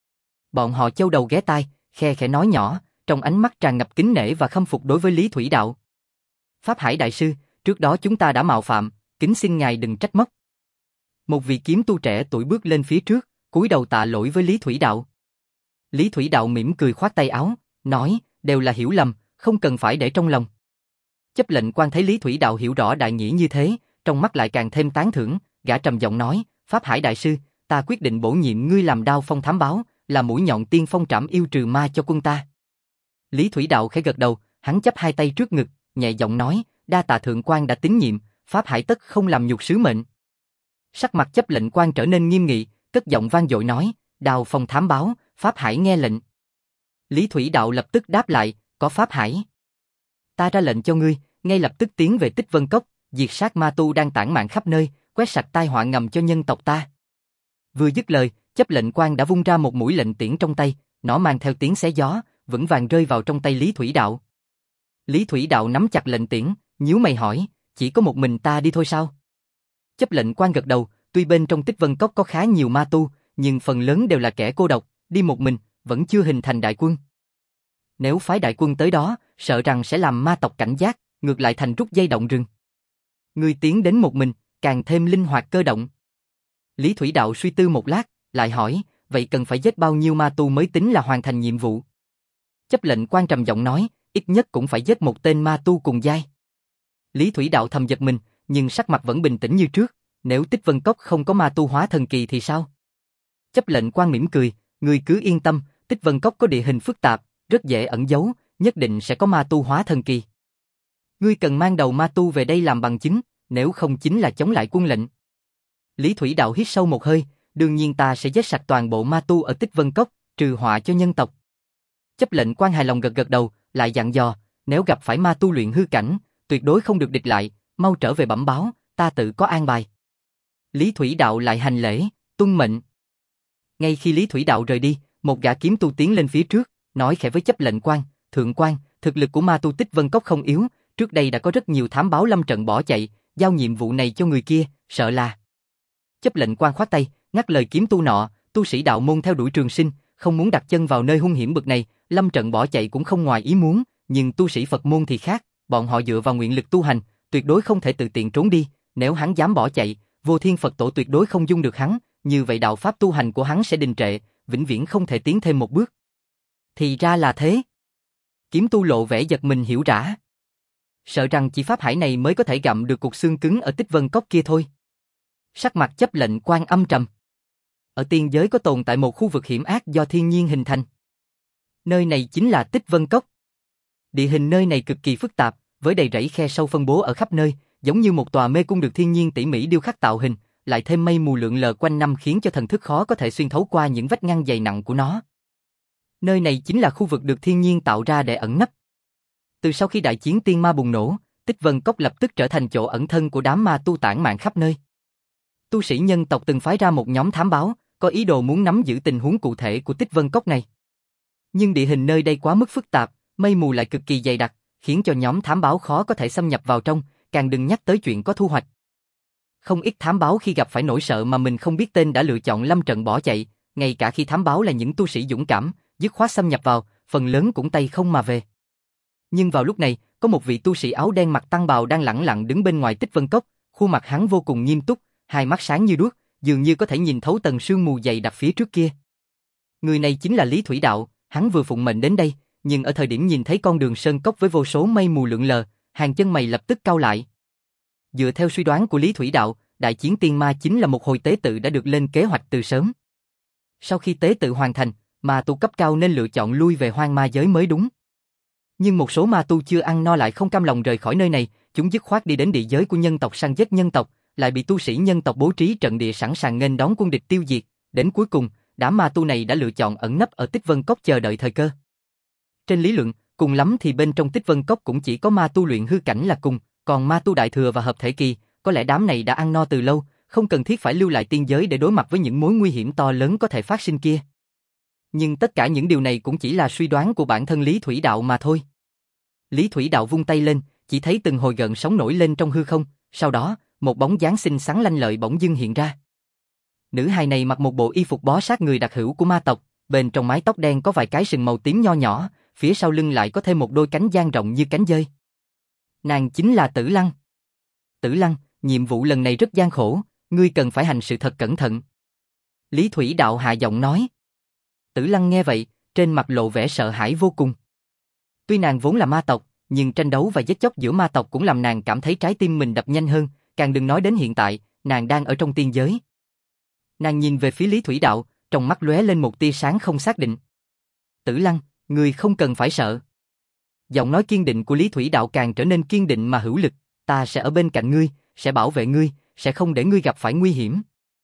Bọn họ châu đầu ghé tai, khe khẽ nói nhỏ, trong ánh mắt tràn ngập kính nể và khâm phục đối với Lý Thủy Đạo. Pháp Hải đại sư, trước đó chúng ta đã mạo phạm, kính xin ngài đừng trách móc. Một vị kiếm tu trẻ tuổi bước lên phía trước, cúi đầu tạ lỗi với Lý Thủy Đạo. Lý Thủy Đạo mỉm cười khoát tay áo, nói, đều là hiểu lầm, không cần phải để trong lòng. Chấp lệnh quan thấy Lý Thủy Đạo hiểu rõ đại nghĩa như thế, trong mắt lại càng thêm tán thưởng, gã trầm giọng nói, Pháp Hải đại sư, ta quyết định bổ nhiệm ngươi làm đao phong thám báo, là mũi nhọn tiên phong trảm yêu trừ ma cho quân ta. Lý Thủy Đạo khẽ gật đầu, hắn chắp hai tay trước ngực, nhẹ giọng nói, đa tạ thượng quan đã tín nhiệm, Pháp Hải tất không làm nhục sứ mệnh. Sắc mặt chấp lệnh quan trở nên nghiêm nghị, cất giọng vang dội nói, đao phong thám báo, Pháp Hải nghe lệnh. Lý Thủy Đạo lập tức đáp lại, có Pháp Hải. Ta ra lệnh cho ngươi, ngay lập tức tiến về Tích Vân Cốc, diệt sát ma tu đang tản mạn khắp nơi, quét sạch tai họa ngầm cho nhân tộc ta. Vừa dứt lời, chấp lệnh quan đã vung ra một mũi lệnh tiễn trong tay, nó mang theo tiếng xé gió, vững vàng rơi vào trong tay Lý Thủy Đạo. Lý Thủy Đạo nắm chặt lệnh tiễn, nhíu mày hỏi, chỉ có một mình ta đi thôi sao? Chấp lệnh quan gật đầu, tuy bên trong Tích Vân Cốc có khá nhiều ma tu, nhưng phần lớn đều là kẻ cô độc, đi một mình, vẫn chưa hình thành đại quân. Nếu phái đại quân tới đó, sợ rằng sẽ làm ma tộc cảnh giác, ngược lại thành rút dây động rừng. Ngươi tiến đến một mình, càng thêm linh hoạt cơ động. Lý Thủy Đạo suy tư một lát, lại hỏi, vậy cần phải giết bao nhiêu ma tu mới tính là hoàn thành nhiệm vụ? Chấp lệnh quan trầm giọng nói, ít nhất cũng phải giết một tên ma tu cùng giai. Lý Thủy Đạo thầm giật mình, nhưng sắc mặt vẫn bình tĩnh như trước, nếu Tích Vân Cốc không có ma tu hóa thần kỳ thì sao? Chấp lệnh quan mỉm cười, ngươi cứ yên tâm, Tích Vân Cốc có địa hình phức tạp, rất dễ ẩn giấu, nhất định sẽ có ma tu hóa thần kỳ. Ngươi cần mang đầu ma tu về đây làm bằng chứng, nếu không chính là chống lại quân lệnh. Lý Thủy Đạo hít sâu một hơi, đương nhiên ta sẽ giết sạch toàn bộ ma tu ở Tích Vân Cốc, trừ họa cho nhân tộc. Chấp lệnh quan hài lòng gật gật đầu, lại dặn dò, nếu gặp phải ma tu luyện hư cảnh, tuyệt đối không được địch lại, mau trở về bẩm báo, ta tự có an bài. Lý Thủy Đạo lại hành lễ, tuân mệnh. Ngay khi Lý Thủy Đạo rời đi, một gã kiếm tu tiến lên phía trước, nói khẽ với chấp lệnh quan, thượng quan, thực lực của ma tu Tích Vân Cốc không yếu, trước đây đã có rất nhiều thám báo lâm trận bỏ chạy, giao nhiệm vụ này cho người kia, sợ là. Chấp lệnh quan khoát tay, ngắt lời kiếm tu nọ, tu sĩ đạo môn theo đuổi trường sinh, không muốn đặt chân vào nơi hung hiểm bực này, lâm trận bỏ chạy cũng không ngoài ý muốn, nhưng tu sĩ Phật môn thì khác, bọn họ dựa vào nguyện lực tu hành, tuyệt đối không thể tự tiện trốn đi, nếu hắn dám bỏ chạy, Vô Thiên Phật Tổ tuyệt đối không dung được hắn, như vậy đạo pháp tu hành của hắn sẽ đình trệ, vĩnh viễn không thể tiến thêm một bước. Thì ra là thế. Kiếm tu lộ vẻ giật mình hiểu rã. Sợ rằng chỉ pháp hải này mới có thể gặm được cục xương cứng ở Tích Vân Cốc kia thôi. Sắc mặt chấp lệnh quan âm trầm. Ở tiên giới có tồn tại một khu vực hiểm ác do thiên nhiên hình thành. Nơi này chính là Tích Vân Cốc. Địa hình nơi này cực kỳ phức tạp, với đầy rẫy khe sâu phân bố ở khắp nơi, giống như một tòa mê cung được thiên nhiên tỉ mỉ điêu khắc tạo hình, lại thêm mây mù lượn lờ quanh năm khiến cho thần thức khó có thể xuyên thấu qua những vách ngăn dày nặng của nó. Nơi này chính là khu vực được thiên nhiên tạo ra để ẩn nấp. Từ sau khi đại chiến tiên ma bùng nổ, Tích Vân Cốc lập tức trở thành chỗ ẩn thân của đám ma tu tản mạn khắp nơi. Tu sĩ nhân tộc từng phái ra một nhóm thám báo, có ý đồ muốn nắm giữ tình huống cụ thể của Tích Vân Cốc này. Nhưng địa hình nơi đây quá mức phức tạp, mây mù lại cực kỳ dày đặc, khiến cho nhóm thám báo khó có thể xâm nhập vào trong, càng đừng nhắc tới chuyện có thu hoạch. Không ít thám báo khi gặp phải nỗi sợ mà mình không biết tên đã lựa chọn lâm trận bỏ chạy, ngay cả khi thám báo là những tu sĩ dũng cảm, dứt khoát xâm nhập vào, phần lớn cũng tay không mà về. Nhưng vào lúc này, có một vị tu sĩ áo đen mặc tăng bào đang lẳng lặng đứng bên ngoài Tích Vân Cốc, khuôn mặt hắn vô cùng nghiêm túc, hai mắt sáng như đuốc, dường như có thể nhìn thấu tầng sương mù dày đặc phía trước kia. Người này chính là Lý Thủy Đạo, hắn vừa phụng mệnh đến đây, nhưng ở thời điểm nhìn thấy con đường sơn cốc với vô số mây mù lượn lờ, hàng chân mày lập tức cau lại. Dựa theo suy đoán của Lý Thủy Đạo, đại chiến tiên ma chính là một hồi tế tự đã được lên kế hoạch từ sớm. Sau khi tế tự hoàn thành, ma tu cấp cao nên lựa chọn lui về hoang ma giới mới đúng. Nhưng một số ma tu chưa ăn no lại không cam lòng rời khỏi nơi này, chúng dứt khoát đi đến địa giới của nhân tộc săn giết nhân tộc, lại bị tu sĩ nhân tộc bố trí trận địa sẵn sàng nghênh đón quân địch tiêu diệt. Đến cuối cùng, đám ma tu này đã lựa chọn ẩn nấp ở Tích Vân Cốc chờ đợi thời cơ. Trên lý luận, cùng lắm thì bên trong Tích Vân Cốc cũng chỉ có ma tu luyện hư cảnh là cùng, còn ma tu đại thừa và hợp thể kỳ, có lẽ đám này đã ăn no từ lâu, không cần thiết phải lưu lại tiên giới để đối mặt với những mối nguy hiểm to lớn có thể phát sinh kia. Nhưng tất cả những điều này cũng chỉ là suy đoán của bản thân Lý Thủy Đạo mà thôi. Lý Thủy Đạo vung tay lên, chỉ thấy từng hồi gợn sóng nổi lên trong hư không, sau đó, một bóng dáng xinh xắn lanh lợi bỗng dưng hiện ra. Nữ hài này mặc một bộ y phục bó sát người đặc hữu của ma tộc, bên trong mái tóc đen có vài cái sừng màu tím nho nhỏ, phía sau lưng lại có thêm một đôi cánh dang rộng như cánh dơi. Nàng chính là Tử Lăng. Tử Lăng, nhiệm vụ lần này rất gian khổ, ngươi cần phải hành sự thật cẩn thận. Lý Thủy Đạo hạ giọng nói. Tử Lăng nghe vậy, trên mặt lộ vẻ sợ hãi vô cùng. Tuy nàng vốn là ma tộc, nhưng tranh đấu và giết chóc giữa ma tộc cũng làm nàng cảm thấy trái tim mình đập nhanh hơn, càng đừng nói đến hiện tại, nàng đang ở trong tiên giới. Nàng nhìn về phía Lý Thủy Đạo, trong mắt lóe lên một tia sáng không xác định. Tử Lăng, ngươi không cần phải sợ. Giọng nói kiên định của Lý Thủy Đạo càng trở nên kiên định mà hữu lực, ta sẽ ở bên cạnh ngươi, sẽ bảo vệ ngươi, sẽ không để ngươi gặp phải nguy hiểm.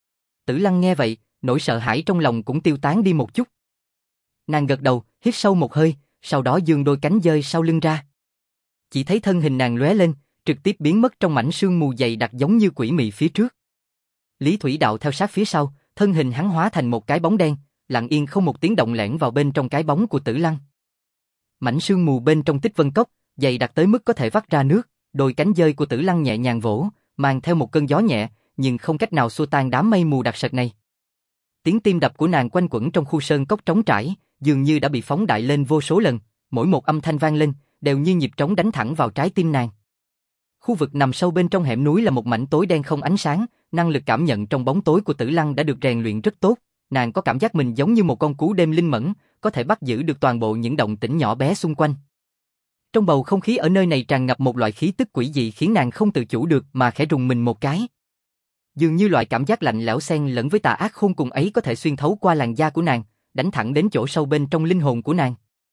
Tử Lăng nghe vậy, nỗi sợ hãi trong lòng cũng tiêu tán đi một chút. Nàng gật đầu, hít sâu một hơi, sau đó giương đôi cánh dơi sau lưng ra. Chỉ thấy thân hình nàng lóe lên, trực tiếp biến mất trong mảnh sương mù dày đặc giống như quỷ mị phía trước. Lý Thủy Đạo theo sát phía sau, thân hình hắn hóa thành một cái bóng đen, lặng yên không một tiếng động lẻn vào bên trong cái bóng của Tử Lăng. Mảnh sương mù bên trong Tích Vân Cốc, dày đặc tới mức có thể vắt ra nước, đôi cánh dơi của Tử Lăng nhẹ nhàng vỗ, mang theo một cơn gió nhẹ, nhưng không cách nào xua tan đám mây mù đặc sệt này. Tiếng tim đập của nàng quanh quẩn trong khu sơn cốc trống trải, dường như đã bị phóng đại lên vô số lần, mỗi một âm thanh vang lên, đều như nhịp trống đánh thẳng vào trái tim nàng. Khu vực nằm sâu bên trong hẻm núi là một mảnh tối đen không ánh sáng, năng lực cảm nhận trong bóng tối của Tử Lăng đã được rèn luyện rất tốt, nàng có cảm giác mình giống như một con cú đêm linh mẫn, có thể bắt giữ được toàn bộ những động tĩnh nhỏ bé xung quanh. Trong bầu không khí ở nơi này tràn ngập một loại khí tức quỷ dị khiến nàng không tự chủ được mà khẽ rùng mình một cái. Dường như loại cảm giác lạnh lẽo xen lẫn với tà ác khôn cùng ấy có thể xuyên thấu qua làn da của nàng, đánh thẳng đến chỗ sâu bên trong linh hồn của nàng.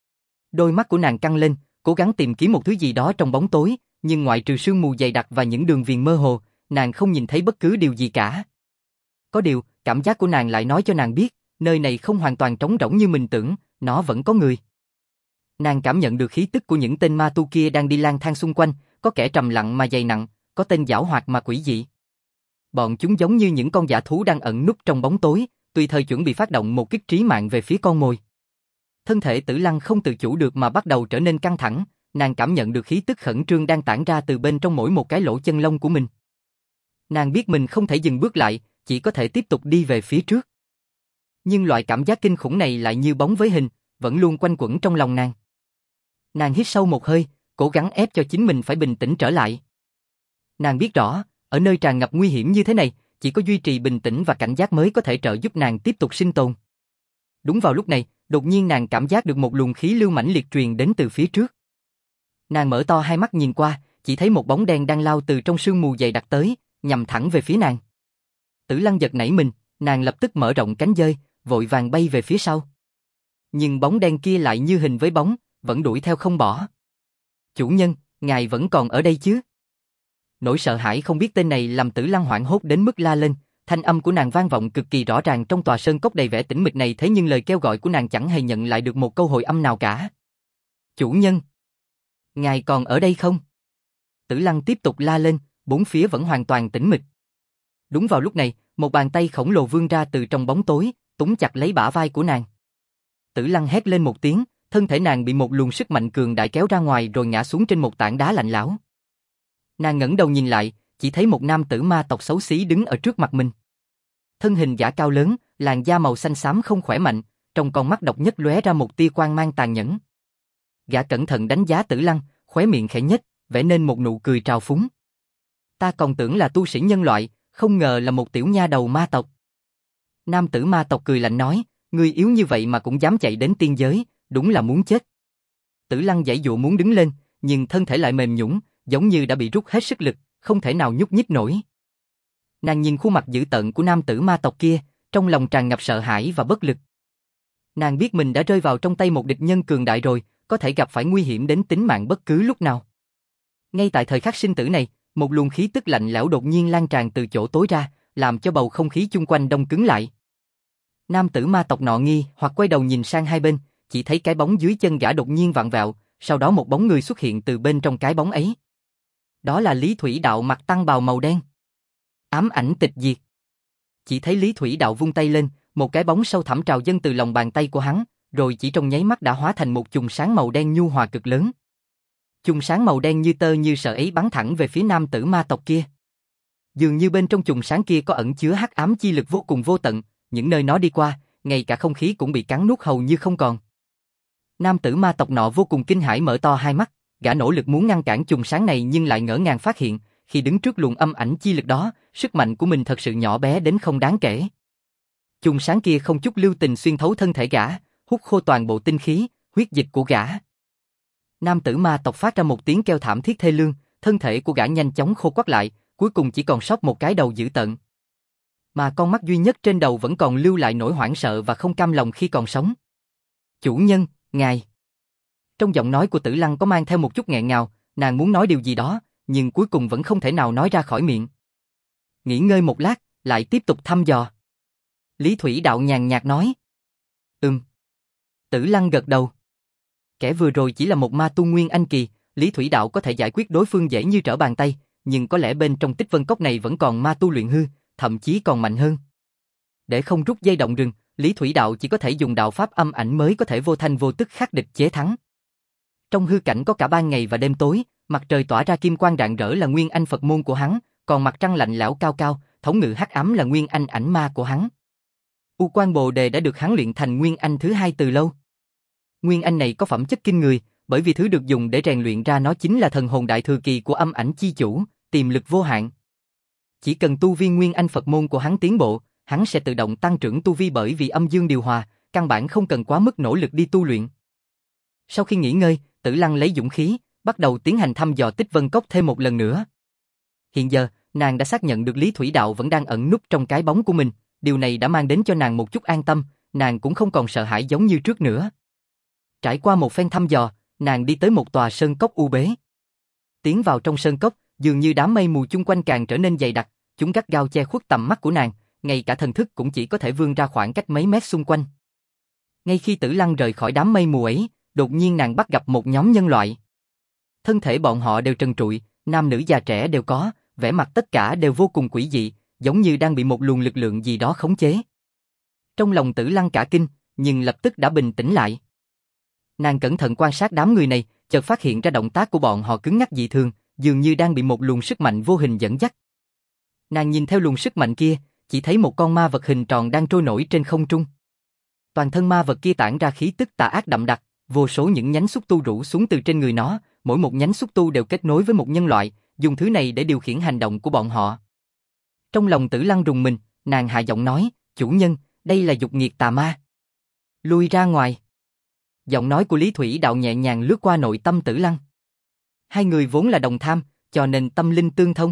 Đôi mắt của nàng căng lên, cố gắng tìm kiếm một thứ gì đó trong bóng tối, nhưng ngoại trừ sương mù dày đặc và những đường viền mơ hồ, nàng không nhìn thấy bất cứ điều gì cả. Có điều, cảm giác của nàng lại nói cho nàng biết, nơi này không hoàn toàn trống rỗng như mình tưởng, nó vẫn có người. Nàng cảm nhận được khí tức của những tên ma tu kia đang đi lang thang xung quanh, có kẻ trầm lặng mà dày nặng, có tên giảo hoạt mà quỷ dị. Bọn chúng giống như những con dã thú đang ẩn núp trong bóng tối, tùy thời chuẩn bị phát động một kích trí mạng về phía con mồi. Thân thể Tử Lăng không tự chủ được mà bắt đầu trở nên căng thẳng, nàng cảm nhận được khí tức khẩn trương đang tản ra từ bên trong mỗi một cái lỗ chân lông của mình. Nàng biết mình không thể dừng bước lại, chỉ có thể tiếp tục đi về phía trước. Nhưng loại cảm giác kinh khủng này lại như bóng với hình, vẫn luôn quanh quẩn trong lòng nàng. Nàng hít sâu một hơi, cố gắng ép cho chính mình phải bình tĩnh trở lại. Nàng biết rõ, Ở nơi tràn ngập nguy hiểm như thế này, chỉ có duy trì bình tĩnh và cảnh giác mới có thể trợ giúp nàng tiếp tục sinh tồn. Đúng vào lúc này, đột nhiên nàng cảm giác được một luồng khí lưu mãnh liệt truyền đến từ phía trước. Nàng mở to hai mắt nhìn qua, chỉ thấy một bóng đen đang lao từ trong sương mù dày đặc tới, nhằm thẳng về phía nàng. Tử Lăng giật nảy mình, nàng lập tức mở rộng cánh dơi, vội vàng bay về phía sau. Nhưng bóng đen kia lại như hình với bóng, vẫn đuổi theo không bỏ. Chủ nhân, ngài vẫn còn ở đây chứ? Nỗi sợ hãi không biết tên này làm Tử Lăng hoảng hốt đến mức la lên, thanh âm của nàng vang vọng cực kỳ rõ ràng trong tòa sơn cốc đầy vẻ tĩnh mịch này, thế nhưng lời kêu gọi của nàng chẳng hề nhận lại được một câu hồi âm nào cả. Chủ nhân, ngài còn ở đây không? Tử Lăng tiếp tục la lên, bốn phía vẫn hoàn toàn tĩnh mịch. Đúng vào lúc này, một bàn tay khổng lồ vươn ra từ trong bóng tối, túm chặt lấy bả vai của nàng. Tử Lăng hét lên một tiếng, thân thể nàng bị một luồng sức mạnh cường đại kéo ra ngoài rồi ngã xuống trên một tảng đá lạnh lẽo. Nàng ngẩng đầu nhìn lại, chỉ thấy một nam tử ma tộc xấu xí đứng ở trước mặt mình. Thân hình gã cao lớn, làn da màu xanh xám không khỏe mạnh, trong con mắt độc nhất lóe ra một tia quang mang tàn nhẫn. Gã cẩn thận đánh giá Tử Lăng, khóe miệng khẽ nhếch, vẽ nên một nụ cười trào phúng. Ta còn tưởng là tu sĩ nhân loại, không ngờ là một tiểu nha đầu ma tộc. Nam tử ma tộc cười lạnh nói, ngươi yếu như vậy mà cũng dám chạy đến tiên giới, đúng là muốn chết. Tử Lăng giãy giụa muốn đứng lên, nhưng thân thể lại mềm nhũn, giống như đã bị rút hết sức lực, không thể nào nhúc nhích nổi. Nàng nhìn khuôn mặt dữ tợn của nam tử ma tộc kia, trong lòng tràn ngập sợ hãi và bất lực. Nàng biết mình đã rơi vào trong tay một địch nhân cường đại rồi, có thể gặp phải nguy hiểm đến tính mạng bất cứ lúc nào. Ngay tại thời khắc sinh tử này, một luồng khí tức lạnh lẽo đột nhiên lan tràn từ chỗ tối ra, làm cho bầu không khí chung quanh đông cứng lại. Nam tử ma tộc nọ nghi hoặc quay đầu nhìn sang hai bên, chỉ thấy cái bóng dưới chân gã đột nhiên vặn vẹo, sau đó một bóng người xuất hiện từ bên trong cái bóng ấy. Đó là Lý Thủy Đạo mặc tăng bào màu đen. Ám ảnh tịch diệt. Chỉ thấy Lý Thủy Đạo vung tay lên, một cái bóng sâu thẳm trào dâng từ lòng bàn tay của hắn, rồi chỉ trong nháy mắt đã hóa thành một chùm sáng màu đen nhu hòa cực lớn. Chùm sáng màu đen như tơ như sợi ấy bắn thẳng về phía nam tử ma tộc kia. Dường như bên trong chùm sáng kia có ẩn chứa hắc ám chi lực vô cùng vô tận, những nơi nó đi qua, ngay cả không khí cũng bị cắn nuốt hầu như không còn. Nam tử ma tộc nọ vô cùng kinh hãi mở to hai mắt, gã nỗ lực muốn ngăn cản chùm sáng này nhưng lại ngỡ ngàng phát hiện, khi đứng trước luồng âm ảnh chi lực đó, sức mạnh của mình thật sự nhỏ bé đến không đáng kể. Chùm sáng kia không chút lưu tình xuyên thấu thân thể gã, hút khô toàn bộ tinh khí, huyết dịch của gã. Nam tử ma tộc phát ra một tiếng kêu thảm thiết thê lương, thân thể của gã nhanh chóng khô quắt lại, cuối cùng chỉ còn sót một cái đầu dữ tợn. Mà con mắt duy nhất trên đầu vẫn còn lưu lại nỗi hoảng sợ và không cam lòng khi còn sống. Chủ nhân, ngài. Trong giọng nói của Tử Lăng có mang theo một chút nghẹn ngào, nàng muốn nói điều gì đó, nhưng cuối cùng vẫn không thể nào nói ra khỏi miệng. Nghỉ ngơi một lát, lại tiếp tục thăm dò. Lý Thủy Đạo nhàn nhạt nói. Ừm. Tử Lăng gật đầu. Kẻ vừa rồi chỉ là một ma tu nguyên anh kỳ, Lý Thủy Đạo có thể giải quyết đối phương dễ như trở bàn tay, nhưng có lẽ bên trong Tích Vân Cốc này vẫn còn ma tu luyện hư, thậm chí còn mạnh hơn. Để không rút dây động rừng, Lý Thủy Đạo chỉ có thể dùng đạo pháp âm ảnh mới có thể vô thanh vô tức khắc địch chế thắng. Trong hư cảnh có cả ban ngày và đêm tối, mặt trời tỏa ra kim quang rạng rỡ là nguyên anh Phật môn của hắn, còn mặt trăng lạnh lẽo cao cao, thống ngự hắc ám là nguyên anh ảnh ma của hắn. U Quan Bồ Đề đã được hắn luyện thành nguyên anh thứ hai từ lâu. Nguyên anh này có phẩm chất kinh người, bởi vì thứ được dùng để rèn luyện ra nó chính là thần hồn đại thừa kỳ của âm ảnh chi chủ, tiềm lực vô hạn. Chỉ cần tu vi nguyên anh Phật môn của hắn tiến bộ, hắn sẽ tự động tăng trưởng tu vi bởi vì âm dương điều hòa, căn bản không cần quá mức nỗ lực đi tu luyện. Sau khi nghỉ ngơi, Tử Lăng lấy dũng khí, bắt đầu tiến hành thăm dò Tích Vân Cốc thêm một lần nữa. Hiện giờ, nàng đã xác nhận được Lý Thủy Đạo vẫn đang ẩn núp trong cái bóng của mình, điều này đã mang đến cho nàng một chút an tâm, nàng cũng không còn sợ hãi giống như trước nữa. Trải qua một phen thăm dò, nàng đi tới một tòa sơn cốc u bế. Tiến vào trong sơn cốc, dường như đám mây mù chung quanh càng trở nên dày đặc, chúng gắt gao che khuất tầm mắt của nàng, ngay cả thần thức cũng chỉ có thể vươn ra khoảng cách mấy mét xung quanh. Ngay khi Tử Lăng rời khỏi đám mây mù ấy, đột nhiên nàng bắt gặp một nhóm nhân loại. Thân thể bọn họ đều trần trụi, nam nữ già trẻ đều có, vẻ mặt tất cả đều vô cùng quỷ dị, giống như đang bị một luồng lực lượng gì đó khống chế. Trong lòng Tử Lăng cả kinh, nhưng lập tức đã bình tĩnh lại. Nàng cẩn thận quan sát đám người này, chợt phát hiện ra động tác của bọn họ cứng ngắc dị thường, dường như đang bị một luồng sức mạnh vô hình dẫn dắt. Nàng nhìn theo luồng sức mạnh kia, chỉ thấy một con ma vật hình tròn đang trôi nổi trên không trung. Toàn thân ma vật kia tản ra khí tức tà ác đậm đặc, vô số những nhánh xúc tu rủ xuống từ trên người nó, mỗi một nhánh xúc tu đều kết nối với một nhân loại, dùng thứ này để điều khiển hành động của bọn họ. Trong lòng Tử Lăng rùng mình, nàng hạ giọng nói, chủ nhân, đây là dục nghiệt tà ma. Lui ra ngoài. Giọng nói của Lý Thủy Đạo nhẹ nhàng lướt qua nội tâm Tử Lăng. Hai người vốn là đồng tham, cho nên tâm linh tương thông.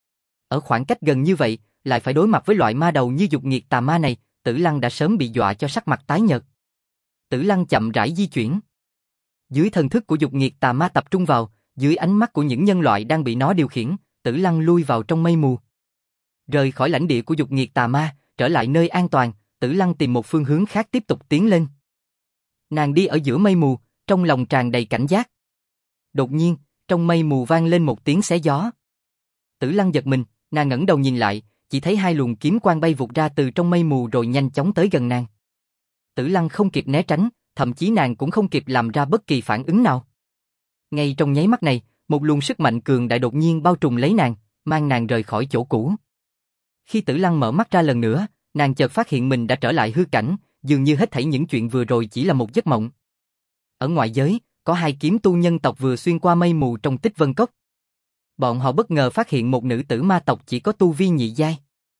Ở khoảng cách gần như vậy, lại phải đối mặt với loại ma đầu như dục nghiệt tà ma này, Tử Lăng đã sớm bị dọa cho sắc mặt tái nhợt. Tử Lăng chậm rãi di chuyển. Dưới thần thức của dục nghiệt tà ma tập trung vào, dưới ánh mắt của những nhân loại đang bị nó điều khiển, Tử Lăng lui vào trong mây mù. Rời khỏi lãnh địa của dục nghiệt tà ma, trở lại nơi an toàn, Tử Lăng tìm một phương hướng khác tiếp tục tiến lên. Nàng đi ở giữa mây mù, trong lòng tràn đầy cảnh giác. Đột nhiên, trong mây mù vang lên một tiếng xé gió. Tử Lăng giật mình, nàng ngẩng đầu nhìn lại, chỉ thấy hai luồng kiếm quang bay vụt ra từ trong mây mù rồi nhanh chóng tới gần nàng. Tử Lăng không kịp né tránh, thậm chí nàng cũng không kịp làm ra bất kỳ phản ứng nào. Ngay trong nháy mắt này, một luồng sức mạnh cường đại đột nhiên bao trùm lấy nàng, mang nàng rời khỏi chỗ cũ. Khi Tử Lăng mở mắt ra lần nữa, nàng chợt phát hiện mình đã trở lại hư cảnh, dường như hết thảy những chuyện vừa rồi chỉ là một giấc mộng. Ở ngoại giới, có hai kiếm tu nhân tộc vừa xuyên qua mây mù trong Tích Vân Cốc. Bọn họ bất ngờ phát hiện một nữ tử ma tộc chỉ có tu vi nhị giai.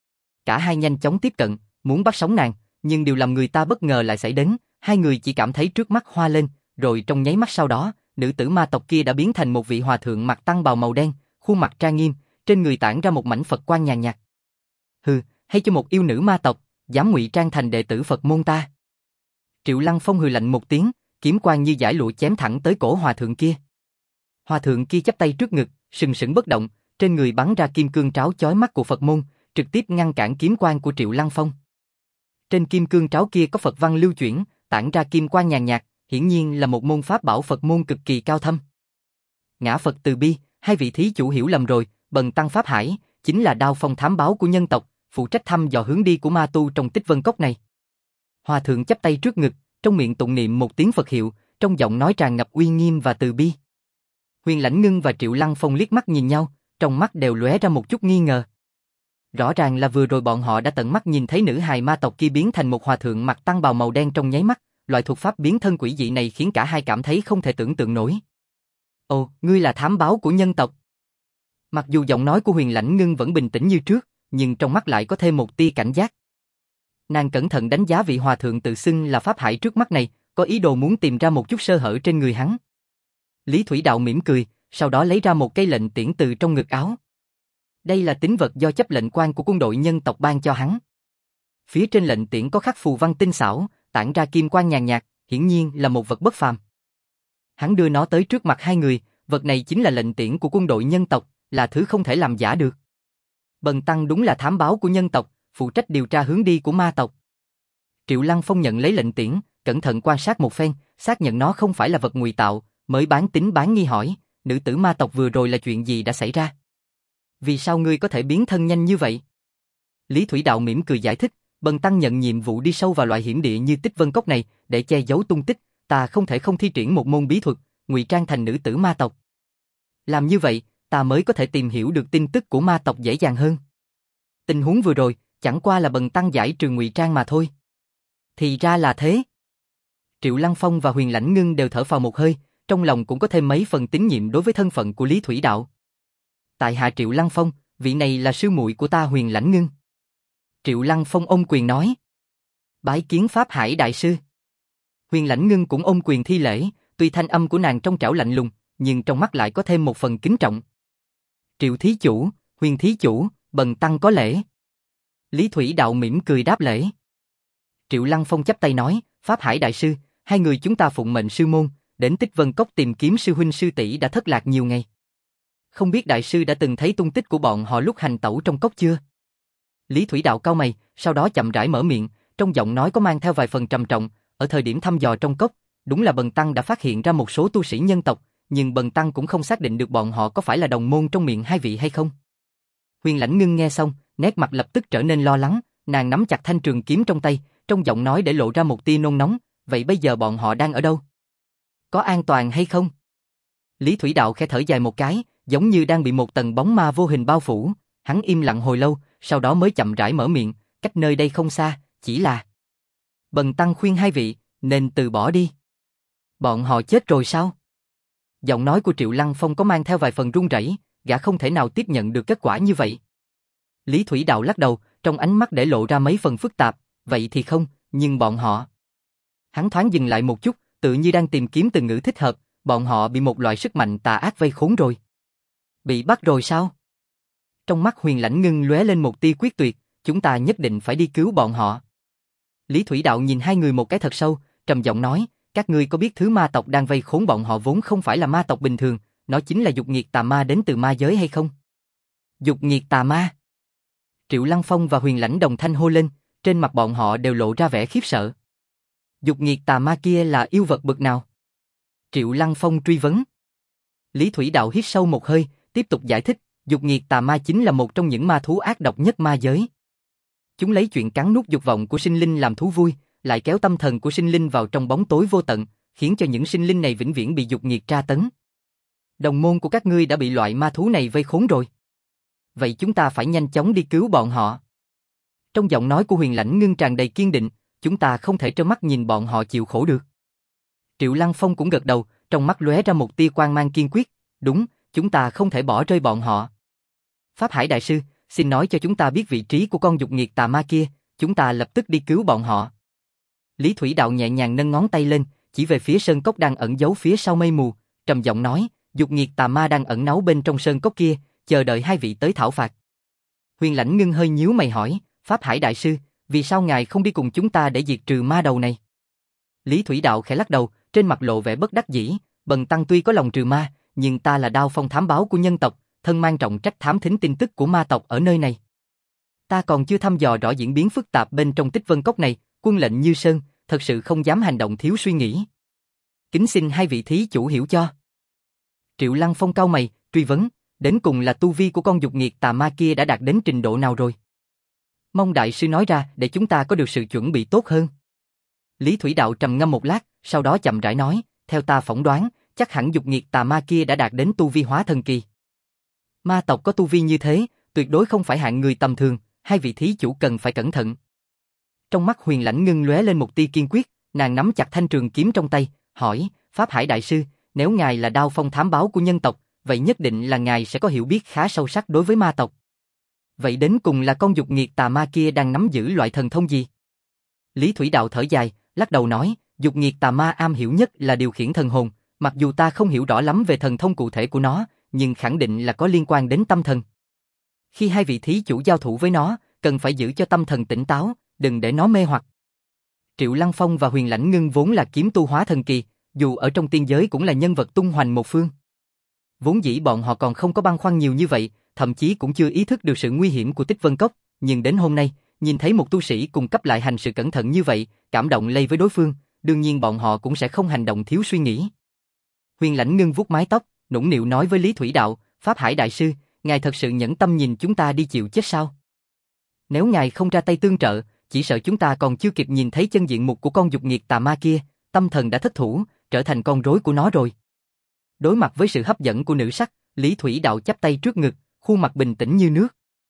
Cả hai nhanh chóng tiếp cận, muốn bắt sống nàng, nhưng điều làm người ta bất ngờ lại xảy đến, hai người chỉ cảm thấy trước mắt hoa lên, rồi trong nháy mắt sau đó, nữ tử ma tộc kia đã biến thành một vị hòa thượng mặc tăng bào màu đen, khuôn mặt trang nghiêm, trên người tản ra một mảnh Phật quang nhàn nhạt. Hừ, hay cho một yêu nữ ma tộc, dám ngụy trang thành đệ tử Phật môn ta. Triệu Lăng Phong hừ lạnh một tiếng, kiếm quang như dải lụa chém thẳng tới cổ hòa thượng kia. Hòa thượng kia chắp tay trước ngực, sừng sững bất động, trên người bắn ra kim cương tráo chói mắt của Phật môn, trực tiếp ngăn cản kiếm quang của Triệu Lăng Phong. Trên kim cương tráo kia có Phật văn lưu chuyển, tản ra kim quang nhàn nhạt, hiển nhiên là một môn pháp bảo Phật môn cực kỳ cao thâm. Ngã Phật từ bi, hai vị thí chủ hiểu lầm rồi, Bần tăng Pháp Hải chính là đao phong thám báo của nhân tộc, phụ trách thăm dò hướng đi của ma tu trong Tích Vân Cốc này. Hòa thượng chắp tay trước ngực, trong miệng tụng niệm một tiếng Phật hiệu, trong giọng nói tràn ngập uy nghiêm và từ bi. Huyền Lãnh Ngưng và Triệu Lăng Phong liếc mắt nhìn nhau, trong mắt đều lóe ra một chút nghi ngờ. Rõ ràng là vừa rồi bọn họ đã tận mắt nhìn thấy nữ hài ma tộc kia biến thành một hòa thượng mặc tăng bào màu đen trong nháy mắt, loại thuật pháp biến thân quỷ dị này khiến cả hai cảm thấy không thể tưởng tượng nổi. Ồ, ngươi là thám báo của nhân tộc. Mặc dù giọng nói của Huyền Lãnh Ngưng vẫn bình tĩnh như trước, nhưng trong mắt lại có thêm một tia cảnh giác. Nàng cẩn thận đánh giá vị hòa thượng tự xưng là Pháp Hải trước mắt này, có ý đồ muốn tìm ra một chút sơ hở trên người hắn. Lý Thủy Đạo mỉm cười, sau đó lấy ra một cây lệnh tiễn từ trong ngực áo. Đây là tín vật do chấp lệnh quan của quân đội nhân tộc ban cho hắn. Phía trên lệnh tiễn có khắc phù văn tinh xảo, tản ra kim quang nhàn nhạt, hiển nhiên là một vật bất phàm. Hắn đưa nó tới trước mặt hai người, vật này chính là lệnh tiễn của quân đội nhân tộc, là thứ không thể làm giả được. Bần tăng đúng là thám báo của nhân tộc, phụ trách điều tra hướng đi của ma tộc. Triệu Lăng Phong nhận lấy lệnh tiễn, cẩn thận quan sát một phen, xác nhận nó không phải là vật ngụy tạo, mới bán tín bán nghi hỏi, nữ tử ma tộc vừa rồi là chuyện gì đã xảy ra? Vì sao ngươi có thể biến thân nhanh như vậy? Lý Thủy Đạo mỉm cười giải thích, bần tăng nhận nhiệm vụ đi sâu vào loại hiểm địa như Tích Vân Cốc này, để che giấu tung tích, ta không thể không thi triển một môn bí thuật, ngụy trang thành nữ tử ma tộc. Làm như vậy, ta mới có thể tìm hiểu được tin tức của ma tộc dễ dàng hơn. Tình huống vừa rồi, chẳng qua là bần tăng giải trừ ngụy trang mà thôi. Thì ra là thế. Triệu Lăng Phong và Huyền Lãnh Ngưng đều thở phào một hơi, trong lòng cũng có thêm mấy phần tín nhiệm đối với thân phận của Lý Thủy Đạo. Tại hạ Triệu Lăng Phong, vị này là sư muội của ta Huyền Lãnh Ngưng. Triệu Lăng Phong ôm quyền nói. Bái kiến Pháp Hải đại sư. Huyền Lãnh Ngưng cũng ôm quyền thi lễ, tuy thanh âm của nàng trong trẻo lạnh lùng, nhưng trong mắt lại có thêm một phần kính trọng. Triệu thí chủ, Huyền thí chủ, bần tăng có lễ. Lý Thủy Đạo mỉm cười đáp lễ. Triệu Lăng Phong chắp tay nói, Pháp Hải đại sư, hai người chúng ta phụng mệnh sư môn, đến Tích Vân Cốc tìm kiếm sư huynh sư tỷ đã thất lạc nhiều ngày. Không biết đại sư đã từng thấy tung tích của bọn họ lúc hành tẩu trong cốc chưa? Lý Thủy Đạo cau mày, sau đó chậm rãi mở miệng, trong giọng nói có mang theo vài phần trầm trọng, ở thời điểm thăm dò trong cốc, đúng là bần tăng đã phát hiện ra một số tu sĩ nhân tộc, nhưng bần tăng cũng không xác định được bọn họ có phải là đồng môn trong miệng hai vị hay không. Huyền Lãnh Ngưng nghe xong, nét mặt lập tức trở nên lo lắng, nàng nắm chặt thanh trường kiếm trong tay, trong giọng nói để lộ ra một tia nôn nóng, vậy bây giờ bọn họ đang ở đâu? Có an toàn hay không? Lý Thủy Đạo khẽ thở dài một cái, giống như đang bị một tầng bóng ma vô hình bao phủ, hắn im lặng hồi lâu, sau đó mới chậm rãi mở miệng, cách nơi đây không xa, chỉ là... Bần tăng khuyên hai vị, nên từ bỏ đi. Bọn họ chết rồi sao? Giọng nói của Triệu Lăng Phong có mang theo vài phần run rẩy, gã không thể nào tiếp nhận được kết quả như vậy. Lý Thủy Đạo lắc đầu, trong ánh mắt để lộ ra mấy phần phức tạp, vậy thì không, nhưng bọn họ... Hắn thoáng dừng lại một chút, tự như đang tìm kiếm từ ngữ thích hợp, bọn họ bị một loại sức mạnh tà ác vây khốn rồi. Bị bắt rồi sao? Trong mắt Huyền Lãnh Ngưng lóe lên một tia quyết tuyệt, chúng ta nhất định phải đi cứu bọn họ. Lý Thủy Đạo nhìn hai người một cái thật sâu, trầm giọng nói, các ngươi có biết thứ ma tộc đang vây khốn bọn họ vốn không phải là ma tộc bình thường, nó chính là dục nghiệt tà ma đến từ ma giới hay không? Dục nghiệt tà ma? Triệu Lăng Phong và Huyền Lãnh đồng thanh hô lên, trên mặt bọn họ đều lộ ra vẻ khiếp sợ. Dục nghiệt tà ma kia là yêu vật bậc nào? Triệu Lăng Phong truy vấn. Lý Thủy Đạo hít sâu một hơi, tiếp tục giải thích, dục nghiệt tà ma chính là một trong những ma thú ác độc nhất ma giới. Chúng lấy chuyện cắn nuốt dục vọng của sinh linh làm thú vui, lại kéo tâm thần của sinh linh vào trong bóng tối vô tận, khiến cho những sinh linh này vĩnh viễn bị dục nghiệt tra tấn. Đồng môn của các ngươi đã bị loại ma thú này vây khốn rồi. Vậy chúng ta phải nhanh chóng đi cứu bọn họ. Trong giọng nói của Huyền Lãnh Ngưng tràn đầy kiên định, chúng ta không thể trơ mắt nhìn bọn họ chịu khổ được. Triệu Lăng Phong cũng gật đầu, trong mắt lóe ra một tia quang mang kiên quyết, đúng, chúng ta không thể bỏ rơi bọn họ. Pháp Hải Đại Sư, xin nói cho chúng ta biết vị trí của con dục nghiệt tà ma kia, chúng ta lập tức đi cứu bọn họ. Lý Thủy Đạo nhẹ nhàng nâng ngón tay lên, chỉ về phía sơn cốc đang ẩn giấu phía sau mây mù, trầm giọng nói, dục nghiệt tà ma đang ẩn náu bên trong sơn cốc kia, chờ đợi hai vị tới thảo phạt. Huyền Lãnh Ngưng hơi nhíu mày hỏi, Pháp Hải Đại Sư, vì sao ngài không đi cùng chúng ta để diệt trừ ma đầu này? Lý Thủy Đạo khẽ lắc đầu, trên mặt lộ vẻ bất đắc dĩ, Bần tăng tuy có lòng trừ ma, nhưng ta là Đao Phong thám báo của nhân tộc, thân mang trọng trách thám thính tin tức của ma tộc ở nơi này. Ta còn chưa thăm dò rõ diễn biến phức tạp bên trong Tích Vân Cốc này, quân lệnh như sơn, thật sự không dám hành động thiếu suy nghĩ. Kính xin hai vị thí chủ hiểu cho. Triệu Lăng Phong cau mày, truy vấn, đến cùng là tu vi của con dục nghiệt tà ma kia đã đạt đến trình độ nào rồi? Mong đại sư nói ra để chúng ta có được sự chuẩn bị tốt hơn. Lý Thủy Đạo trầm ngâm một lát, sau đó chậm rãi nói, theo ta phỏng đoán, chắc hẳn dục nghiệt tà ma kia đã đạt đến tu vi hóa thần kỳ. Ma tộc có tu vi như thế, tuyệt đối không phải hạng người tầm thường, hai vị thí chủ cần phải cẩn thận. Trong mắt Huyền Lãnh Ngưng lóe lên một tia kiên quyết, nàng nắm chặt thanh trường kiếm trong tay, hỏi, Pháp Hải Đại Sư, nếu ngài là Đao Phong thám báo của nhân tộc, vậy nhất định là ngài sẽ có hiểu biết khá sâu sắc đối với ma tộc. Vậy đến cùng là con dục nghiệt tà ma kia đang nắm giữ loại thần thông gì? Lý Thủy Đạo thở dài, lắc đầu nói, dục nghiệt tà ma am hiểu nhất là điều khiển thần hồn, mặc dù ta không hiểu rõ lắm về thần thông cụ thể của nó, nhưng khẳng định là có liên quan đến tâm thần. Khi hai vị thí chủ giao thủ với nó, cần phải giữ cho tâm thần tỉnh táo, đừng để nó mê hoặc. Triệu Lăng Phong và Huyền Lãnh Ngưng vốn là kiếm tu hóa thần kỳ, dù ở trong tiên giới cũng là nhân vật tung hoành một phương. Vốn dĩ bọn họ còn không có băn khoăn nhiều như vậy, thậm chí cũng chưa ý thức được sự nguy hiểm của Tích Vân Cốc, nhưng đến hôm nay, nhìn thấy một tu sĩ cùng cấp lại hành sự cẩn thận như vậy, cảm động lây với đối phương, đương nhiên bọn họ cũng sẽ không hành động thiếu suy nghĩ. Huyền Lãnh Ngưng vuốt mái tóc, nũng nịu nói với Lý Thủy Đạo, Pháp Hải Đại Sư, ngài thật sự nhẫn tâm nhìn chúng ta đi chịu chết sao? Nếu ngài không ra tay tương trợ, chỉ sợ chúng ta còn chưa kịp nhìn thấy chân diện mục của con dục nghiệt tà ma kia, tâm thần đã thất thủ, trở thành con rối của nó rồi. Đối mặt với sự hấp dẫn của nữ sắc, Lý Thủy Đạo chắp tay trước ngực, khuôn mặt bình tĩnh như nước.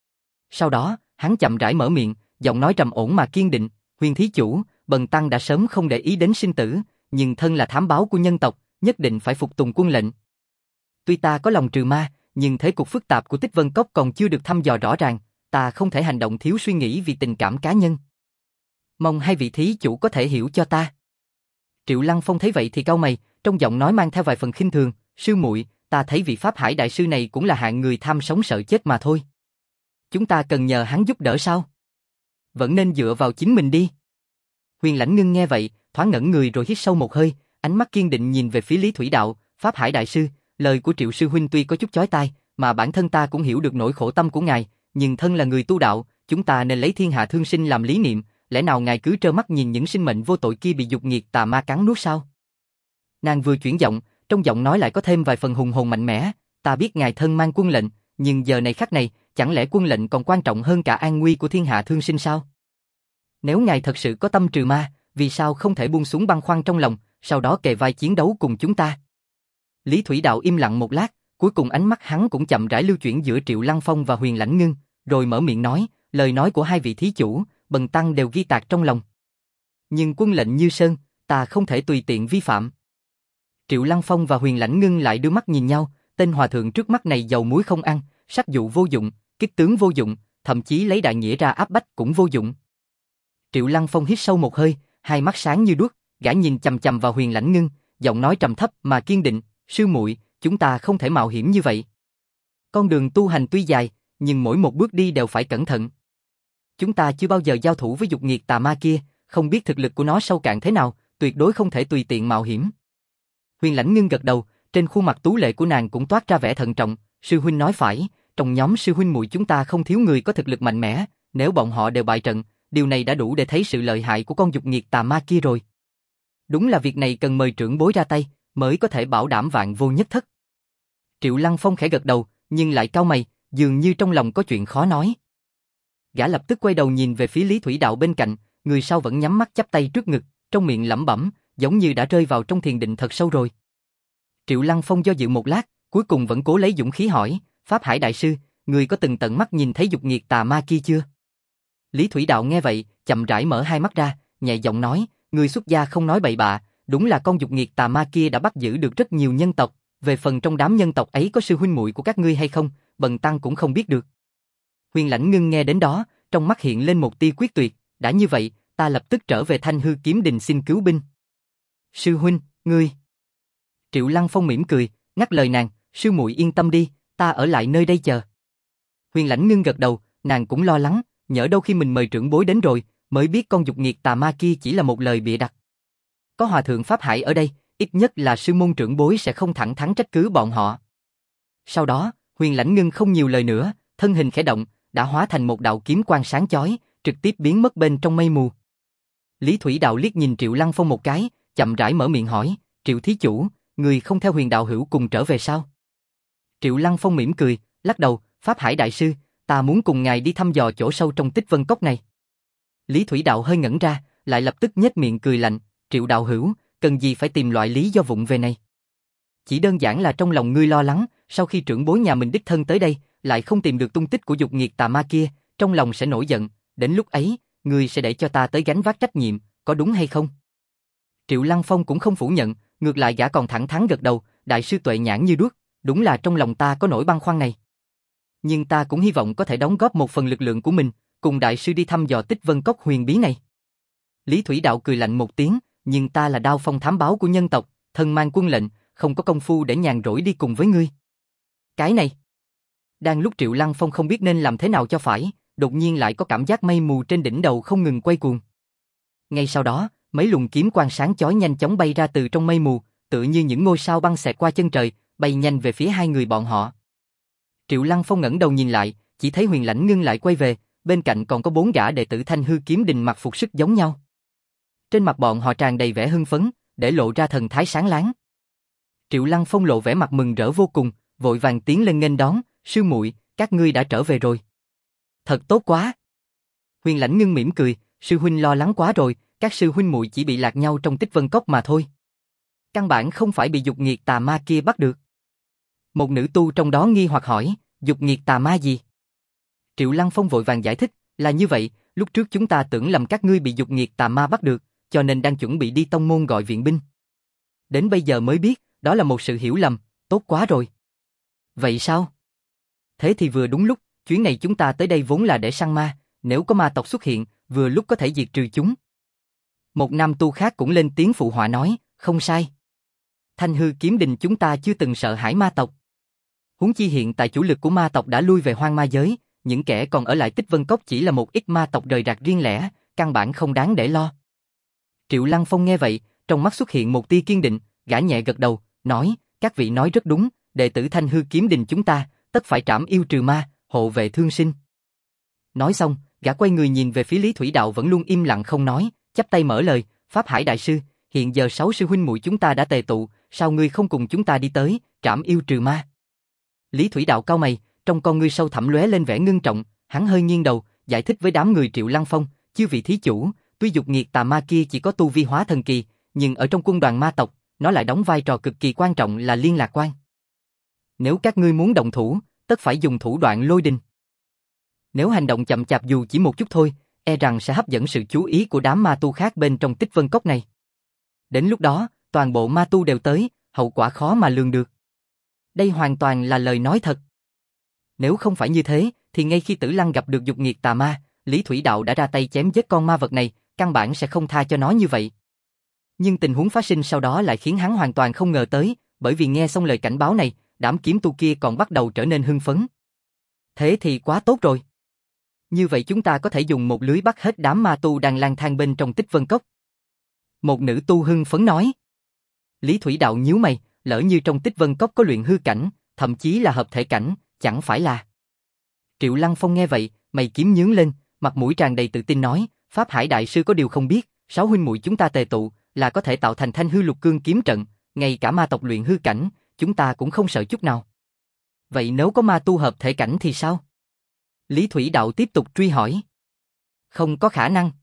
Sau đó, hắn chậm rãi mở miệng, giọng nói trầm ổn mà kiên định, Huyền thí chủ, bần tăng đã sớm không để ý đến sinh tử, nhưng thân là thám báo của nhân tộc, nhất định phải phục tùng quân lệnh. Tuy ta có lòng trừ ma, nhưng thế cục phức tạp của Tích Vân Cốc còn chưa được thăm dò rõ ràng, ta không thể hành động thiếu suy nghĩ vì tình cảm cá nhân. Mong hai vị thí chủ có thể hiểu cho ta. Triệu Lăng Phong thấy vậy thì cau mày, trong giọng nói mang theo vài phần khinh thường, sư muội, ta thấy vị Pháp Hải Đại Sư này cũng là hạng người tham sống sợ chết mà thôi. Chúng ta cần nhờ hắn giúp đỡ sao? Vẫn nên dựa vào chính mình đi. Huyền Lãnh Ngưng nghe vậy, thoáng ngẩn người rồi hít sâu một hơi, ánh mắt kiên định nhìn về phía Lý Thủy Đạo, Pháp Hải Đại Sư, lời của Triệu sư huynh tuy có chút chói tai, mà bản thân ta cũng hiểu được nỗi khổ tâm của ngài, nhưng thân là người tu đạo, chúng ta nên lấy thiên hạ thương sinh làm lý niệm, lẽ nào ngài cứ trơ mắt nhìn những sinh mệnh vô tội kia bị dục nghiệt tà ma cắn nuốt sao? Nàng vừa chuyển giọng, trong giọng nói lại có thêm vài phần hùng hồn mạnh mẽ, ta biết ngài thân mang quân lệnh, nhưng giờ này khắc này, chẳng lẽ quân lệnh còn quan trọng hơn cả an nguy của thiên hạ thương sinh sao? Nếu ngài thật sự có tâm trừ ma, vì sao không thể buông xuống băn khoăn trong lòng, sau đó kề vai chiến đấu cùng chúng ta? Lý Thủy Đạo im lặng một lát, cuối cùng ánh mắt hắn cũng chậm rãi lưu chuyển giữa Triệu Lăng Phong và Huyền Lãnh Ngưng, rồi mở miệng nói, lời nói của hai vị thí chủ, bần tăng đều ghi tạc trong lòng. Nhưng quân lệnh như sơn, ta không thể tùy tiện vi phạm. Triệu Lăng Phong và Huyền Lãnh Ngưng lại đưa mắt nhìn nhau, tên tên hòa thượng trước mắt này dầu muối không ăn, sắc dụ vô dụng, kích tướng vô dụng, thậm chí lấy đại nghĩa ra áp bách cũng vô dụng. Triệu Lăng Phong hít sâu một hơi, hai mắt sáng như đuốc, gã nhìn chằm chằm vào Huyền Lãnh Ngưng, giọng nói trầm thấp mà kiên định, sư muội, chúng ta không thể mạo hiểm như vậy. Con đường tu hành tuy dài, nhưng mỗi một bước đi đều phải cẩn thận. Chúng ta chưa bao giờ giao thủ với dục nghiệt tà ma kia, không biết thực lực của nó sâu cạn thế nào, tuyệt đối không thể tùy tiện mạo hiểm. Huyền Lãnh Ngưng gật đầu, trên khuôn mặt tú lệ của nàng cũng toát ra vẻ thận trọng, sư huynh nói phải, trong nhóm sư huynh muội chúng ta không thiếu người có thực lực mạnh mẽ, nếu bọn họ đều bại trận, điều này đã đủ để thấy sự lợi hại của con dục nghiệt tà ma kia rồi. Đúng là việc này cần mời trưởng bối ra tay, mới có thể bảo đảm vạn vô nhất thất. Triệu Lăng Phong khẽ gật đầu, nhưng lại cau mày, dường như trong lòng có chuyện khó nói. Gã lập tức quay đầu nhìn về phía Lý Thủy Đạo bên cạnh, người sau vẫn nhắm mắt chắp tay trước ngực, trong miệng lẩm bẩm, giống như đã rơi vào trong thiền định thật sâu rồi. Triệu Lăng Phong do dự một lát, cuối cùng vẫn cố lấy dũng khí hỏi, Pháp Hải Đại Sư, người có từng tận mắt nhìn thấy dục nghiệt tà ma kia chưa? Lý Thủy Đạo nghe vậy, chậm rãi mở hai mắt ra, nhẹ giọng nói, người xuất gia không nói bậy bạ, đúng là con dục nghiệt tà ma kia đã bắt giữ được rất nhiều nhân tộc, về phần trong đám nhân tộc ấy có sư huynh muội của các ngươi hay không, bần tăng cũng không biết được. Huyền Lãnh Ngưng nghe đến đó, trong mắt hiện lên một tia quyết tuyệt, đã như vậy, ta lập tức trở về Thanh Hư Kiếm Đình xin cứu binh. Sư huynh, ngươi. Triệu Lăng Phong mỉm cười, ngắt lời nàng, sư muội yên tâm đi, ta ở lại nơi đây chờ. Huyền Lãnh Ngưng gật đầu, nàng cũng lo lắng, nhỡ đâu khi mình mời trưởng bối đến rồi, mới biết con dục nghiệt tà ma kia chỉ là một lời bịa đặt. Có hòa thượng Pháp Hải ở đây, ít nhất là sư môn trưởng bối sẽ không thẳng thắn trách cứ bọn họ. Sau đó, Huyền Lãnh Ngưng không nhiều lời nữa, thân hình khẽ động, đã hóa thành một đạo kiếm quang sáng chói, trực tiếp biến mất bên trong mây mù. Lý Thủy Đạo liếc nhìn Triệu Lăng Phong một cái, chậm rãi mở miệng hỏi, Triệu thí chủ, người không theo Huyền đạo hữu cùng trở về sao? Triệu Lăng Phong mỉm cười, lắc đầu, Pháp Hải Đại Sư, ta muốn cùng ngài đi thăm dò chỗ sâu trong Tích Vân Cốc này. Lý Thủy Đạo hơi ngẩn ra, lại lập tức nhếch miệng cười lạnh, Triệu đạo hữu, cần gì phải tìm loại lý do vụng về này? Chỉ đơn giản là trong lòng ngươi lo lắng, sau khi trưởng bối nhà mình đích thân tới đây, lại không tìm được tung tích của dục nghiệt tà ma kia, trong lòng sẽ nổi giận, đến lúc ấy, ngươi sẽ để cho ta tới gánh vác trách nhiệm, có đúng hay không? Triệu Lăng Phong cũng không phủ nhận, ngược lại gã còn thẳng thắn gật đầu, đại sư tuệ nhãn như đuốc, đúng là trong lòng ta có nỗi băn khoăn này. Nhưng ta cũng hy vọng có thể đóng góp một phần lực lượng của mình, cùng đại sư đi thăm dò Tích Vân Cốc huyền bí này. Lý Thủy Đạo cười lạnh một tiếng, nhưng ta là Đao Phong thám báo của nhân tộc, thân mang quân lệnh, không có công phu để nhàn rỗi đi cùng với ngươi. Cái này. Đang lúc Triệu Lăng Phong không biết nên làm thế nào cho phải, đột nhiên lại có cảm giác mây mù trên đỉnh đầu không ngừng quay cuồng. Ngay sau đó, mấy luồng kiếm quang sáng chói nhanh chóng bay ra từ trong mây mù, tựa như những ngôi sao băng xẹt qua chân trời, bay nhanh về phía hai người bọn họ. Triệu Lăng Phong ngẩng đầu nhìn lại, chỉ thấy Huyền Lãnh Ngưng lại quay về, bên cạnh còn có bốn gã đệ tử Thanh Hư Kiếm Đình mặc phục sức giống nhau. Trên mặt bọn họ tràn đầy vẻ hưng phấn, để lộ ra thần thái sáng láng. Triệu Lăng Phong lộ vẻ mặt mừng rỡ vô cùng, vội vàng tiến lên nghênh đón, sư muội, các ngươi đã trở về rồi. Thật tốt quá. Huyền Lãnh Ngưng mỉm cười, sư huynh lo lắng quá rồi, các sư huynh muội chỉ bị lạc nhau trong Tích Vân Cốc mà thôi. Căn bản không phải bị dục nghiệt tà ma kia bắt được. Một nữ tu trong đó nghi hoặc hỏi, dục nghiệt tà ma gì? Triệu Lăng Phong vội vàng giải thích, là như vậy, lúc trước chúng ta tưởng lầm các ngươi bị dục nghiệt tà ma bắt được, cho nên đang chuẩn bị đi tông môn gọi viện binh. Đến bây giờ mới biết, đó là một sự hiểu lầm, tốt quá rồi. Vậy sao? Thế thì vừa đúng lúc, chuyến này chúng ta tới đây vốn là để săn ma, nếu có ma tộc xuất hiện, vừa lúc có thể diệt trừ chúng. Một nam tu khác cũng lên tiếng phụ họa nói, không sai. Thanh Hư Kiếm Đình chúng ta chưa từng sợ hãi ma tộc. Huống chi hiện tại chủ lực của ma tộc đã lui về hoang ma giới, những kẻ còn ở lại Tích Vân Cốc chỉ là một ít ma tộc rời rạc riêng lẻ, căn bản không đáng để lo. Triệu Lăng Phong nghe vậy, trong mắt xuất hiện một tia kiên định, gã nhẹ gật đầu, nói, các vị nói rất đúng, đệ tử Thanh Hư Kiếm Đình chúng ta, tất phải trảm yêu trừ ma, hộ vệ thương sinh. Nói xong, gã quay người nhìn về phía Lý Thủy Đạo vẫn luôn im lặng không nói, chắp tay mở lời, Pháp Hải Đại Sư, hiện giờ sáu sư huynh muội chúng ta đã tề tụ, sao ngươi không cùng chúng ta đi tới, trảm yêu trừ ma? Lý Thủy Đạo cau mày, trong con ngươi sâu thẳm lóe lên vẻ ngưng trọng, hắn hơi nghiêng đầu, giải thích với đám người Triệu Lăng Phong, chư vị thí chủ, tuy dục nghiệt tà ma kia chỉ có tu vi hóa thần kỳ, nhưng ở trong quân đoàn ma tộc, nó lại đóng vai trò cực kỳ quan trọng là liên lạc quan. Nếu các ngươi muốn động thủ, tất phải dùng thủ đoạn lôi đình. Nếu hành động chậm chạp dù chỉ một chút thôi, e rằng sẽ hấp dẫn sự chú ý của đám ma tu khác bên trong Tích Vân Cốc này. Đến lúc đó, toàn bộ ma tu đều tới, hậu quả khó mà lường được. Đây hoàn toàn là lời nói thật. Nếu không phải như thế, thì ngay khi Tử Lăng gặp được dục nghiệt tà ma, Lý Thủy Đạo đã ra tay chém giết con ma vật này, căn bản sẽ không tha cho nó như vậy. Nhưng tình huống phát sinh sau đó lại khiến hắn hoàn toàn không ngờ tới, bởi vì nghe xong lời cảnh báo này, đám kiếm tu kia còn bắt đầu trở nên hưng phấn. Thế thì quá tốt rồi. Như vậy chúng ta có thể dùng một lưới bắt hết đám ma tu đang lang thang bên trong Tích Vân Cốc. Một nữ tu hưng phấn nói. Lý Thủy Đạo nhíu mày, lỡ như trong Tích Vân Cốc có luyện hư cảnh, thậm chí là hợp thể cảnh, chẳng phải là. Triệu Lăng Phong nghe vậy, mày kiếm nhướng lên, mặt mũi tràn đầy tự tin nói, Pháp Hải Đại Sư có điều không biết, sáu huynh muội chúng ta tề tụ, là có thể tạo thành Thanh Hư Lục Cương kiếm trận, ngay cả ma tộc luyện hư cảnh, chúng ta cũng không sợ chút nào. Vậy nếu có ma tu hợp thể cảnh thì sao? Lý Thủy Đạo tiếp tục truy hỏi. Không có khả năng.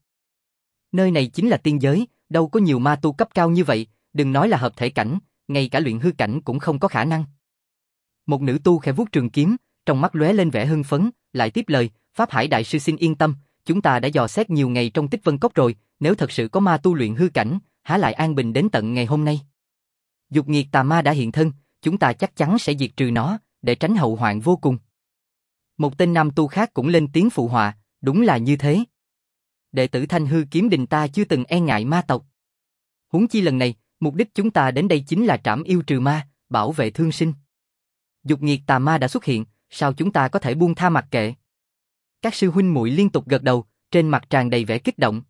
Nơi này chính là tiên giới, đâu có nhiều ma tu cấp cao như vậy, đừng nói là hợp thể cảnh, ngay cả luyện hư cảnh cũng không có khả năng. Một nữ tu khẽ vuốt trường kiếm, trong mắt lóe lên vẻ hưng phấn, lại tiếp lời, Pháp Hải Đại Sư xin yên tâm, chúng ta đã dò xét nhiều ngày trong Tích Vân Cốc rồi, nếu thật sự có ma tu luyện hư cảnh, há lại an bình đến tận ngày hôm nay. Dục nghiệt tà ma đã hiện thân, chúng ta chắc chắn sẽ diệt trừ nó, để tránh hậu hoạn vô cùng. Một tên nam tu khác cũng lên tiếng phụ họa, đúng là như thế. Đệ tử Thanh Hư Kiếm Đình ta chưa từng e ngại ma tộc. Huống chi lần này, mục đích chúng ta đến đây chính là trảm yêu trừ ma, bảo vệ thương sinh. Dục nghiệt tà ma đã xuất hiện, sao chúng ta có thể buông tha mặc kệ? Các sư huynh muội liên tục gật đầu, trên mặt tràn đầy vẻ kích động.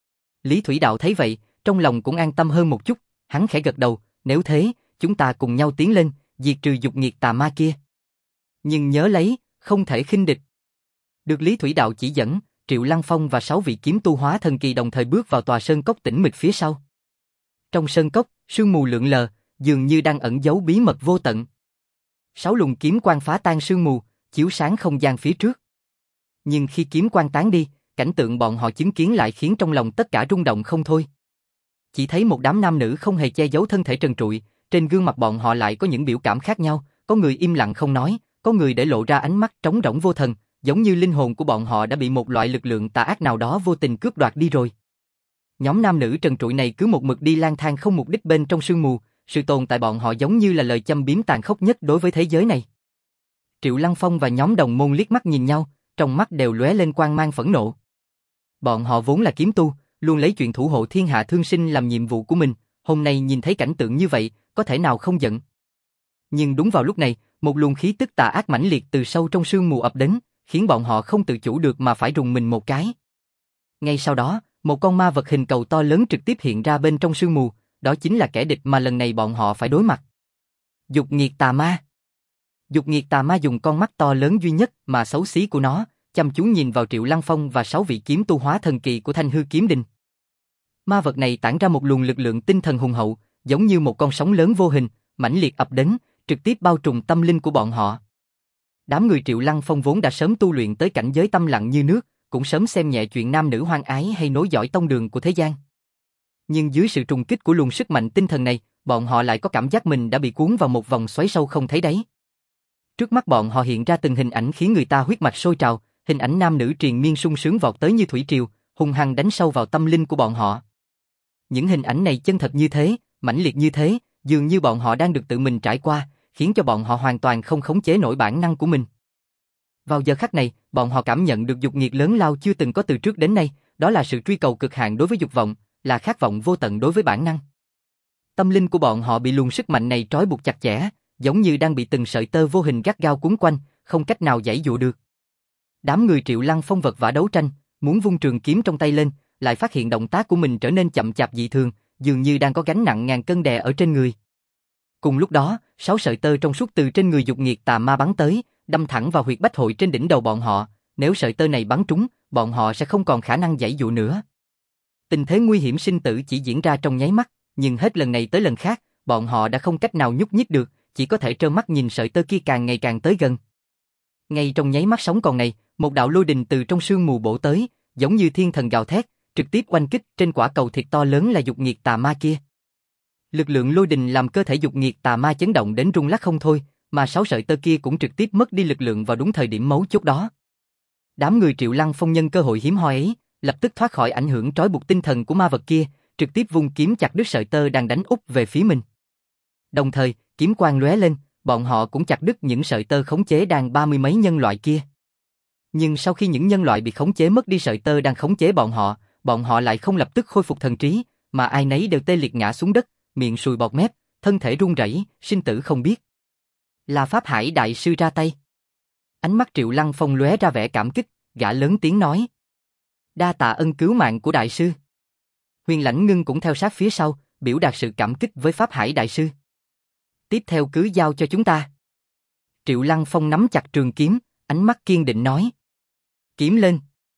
Lý Thủy Đạo thấy vậy, trong lòng cũng an tâm hơn một chút, hắn khẽ gật đầu, nếu thế, chúng ta cùng nhau tiến lên, diệt trừ dục nghiệt tà ma kia. Nhưng nhớ lấy, không thể khinh địch. Được Lý Thủy Đạo chỉ dẫn, Triệu Lăng Phong và sáu vị kiếm tu hóa thần kỳ đồng thời bước vào tòa sơn cốc tĩnh mịch phía sau. Trong sơn cốc, sương mù lượn lờ, dường như đang ẩn giấu bí mật vô tận. Sáu luồng kiếm quang phá tan sương mù, chiếu sáng không gian phía trước. Nhưng khi kiếm quang tán đi, cảnh tượng bọn họ chứng kiến lại khiến trong lòng tất cả rung động không thôi. Chỉ thấy một đám nam nữ không hề che giấu thân thể trần trụi, trên gương mặt bọn họ lại có những biểu cảm khác nhau, có người im lặng không nói, có người để lộ ra ánh mắt trống rỗng vô thần, giống như linh hồn của bọn họ đã bị một loại lực lượng tà ác nào đó vô tình cướp đoạt đi rồi. Nhóm nam nữ trần trụi này cứ một mực đi lang thang không mục đích bên trong sương mù, sự tồn tại bọn họ giống như là lời châm biếm tàn khốc nhất đối với thế giới này. Triệu Lăng Phong và nhóm đồng môn liếc mắt nhìn nhau, trong mắt đều lóe lên quang mang phẫn nộ. Bọn họ vốn là kiếm tu, luôn lấy chuyện thủ hộ thiên hạ thương sinh làm nhiệm vụ của mình, hôm nay nhìn thấy cảnh tượng như vậy, có thể nào không giận. Nhưng đúng vào lúc này, một luồng khí tức tà ác mãnh liệt từ sâu trong sương mù ập đến, khiến bọn họ không tự chủ được mà phải rùng mình một cái. Ngay sau đó, một con ma vật hình cầu to lớn trực tiếp hiện ra bên trong sương mù, đó chính là kẻ địch mà lần này bọn họ phải đối mặt. Dục nghiệt tà ma. Dục nghiệt tà ma dùng con mắt to lớn duy nhất mà xấu xí của nó, chăm chú nhìn vào Triệu Lăng Phong và sáu vị kiếm tu hóa thần kỳ của Thanh Hư Kiếm Đình. Ma vật này tản ra một luồng lực lượng tinh thần hùng hậu, giống như một con sóng lớn vô hình, mãnh liệt ập đến, trực tiếp bao trùm tâm linh của bọn họ. Đám người Triệu Lăng Phong vốn đã sớm tu luyện tới cảnh giới tâm lặng như nước, cũng sớm xem nhẹ chuyện nam nữ hoang ái hay nối dõi tông đường của thế gian. Nhưng dưới sự trùng kích của luồng sức mạnh tinh thần này, bọn họ lại có cảm giác mình đã bị cuốn vào một vòng xoáy sâu không thấy đáy. Trước mắt bọn họ hiện ra từng hình ảnh khiến người ta huyết mạch sôi trào, hình ảnh nam nữ triền miên sung sướng vọt tới như thủy triều, hung hăng đánh sâu vào tâm linh của bọn họ. Những hình ảnh này chân thật như thế, mãnh liệt như thế, dường như bọn họ đang được tự mình trải qua, khiến cho bọn họ hoàn toàn không khống chế nổi bản năng của mình. Vào giờ khắc này, bọn họ cảm nhận được dục nghiệt lớn lao chưa từng có từ trước đến nay, đó là sự truy cầu cực hạn đối với dục vọng, là khát vọng vô tận đối với bản năng. Tâm linh của bọn họ bị luồng sức mạnh này trói buộc chặt chẽ, giống như đang bị từng sợi tơ vô hình gắt gao quấn quanh, không cách nào giãy dụ được. Đám người Triệu Lăng Phong vật vã đấu tranh, muốn vung trường kiếm trong tay lên, lại phát hiện động tác của mình trở nên chậm chạp dị thường, dường như đang có gánh nặng ngàn cân đè ở trên người. Cùng lúc đó, sáu sợi tơ trong suốt từ trên người dục nghiệt tà ma bắn tới, đâm thẳng vào huyệt bách hội trên đỉnh đầu bọn họ, nếu sợi tơ này bắn trúng, bọn họ sẽ không còn khả năng giãy dụ nữa. Tình thế nguy hiểm sinh tử chỉ diễn ra trong nháy mắt, nhưng hết lần này tới lần khác, bọn họ đã không cách nào nhúc nhích được, chỉ có thể trơ mắt nhìn sợi tơ kia càng ngày càng tới gần. Ngay trong nháy mắt sống còn này, một đạo lôi đình từ trong sương mù bổ tới, giống như thiên thần gào thét, trực tiếp oanh kích trên quả cầu thịt to lớn là dục nghiệt tà ma kia. Lực lượng lôi đình làm cơ thể dục nghiệt tà ma chấn động đến rung lắc không thôi, mà sáu sợi tơ kia cũng trực tiếp mất đi lực lượng vào đúng thời điểm mấu chốt đó. Đám người Triệu Lăng Phong nhân cơ hội hiếm hoi ấy, lập tức thoát khỏi ảnh hưởng trói buộc tinh thần của ma vật kia, trực tiếp vung kiếm chặt đứt sợi tơ đang đánh úp về phía mình. Đồng thời, kiếm quang lóe lên, bọn họ cũng chặt đứt những sợi tơ khống chế đàn ba mươi mấy nhân loại kia. Nhưng sau khi những nhân loại bị khống chế mất đi sợi tơ đang khống chế bọn họ, bọn họ lại không lập tức khôi phục thần trí, mà ai nấy đều tê liệt ngã xuống đất, miệng sùi bọt mép, thân thể run rẩy, sinh tử không biết. Là Pháp Hải đại sư ra tay. Ánh mắt Triệu Lăng Phong lóe ra vẻ cảm kích, gã lớn tiếng nói: đa tạ ân cứu mạng của đại sư. Huyền Lãnh Ngưng cũng theo sát phía sau, biểu đạt sự cảm kích với Pháp Hải đại sư. Tiếp theo cứ giao cho chúng ta. Triệu Lăng Phong nắm chặt trường kiếm, ánh mắt kiên định nói: kiếm lên.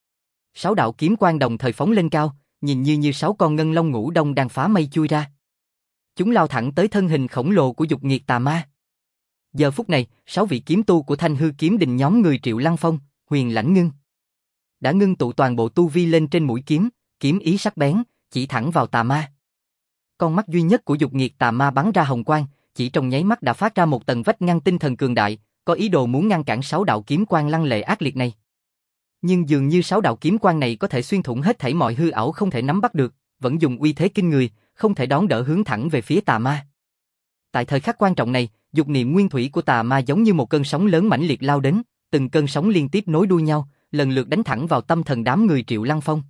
Sáu đạo kiếm quang đồng thời phóng lên cao, nhìn như như sáu con ngân long ngũ đông đang phá mây chui ra. Chúng lao thẳng tới thân hình khổng lồ của dục nghiệt tà ma. Giờ phút này, sáu vị kiếm tu của Thanh Hư Kiếm Đình nhóm người Triệu Lăng Phong, Huyền Lãnh Ngưng đã ngưng tụ toàn bộ tu vi lên trên mũi kiếm, kiếm ý sắc bén, chỉ thẳng vào tà ma. Con mắt duy nhất của dục nghiệt tà ma bắn ra hồng quang, chỉ trong nháy mắt đã phát ra một tầng vách ngăn tinh thần cường đại, có ý đồ muốn ngăn cản sáu đạo kiếm quang lăng lệ ác liệt này. Nhưng dường như sáu đạo kiếm quang này có thể xuyên thủng hết thảy mọi hư ảo không thể nắm bắt được, vẫn dùng uy thế kinh người, không thể đón đỡ hướng thẳng về phía tà ma. Tại thời khắc quan trọng này, dục niệm nguyên thủy của tà ma giống như một cơn sóng lớn mãnh liệt lao đến, từng cơn sóng liên tiếp nối đuôi nhau, lần lượt đánh thẳng vào tâm thần đám người Triệu Lăng Phong.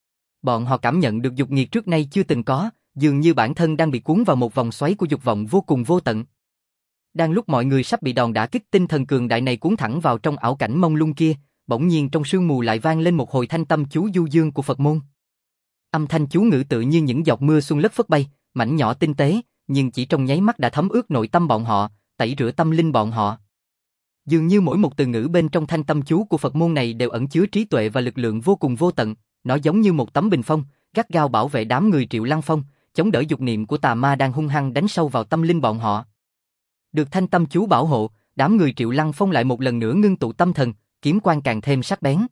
Bọn họ cảm nhận được dục nghiệt trước nay chưa từng có, dường như bản thân đang bị cuốn vào một vòng xoáy của dục vọng vô cùng vô tận. Đang lúc mọi người sắp bị đòn đả kích tinh thần cường đại này cuốn thẳng vào trong ảo cảnh mông lung kia, bỗng nhiên trong sương mù lại vang lên một hồi thanh tâm chú du dương của Phật môn. Âm thanh chú ngữ tự như những giọt mưa xuân lất phất bay, mảnh nhỏ tinh tế, nhưng chỉ trong nháy mắt đã thấm ướt nội tâm bọn họ, tẩy rửa tâm linh bọn họ. Dường như mỗi một từ ngữ bên trong thanh tâm chú của Phật môn này đều ẩn chứa trí tuệ và lực lượng vô cùng vô tận, nó giống như một tấm bình phong, gắt gao bảo vệ đám người Triệu Lăng Phong, chống đỡ dục niệm của tà ma đang hung hăng đánh sâu vào tâm linh bọn họ. Được thanh tâm chú bảo hộ, đám người Triệu Lăng Phong lại một lần nữa ngưng tụ tâm thần, kiếm quang càng thêm sắc bén.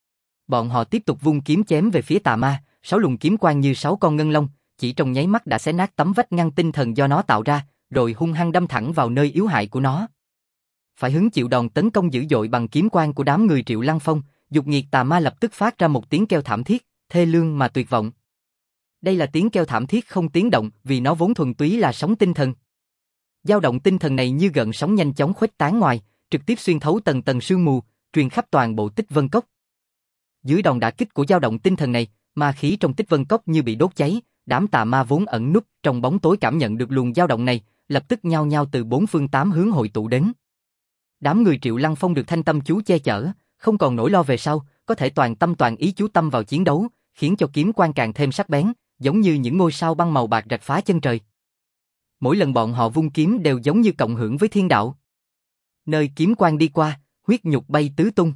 Bọn họ tiếp tục vung kiếm chém về phía tà ma, sáu luồng kiếm quang như sáu con ngân long, chỉ trong nháy mắt đã xé nát tấm vách ngăn tinh thần do nó tạo ra, rồi hung hăng đâm thẳng vào nơi yếu hại của nó. Phải hứng chịu đòn tấn công dữ dội bằng kiếm quang của đám người Triệu Lăng Phong, dục nghiệt tà ma lập tức phát ra một tiếng kêu thảm thiết, thê lương mà tuyệt vọng. Đây là tiếng kêu thảm thiết không tiếng động, vì nó vốn thuần túy là sóng tinh thần. Dao động tinh thần này như gợn sóng nhanh chóng khuếch tán ngoài, trực tiếp xuyên thấu tầng tầng sương mù, truyền khắp toàn bộ Tích Vân Cốc. Dưới đòn đả kích của dao động tinh thần này, ma khí trong Tích Vân Cốc như bị đốt cháy, đám tà ma vốn ẩn núp trong bóng tối cảm nhận được luồng dao động này, lập tức nhao nhao từ bốn phương tám hướng hội tụ đến. Đám người Triệu Lăng Phong được thanh tâm chú che chở, không còn nỗi lo về sau, có thể toàn tâm toàn ý chú tâm vào chiến đấu, khiến cho kiếm quang càng thêm sắc bén, giống như những ngôi sao băng màu bạc rạch phá chân trời. Mỗi lần bọn họ vung kiếm đều giống như cộng hưởng với thiên đạo. Nơi kiếm quang đi qua, huyết nhục bay tứ tung.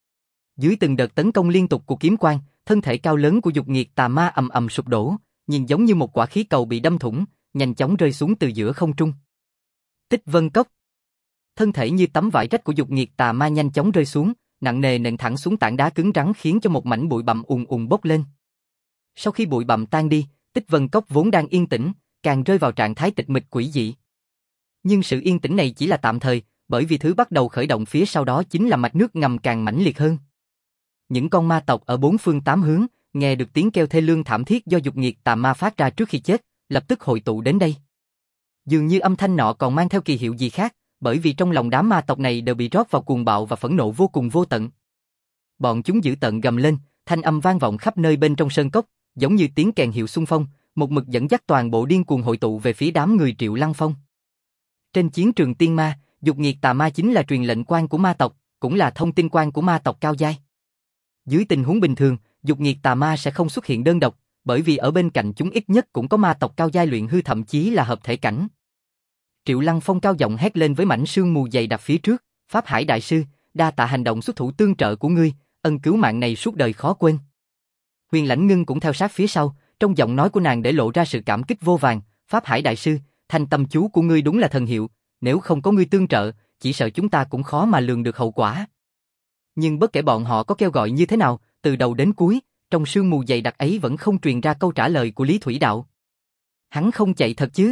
Dưới từng đợt tấn công liên tục của kiếm quang, thân thể cao lớn của dục nghiệt tà ma ầm ầm sụp đổ, nhìn giống như một quả khí cầu bị đâm thủng, nhanh chóng rơi xuống từ giữa không trung. Tích Vân Cốc. Thân thể như tấm vải rách của dục nghiệt tà ma nhanh chóng rơi xuống, nặng nề nện thẳng xuống tảng đá cứng rắn khiến cho một mảnh bụi bặm ùn ùn bốc lên. Sau khi bụi bặm tan đi, Tích Vân Cốc vốn đang yên tĩnh, càng rơi vào trạng thái tịch mịch quỷ dị. Nhưng sự yên tĩnh này chỉ là tạm thời, bởi vì thứ bắt đầu khởi động phía sau đó chính là mạch nước ngầm càng mãnh liệt hơn. Những con ma tộc ở bốn phương tám hướng, nghe được tiếng kêu thê lương thảm thiết do dục nghiệt tà ma phát ra trước khi chết, lập tức hội tụ đến đây. Dường như âm thanh nọ còn mang theo kỳ hiệu gì khác, bởi vì trong lòng đám ma tộc này đều bị rót vào cuồng bạo và phẫn nộ vô cùng vô tận. Bọn chúng dữ tợn gầm lên, thanh âm vang vọng khắp nơi bên trong sơn cốc, giống như tiếng kèn hiệu xung phong, một mực dẫn dắt toàn bộ điên cuồng hội tụ về phía đám người Triệu Lăng Phong. Trên chiến trường tiên ma, dục nghiệt tà ma chính là truyền lệnh quan của ma tộc, cũng là thông tin quan của ma tộc cao giai. Dưới tình huống bình thường, dục nghiệt tà ma sẽ không xuất hiện đơn độc, bởi vì ở bên cạnh chúng ít nhất cũng có ma tộc cao giai luyện hư thậm chí là hợp thể cảnh. Triệu Lăng Phong cao giọng hét lên với mảnh sương mù dày đặc phía trước, Pháp Hải đại sư, đa tạ hành động xuất thủ tương trợ của ngươi, ân cứu mạng này suốt đời khó quên. Huyền Lãnh Ngưng cũng theo sát phía sau, trong giọng nói của nàng để lộ ra sự cảm kích vô vàn, Pháp Hải đại sư, thanh tâm chú của ngươi đúng là thần hiệu, nếu không có ngươi tương trợ, chỉ sợ chúng ta cũng khó mà lường được hậu quả. Nhưng bất kể bọn họ có kêu gọi như thế nào, từ đầu đến cuối, trong sương mù dày đặc ấy vẫn không truyền ra câu trả lời của Lý Thủy Đạo. Hắn không chạy thật chứ?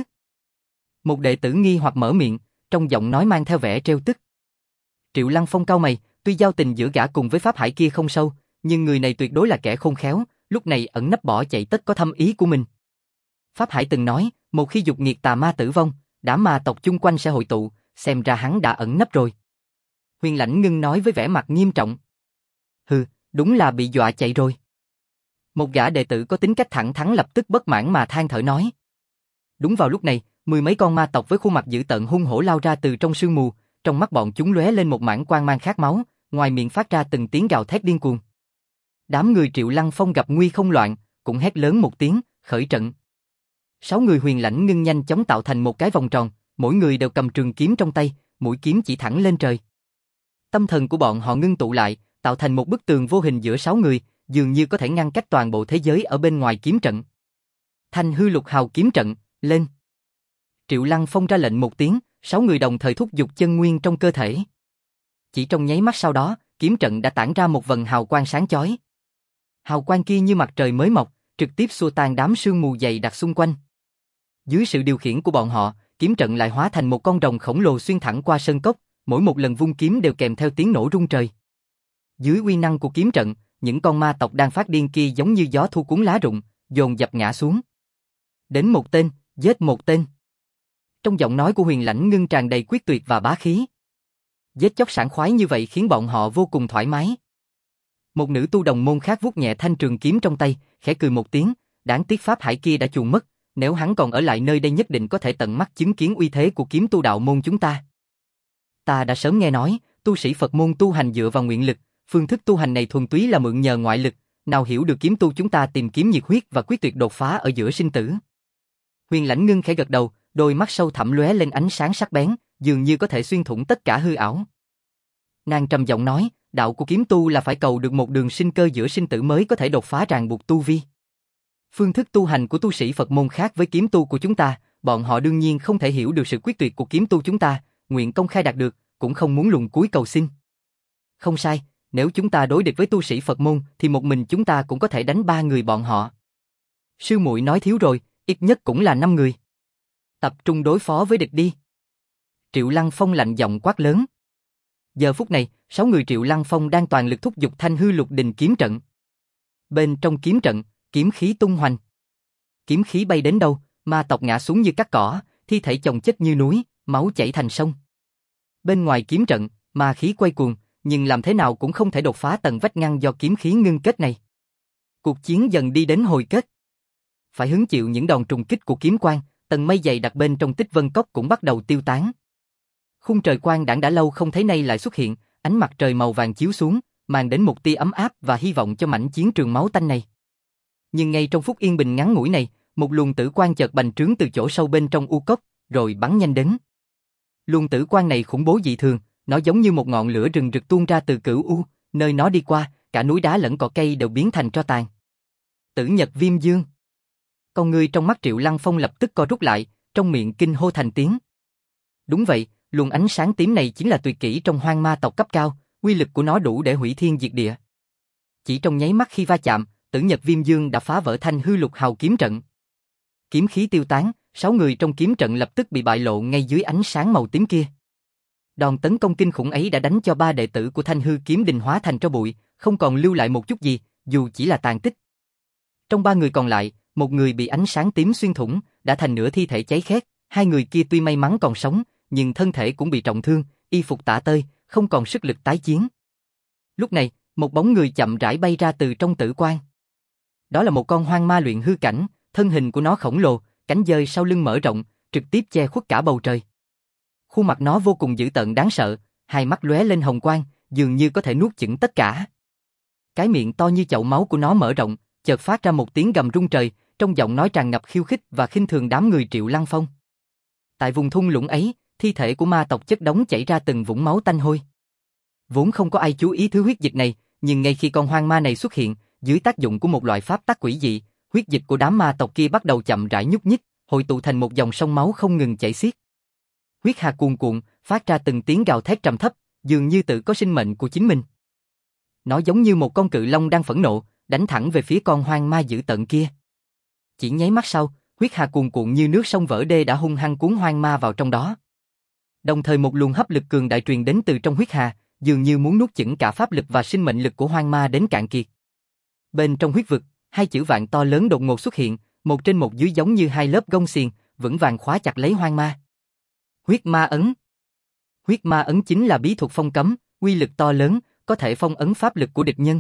Một đệ tử nghi hoặc mở miệng, trong giọng nói mang theo vẻ trêu tức. Triệu Lăng Phong cau mày, tuy giao tình giữa gã cùng với Pháp Hải kia không sâu, nhưng người này tuyệt đối là kẻ khôn khéo, lúc này ẩn nấp bỏ chạy tất có thâm ý của mình. Pháp Hải từng nói, một khi dục nghiệt tà ma tử vong, đám ma tộc chung quanh sẽ hội tụ, xem ra hắn đã ẩn nấp rồi. Huyền Lãnh Ngưng nói với vẻ mặt nghiêm trọng. Hừ, đúng là bị dọa chạy rồi. Một gã đệ tử có tính cách thẳng thắn lập tức bất mãn mà than thở nói. Đúng vào lúc này, mười mấy con ma tộc với khuôn mặt dữ tợn hung hổ lao ra từ trong sương mù, trong mắt bọn chúng lóe lên một mảng quang mang khát máu, ngoài miệng phát ra từng tiếng gào thét điên cuồng. Đám người Triệu Lăng Phong gặp nguy không loạn, cũng hét lớn một tiếng, khởi trận. Sáu người Huyền Lãnh Ngưng nhanh chóng tạo thành một cái vòng tròn, mỗi người đều cầm trường kiếm trong tay, mũi kiếm chỉ thẳng lên trời. Tâm thần của bọn họ ngưng tụ lại, tạo thành một bức tường vô hình giữa sáu người, dường như có thể ngăn cách toàn bộ thế giới ở bên ngoài kiếm trận. Thanh hư lục hào kiếm trận, lên. Triệu Lăng Phong ra lệnh một tiếng, sáu người đồng thời thúc giục chân nguyên trong cơ thể. Chỉ trong nháy mắt sau đó, kiếm trận đã tản ra một vầng hào quang sáng chói. Hào quang kia như mặt trời mới mọc, trực tiếp xua tan đám sương mù dày đặc xung quanh. Dưới sự điều khiển của bọn họ, kiếm trận lại hóa thành một con rồng khổng lồ xuyên thẳng qua sơn cốc, mỗi một lần vung kiếm đều kèm theo tiếng nổ rung trời. Dưới uy năng của kiếm trận, những con ma tộc đang phát điên kia giống như gió thu cuốn lá rụng, dồn dập ngã xuống. Đến một tên, giết một tên. Trong giọng nói của Huyền Lãnh Ngưng tràn đầy quyết tuyệt và bá khí. Giết chóc sảng khoái như vậy khiến bọn họ vô cùng thoải mái. Một nữ tu đồng môn khác vuốt nhẹ thanh trường kiếm trong tay, khẽ cười một tiếng, đáng tiếc pháp hải kia đã chuồn mất, nếu hắn còn ở lại nơi đây nhất định có thể tận mắt chứng kiến uy thế của kiếm tu đạo môn chúng ta. Ta đã sớm nghe nói, tu sĩ Phật môn tu hành dựa vào nguyện lực, phương thức tu hành này thuần túy là mượn nhờ ngoại lực, nào hiểu được kiếm tu chúng ta tìm kiếm nhiệt huyết và quyết tuyệt đột phá ở giữa sinh tử. Huyền Lãnh Ngưng khẽ gật đầu, đôi mắt sâu thẳm lóe lên ánh sáng sắc bén, dường như có thể xuyên thủng tất cả hư ảo. Nàng trầm giọng nói, đạo của kiếm tu là phải cầu được một đường sinh cơ giữa sinh tử mới có thể đột phá ràng buộc tu vi. Phương thức tu hành của tu sĩ Phật môn khác với kiếm tu của chúng ta, bọn họ đương nhiên không thể hiểu được sự quyết tuyệt của kiếm tu chúng ta, nguyện công khai đạt được, cũng không muốn luồn cúi cầu xin. Không sai, nếu chúng ta đối địch với tu sĩ Phật môn thì một mình chúng ta cũng có thể đánh ba người bọn họ. Sư muội nói thiếu rồi, ít nhất cũng là năm người. Tập trung đối phó với địch đi. Triệu Lăng Phong lạnh giọng quát lớn. Giờ phút này, sáu người Triệu Lăng Phong đang toàn lực thúc giục thanh hư lục đình kiếm trận. Bên trong kiếm trận, kiếm khí tung hoành. Kiếm khí bay đến đâu, ma tộc ngã xuống như cát cỏ, thi thể chồng chất như núi, máu chảy thành sông. Bên ngoài kiếm trận, ma khí quay cuồng, nhưng làm thế nào cũng không thể đột phá tầng vách ngăn do kiếm khí ngưng kết này. Cuộc chiến dần đi đến hồi kết. Phải hứng chịu những đòn trùng kích của kiếm quang, tầng mây dày đặc bên trong Tích Vân Cốc cũng bắt đầu tiêu tán. Khung trời quang đãng đã lâu không thấy nay lại xuất hiện, ánh mặt trời màu vàng chiếu xuống, mang đến một tia ấm áp và hy vọng cho mảnh chiến trường máu tanh này. Nhưng ngay trong phút yên bình ngắn ngủi này, một luồng tử quang chợt bành trướng từ chỗ sâu bên trong u cốc, rồi bắn nhanh đến. Luồng tử quang này khủng bố dị thường, nó giống như một ngọn lửa rừng rực tuôn ra từ cửu u, nơi nó đi qua, cả núi đá lẫn cỏ cây đều biến thành tro tàn. Tử Nhật Viêm Dương. Con ngươi trong mắt Triệu Lăng Phong lập tức co rút lại, trong miệng kinh hô thành tiếng. Đúng vậy, luồng ánh sáng tím này chính là tuyệt kỹ trong hoang ma tộc cấp cao, uy lực của nó đủ để hủy thiên diệt địa. Chỉ trong nháy mắt khi va chạm, Tử Nhật Viêm Dương đã phá vỡ thanh hư lục hào kiếm trận. Kiếm khí tiêu tán, sáu người trong kiếm trận lập tức bị bại lộ ngay dưới ánh sáng màu tím kia. Đòn tấn công kinh khủng ấy đã đánh cho ba đệ tử của Thanh Hư Kiếm Đình hóa thành tro bụi, không còn lưu lại một chút gì, dù chỉ là tàn tích. Trong ba người còn lại, một người bị ánh sáng tím xuyên thủng, đã thành nửa thi thể cháy khét, hai người kia tuy may mắn còn sống, nhưng thân thể cũng bị trọng thương, y phục tả tơi, không còn sức lực tái chiến. Lúc này, một bóng người chậm rãi bay ra từ trong tử quang. Đó là một con hoang ma luyện hư cảnh, thân hình của nó khổng lồ, cánh dơi sau lưng mở rộng, trực tiếp che khuất cả bầu trời. Khuôn mặt nó vô cùng dữ tợn đáng sợ, hai mắt lóe lên hồng quang, dường như có thể nuốt chửng tất cả. Cái miệng to như chậu máu của nó mở rộng, chợt phát ra một tiếng gầm rung trời, trong giọng nói tràn ngập khiêu khích và khinh thường đám người Triệu Lăng Phong. Tại vùng thung lũng ấy, thi thể của ma tộc chất đống chảy ra từng vũng máu tanh hôi. Vốn không có ai chú ý thứ huyết dịch này, nhưng ngay khi con hoang ma này xuất hiện, dưới tác dụng của một loại pháp tắc quỷ dị, huyết dịch của đám ma tộc kia bắt đầu chậm rãi nhúc nhích, hội tụ thành một dòng sông máu không ngừng chảy xiết. Huyết hà cuồn cuộn, phát ra từng tiếng gào thét trầm thấp, dường như tự có sinh mệnh của chính mình. Nó giống như một con cự long đang phẫn nộ, đánh thẳng về phía con hoang ma dữ tợn kia. Chỉ nháy mắt sau, huyết hà cuồn cuộn như nước sông vỡ đê đã hung hăng cuốn hoang ma vào trong đó. Đồng thời một luồng hấp lực cường đại truyền đến từ trong huyết hà, dường như muốn nuốt chửng cả pháp lực và sinh mệnh lực của hoang ma đến cạn kiệt. Bên trong huyết vực, hai chữ vạn to lớn đột ngột xuất hiện, một trên một dưới giống như hai lớp gông xiềng, vững vàng khóa chặt lấy hoang ma. Huyết ma ấn. Huyết ma ấn chính là bí thuật phong cấm, uy lực to lớn, có thể phong ấn pháp lực của địch nhân.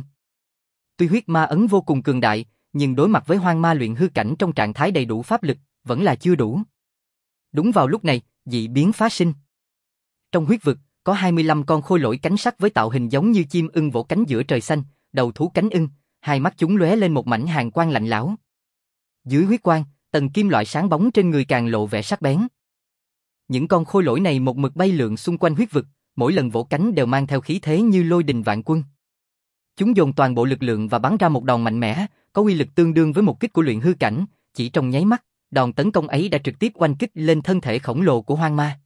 Tuy huyết ma ấn vô cùng cường đại, nhưng đối mặt với hoang ma luyện hư cảnh trong trạng thái đầy đủ pháp lực, vẫn là chưa đủ. Đúng vào lúc này, dị biến phát sinh. Trong huyết vực, có hai mươi lăm con khôi lỗi cánh sắt với tạo hình giống như chim ưng vỗ cánh giữa trời xanh, đầu thú cánh ưng, hai mắt chúng lóe lên một mảnh hàn quang lạnh lẽo. Dưới huyết quang, tầng kim loại sáng bóng trên người càng lộ vẻ sắc bén. Những con khôi lỗi này một mực bay lượn xung quanh huyết vực, mỗi lần vỗ cánh đều mang theo khí thế như lôi đình vạn quân. Chúng dồn toàn bộ lực lượng và bắn ra một đòn mạnh mẽ, có uy lực tương đương với một kích của luyện hư cảnh, chỉ trong nháy mắt, đòn tấn công ấy đã trực tiếp oanh kích lên thân thể khổng lồ của hoang ma.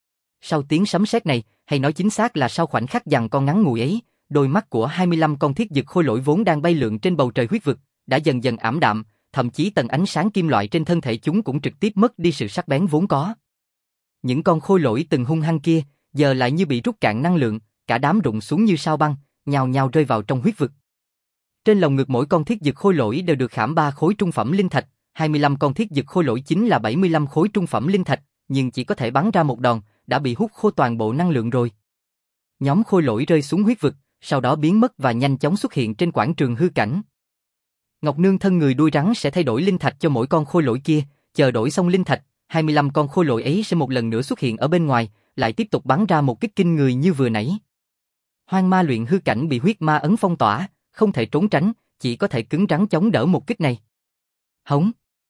Sau tiếng sấm sét này, hay nói chính xác là sau khoảnh khắc giằng co ngắn ngủi ấy, đôi mắt của hai mươi lăm con thiết dực khôi lỗi vốn đang bay lượn trên bầu trời huyết vực, đã dần dần ảm đạm, thậm chí tầng ánh sáng kim loại trên thân thể chúng cũng trực tiếp mất đi sự sắc bén vốn có. Những con khôi lỗi từng hung hăng kia, giờ lại như bị rút cạn năng lượng, cả đám rụng xuống như sao băng, nhào nhào rơi vào trong huyết vực. Trên lồng ngực mỗi con thiết dực khôi lỗi đều được khảm ba khối trung phẩm linh thạch, hai mươi lăm con thiết dực khôi lỗi chính là bảy mươi lăm khối trung phẩm linh thạch, nhưng chỉ có thể bắn ra một đòn, đã bị hút khô toàn bộ năng lượng rồi. Nhóm khôi lỗi rơi xuống huyết vực, sau đó biến mất và nhanh chóng xuất hiện trên quảng trường hư cảnh. Ngọc Nương thân người đuôi rắn sẽ thay đổi linh thạch cho mỗi con khôi lỗi kia, chờ đổi xong linh thạch, hai mươi lăm con khôi lỗi ấy sẽ một lần nữa xuất hiện ở bên ngoài, lại tiếp tục bắn ra một kích kinh người như vừa nãy. Hoang ma luyện hư cảnh bị huyết ma ấn phong tỏa, không thể trốn tránh, chỉ có thể cứng rắn chống đỡ một kích này. Hống!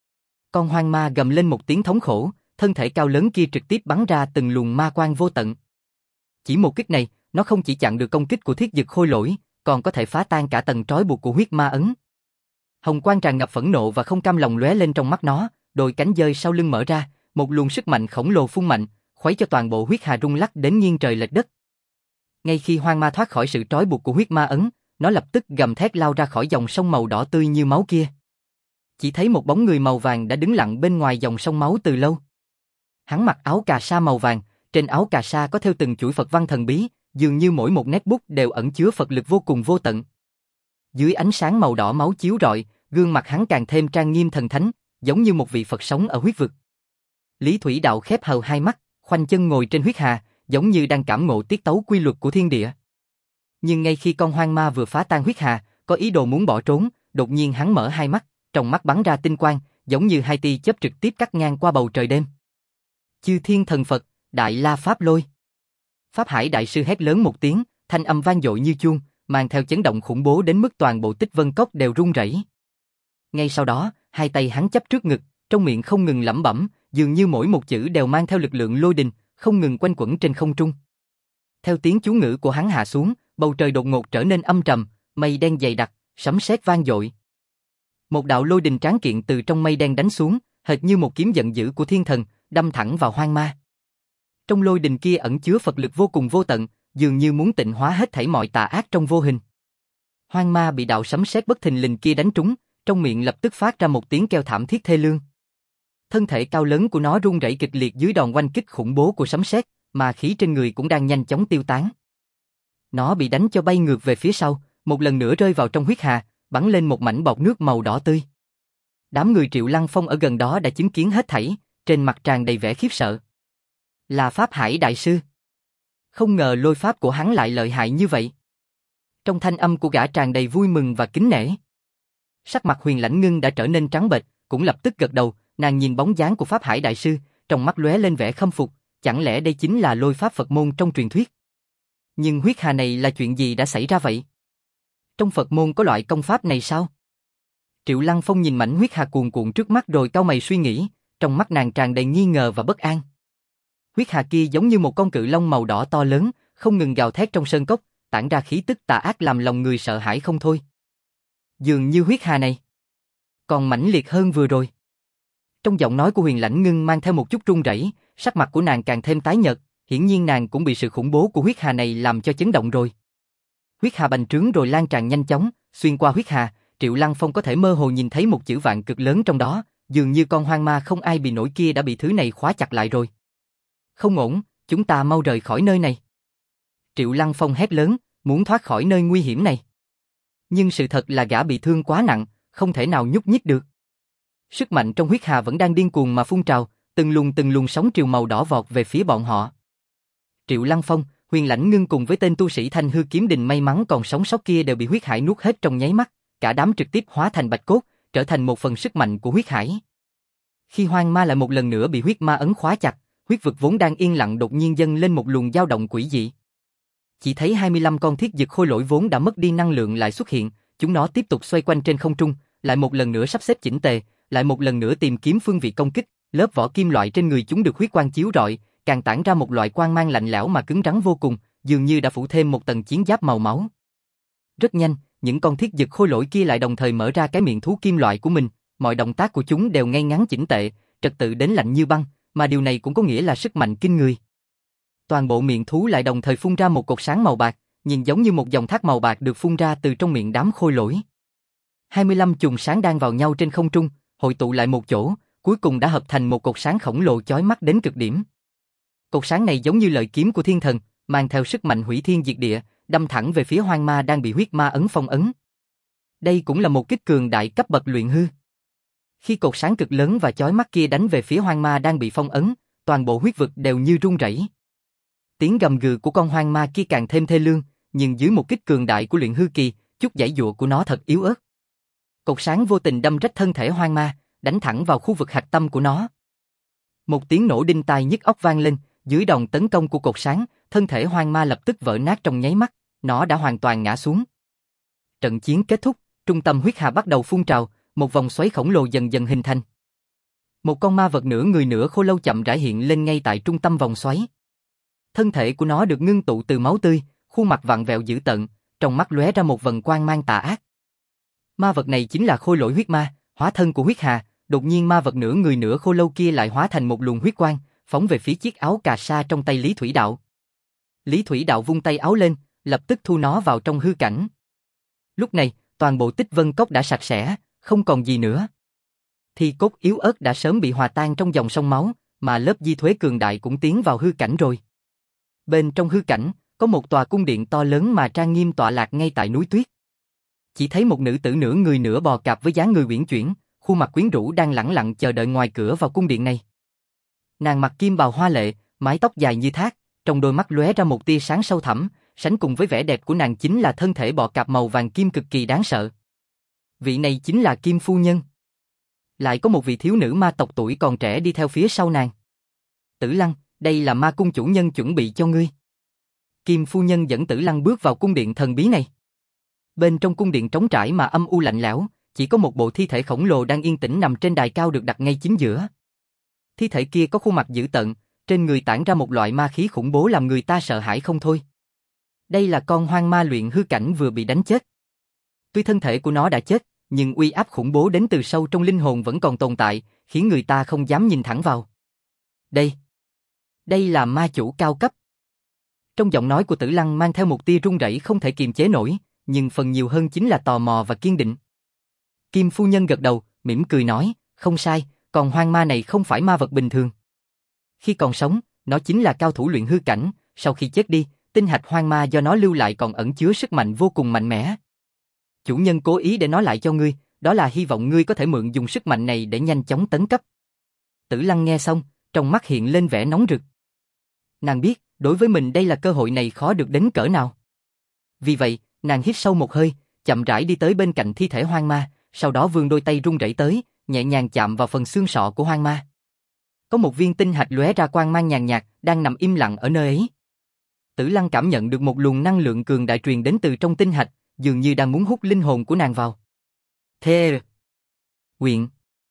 Con hoang ma gầm lên một tiếng thống khổ, thân thể cao lớn kia trực tiếp bắn ra từng luồng ma quang vô tận. Chỉ một kích này, nó không chỉ chặn được công kích của thiết dực khôi lỗi, còn có thể phá tan cả tầng trói buộc của huyết ma ấn. Hồng quang tràn ngập phẫn nộ và không cam lòng lóe lên trong mắt nó, đôi cánh dơi sau lưng mở ra, một luồng sức mạnh khổng lồ phun mạnh, khuấy cho toàn bộ huyết hà rung lắc đến nghiêng trời lệch đất. Ngay khi hoang ma thoát khỏi sự trói buộc của huyết ma ấn, nó lập tức gầm thét lao ra khỏi dòng sông màu đỏ tươi như máu kia. Chỉ thấy một bóng người màu vàng đã đứng lặng bên ngoài dòng sông máu từ lâu. Hắn mặc áo cà sa màu vàng, trên áo cà sa có theo từng chuỗi Phật văn thần bí, dường như mỗi một nét bút đều ẩn chứa Phật lực vô cùng vô tận. Dưới ánh sáng màu đỏ máu chiếu rọi, gương mặt hắn càng thêm trang nghiêm thần thánh, giống như một vị Phật sống ở huyết vực. Lý Thủy Đạo khép hờ hai mắt, khoanh chân ngồi trên huyết hà, giống như đang cảm ngộ tiết tấu quy luật của thiên địa. Nhưng ngay khi con hoang ma vừa phá tan huyết hà, có ý đồ muốn bỏ trốn, đột nhiên hắn mở hai mắt, trong mắt bắn ra tinh quang, giống như hai tia chớp trực tiếp cắt ngang qua bầu trời đêm. Chư thiên thần Phật, Đại La Pháp Lôi. Pháp Hải Đại Sư hét lớn một tiếng, thanh âm vang dội như chuông, mang theo chấn động khủng bố đến mức toàn bộ Tích Vân Cốc đều rung rẩy. Ngay sau đó, hai tay hắn chắp trước ngực, trong miệng không ngừng lẩm bẩm, dường như mỗi một chữ đều mang theo lực lượng lôi đình, không ngừng quanh quẩn trên không trung. Theo tiếng chú ngữ của hắn hạ xuống, bầu trời đột ngột trở nên âm trầm, mây đen dày đặc, sấm sét vang dội. Một đạo lôi đình tráng kiện từ trong mây đen đánh xuống, hệt như một kiếm giận dữ của thiên thần, đâm thẳng vào hoang ma. Trong lôi đình kia ẩn chứa Phật lực vô cùng vô tận, dường như muốn tịnh hóa hết thảy mọi tà ác trong vô hình. Hoang ma bị đạo sấm sét bất thình lình kia đánh trúng, trong miệng lập tức phát ra một tiếng kêu thảm thiết thê lương. Thân thể cao lớn của nó rung rẩy kịch liệt dưới đòn oanh kích khủng bố của sấm sét, mà khí trên người cũng đang nhanh chóng tiêu tán. Nó bị đánh cho bay ngược về phía sau, một lần nữa rơi vào trong huyết hà, bắn lên một mảnh bọt nước màu đỏ tươi. Đám người Triệu Lăng Phong ở gần đó đã chứng kiến hết thảy, trên mặt tràn đầy vẻ khiếp sợ. Là Pháp Hải Đại Sư. Không ngờ lôi pháp của hắn lại lợi hại như vậy. Trong thanh âm của gã tràn đầy vui mừng và kính nể. Sắc mặt Huyền Lãnh Ngưng đã trở nên trắng bệch, cũng lập tức gật đầu, nàng nhìn bóng dáng của Pháp Hải Đại Sư, trong mắt lóe lên vẻ khâm phục, chẳng lẽ đây chính là lôi pháp Phật môn trong truyền thuyết? Nhưng huyết hà này là chuyện gì đã xảy ra vậy? Trong Phật môn có loại công pháp này sao? Triệu Lăng Phong nhìn mảnh huyết hà cuồn cuộn trước mắt rồi cau mày suy nghĩ, trong mắt nàng tràn đầy nghi ngờ và bất an. Huyết hà kia giống như một con cự long màu đỏ to lớn, không ngừng gào thét trong sơn cốc, tản ra khí tức tà ác làm lòng người sợ hãi không thôi. Dường như huyết hà này còn mãnh liệt hơn vừa rồi. Trong giọng nói của Huyền Lãnh Ngưng mang theo một chút run rẩy, sắc mặt của nàng càng thêm tái nhợt, hiển nhiên nàng cũng bị sự khủng bố của huyết hà này làm cho chấn động rồi. Huyết hà bành trướng rồi lan tràn nhanh chóng, xuyên qua huyết hà, Triệu Lăng Phong có thể mơ hồ nhìn thấy một chữ vạn cực lớn trong đó, dường như con hoang ma không ai bị nổi kia đã bị thứ này khóa chặt lại rồi. Không ổn, chúng ta mau rời khỏi nơi này. Triệu Lăng Phong hét lớn, muốn thoát khỏi nơi nguy hiểm này. Nhưng sự thật là gã bị thương quá nặng, không thể nào nhúc nhích được. Sức mạnh trong huyết hà vẫn đang điên cuồng mà phun trào, từng luồng từng luồng sóng triều màu đỏ vọt về phía bọn họ. Triệu Lăng Phong, Huyền Lãnh Ngưng cùng với tên tu sĩ Thanh Hư Kiếm Đình may mắn còn sống sót kia đều bị huyết hải nuốt hết trong nháy mắt, cả đám trực tiếp hóa thành bạch cốt, trở thành một phần sức mạnh của huyết hải. Khi hoang ma lại một lần nữa bị huyết ma ấn khóa chặt, huyết vực vốn đang yên lặng đột nhiên dâng lên một luồng dao động quỷ dị. Chỉ thấy hai mươi lăm con thiết dực khôi lỗi vốn đã mất đi năng lượng lại xuất hiện, chúng nó tiếp tục xoay quanh trên không trung, lại một lần nữa sắp xếp chỉnh tề, lại một lần nữa tìm kiếm phương vị công kích, lớp vỏ kim loại trên người chúng được huyết quang chiếu rọi, càng tản ra một loại quang mang lạnh lẽo mà cứng rắn vô cùng, dường như đã phủ thêm một tầng chiến giáp màu máu. Rất nhanh, những con thiết dực khôi lỗi kia lại đồng thời mở ra cái miệng thú kim loại của mình, mọi động tác của chúng đều ngay ngắn chỉnh tệ, trật tự đến lạnh như băng, mà điều này cũng có nghĩa là sức mạnh kinh người. Toàn bộ miệng thú lại đồng thời phun ra một cột sáng màu bạc, nhìn giống như một dòng thác màu bạc được phun ra từ trong miệng đám khôi lỗi. hai mươi lăm chùm sáng đang vào nhau trên không trung, hội tụ lại một chỗ, cuối cùng đã hợp thành một cột sáng khổng lồ chói mắt đến cực điểm. Cột sáng này giống như lợi kiếm của thiên thần, mang theo sức mạnh hủy thiên diệt địa, đâm thẳng về phía hoang ma đang bị huyết ma ấn phong ấn. Đây cũng là một kích cường đại cấp bậc luyện hư. Khi cột sáng cực lớn và chói mắt kia đánh về phía hoang ma đang bị phong ấn, toàn bộ huyết vực đều như rung rẩy. Tiếng gầm gừ của con hoang ma kia càng thêm thê lương, nhưng dưới một kích cường đại của luyện hư kỳ, chút giãy giụa của nó thật yếu ớt. Cột sáng vô tình đâm rách thân thể hoang ma, đánh thẳng vào khu vực hạch tâm của nó. Một tiếng nổ đinh tai nhức óc vang lên, dưới đòn tấn công của cột sáng, thân thể hoang ma lập tức vỡ nát trong nháy mắt, nó đã hoàn toàn ngã xuống. Trận chiến kết thúc, trung tâm huyết hà bắt đầu phun trào, một vòng xoáy khổng lồ dần dần hình thành. Một con ma vật nửa người nửa khô lâu chậm rãi hiện lên ngay tại trung tâm vòng xoáy. Thân thể của nó được ngưng tụ từ máu tươi, khuôn mặt vặn vẹo dữ tợn, trong mắt lóe ra một vầng quang mang tà ác. Ma vật này chính là khôi lỗi huyết ma, hóa thân của huyết hà. Đột nhiên ma vật nửa người nửa khô lâu kia lại hóa thành một luồng huyết quang, phóng về phía chiếc áo cà sa trong tay Lý Thủy Đạo. Lý Thủy Đạo vung tay áo lên, lập tức thu nó vào trong hư cảnh. Lúc này, toàn bộ Tích Vân Cốc đã sạch sẽ, không còn gì nữa. Thi cốt yếu ớt đã sớm bị hòa tan trong dòng sông máu, mà lớp di thuế cường đại cũng tiến vào hư cảnh rồi. Bên trong hư cảnh, có một tòa cung điện to lớn mà trang nghiêm tọa lạc ngay tại núi tuyết. Chỉ thấy một nữ tử nửa người nửa bò cạp với dáng người uyển chuyển, khuôn mặt quyến rũ đang lẳng lặng chờ đợi ngoài cửa vào cung điện này. Nàng mặc kim bào hoa lệ, mái tóc dài như thác, trong đôi mắt lóe ra một tia sáng sâu thẳm, sánh cùng với vẻ đẹp của nàng chính là thân thể bò cạp màu vàng kim cực kỳ đáng sợ. Vị này chính là Kim phu nhân. Lại có một vị thiếu nữ ma tộc tuổi còn trẻ đi theo phía sau nàng. Tử Lăng, đây là ma cung chủ nhân chuẩn bị cho ngươi. Kim phu nhân dẫn Tử Lăng bước vào cung điện thần bí này. Bên trong cung điện trống trải mà âm u lạnh lẽo, chỉ có một bộ thi thể khổng lồ đang yên tĩnh nằm trên đài cao được đặt ngay chính giữa. Thi thể kia có khuôn mặt dữ tợn, trên người tản ra một loại ma khí khủng bố làm người ta sợ hãi không thôi. Đây là con hoang ma luyện hư cảnh vừa bị đánh chết. Tuy thân thể của nó đã chết, nhưng uy áp khủng bố đến từ sâu trong linh hồn vẫn còn tồn tại, khiến người ta không dám nhìn thẳng vào. Đây, đây là ma chủ cao cấp. Trong giọng nói của Tử Lăng mang theo một tia run rẩy không thể kiềm chế nổi, nhưng phần nhiều hơn chính là tò mò và kiên định. Kim phu nhân gật đầu, mỉm cười nói, không sai, còn hoang ma này không phải ma vật bình thường. Khi còn sống, nó chính là cao thủ luyện hư cảnh, sau khi chết đi, tinh hạch hoang ma do nó lưu lại còn ẩn chứa sức mạnh vô cùng mạnh mẽ. Chủ nhân cố ý để nó lại cho ngươi, đó là hy vọng ngươi có thể mượn dùng sức mạnh này để nhanh chóng tấn cấp. Tử Lăng nghe xong, trong mắt hiện lên vẻ nóng rực. Nàng biết, đối với mình đây là cơ hội này khó được đến cỡ nào. Vì vậy, nàng hít sâu một hơi, chậm rãi đi tới bên cạnh thi thể hoang ma, sau đó vươn đôi tay run rẩy tới, nhẹ nhàng chạm vào phần xương sọ của hoang ma. Có một viên tinh hạch lóe ra quang mang nhàn nhạt, đang nằm im lặng ở nơi ấy. Tử Lăng cảm nhận được một luồng năng lượng cường đại truyền đến từ trong tinh hạch, dường như đang muốn hút linh hồn của nàng vào. Thê Quyện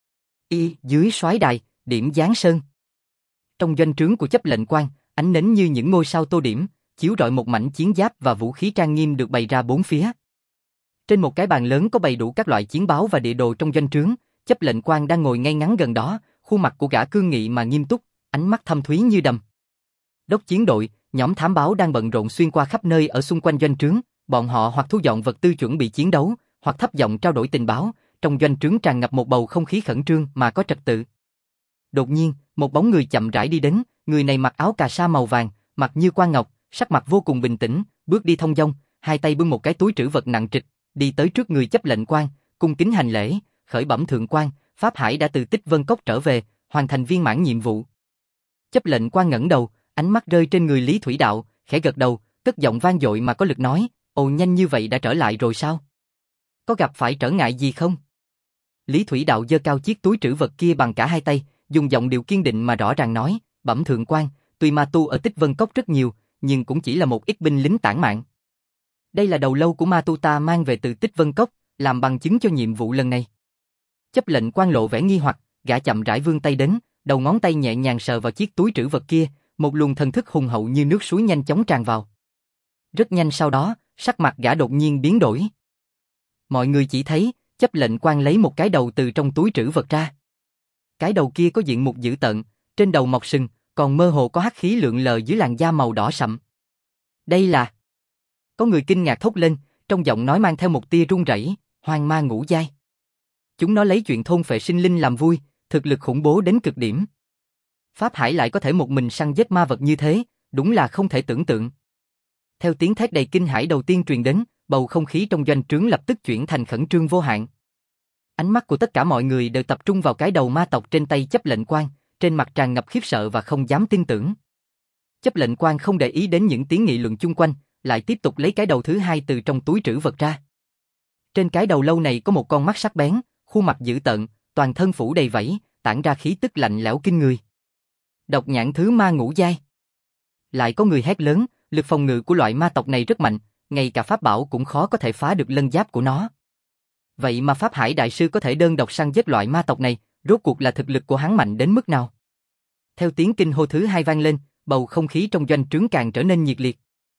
Y dưới soái đài, điểm Giáng Sơn. Trong doanh trướng của chấp lệnh quan, ánh nến như những ngôi sao tô điểm, chiếu rọi một mảnh chiến giáp và vũ khí trang nghiêm được bày ra bốn phía. Trên một cái bàn lớn có bày đủ các loại chiến báo và địa đồ trong doanh trướng, chấp lệnh quan đang ngồi ngay ngắn gần đó, khuôn mặt của gã cương nghị mà nghiêm túc, ánh mắt thâm thúy như đầm. Đốc chiến đội, nhóm thám báo đang bận rộn xuyên qua khắp nơi ở xung quanh doanh trướng, bọn họ hoặc thu dọn vật tư chuẩn bị chiến đấu, hoặc thấp giọng trao đổi tình báo, trong doanh trướng tràn ngập một bầu không khí khẩn trương mà có trật tự. Đột nhiên, một bóng người chậm rãi đi đến, người này mặc áo cà sa màu vàng, mặt như quan ngọc, sắc mặt vô cùng bình tĩnh, bước đi thong dong, hai tay bưng một cái túi trữ vật nặng trịch, đi tới trước người chấp lệnh quan, cung kính hành lễ, khởi bẩm thượng quan, Pháp Hải đã từ Tích Vân Cốc trở về, hoàn thành viên mãn nhiệm vụ. Chấp lệnh quan ngẩng đầu, Ánh mắt rơi trên người Lý Thủy Đạo, khẽ gật đầu, cất giọng vang dội mà có lực nói, ồ nhanh như vậy đã trở lại rồi sao? Có gặp phải trở ngại gì không? Lý Thủy Đạo giơ cao chiếc túi trữ vật kia bằng cả hai tay, dùng giọng điệu kiên định mà rõ ràng nói, bẩm thượng quan, tuy ma tu ở Tích Vân Cốc rất nhiều, nhưng cũng chỉ là một ít binh lính tản mạn. Đây là đầu lâu của ma tu ta mang về từ Tích Vân Cốc, làm bằng chứng cho nhiệm vụ lần này. Chấp lệnh quan lộ vẻ nghi hoặc, gã chậm rãi vươn tay đến, đầu ngón tay nhẹ nhàng sờ vào chiếc túi trữ vật kia, một luồng thần thức hùng hậu như nước suối nhanh chóng tràn vào. Rất nhanh sau đó, sắc mặt gã đột nhiên biến đổi. Mọi người chỉ thấy, chấp lệnh quan lấy một cái đầu từ trong túi trữ vật ra. Cái đầu kia có diện mục dữ tợn, trên đầu mọc sừng, còn mơ hồ có hắc khí lượn lờ dưới làn da màu đỏ sậm. Đây là... Có người kinh ngạc thốt lên, trong giọng nói mang theo một tia run rẩy, hoang ma ngũ giai. Chúng nó lấy chuyện thôn phệ sinh linh làm vui, thực lực khủng bố đến cực điểm. Pháp Hải lại có thể một mình săn giết ma vật như thế, đúng là không thể tưởng tượng. Theo tiếng thét đầy kinh hãi đầu tiên truyền đến, bầu không khí trong doanh trướng lập tức chuyển thành khẩn trương vô hạn. Ánh mắt của tất cả mọi người đều tập trung vào cái đầu ma tộc trên tay chấp lệnh quan, trên mặt tràn ngập khiếp sợ và không dám tin tưởng. Chấp lệnh quan không để ý đến những tiếng nghị luận chung quanh, lại tiếp tục lấy cái đầu thứ hai từ trong túi trữ vật ra. Trên cái đầu lâu này có một con mắt sắc bén, khuôn mặt dữ tợn, toàn thân phủ đầy vảy, tản ra khí tức lạnh lẽo kinh người. Độc nhãn thứ ma ngũ giai. Lại có người hét lớn, lực phòng ngự của loại ma tộc này rất mạnh, ngay cả pháp bảo cũng khó có thể phá được lân giáp của nó. Vậy mà Pháp Hải đại sư có thể đơn độc săn giết loại ma tộc này, rốt cuộc là thực lực của hắn mạnh đến mức nào? Theo tiếng kinh hô thứ hai vang lên, bầu không khí trong doanh trướng càng trở nên nhiệt liệt.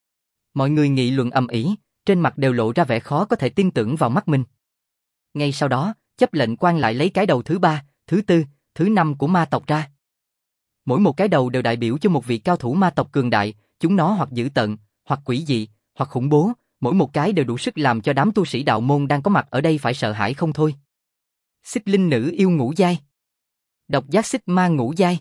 Mọi người nghị luận ầm ĩ, trên mặt đều lộ ra vẻ khó có thể tin tưởng vào mắt mình. Ngay sau đó, chấp lệnh quan lại lấy cái đầu thứ ba, thứ tư, thứ năm của ma tộc ra. Mỗi một cái đầu đều đại biểu cho một vị cao thủ ma tộc cường đại, chúng nó hoặc dữ tợn, hoặc quỷ dị, hoặc khủng bố, mỗi một cái đều đủ sức làm cho đám tu sĩ đạo môn đang có mặt ở đây phải sợ hãi không thôi. Xích linh nữ yêu ngũ giai, độc giác xích ma ngũ giai,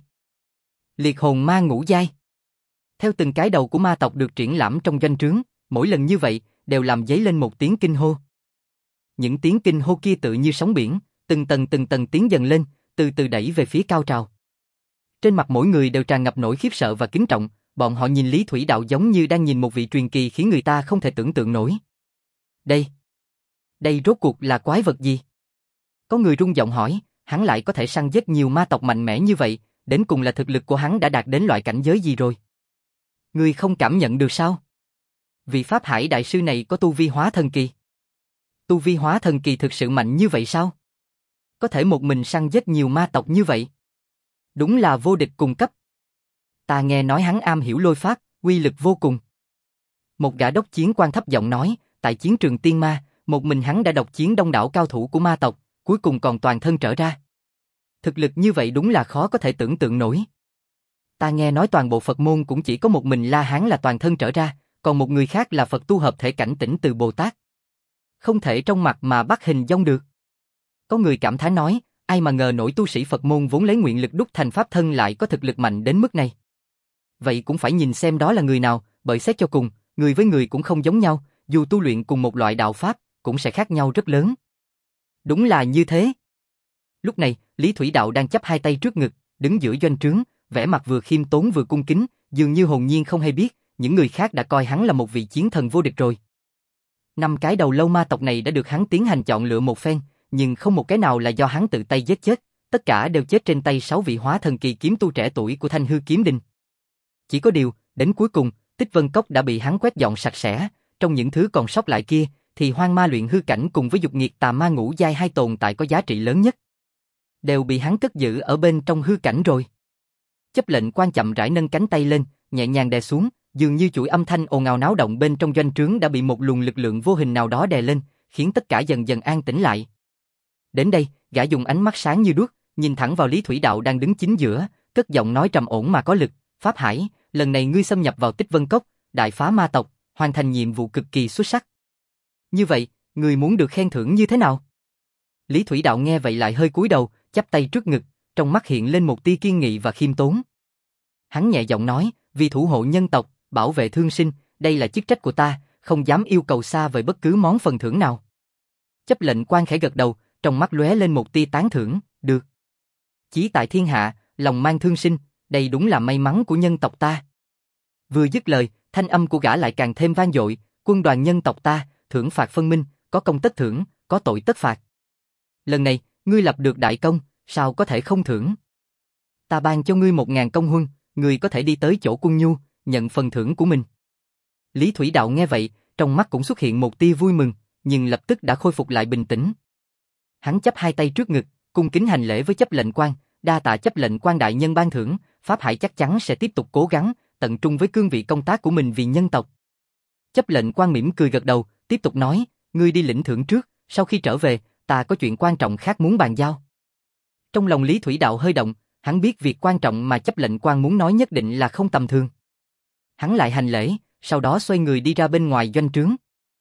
liệt hồn ma ngũ giai. Theo từng cái đầu của ma tộc được triển lãm trong doanh trướng, mỗi lần như vậy đều làm dấy lên một tiếng kinh hô. Những tiếng kinh hô kia tự như sóng biển, từng tầng từng tầng tiến dần lên, từ từ đẩy về phía cao trào. Trên mặt mỗi người đều tràn ngập nỗi khiếp sợ và kính trọng, bọn họ nhìn Lý Thủy Đạo giống như đang nhìn một vị truyền kỳ khiến người ta không thể tưởng tượng nổi. Đây, đây rốt cuộc là quái vật gì? Có người rung giọng hỏi, hắn lại có thể săn giết nhiều ma tộc mạnh mẽ như vậy, đến cùng là thực lực của hắn đã đạt đến loại cảnh giới gì rồi? Ngươi không cảm nhận được sao? Vị Pháp Hải đại sư này có tu vi hóa thần kỳ. Tu vi hóa thần kỳ thực sự mạnh như vậy sao? Có thể một mình săn giết nhiều ma tộc như vậy? Đúng là vô địch cùng cấp. Ta nghe nói hắn am hiểu lôi pháp, uy lực vô cùng. Một gã đốc chiến quan thấp giọng nói, tại chiến trường tiên ma, một mình hắn đã độc chiến đông đảo cao thủ của ma tộc, cuối cùng còn toàn thân trở ra. Thực lực như vậy đúng là khó có thể tưởng tượng nổi. Ta nghe nói toàn bộ Phật môn cũng chỉ có một mình La Hán là toàn thân trở ra, còn một người khác là Phật tu hợp thể cảnh tỉnh từ Bồ Tát. Không thể trong mặt mà bắt hình dong được. Có người cảm thán nói, ai mà ngờ nổi tu sĩ Phật môn vốn lấy nguyện lực đúc thành pháp thân lại có thực lực mạnh đến mức này. Vậy cũng phải nhìn xem đó là người nào, bởi xét cho cùng, người với người cũng không giống nhau, dù tu luyện cùng một loại đạo pháp, cũng sẽ khác nhau rất lớn. Đúng là như thế. Lúc này, Lý Thủy Đạo đang chắp hai tay trước ngực, đứng giữa doanh trướng, vẻ mặt vừa khiêm tốn vừa cung kính, dường như hồn nhiên không hay biết, những người khác đã coi hắn là một vị chiến thần vô địch rồi. Năm cái đầu lâu ma tộc này đã được hắn tiến hành chọn lựa một phen, nhưng không một cái nào là do hắn tự tay giết chết, tất cả đều chết trên tay sáu vị hóa thần kỳ kiếm tu trẻ tuổi của Thanh Hư Kiếm Đình. Chỉ có điều, đến cuối cùng, Tích Vân Cốc đã bị hắn quét dọn sạch sẽ, trong những thứ còn sót lại kia, thì hoang ma luyện hư cảnh cùng với dục nghiệt tà ma ngũ giai hai tồn tại có giá trị lớn nhất, đều bị hắn cất giữ ở bên trong hư cảnh rồi. Chấp lệnh quan chậm rãi nâng cánh tay lên, nhẹ nhàng đè xuống, dường như chuỗi âm thanh ồn ào náo động bên trong doanh trướng đã bị một luồng lực lượng vô hình nào đó đè lên, khiến tất cả dần dần an tĩnh lại. Đến đây, gã dùng ánh mắt sáng như đuốc, nhìn thẳng vào Lý Thủy Đạo đang đứng chính giữa, cất giọng nói trầm ổn mà có lực, Pháp Hải, lần này ngươi xâm nhập vào Tích Vân Cốc, đại phá ma tộc, hoàn thành nhiệm vụ cực kỳ xuất sắc. Như vậy, ngươi muốn được khen thưởng như thế nào? Lý Thủy Đạo nghe vậy lại hơi cúi đầu, chắp tay trước ngực, trong mắt hiện lên một tia kiên nghị và khiêm tốn. Hắn nhẹ giọng nói, vì thủ hộ nhân tộc, bảo vệ thương sinh, đây là chức trách của ta, không dám yêu cầu xa vời bất cứ món phần thưởng nào. Chấp lệnh quan khẽ gật đầu, trong mắt lóe lên một tia tán thưởng, được. Chí tại thiên hạ, lòng mang thương sinh, đây đúng là may mắn của nhân tộc ta. Vừa dứt lời, thanh âm của gã lại càng thêm vang dội, quân đoàn nhân tộc ta, thưởng phạt phân minh, có công tất thưởng, có tội tất phạt. Lần này, ngươi lập được đại công, sao có thể không thưởng? Ta ban cho ngươi một ngàn công huân, ngươi có thể đi tới chỗ Quân Nhu, nhận phần thưởng của mình. Lý Thủy Đạo nghe vậy, trong mắt cũng xuất hiện một tia vui mừng, nhưng lập tức đã khôi phục lại bình tĩnh. Hắn chắp hai tay trước ngực, cung kính hành lễ với chấp lệnh quan, đa tạ chấp lệnh quan đại nhân ban thưởng, Pháp Hải chắc chắn sẽ tiếp tục cố gắng, tận trung với cương vị công tác của mình vì nhân tộc. Chấp lệnh quan mỉm cười gật đầu, tiếp tục nói, ngươi đi lĩnh thưởng trước, sau khi trở về, ta có chuyện quan trọng khác muốn bàn giao. Trong lòng Lý Thủy Đạo hơi động, hắn biết việc quan trọng mà chấp lệnh quan muốn nói nhất định là không tầm thường. Hắn lại hành lễ, sau đó xoay người đi ra bên ngoài doanh trướng.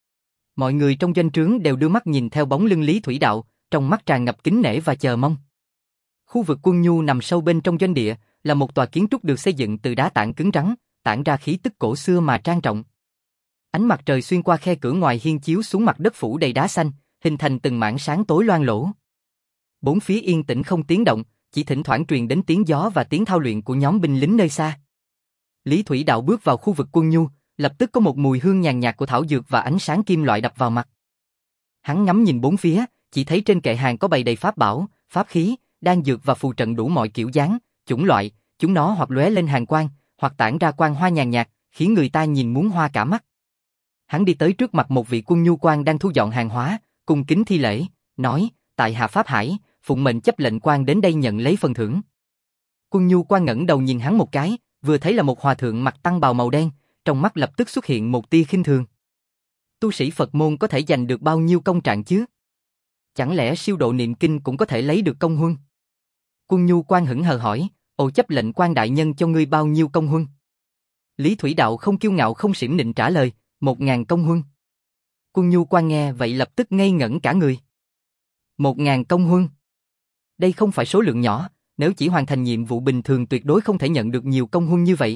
Mọi người trong doanh trướng đều đưa mắt nhìn theo bóng lưng Lý Thủy Đạo, trong mắt tràn ngập kính nể và chờ mong. Khu vực Quân Nhu nằm sâu bên trong doanh địa, là một tòa kiến trúc được xây dựng từ đá tảng cứng rắn, tản ra khí tức cổ xưa mà trang trọng. Ánh mặt trời xuyên qua khe cửa ngoài hiên chiếu xuống mặt đất phủ đầy đá xanh, hình thành từng mảng sáng tối loang lổ. Bốn phía yên tĩnh không tiếng động, chỉ thỉnh thoảng truyền đến tiếng gió và tiếng thao luyện của nhóm binh lính nơi xa. Lý Thủy Đạo bước vào khu vực Quân Nhu, lập tức có một mùi hương nhàn nhạt của thảo dược và ánh sáng kim loại đập vào mặt. Hắn ngắm nhìn bốn phía, chỉ thấy trên kệ hàng có bày đầy pháp bảo, pháp khí, đan dược và phù trận đủ mọi kiểu dáng, chủng loại, chúng nó hoặc lóe lên hàn quang, hoặc tản ra quang hoa nhàn nhạt, khiến người ta nhìn muốn hoa cả mắt. Hắn đi tới trước mặt một vị Quân Nhu quan đang thu dọn hàng hóa, cung kính thi lễ, nói, tại hạ Pháp Hải, phụng mệnh chấp lệnh quan đến đây nhận lấy phần thưởng. Quân Nhu quan ngẩng đầu nhìn hắn một cái, vừa thấy là một hòa thượng mặc tăng bào màu đen, trong mắt lập tức xuất hiện một tia khinh thường. Tu sĩ Phật môn có thể giành được bao nhiêu công trạng chứ? Chẳng lẽ siêu độ niệm kinh cũng có thể lấy được công huân? Quân Nhu quan hững hờ hỏi, ồ chấp lệnh quan đại nhân cho ngươi bao nhiêu công huân? Lý Thủy Đạo không kiêu ngạo không xiểm nịnh trả lời, một ngàn công huân. Quân Nhu quan nghe vậy lập tức ngây ngẩn cả người. Một ngàn công huân. Đây không phải số lượng nhỏ, nếu chỉ hoàn thành nhiệm vụ bình thường tuyệt đối không thể nhận được nhiều công huân như vậy.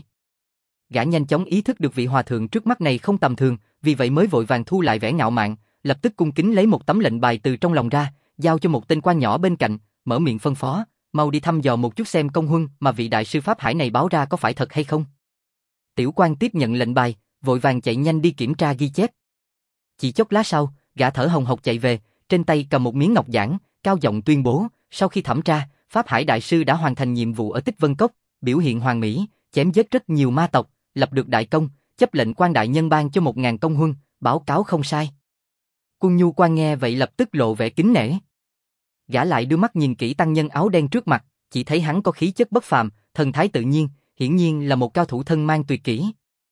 Gã nhanh chóng ý thức được vị hòa thượng trước mắt này không tầm thường, vì vậy mới vội vàng thu lại vẻ ngạo mạn, lập tức cung kính lấy một tấm lệnh bài từ trong lòng ra, giao cho một tên quan nhỏ bên cạnh, mở miệng phân phó, mau đi thăm dò một chút xem công huân mà vị đại sư Pháp Hải này báo ra có phải thật hay không. Tiểu quan tiếp nhận lệnh bài, vội vàng chạy nhanh đi kiểm tra ghi chép. Chỉ chốc lát sau, gã thở hồng hộc chạy về, trên tay cầm một miếng ngọc giản, cao giọng tuyên bố, sau khi thẩm tra, Pháp Hải đại sư đã hoàn thành nhiệm vụ ở Tích Vân Cốc, biểu hiện hoàn mỹ, chém giết rất nhiều ma tộc, lập được đại công, chấp lệnh quan đại nhân ban cho một ngàn công huân, báo cáo không sai. Quân Nhu quan nghe vậy lập tức lộ vẻ kính nể. Gã lại đưa mắt nhìn kỹ tăng nhân áo đen trước mặt, chỉ thấy hắn có khí chất bất phàm, thần thái tự nhiên, hiển nhiên là một cao thủ thân mang tuyệt kỹ.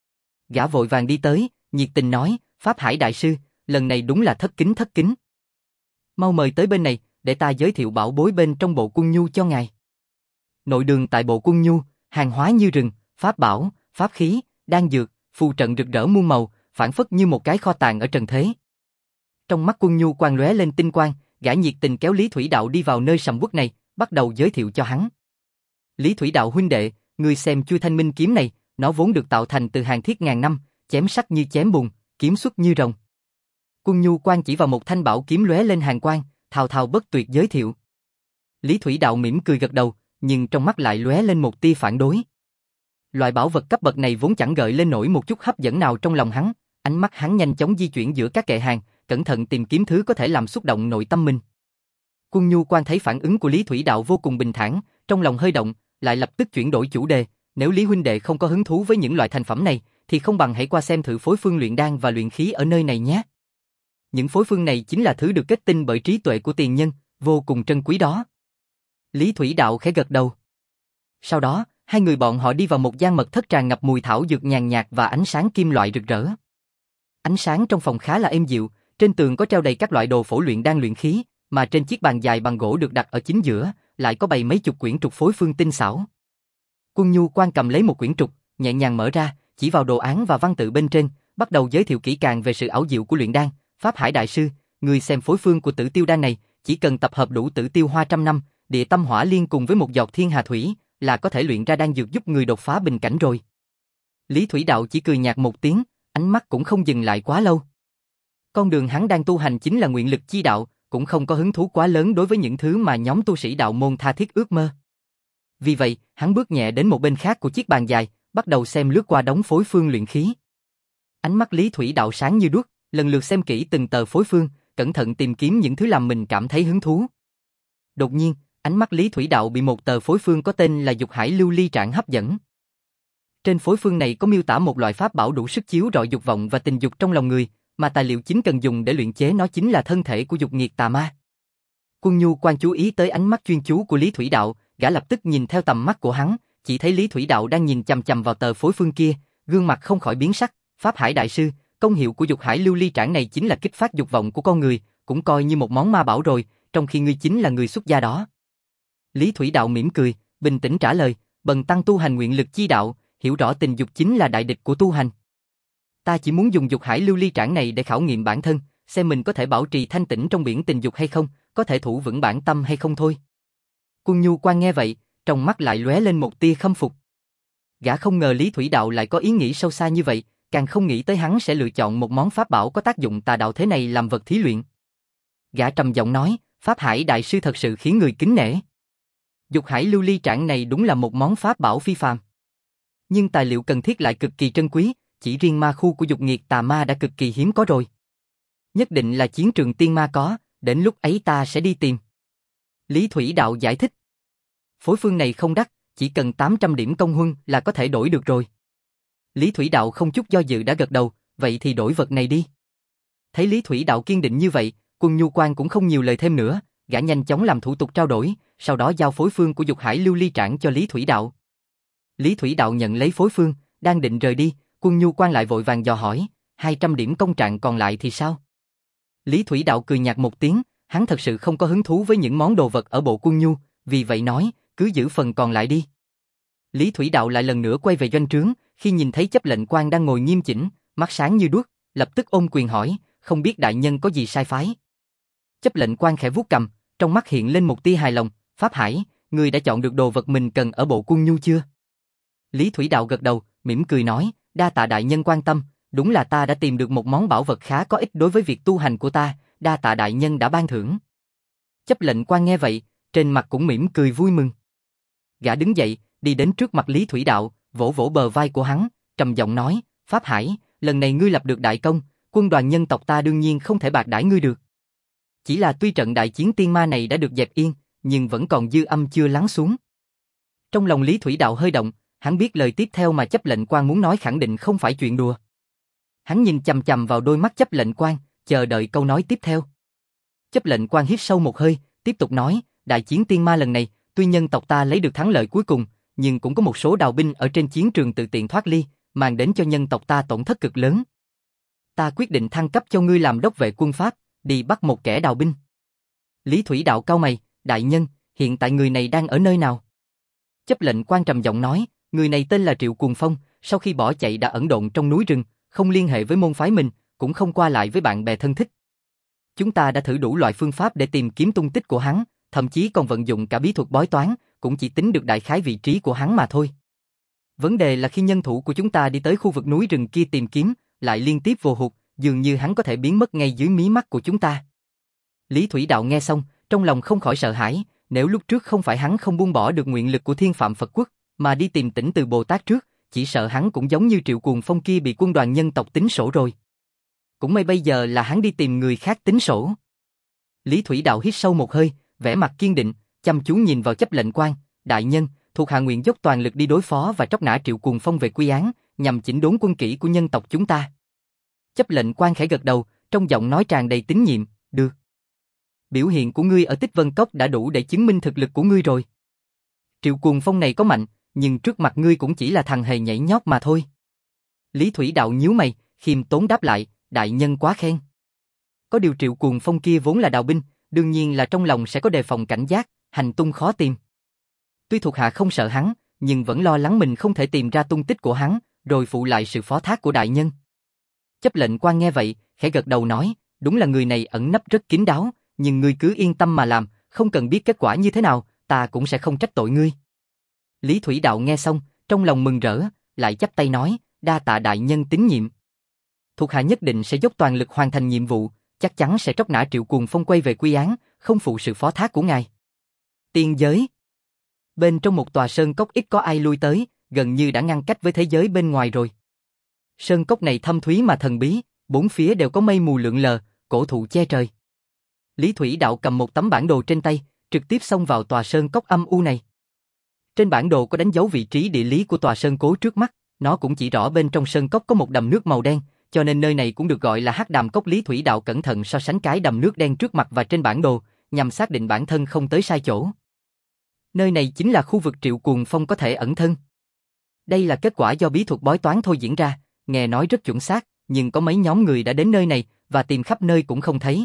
Gã vội vàng đi tới, nhiệt tình nói, Pháp Hải đại sư, lần này đúng là thất kính thất kính. Mau mời tới bên này, để ta giới thiệu bảo bối bên trong bộ Quân Nhu cho ngài. Nội đường tại bộ Quân Nhu, hàng hóa như rừng, pháp bảo, pháp khí, đan dược, phù trận rực rỡ muôn màu, phản phất như một cái kho tàng ở trần thế. Trong mắt Quân Nhu quang lóe lên tinh quang, gã nhiệt tình kéo Lý Thủy Đạo đi vào nơi sầm uất này, bắt đầu giới thiệu cho hắn. Lý Thủy Đạo huynh đệ, ngươi xem Chu Thanh Minh kiếm này, nó vốn được tạo thành từ hàng thiết ngàn năm, chém sắc như chém bùn, kiếm xuất như rồng. Quân Nhu quan chỉ vào một thanh bảo kiếm lóe lên hàn quang, thao thao bất tuyệt giới thiệu. Lý Thủy Đạo mỉm cười gật đầu, nhưng trong mắt lại lóe lên một tia phản đối. Loại bảo vật cấp bậc này vốn chẳng gợi lên nổi một chút hấp dẫn nào trong lòng hắn, ánh mắt hắn nhanh chóng di chuyển giữa các kệ hàng, cẩn thận tìm kiếm thứ có thể làm xúc động nội tâm mình. Quân Nhu quan thấy phản ứng của Lý Thủy Đạo vô cùng bình thản, trong lòng hơi động, lại lập tức chuyển đổi chủ đề, nếu Lý huynh đệ không có hứng thú với những loại thành phẩm này, thì không bằng hãy qua xem thử phối phương luyện đan và luyện khí ở nơi này nhé. Những phối phương này chính là thứ được kết tinh bởi trí tuệ của tiền nhân, vô cùng trân quý đó. Lý Thủy Đạo khẽ gật đầu. Sau đó, hai người bọn họ đi vào một gian mật thất tràn ngập mùi thảo dược nhàn nhạt và ánh sáng kim loại rực rỡ. Ánh sáng trong phòng khá là êm dịu, trên tường có treo đầy các loại đồ phổ luyện đan luyện khí, mà trên chiếc bàn dài bằng gỗ được đặt ở chính giữa, lại có bày mấy chục quyển trục phối phương tinh xảo. Quân Nhu quan cầm lấy một quyển trục, nhẹ nhàng mở ra, chỉ vào đồ án và văn tự bên trên, bắt đầu giới thiệu kỹ càng về sự ảo diệu của luyện đan. Pháp Hải đại sư, người xem phối phương của Tử Tiêu đan này, chỉ cần tập hợp đủ Tử Tiêu hoa trăm năm, địa tâm hỏa liên cùng với một giọt thiên hà thủy, là có thể luyện ra đan dược giúp người đột phá bình cảnh rồi. Lý Thủy Đạo chỉ cười nhạt một tiếng, ánh mắt cũng không dừng lại quá lâu. Con đường hắn đang tu hành chính là nguyện lực chi đạo, cũng không có hứng thú quá lớn đối với những thứ mà nhóm tu sĩ đạo môn tha thiết ước mơ. Vì vậy, hắn bước nhẹ đến một bên khác của chiếc bàn dài, bắt đầu xem lướt qua đống phối phương luyện khí. Ánh mắt Lý Thủy Đạo sáng như đuốc, lần lượt xem kỹ từng tờ phối phương, cẩn thận tìm kiếm những thứ làm mình cảm thấy hứng thú. Đột nhiên, ánh mắt Lý Thủy Đạo bị một tờ phối phương có tên là Dục Hải Lưu Ly Trảm hấp dẫn. Trên phối phương này có miêu tả một loại pháp bảo đủ sức chiếu rọi dục vọng và tình dục trong lòng người, mà tài liệu chính cần dùng để luyện chế nó chính là thân thể của dục nghiệt tà ma. Quân Nhu Quan chú ý tới ánh mắt chuyên chú của Lý Thủy Đạo, gã lập tức nhìn theo tầm mắt của hắn, chỉ thấy Lý Thủy Đạo đang nhìn chằm chằm vào tờ phối phương kia, gương mặt không khỏi biến sắc. Pháp Hải đại sư, công hiệu của Dục Hải Lưu Ly Trảm này chính là kích phát dục vọng của con người, cũng coi như một món ma bảo rồi, trong khi ngươi chính là người xuất gia đó. Lý Thủy Đạo mỉm cười, bình tĩnh trả lời, bần tăng tu hành nguyện lực chi đạo, hiểu rõ tình dục chính là đại địch của tu hành. Ta chỉ muốn dùng Dục Hải Lưu Ly Trảm này để khảo nghiệm bản thân, xem mình có thể bảo trì thanh tĩnh trong biển tình dục hay không, có thể thủ vững bản tâm hay không thôi. Quân Nhu Quan nghe vậy, trong mắt lại lóe lên một tia khâm phục. Gã không ngờ Lý Thủy Đạo lại có ý nghĩ sâu xa như vậy, càng không nghĩ tới hắn sẽ lựa chọn một món pháp bảo có tác dụng tà đạo thế này làm vật thí luyện. Gã trầm giọng nói, Pháp Hải đại sư thật sự khiến người kính nể. Dục Hải Lưu Ly Trảm này đúng là một món pháp bảo phi phàm. Nhưng tài liệu cần thiết lại cực kỳ trân quý, chỉ riêng ma khu của dục nghiệt tà ma đã cực kỳ hiếm có rồi. Nhất định là chiến trường tiên ma có, đến lúc ấy ta sẽ đi tìm. Lý Thủy Đạo giải thích. Phối phương này không đắt, chỉ cần tám trăm điểm công huân là có thể đổi được rồi. Lý Thủy Đạo không chút do dự đã gật đầu, vậy thì đổi vật này đi. Thấy Lý Thủy Đạo kiên định như vậy, Quân Nhu Quan cũng không nhiều lời thêm nữa, gã nhanh chóng làm thủ tục trao đổi, sau đó giao phối phương của Dục Hải Lưu Ly Trảm cho Lý Thủy Đạo. Lý Thủy Đạo nhận lấy phối phương, đang định rời đi, Quân Nhu Quan lại vội vàng dò hỏi, hai trăm điểm công trạng còn lại thì sao? Lý Thủy Đạo cười nhạt một tiếng, hắn thật sự không có hứng thú với những món đồ vật ở bộ Quân Nhu, vì vậy nói, cứ giữ phần còn lại đi. Lý Thủy Đạo lại lần nữa quay về doanh trướng, khi nhìn thấy chấp lệnh quan đang ngồi nghiêm chỉnh, mắt sáng như đuốc, lập tức ôm quyền hỏi, không biết đại nhân có gì sai phái. Chấp lệnh quan khẽ vuốt cằm, trong mắt hiện lên một tia hài lòng, Pháp Hải, ngươi đã chọn được đồ vật mình cần ở bộ Quân Nhu chưa? Lý Thủy Đạo gật đầu, mỉm cười nói, đa tạ đại nhân quan tâm, đúng là ta đã tìm được một món bảo vật khá có ích đối với việc tu hành của ta, đa tạ đại nhân đã ban thưởng. Chấp lệnh quan nghe vậy, trên mặt cũng mỉm cười vui mừng. Gã đứng dậy, đi đến trước mặt Lý Thủy Đạo, vỗ vỗ bờ vai của hắn, trầm giọng nói, Pháp Hải, lần này ngươi lập được đại công, quân đoàn nhân tộc ta đương nhiên không thể bạc đãi ngươi được. Chỉ là tuy trận đại chiến tiên ma này đã được dẹp yên, nhưng vẫn còn dư âm chưa lắng xuống. Trong lòng Lý Thủy Đạo hơi động, hắn biết lời tiếp theo mà chấp lệnh quan muốn nói khẳng định không phải chuyện đùa. Hắn nhìn chằm chằm vào đôi mắt chấp lệnh quan, chờ đợi câu nói tiếp theo. Chấp lệnh quan hít sâu một hơi, tiếp tục nói, đại chiến tiên ma lần này, tuy nhân tộc ta lấy được thắng lợi cuối cùng, nhưng cũng có một số đào binh ở trên chiến trường tự tiện thoát ly, mang đến cho nhân tộc ta tổn thất cực lớn. Ta quyết định thăng cấp cho ngươi làm đốc vệ quân Pháp, đi bắt một kẻ đào binh. Lý Thủy Đạo cau mày, đại nhân, hiện tại người này đang ở nơi nào? Chấp lệnh quan trầm giọng nói, người này tên là Triệu Cuồng Phong, sau khi bỏ chạy đã ẩn độn trong núi rừng, không liên hệ với môn phái mình, cũng không qua lại với bạn bè thân thích. Chúng ta đã thử đủ loại phương pháp để tìm kiếm tung tích của hắn, thậm chí còn vận dụng cả bí thuật bói toán, cũng chỉ tính được đại khái vị trí của hắn mà thôi. Vấn đề là khi nhân thủ của chúng ta đi tới khu vực núi rừng kia tìm kiếm, lại liên tiếp vô hụt, dường như hắn có thể biến mất ngay dưới mí mắt của chúng ta. Lý Thủy Đạo nghe xong, trong lòng không khỏi sợ hãi, nếu lúc trước không phải hắn không buông bỏ được nguyện lực của Thiên Phạm Phật Quốc, mà đi tìm Tỉnh Từ Bồ Tát trước, chỉ sợ hắn cũng giống như Triệu Cuồng Phong kia bị quân đoàn nhân tộc tính sổ rồi. Cũng may bây giờ là hắn đi tìm người khác tính sổ. Lý Thủy Đạo hít sâu một hơi, vẻ mặt kiên định, chăm chú nhìn vào chấp lệnh quan, đại nhân, thuộc hạ nguyện dốc toàn lực đi đối phó và tróc nã Triệu Cuồng Phong về quy án, nhằm chỉnh đốn quân kỷ của nhân tộc chúng ta. Chấp lệnh quan khẽ gật đầu, trong giọng nói tràn đầy tín nhiệm, được. Biểu hiện của ngươi ở Tích Vân Cốc đã đủ để chứng minh thực lực của ngươi rồi. Triệu Cuồng Phong này có mạnh, nhưng trước mặt ngươi cũng chỉ là thằng hề nhảy nhót mà thôi. Lý Thủy Đạo nhíu mày, khiêm tốn đáp lại, đại nhân quá khen. Có điều Triệu Cuồng Phong kia vốn là đào binh, đương nhiên là trong lòng sẽ có đề phòng cảnh giác, hành tung khó tìm. Tuy thuộc hạ không sợ hắn, nhưng vẫn lo lắng mình không thể tìm ra tung tích của hắn, rồi phụ lại sự phó thác của đại nhân. Chấp lệnh quan nghe vậy, khẽ gật đầu nói, đúng là người này ẩn nấp rất kín đáo, nhưng ngươi cứ yên tâm mà làm, không cần biết kết quả như thế nào, ta cũng sẽ không trách tội ngươi. Lý Thủy Đạo nghe xong, trong lòng mừng rỡ, lại chắp tay nói, đa tạ đại nhân tín nhiệm. Thuộc hạ nhất định sẽ dốc toàn lực hoàn thành nhiệm vụ, chắc chắn sẽ tróc nã Triệu Cuồng Phong quay về quy án, không phụ sự phó thác của ngài. Tiên giới. Bên trong một tòa sơn cốc ít có ai lui tới, gần như đã ngăn cách với thế giới bên ngoài rồi. Sơn cốc này thâm thúy mà thần bí, bốn phía đều có mây mù lượn lờ, cổ thụ che trời. Lý Thủy Đạo cầm một tấm bản đồ trên tay, trực tiếp xông vào tòa sơn cốc âm u này. Trên bản đồ có đánh dấu vị trí địa lý của tòa sơn cố trước mắt, nó cũng chỉ rõ bên trong sơn cốc có một đầm nước màu đen, cho nên nơi này cũng được gọi là Hắc Đàm Cốc. Lý Thủy Đạo cẩn thận so sánh cái đầm nước đen trước mặt và trên bản đồ, nhằm xác định bản thân không tới sai chỗ. Nơi này chính là khu vực Triệu Cuồng Phong có thể ẩn thân. Đây là kết quả do bí thuật bói toán thôi diễn ra, nghe nói rất chuẩn xác, nhưng có mấy nhóm người đã đến nơi này và tìm khắp nơi cũng không thấy.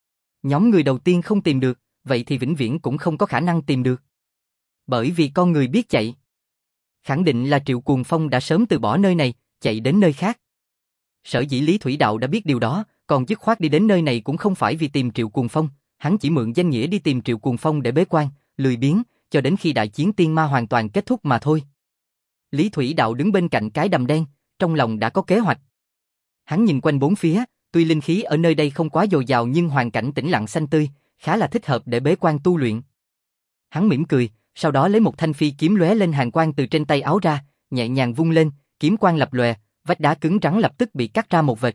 Nhóm người đầu tiên không tìm được, vậy thì vĩnh viễn cũng không có khả năng tìm được. Bởi vì con người biết chạy. Khẳng định là Triệu Cuồng Phong đã sớm từ bỏ nơi này, chạy đến nơi khác. Sở dĩ Lý Thủy Đạo đã biết điều đó, còn dứt khoát đi đến nơi này cũng không phải vì tìm Triệu Cuồng Phong, hắn chỉ mượn danh nghĩa đi tìm Triệu Cuồng Phong để bế quan, lười biếng, cho đến khi đại chiến tiên ma hoàn toàn kết thúc mà thôi. Lý Thủy Đạo đứng bên cạnh cái đầm đen, trong lòng đã có kế hoạch. Hắn nhìn quanh bốn phía, tuy linh khí ở nơi đây không quá dồi dào nhưng hoàn cảnh tĩnh lặng xanh tươi, khá là thích hợp để bế quan tu luyện. Hắn mỉm cười, sau đó lấy một thanh phi kiếm lóe lên hàn quang từ trên tay áo ra, nhẹ nhàng vung lên, kiếm quang lập lòe, vách đá cứng rắn lập tức bị cắt ra một vệt.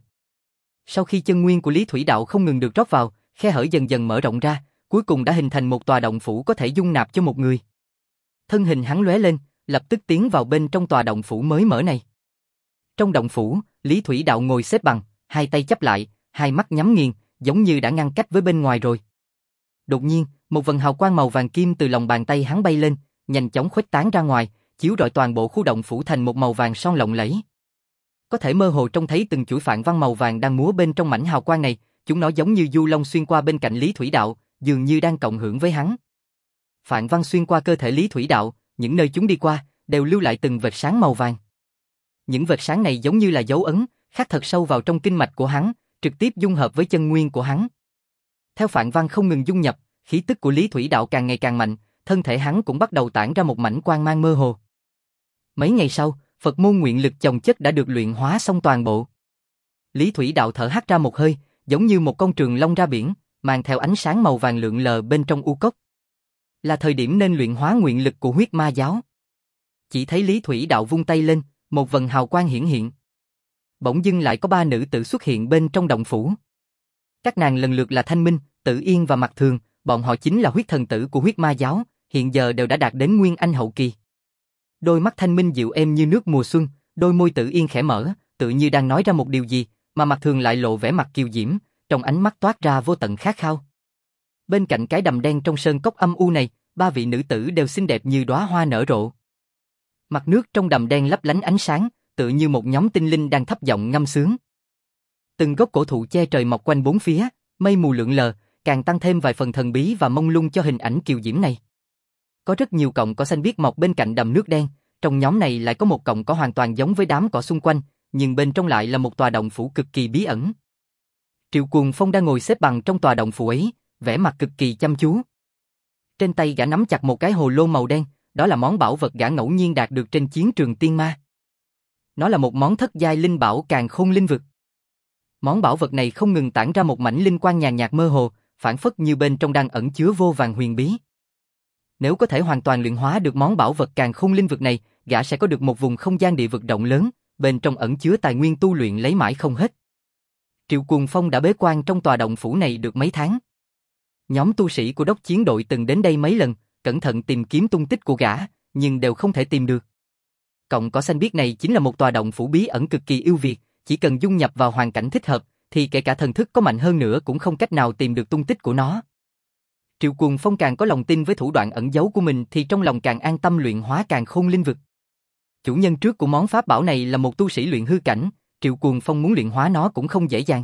Sau khi chân nguyên của Lý Thủy Đạo không ngừng được rót vào, khe hở dần dần mở rộng ra, cuối cùng đã hình thành một tòa động phủ có thể dung nạp cho một người. Thân hình hắn lóe lên, lập tức tiến vào bên trong tòa động phủ mới mở này. Trong động phủ, Lý Thủy Đạo ngồi xếp bằng, hai tay chắp lại, hai mắt nhắm nghiền, giống như đã ngăn cách với bên ngoài rồi. Đột nhiên, một vầng hào quang màu vàng kim từ lòng bàn tay hắn bay lên, nhanh chóng khuếch tán ra ngoài, chiếu rọi toàn bộ khu động phủ thành một màu vàng son lộng lẫy. Có thể mơ hồ trông thấy từng chuỗi phạn văn màu vàng đang múa bên trong mảnh hào quang này, chúng nó giống như du long xuyên qua bên cạnh Lý Thủy Đạo, dường như đang cộng hưởng với hắn. Phạn văn xuyên qua cơ thể Lý Thủy Đạo, những nơi chúng đi qua, đều lưu lại từng vệt sáng màu vàng. Những vệt sáng này giống như là dấu ấn, khắc thật sâu vào trong kinh mạch của hắn, trực tiếp dung hợp với chân nguyên của hắn. Theo phạn văn không ngừng dung nhập, khí tức của Lý Thủy Đạo càng ngày càng mạnh, thân thể hắn cũng bắt đầu tản ra một mảnh quang mang mơ hồ. Mấy ngày sau, Phật môn nguyện lực chồng chất đã được luyện hóa xong toàn bộ. Lý Thủy Đạo thở hắt ra một hơi, giống như một con trường long ra biển, mang theo ánh sáng màu vàng lượn lờ bên trong u cốc. Là thời điểm nên luyện hóa nguyện lực của huyết ma giáo. Chỉ thấy Lý Thủy Đạo vung tay lên, một vầng hào quang hiển hiện. Bỗng dưng lại có ba nữ tử xuất hiện bên trong động phủ. Các nàng lần lượt là Thanh Minh, Tử Yên và Mặc Thường, bọn họ chính là huyết thần tử của huyết ma giáo, hiện giờ đều đã đạt đến Nguyên Anh hậu kỳ. Đôi mắt Thanh Minh dịu êm như nước mùa xuân, đôi môi Tử Yên khẽ mở, tự như đang nói ra một điều gì, mà Mặc Thường lại lộ vẻ mặt kiều diễm, trong ánh mắt toát ra vô tận khát khao. Bên cạnh cái đầm đen trong sơn cốc âm u này, ba vị nữ tử đều xinh đẹp như đóa hoa nở rộ. Mặt nước trong đầm đen lấp lánh ánh sáng, tựa như một nhóm tinh linh đang thấp giọng ngâm sướng. Từng gốc cổ thụ che trời mọc quanh bốn phía, mây mù lượn lờ, càng tăng thêm vài phần thần bí và mông lung cho hình ảnh kiều diễm này. Có rất nhiều cọng cỏ xanh biếc mọc bên cạnh đầm nước đen, trong nhóm này lại có một cọng cỏ hoàn toàn giống với đám cỏ xung quanh, nhưng bên trong lại là một tòa động phủ cực kỳ bí ẩn. Triệu Cuồng Phong đang ngồi xếp bằng trong tòa động phủ ấy, vẻ mặt cực kỳ chăm chú. Trên tay gã nắm chặt một cái hồ lô màu đen, đó là món bảo vật gã ngẫu nhiên đạt được trên chiến trường tiên ma. Nó là một món thất giai linh bảo Càn Khôn Linh Vực. Món bảo vật này không ngừng tản ra một mảnh linh quang nhàn nhạt mơ hồ, phảng phất như bên trong đang ẩn chứa vô vàn huyền bí. Nếu có thể hoàn toàn luyện hóa được món bảo vật Càn Khôn Linh Vực này, gã sẽ có được một vùng không gian địa vực rộng lớn, bên trong ẩn chứa tài nguyên tu luyện lấy mãi không hết. Triệu Cuồng Phong đã bế quan trong tòa động phủ này được mấy tháng. Nhóm tu sĩ của đốc chiến đội từng đến đây mấy lần, cẩn thận tìm kiếm tung tích của gã, nhưng đều không thể tìm được. Cọng cỏ xanh biếc này chính là một tòa động phủ bí ẩn cực kỳ ưu việt, chỉ cần dung nhập vào hoàn cảnh thích hợp, thì kể cả thần thức có mạnh hơn nữa cũng không cách nào tìm được tung tích của nó. Triệu Cuồng Phong càng có lòng tin với thủ đoạn ẩn giấu của mình thì trong lòng càng an tâm luyện hóa Càn Khôn Linh Vực. Chủ nhân trước của món pháp bảo này là một tu sĩ luyện hư cảnh, Triệu Cuồng Phong muốn luyện hóa nó cũng không dễ dàng.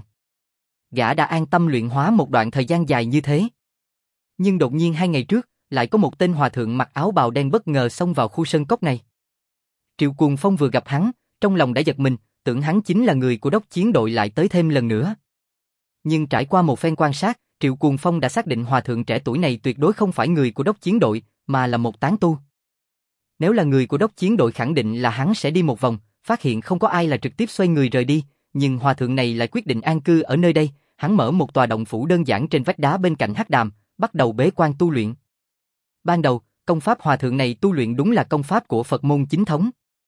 Gã đã an tâm luyện hóa một đoạn thời gian dài như thế. Nhưng đột nhiên hai ngày trước, lại có một tên hòa thượng mặc áo bào đen bất ngờ xông vào khu sơn cốc này. Triệu Cuồng Phong vừa gặp hắn, trong lòng đã giật mình, tưởng hắn chính là người của đốc chiến đội lại tới thêm lần nữa. Nhưng trải qua một phen quan sát, Triệu Cuồng Phong đã xác định hòa thượng trẻ tuổi này tuyệt đối không phải người của đốc chiến đội, mà là một tán tu. Nếu là người của đốc chiến đội khẳng định là hắn sẽ đi một vòng, phát hiện không có ai là trực tiếp xoay người rời đi, nhưng hòa thượng này lại quyết định an cư ở nơi đây, hắn mở một tòa động phủ đơn giản trên vách đá bên cạnh hắc đàm, bắt đầu bế quan tu luyện. Ban đầu, công pháp hòa thượng này tu luyện đúng là công pháp của Phật môn chính thống.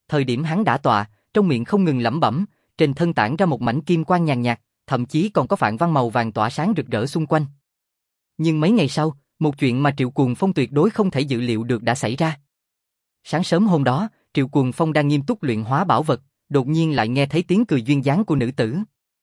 Thời điểm hắn đã tọa, trong miệng không ngừng lẩm bẩm, trên thân tản ra một mảnh kim quang nhàn nhạt, thậm chí còn có phản văn màu vàng tỏa sáng rực rỡ xung quanh. Nhưng mấy ngày sau, một chuyện mà Triệu Cuồng Phong tuyệt đối không thể dự liệu được đã xảy ra. Sáng sớm hôm đó, Triệu Cuồng Phong đang nghiêm túc luyện hóa bảo vật, đột nhiên lại nghe thấy tiếng cười duyên dáng của nữ tử.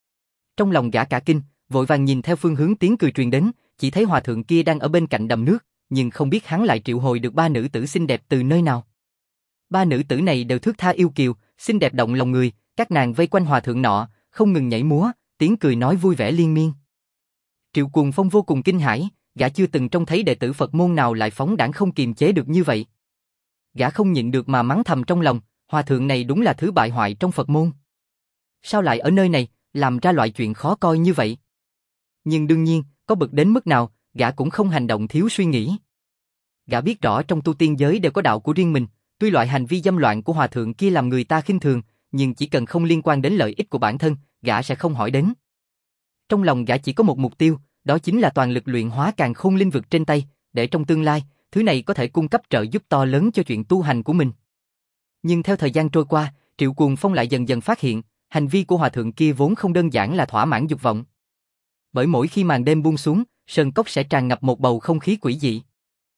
Trong lòng gã cả kinh, vội vàng nhìn theo phương hướng tiếng cười truyền đến, chỉ thấy hòa thượng kia đang ở bên cạnh đầm nước, nhưng không biết hắn lại triệu hồi được ba nữ tử xinh đẹp từ nơi nào. Ba nữ tử này đều thước tha yêu kiều, xinh đẹp động lòng người, các nàng vây quanh hòa thượng nọ, không ngừng nhảy múa, tiếng cười nói vui vẻ liên miên. Triệu Cuồng Phong vô cùng kinh hãi, gã chưa từng trông thấy đệ tử Phật môn nào lại phóng đãng không kiềm chế được như vậy. Gã không nhịn được mà mắng thầm trong lòng, hòa thượng này đúng là thứ bại hoại trong Phật môn. Sao lại ở nơi này, làm ra loại chuyện khó coi như vậy? Nhưng đương nhiên, có bực đến mức nào, gã cũng không hành động thiếu suy nghĩ. Gã biết rõ trong tu tiên giới đều có đạo của riêng mình, tuy loại hành vi dâm loạn của hòa thượng kia làm người ta khinh thường, nhưng chỉ cần không liên quan đến lợi ích của bản thân, gã sẽ không hỏi đến. Trong lòng gã chỉ có một mục tiêu, đó chính là toàn lực luyện hóa càn khôn linh vực trên tay, để trong tương lai, thứ này có thể cung cấp trợ giúp to lớn cho chuyện tu hành của mình. Nhưng theo thời gian trôi qua, Triệu Cuồng Phong lại dần dần phát hiện, hành vi của hòa thượng kia vốn không đơn giản là thỏa mãn dục vọng. Bởi mỗi khi màn đêm buông xuống, sơn cốc sẽ tràn ngập một bầu không khí quỷ dị.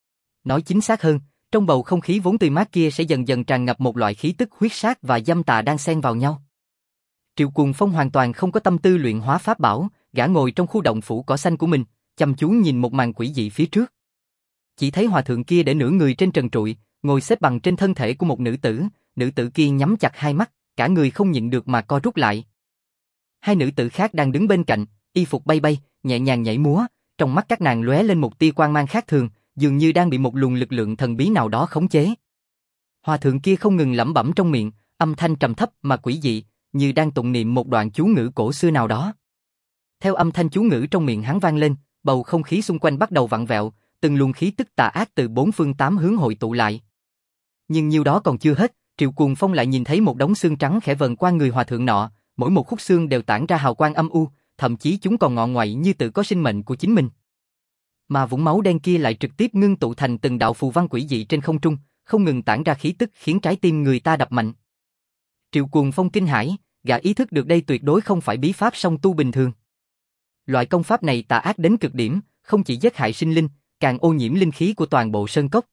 Nói chính xác hơn, trong bầu không khí vốn tươi mát kia sẽ dần dần tràn ngập một loại khí tức huyết sát và dâm tà đang xen vào nhau. Triệu Cuồng Phong hoàn toàn không có tâm tư luyện hóa pháp bảo, gã ngồi trong khu động phủ cỏ xanh của mình, chăm chú nhìn một màn quỷ dị phía trước. Chỉ thấy hòa thượng kia để nửa người trên trần trụi, ngồi xếp bằng trên thân thể của một nữ tử, nữ tử kia nhắm chặt hai mắt, cả người không nhịn được mà co rút lại. Hai nữ tử khác đang đứng bên cạnh, y phục bay bay, nhẹ nhàng nhảy múa, trong mắt các nàng lóe lên một tia quang mang khác thường, dường như đang bị một luồng lực lượng thần bí nào đó khống chế. Hòa thượng kia không ngừng lẩm bẩm trong miệng, âm thanh trầm thấp mà quỷ dị, như đang tụng niệm một đoạn chú ngữ cổ xưa nào đó. Theo âm thanh chú ngữ trong miệng hắn vang lên, bầu không khí xung quanh bắt đầu vặn vẹo, từng luồng khí tức tà ác từ bốn phương tám hướng hội tụ lại. Nhưng nhiêu đó còn chưa hết, Triệu Cuồng Phong lại nhìn thấy một đống xương trắng khẽ vờn qua người hòa thượng nọ, mỗi một khúc xương đều tản ra hào quang âm u, thậm chí chúng còn ngọ ngoại như tự có sinh mệnh của chính mình. Mà vũng máu đen kia lại trực tiếp ngưng tụ thành từng đạo phù văn quỷ dị trên không trung, không ngừng tản ra khí tức khiến trái tim người ta đập mạnh. Triệu Cuồng Phong kinh hãi, gã ý thức được đây tuyệt đối không phải bí pháp song tu bình thường. Loại công pháp này tà ác đến cực điểm, không chỉ giết hại sinh linh, càng ô nhiễm linh khí của toàn bộ sơn cốc.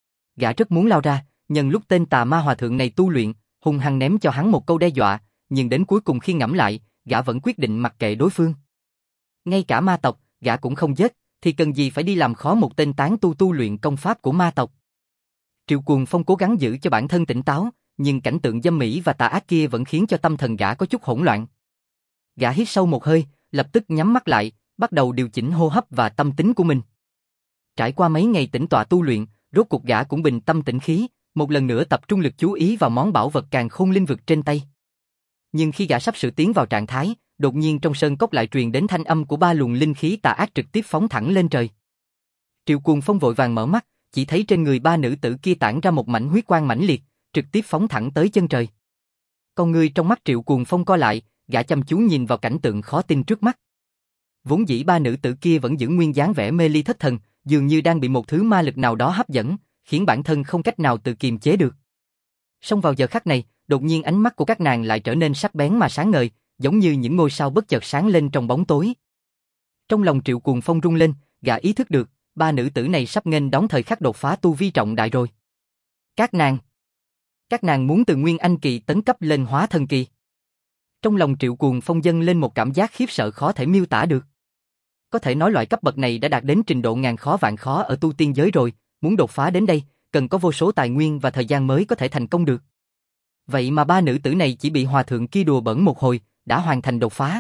Gã rất muốn lao ra, nhân lúc tên tà ma hòa thượng này tu luyện, hung hăng ném cho hắn một câu đe dọa, nhưng đến cuối cùng khi ngẫm lại, gã vẫn quyết định mặc kệ đối phương. Ngay cả ma tộc, gã cũng không giết, thì cần gì phải đi làm khó một tên tán tu tu luyện công pháp của ma tộc. Triệu Cuồng Phong cố gắng giữ cho bản thân tỉnh táo, nhưng cảnh tượng dâm mỹ và tà ác kia vẫn khiến cho tâm thần gã có chút hỗn loạn. Gã hít sâu một hơi, lập tức nhắm mắt lại, bắt đầu điều chỉnh hô hấp và tâm tính của mình. Trải qua mấy ngày tĩnh tọa tu luyện, rốt cuộc gã cũng bình tâm tĩnh khí, một lần nữa tập trung lực chú ý vào món bảo vật càn khôn linh vực trên tay. Nhưng khi gã sắp sửa tiến vào trạng thái, đột nhiên trong sơn cốc lại truyền đến thanh âm của ba luồng linh khí tà ác trực tiếp phóng thẳng lên trời. Triệu Cuồng Phong vội vàng mở mắt, chỉ thấy trên người ba nữ tử kia tản ra một mảnh huyết quang mãnh liệt, trực tiếp phóng thẳng tới chân trời. Con người trong mắt Triệu Cuồng Phong co lại, gã chăm chú nhìn vào cảnh tượng khó tin trước mắt. Vốn dĩ ba nữ tử kia vẫn giữ nguyên dáng vẻ mê ly thất thần, dường như đang bị một thứ ma lực nào đó hấp dẫn, khiến bản thân không cách nào tự kiềm chế được. Song vào giờ khắc này, đột nhiên ánh mắt của các nàng lại trở nên sắc bén mà sáng ngời, giống như những ngôi sao bất chợt sáng lên trong bóng tối. Trong lòng Triệu Cuồng Phong rung lên, gã ý thức được, ba nữ tử này sắp nghênh đón thời khắc đột phá tu vi trọng đại rồi. Các nàng, các nàng muốn từ Nguyên Anh kỳ tấn cấp lên Hóa Thần kỳ. Trong lòng Triệu Cuồng Phong dâng lên một cảm giác khiếp sợ khó thể miêu tả được. Có thể nói loại cấp bậc này đã đạt đến trình độ ngàn khó vạn khó ở tu tiên giới rồi, muốn đột phá đến đây, cần có vô số tài nguyên và thời gian mới có thể thành công được. Vậy mà ba nữ tử này chỉ bị hòa thượng kia đùa bỡn một hồi, đã hoàn thành đột phá.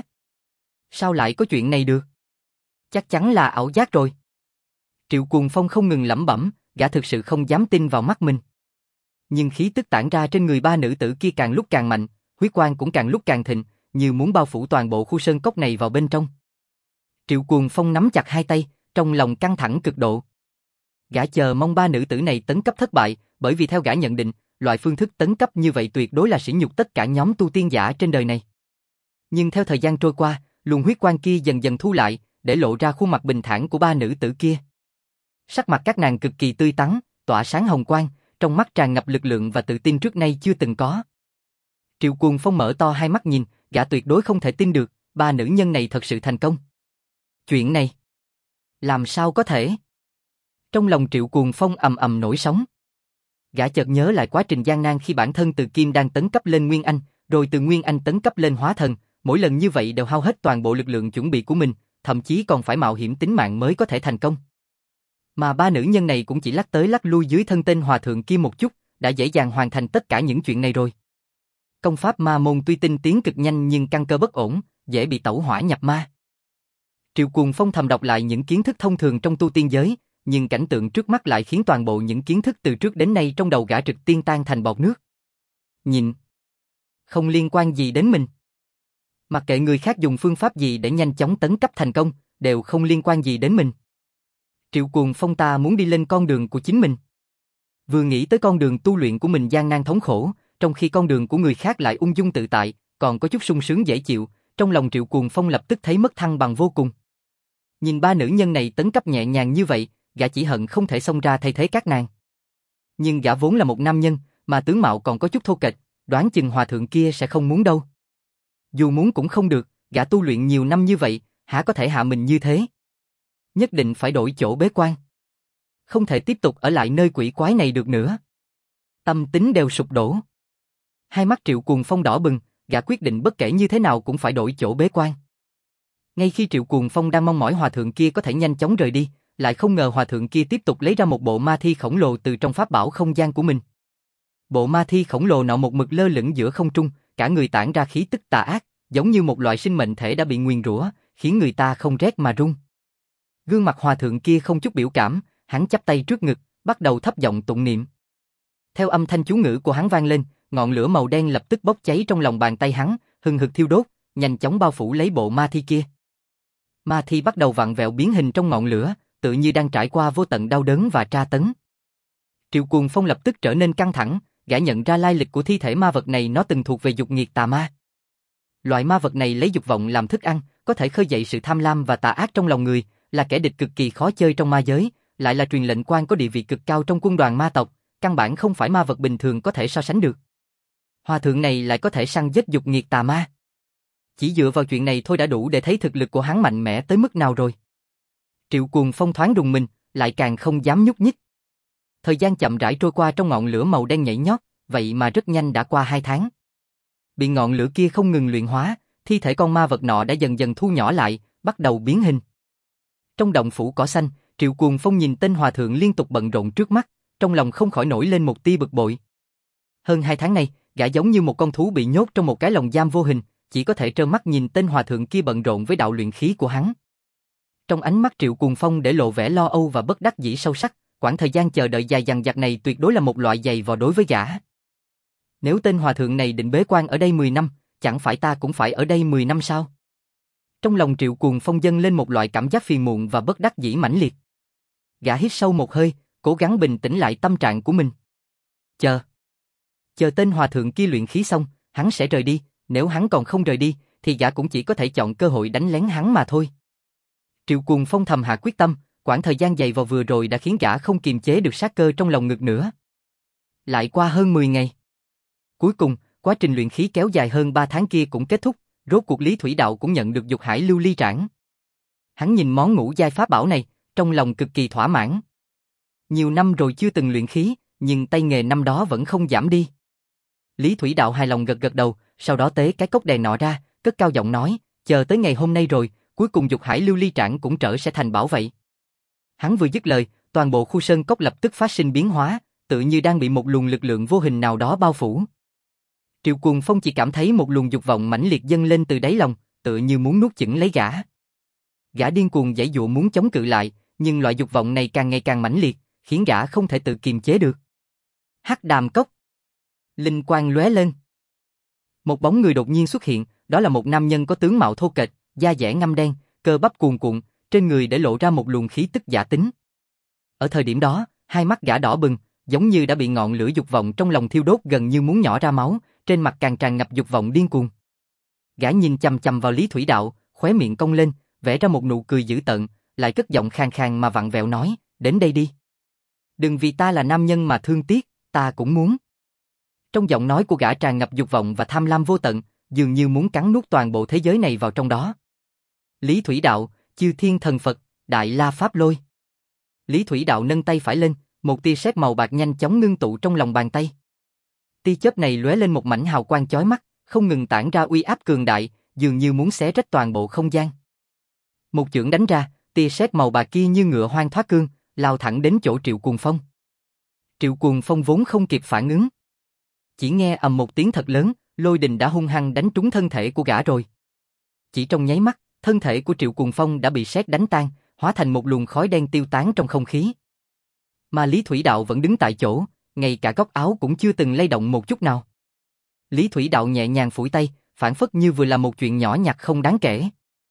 Sao lại có chuyện này được? Chắc chắn là ảo giác rồi. Triệu Cuồng Phong không ngừng lẩm bẩm, gã thực sự không dám tin vào mắt mình. Nhưng khí tức tản ra trên người ba nữ tử kia càng lúc càng mạnh, huyết quang cũng càng lúc càng thịnh, như muốn bao phủ toàn bộ khu sơn cốc này vào bên trong. Triệu Cuồng Phong nắm chặt hai tay, trong lòng căng thẳng cực độ. Gã chờ mong ba nữ tử này tấn cấp thất bại, bởi vì theo gã nhận định, loại phương thức tấn cấp như vậy tuyệt đối là sỉ nhục tất cả nhóm tu tiên giả trên đời này. Nhưng theo thời gian trôi qua, luồng huyết quang kia dần dần thu lại, để lộ ra khuôn mặt bình thản của ba nữ tử kia. Sắc mặt các nàng cực kỳ tươi tắn, tỏa sáng hồng quang, trong mắt tràn ngập lực lượng và tự tin trước nay chưa từng có. Triệu Cuồng Phong mở to hai mắt nhìn, gã tuyệt đối không thể tin được, ba nữ nhân này thật sự thành công. Chuyện này, làm sao có thể? Trong lòng Triệu Cuồng Phong ầm ầm nổi sóng. Gã chợt nhớ lại quá trình gian nan khi bản thân từ Kim Đan tấn cấp lên Nguyên Anh, rồi từ Nguyên Anh tấn cấp lên Hóa Thần, mỗi lần như vậy đều hao hết toàn bộ lực lượng chuẩn bị của mình, thậm chí còn phải mạo hiểm tính mạng mới có thể thành công. Mà ba nữ nhân này cũng chỉ lắc tới lắc lui dưới thân tên hòa thượng kia một chút, đã dễ dàng hoàn thành tất cả những chuyện này rồi. Công pháp ma môn tuy tinh tiến cực nhanh nhưng căn cơ bất ổn, dễ bị tẩu hỏa nhập ma. Triệu Cuồng Phong thầm đọc lại những kiến thức thông thường trong tu tiên giới, nhưng cảnh tượng trước mắt lại khiến toàn bộ những kiến thức từ trước đến nay trong đầu gã trực tiên tan thành bọt nước. Nhìn, không liên quan gì đến mình. Mặc kệ người khác dùng phương pháp gì để nhanh chóng tấn cấp thành công, đều không liên quan gì đến mình. Triệu Cuồng Phong ta muốn đi lên con đường của chính mình. Vừa nghĩ tới con đường tu luyện của mình gian nan thống khổ, trong khi con đường của người khác lại ung dung tự tại, còn có chút sung sướng dễ chịu, trong lòng Triệu Cuồng Phong lập tức thấy mất thăng bằng vô cùng. Nhìn ba nữ nhân này tấn cấp nhẹ nhàng như vậy, gã chỉ hận không thể xông ra thay thế các nàng. Nhưng gã vốn là một nam nhân, mà tướng mạo còn có chút thô kệch, đoán chừng hòa thượng kia sẽ không muốn đâu. Dù muốn cũng không được, gã tu luyện nhiều năm như vậy, há có thể hạ mình như thế. Nhất định phải đổi chỗ bế quan. Không thể tiếp tục ở lại nơi quỷ quái này được nữa. Tâm tính đều sụp đổ. Hai mắt Triệu Cuồng Phong đỏ bừng, gã quyết định bất kể như thế nào cũng phải đổi chỗ bế quan. Ngay khi Triệu Cuồng Phong đang mong mỏi hòa thượng kia có thể nhanh chóng rời đi, lại không ngờ hòa thượng kia tiếp tục lấy ra một bộ ma thi khổng lồ từ trong pháp bảo không gian của mình. Bộ ma thi khổng lồ nọ một mực lơ lửng giữa không trung, cả người tản ra khí tức tà ác, giống như một loại sinh mệnh thể đã bị nguyền rủa, khiến người ta không rét mà run. Gương mặt hòa thượng kia không chút biểu cảm, hắn chắp tay trước ngực, bắt đầu thấp giọng tụng niệm. Theo âm thanh chú ngữ của hắn vang lên, ngọn lửa màu đen lập tức bốc cháy trong lòng bàn tay hắn, hừng hực thiêu đốt, nhanh chóng bao phủ lấy bộ ma thi kia. Ma thi bắt đầu vặn vẹo biến hình trong ngọn lửa, tự như đang trải qua vô tận đau đớn và tra tấn. Triệu Cuồng Phong lập tức trở nên căng thẳng, gã nhận ra lai lịch của thi thể ma vật này, nó từng thuộc về dục nghiệt tà ma. Loại ma vật này lấy dục vọng làm thức ăn, có thể khơi dậy sự tham lam và tà ác trong lòng người, là kẻ địch cực kỳ khó chơi trong ma giới, lại là truyền lệnh quan có địa vị cực cao trong quân đoàn ma tộc, căn bản không phải ma vật bình thường có thể so sánh được. Hòa thượng này lại có thể săn giết dục nghiệt tà ma. Chỉ dựa vào chuyện này thôi đã đủ để thấy thực lực của hắn mạnh mẽ tới mức nào rồi. Triệu Cuồng Phong thoáng rùng mình, lại càng không dám nhúc nhích. Thời gian chậm rãi trôi qua trong ngọn lửa màu đen nhảy nhót, vậy mà rất nhanh đã qua hai tháng. Bị ngọn lửa kia không ngừng luyện hóa, thi thể con ma vật nọ đã dần dần thu nhỏ lại, bắt đầu biến hình. Trong động phủ cỏ xanh, Triệu Cuồng Phong nhìn tên hòa thượng liên tục bận rộn trước mắt, trong lòng không khỏi nổi lên một tia bực bội. Hơn hai tháng nay, gã giống như một con thú bị nhốt trong một cái lồng giam vô hình, chỉ có thể trơ mắt nhìn tên hòa thượng kia bận rộn với đạo luyện khí của hắn. Trong ánh mắt Triệu Cuồng Phong để lộ vẻ lo âu và bất đắc dĩ sâu sắc, quãng thời gian chờ đợi dài dằng dặc này tuyệt đối là một loại giày vò đối với gã. Nếu tên hòa thượng này định bế quan ở đây mười năm, chẳng phải ta cũng phải ở đây mười năm sao? Trong lòng Triệu Cuồng Phong dâng lên một loại cảm giác phiền muộn và bất đắc dĩ mãnh liệt. Gã hít sâu một hơi, cố gắng bình tĩnh lại tâm trạng của mình. Chờ. Chờ tên hòa thượng kia luyện khí xong, hắn sẽ rời đi, nếu hắn còn không rời đi, thì gã cũng chỉ có thể chọn cơ hội đánh lén hắn mà thôi. Triệu Cuồng Phong thầm hạ quyết tâm, quãng thời gian dày vò vừa rồi đã khiến gã không kiềm chế được sát cơ trong lòng ngực nữa. Lại qua hơn mười ngày. Cuối cùng, quá trình luyện khí kéo dài hơn ba tháng kia cũng kết thúc, rốt cuộc Lý Thủy Đạo cũng nhận được Dục Hải Lưu Ly Trảm. Hắn nhìn món ngũ giai pháp bảo này, trong lòng cực kỳ thỏa mãn. Nhiều năm rồi chưa từng luyện khí, nhưng tay nghề năm đó vẫn không giảm đi. Lý Thủy Đạo hài lòng gật gật đầu, sau đó tế cái cốc đèn nọ ra, cất cao giọng nói, chờ tới ngày hôm nay rồi, cuối cùng Dục Hải Lưu Ly Trảm cũng trở sẽ thành bảo vậy. Hắn vừa dứt lời, toàn bộ khu sơn cốc lập tức phát sinh biến hóa, tự như đang bị một luồng lực lượng vô hình nào đó bao phủ. Triệu Cuồng Phong chỉ cảm thấy một luồng dục vọng mãnh liệt dâng lên từ đáy lòng, tự như muốn nuốt chửng lấy gã. Gã điên cuồng giãy giụa muốn chống cự lại, nhưng loại dục vọng này càng ngày càng mãnh liệt, khiến gã không thể tự kiềm chế được. Hắc Đàm Cốc. Linh quang lóe lên. Một bóng người đột nhiên xuất hiện, đó là một nam nhân có tướng mạo thô kệch, da dẻ ngăm đen, cơ bắp cuồn cuộn, trên người để lộ ra một luồng khí tức giả tính. Ở thời điểm đó, hai mắt gã đỏ bừng, giống như đã bị ngọn lửa dục vọng trong lòng thiêu đốt gần như muốn nhỏ ra máu, trên mặt càng tràn ngập dục vọng điên cuồng. Gã nhìn chằm chằm vào Lý Thủy Đạo, khóe miệng cong lên, vẽ ra một nụ cười dữ tợn, lại cất giọng khàn khàn mà vặn vẹo nói, đến đây đi. Đừng vì ta là nam nhân mà thương tiếc, ta cũng muốn. Trong giọng nói của gã tràn ngập dục vọng và tham lam vô tận, dường như muốn cắn nuốt toàn bộ thế giới này vào trong đó. Lý Thủy Đạo, Chư Thiên Thần Phật, Đại La Pháp Lôi. Lý Thủy Đạo nâng tay phải lên, một tia sét màu bạc nhanh chóng ngưng tụ trong lòng bàn tay. Tia chớp này lóe lên một mảnh hào quang chói mắt, không ngừng tản ra uy áp cường đại, dường như muốn xé rách toàn bộ không gian. Một chưởng đánh ra, tia sét màu bạc kia như ngựa hoang thoát cương, lao thẳng đến chỗ Triệu Cuồng Phong. Triệu Cuồng Phong vốn không kịp phản ứng. Chỉ nghe ầm một tiếng thật lớn, lôi đình đã hung hăng đánh trúng thân thể của gã rồi. Chỉ trong nháy mắt, thân thể của Triệu Cuồng Phong đã bị sét đánh tan, hóa thành một luồng khói đen tiêu tán trong không khí. Mà Lý Thủy Đạo vẫn đứng tại chỗ, ngay cả góc áo cũng chưa từng lay động một chút nào. Lý Thủy Đạo nhẹ nhàng phủi tay, phản phất như vừa là một chuyện nhỏ nhặt không đáng kể.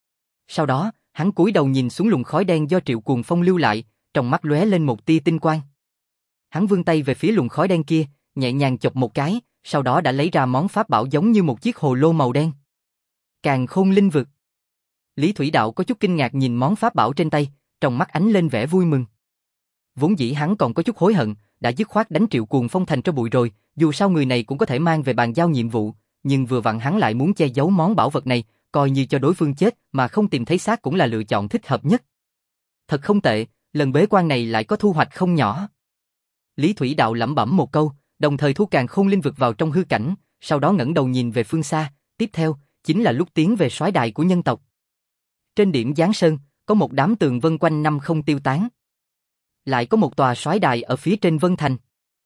Sau đó, hắn cúi đầu nhìn xuống luồng khói đen do Triệu Cuồng Phong lưu lại, trong mắt lóe lên một tia tinh quang. Hắn vươn tay về phía luồng khói đen kia, nhẹ nhàng chộp một cái, sau đó đã lấy ra món pháp bảo giống như một chiếc hồ lô màu đen. Càn Khôn Linh Vực. Lý Thủy Đạo có chút kinh ngạc nhìn món pháp bảo trên tay, trong mắt ánh lên vẻ vui mừng. Vốn dĩ hắn còn có chút hối hận, đã dứt khoát đánh Triệu Cuồng Phong thành tro bụi rồi, dù sao người này cũng có thể mang về bàn giao nhiệm vụ, nhưng vừa vặn hắn lại muốn che giấu món bảo vật này, coi như cho đối phương chết mà không tìm thấy xác cũng là lựa chọn thích hợp nhất. Thật không tệ, lần bế quan này lại có thu hoạch không nhỏ. Lý Thủy Đạo lẩm bẩm một câu, đồng thời thu Càn Khôn Linh Vực vào trong hư cảnh, sau đó ngẩng đầu nhìn về phương xa, tiếp theo, chính là lúc tiến về soái đài của nhân tộc. Trên điểm Giáng Sơn, có một đám tường vân quanh năm không tiêu tán. Lại có một tòa soái đài ở phía trên Vân Thành.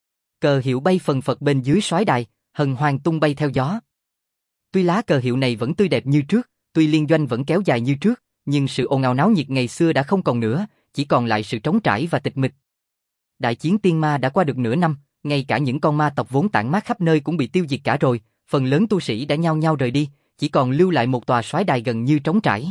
Cờ hiệu bay phần phật bên dưới soái đài, hần hoàng tung bay theo gió. Tuy lá cờ hiệu này vẫn tươi đẹp như trước, tuy liên doanh vẫn kéo dài như trước, nhưng sự ồn ào náo nhiệt ngày xưa đã không còn nữa, chỉ còn lại sự trống trải và tịch mịch. Đại chiến tiên ma đã qua được nửa năm, ngay cả những con ma tộc vốn tản mát khắp nơi cũng bị tiêu diệt cả rồi, phần lớn tu sĩ đã nhao nhao rời đi, chỉ còn lưu lại một tòa soái đài gần như trống trải.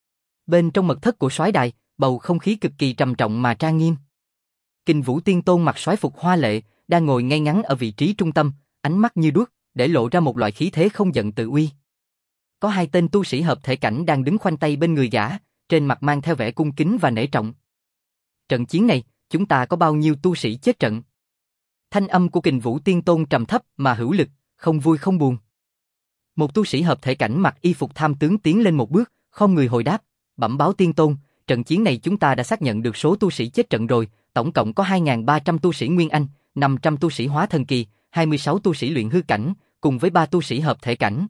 Bên trong mật thất của soái đài, bầu không khí cực kỳ trầm trọng mà trang nghiêm. Kình Vũ Tiên Tôn mặc soái phục hoa lệ, đang ngồi ngay ngắn ở vị trí trung tâm, ánh mắt như đuốc, để lộ ra một loại khí thế không giận tự uy. Có hai tên tu sĩ hợp thể cảnh đang đứng khoanh tay bên người gã, trên mặt mang theo vẻ cung kính và nể trọng. Trận chiến này, chúng ta có bao nhiêu tu sĩ chết trận? Thanh âm của Kình Vũ Tiên Tôn trầm thấp mà hữu lực, không vui không buồn. Một tu sĩ hợp thể cảnh mặc y phục tham tướng tiến lên một bước, khom người hồi đáp, bẩm báo Tiên Tôn, trận chiến này chúng ta đã xác nhận được số tu sĩ chết trận rồi, tổng cộng có hai nghìn ba trăm tu sĩ Nguyên Anh, năm trăm tu sĩ Hóa Thần Kỳ, hai mươi sáu tu sĩ luyện hư cảnh, cùng với ba tu sĩ hợp thể cảnh.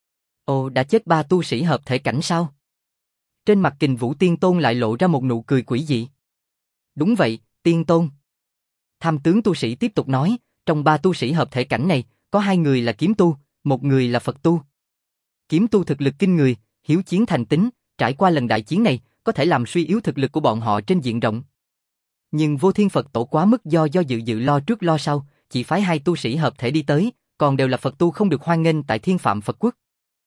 Ồ, đã chết ba tu sĩ hợp thể cảnh sao? Trên mặt Kình Vũ Tiên Tôn lại lộ ra một nụ cười quỷ dị. Đúng vậy, Tiên Tôn. Tham tướng tu sĩ tiếp tục nói, trong ba tu sĩ hợp thể cảnh này, có hai người là kiếm tu, một người là Phật tu. Kiếm tu thực lực kinh người, hiếu chiến thành tính, trải qua lần đại chiến này, có thể làm suy yếu thực lực của bọn họ trên diện rộng. Nhưng Vô Thiên Phật Tổ quá mức do do dự dự lo trước lo sau, chỉ phái hai tu sĩ hợp thể đi tới, còn đều là Phật tu không được hoan nghênh tại Thiên Phạm Phật Quốc.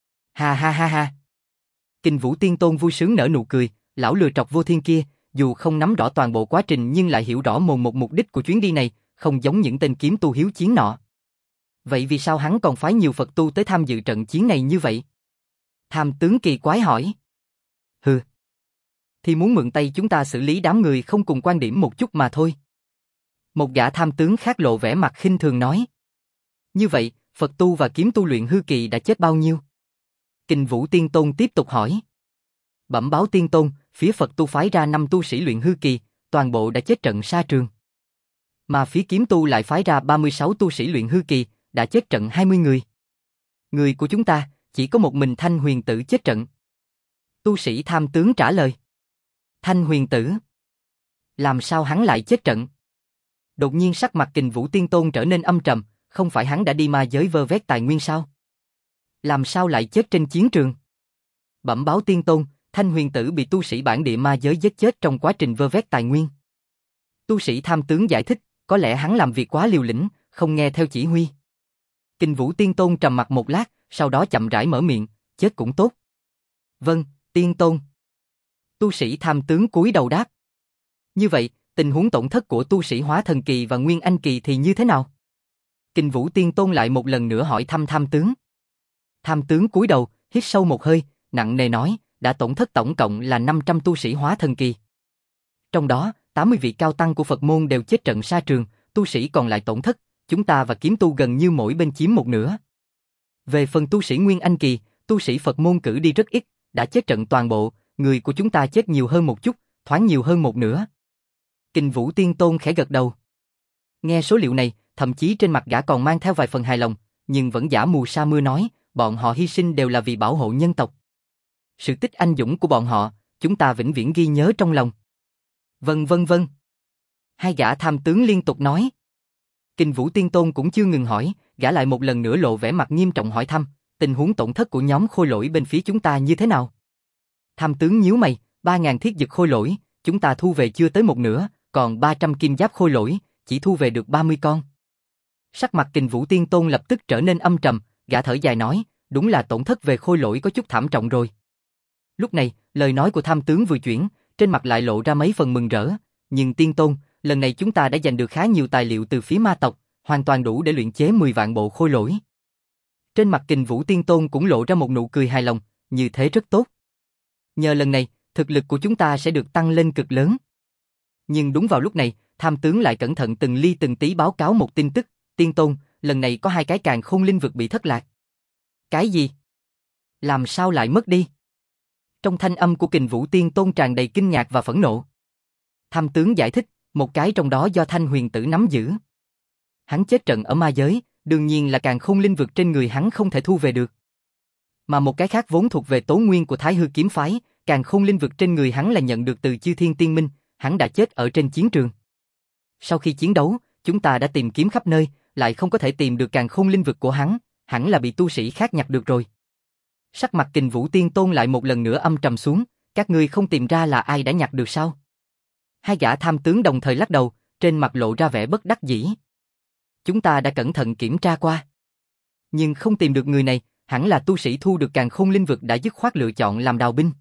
Ha ha ha ha. Kình Vũ Tiên Tôn vui sướng nở nụ cười, lão lừa trọc Vô Thiên kia, dù không nắm rõ toàn bộ quá trình nhưng lại hiểu rõ mồn một mục đích của chuyến đi này, không giống những tên kiếm tu hiếu chiến nọ. Vậy vì sao hắn còn phái nhiều Phật tu tới tham dự trận chiến này như vậy? Tham tướng kỳ quái hỏi. Hừ. Thì muốn mượn tay chúng ta xử lý đám người không cùng quan điểm một chút mà thôi. Một gã tham tướng khác lộ vẻ mặt khinh thường nói. Như vậy, Phật tu và kiếm tu luyện hư kỳ đã chết bao nhiêu? Kình Vũ Tiên Tôn tiếp tục hỏi. Bẩm báo Tiên Tôn, phía Phật tu phái ra năm tu sĩ luyện hư kỳ, toàn bộ đã chết trận sa trường. Mà phía kiếm tu lại phái ra ba mươi sáu tu sĩ luyện hư kỳ, đã chết trận hai mươi người. Người của chúng ta, chỉ có một mình Thanh Huyền Tử chết trận. Tu sĩ tham tướng trả lời. Thanh Huyền Tử? Làm sao hắn lại chết trận? Đột nhiên sắc mặt Kình Vũ Tiên Tôn trở nên âm trầm, không phải hắn đã đi ma giới vơ vét tài nguyên sao? Làm sao lại chết trên chiến trường? Bẩm báo Tiên Tôn, Thanh Huyền Tử bị tu sĩ bản địa ma giới giết chết trong quá trình vơ vét tài nguyên. Tu sĩ tham tướng giải thích, có lẽ hắn làm việc quá liều lĩnh, không nghe theo chỉ huy. Kình Vũ Tiên Tôn trầm mặt một lát, sau đó chậm rãi mở miệng, chết cũng tốt. Vâng, Tiên Tôn. Tu sĩ tham tướng cúi đầu đáp. Như vậy, tình huống tổn thất của tu sĩ Hóa Thần Kỳ và Nguyên Anh Kỳ thì như thế nào? Kình Vũ Tiên Tôn lại một lần nữa hỏi thăm tham tướng. Tham tướng cúi đầu, hít sâu một hơi, nặng nề nói, đã tổn thất tổng cộng là năm trăm tu sĩ Hóa Thần Kỳ. Trong đó, tám mươi vị cao tăng của Phật môn đều chết trận sa trường, tu sĩ còn lại tổn thất, chúng ta và kiếm tu gần như mỗi bên chiếm một nửa. Về phần tu sĩ Nguyên Anh Kỳ, tu sĩ Phật môn cử đi rất ít, đã chết trận toàn bộ, người của chúng ta chết nhiều hơn một chút, thoáng nhiều hơn một nửa. Kình Vũ Tiên Tôn khẽ gật đầu. Nghe số liệu này, thậm chí trên mặt gã còn mang theo vài phần hài lòng, nhưng vẫn giả mù sa mưa nói, bọn họ hy sinh đều là vì bảo hộ nhân tộc. Sự tích anh dũng của bọn họ, chúng ta vĩnh viễn ghi nhớ trong lòng. Vâng vâng vâng. Hai gã tham tướng liên tục nói. Kình Vũ Tiên Tôn cũng chưa ngừng hỏi, gã lại một lần nữa lộ vẻ mặt nghiêm trọng hỏi thăm, tình huống tổn thất của nhóm khôi lỗi bên phía chúng ta như thế nào? Tham tướng nhíu mày, ba ngàn thiết dực khôi lỗi, chúng ta thu về chưa tới một nửa, còn ba trăm kim giáp khôi lỗi, chỉ thu về được ba mươi con. Sắc mặt Kình Vũ Tiên Tôn lập tức trở nên âm trầm, gã thở dài nói, đúng là tổn thất về khôi lỗi có chút thảm trọng rồi. Lúc này, lời nói của tham tướng vừa chuyển, trên mặt lại lộ ra mấy phần mừng rỡ, nhưng Tiên Tôn, lần này chúng ta đã giành được khá nhiều tài liệu từ phía ma tộc, hoàn toàn đủ để luyện chế mười vạn bộ khôi lỗi. Trên mặt Kình Vũ Tiên Tôn cũng lộ ra một nụ cười hài lòng, như thế rất tốt. Nhờ lần này, thực lực của chúng ta sẽ được tăng lên cực lớn. Nhưng đúng vào lúc này, tham tướng lại cẩn thận từng ly từng tí báo cáo một tin tức, Tiên Tôn, lần này có hai cái càn khôn linh vực bị thất lạc. Cái gì? Làm sao lại mất đi? Trong thanh âm của Kình Vũ Tiên Tôn tràn đầy kinh ngạc và phẫn nộ. Tham tướng giải thích, một cái trong đó do Thanh Huyền Tử nắm giữ. Hắn chết trận ở ma giới, đương nhiên là càn khôn linh vực trên người hắn không thể thu về được. Mà một cái khác vốn thuộc về tố nguyên của Thái Hư kiếm phái, càn khôn linh vực trên người hắn là nhận được từ Chư Thiên Tiên Minh, hắn đã chết ở trên chiến trường. Sau khi chiến đấu, chúng ta đã tìm kiếm khắp nơi, lại không có thể tìm được càn khôn linh vực của hắn, hẳn là bị tu sĩ khác nhặt được rồi. Sắc mặt Kình Vũ Tiên Tôn lại một lần nữa âm trầm xuống, các ngươi không tìm ra là ai đã nhặt được sao? Hai gã tham tướng đồng thời lắc đầu, trên mặt lộ ra vẻ bất đắc dĩ. Chúng ta đã cẩn thận kiểm tra qua, nhưng không tìm được người này, hẳn là tu sĩ thu được càn khôn linh vực đã dứt khoát lựa chọn làm đào binh.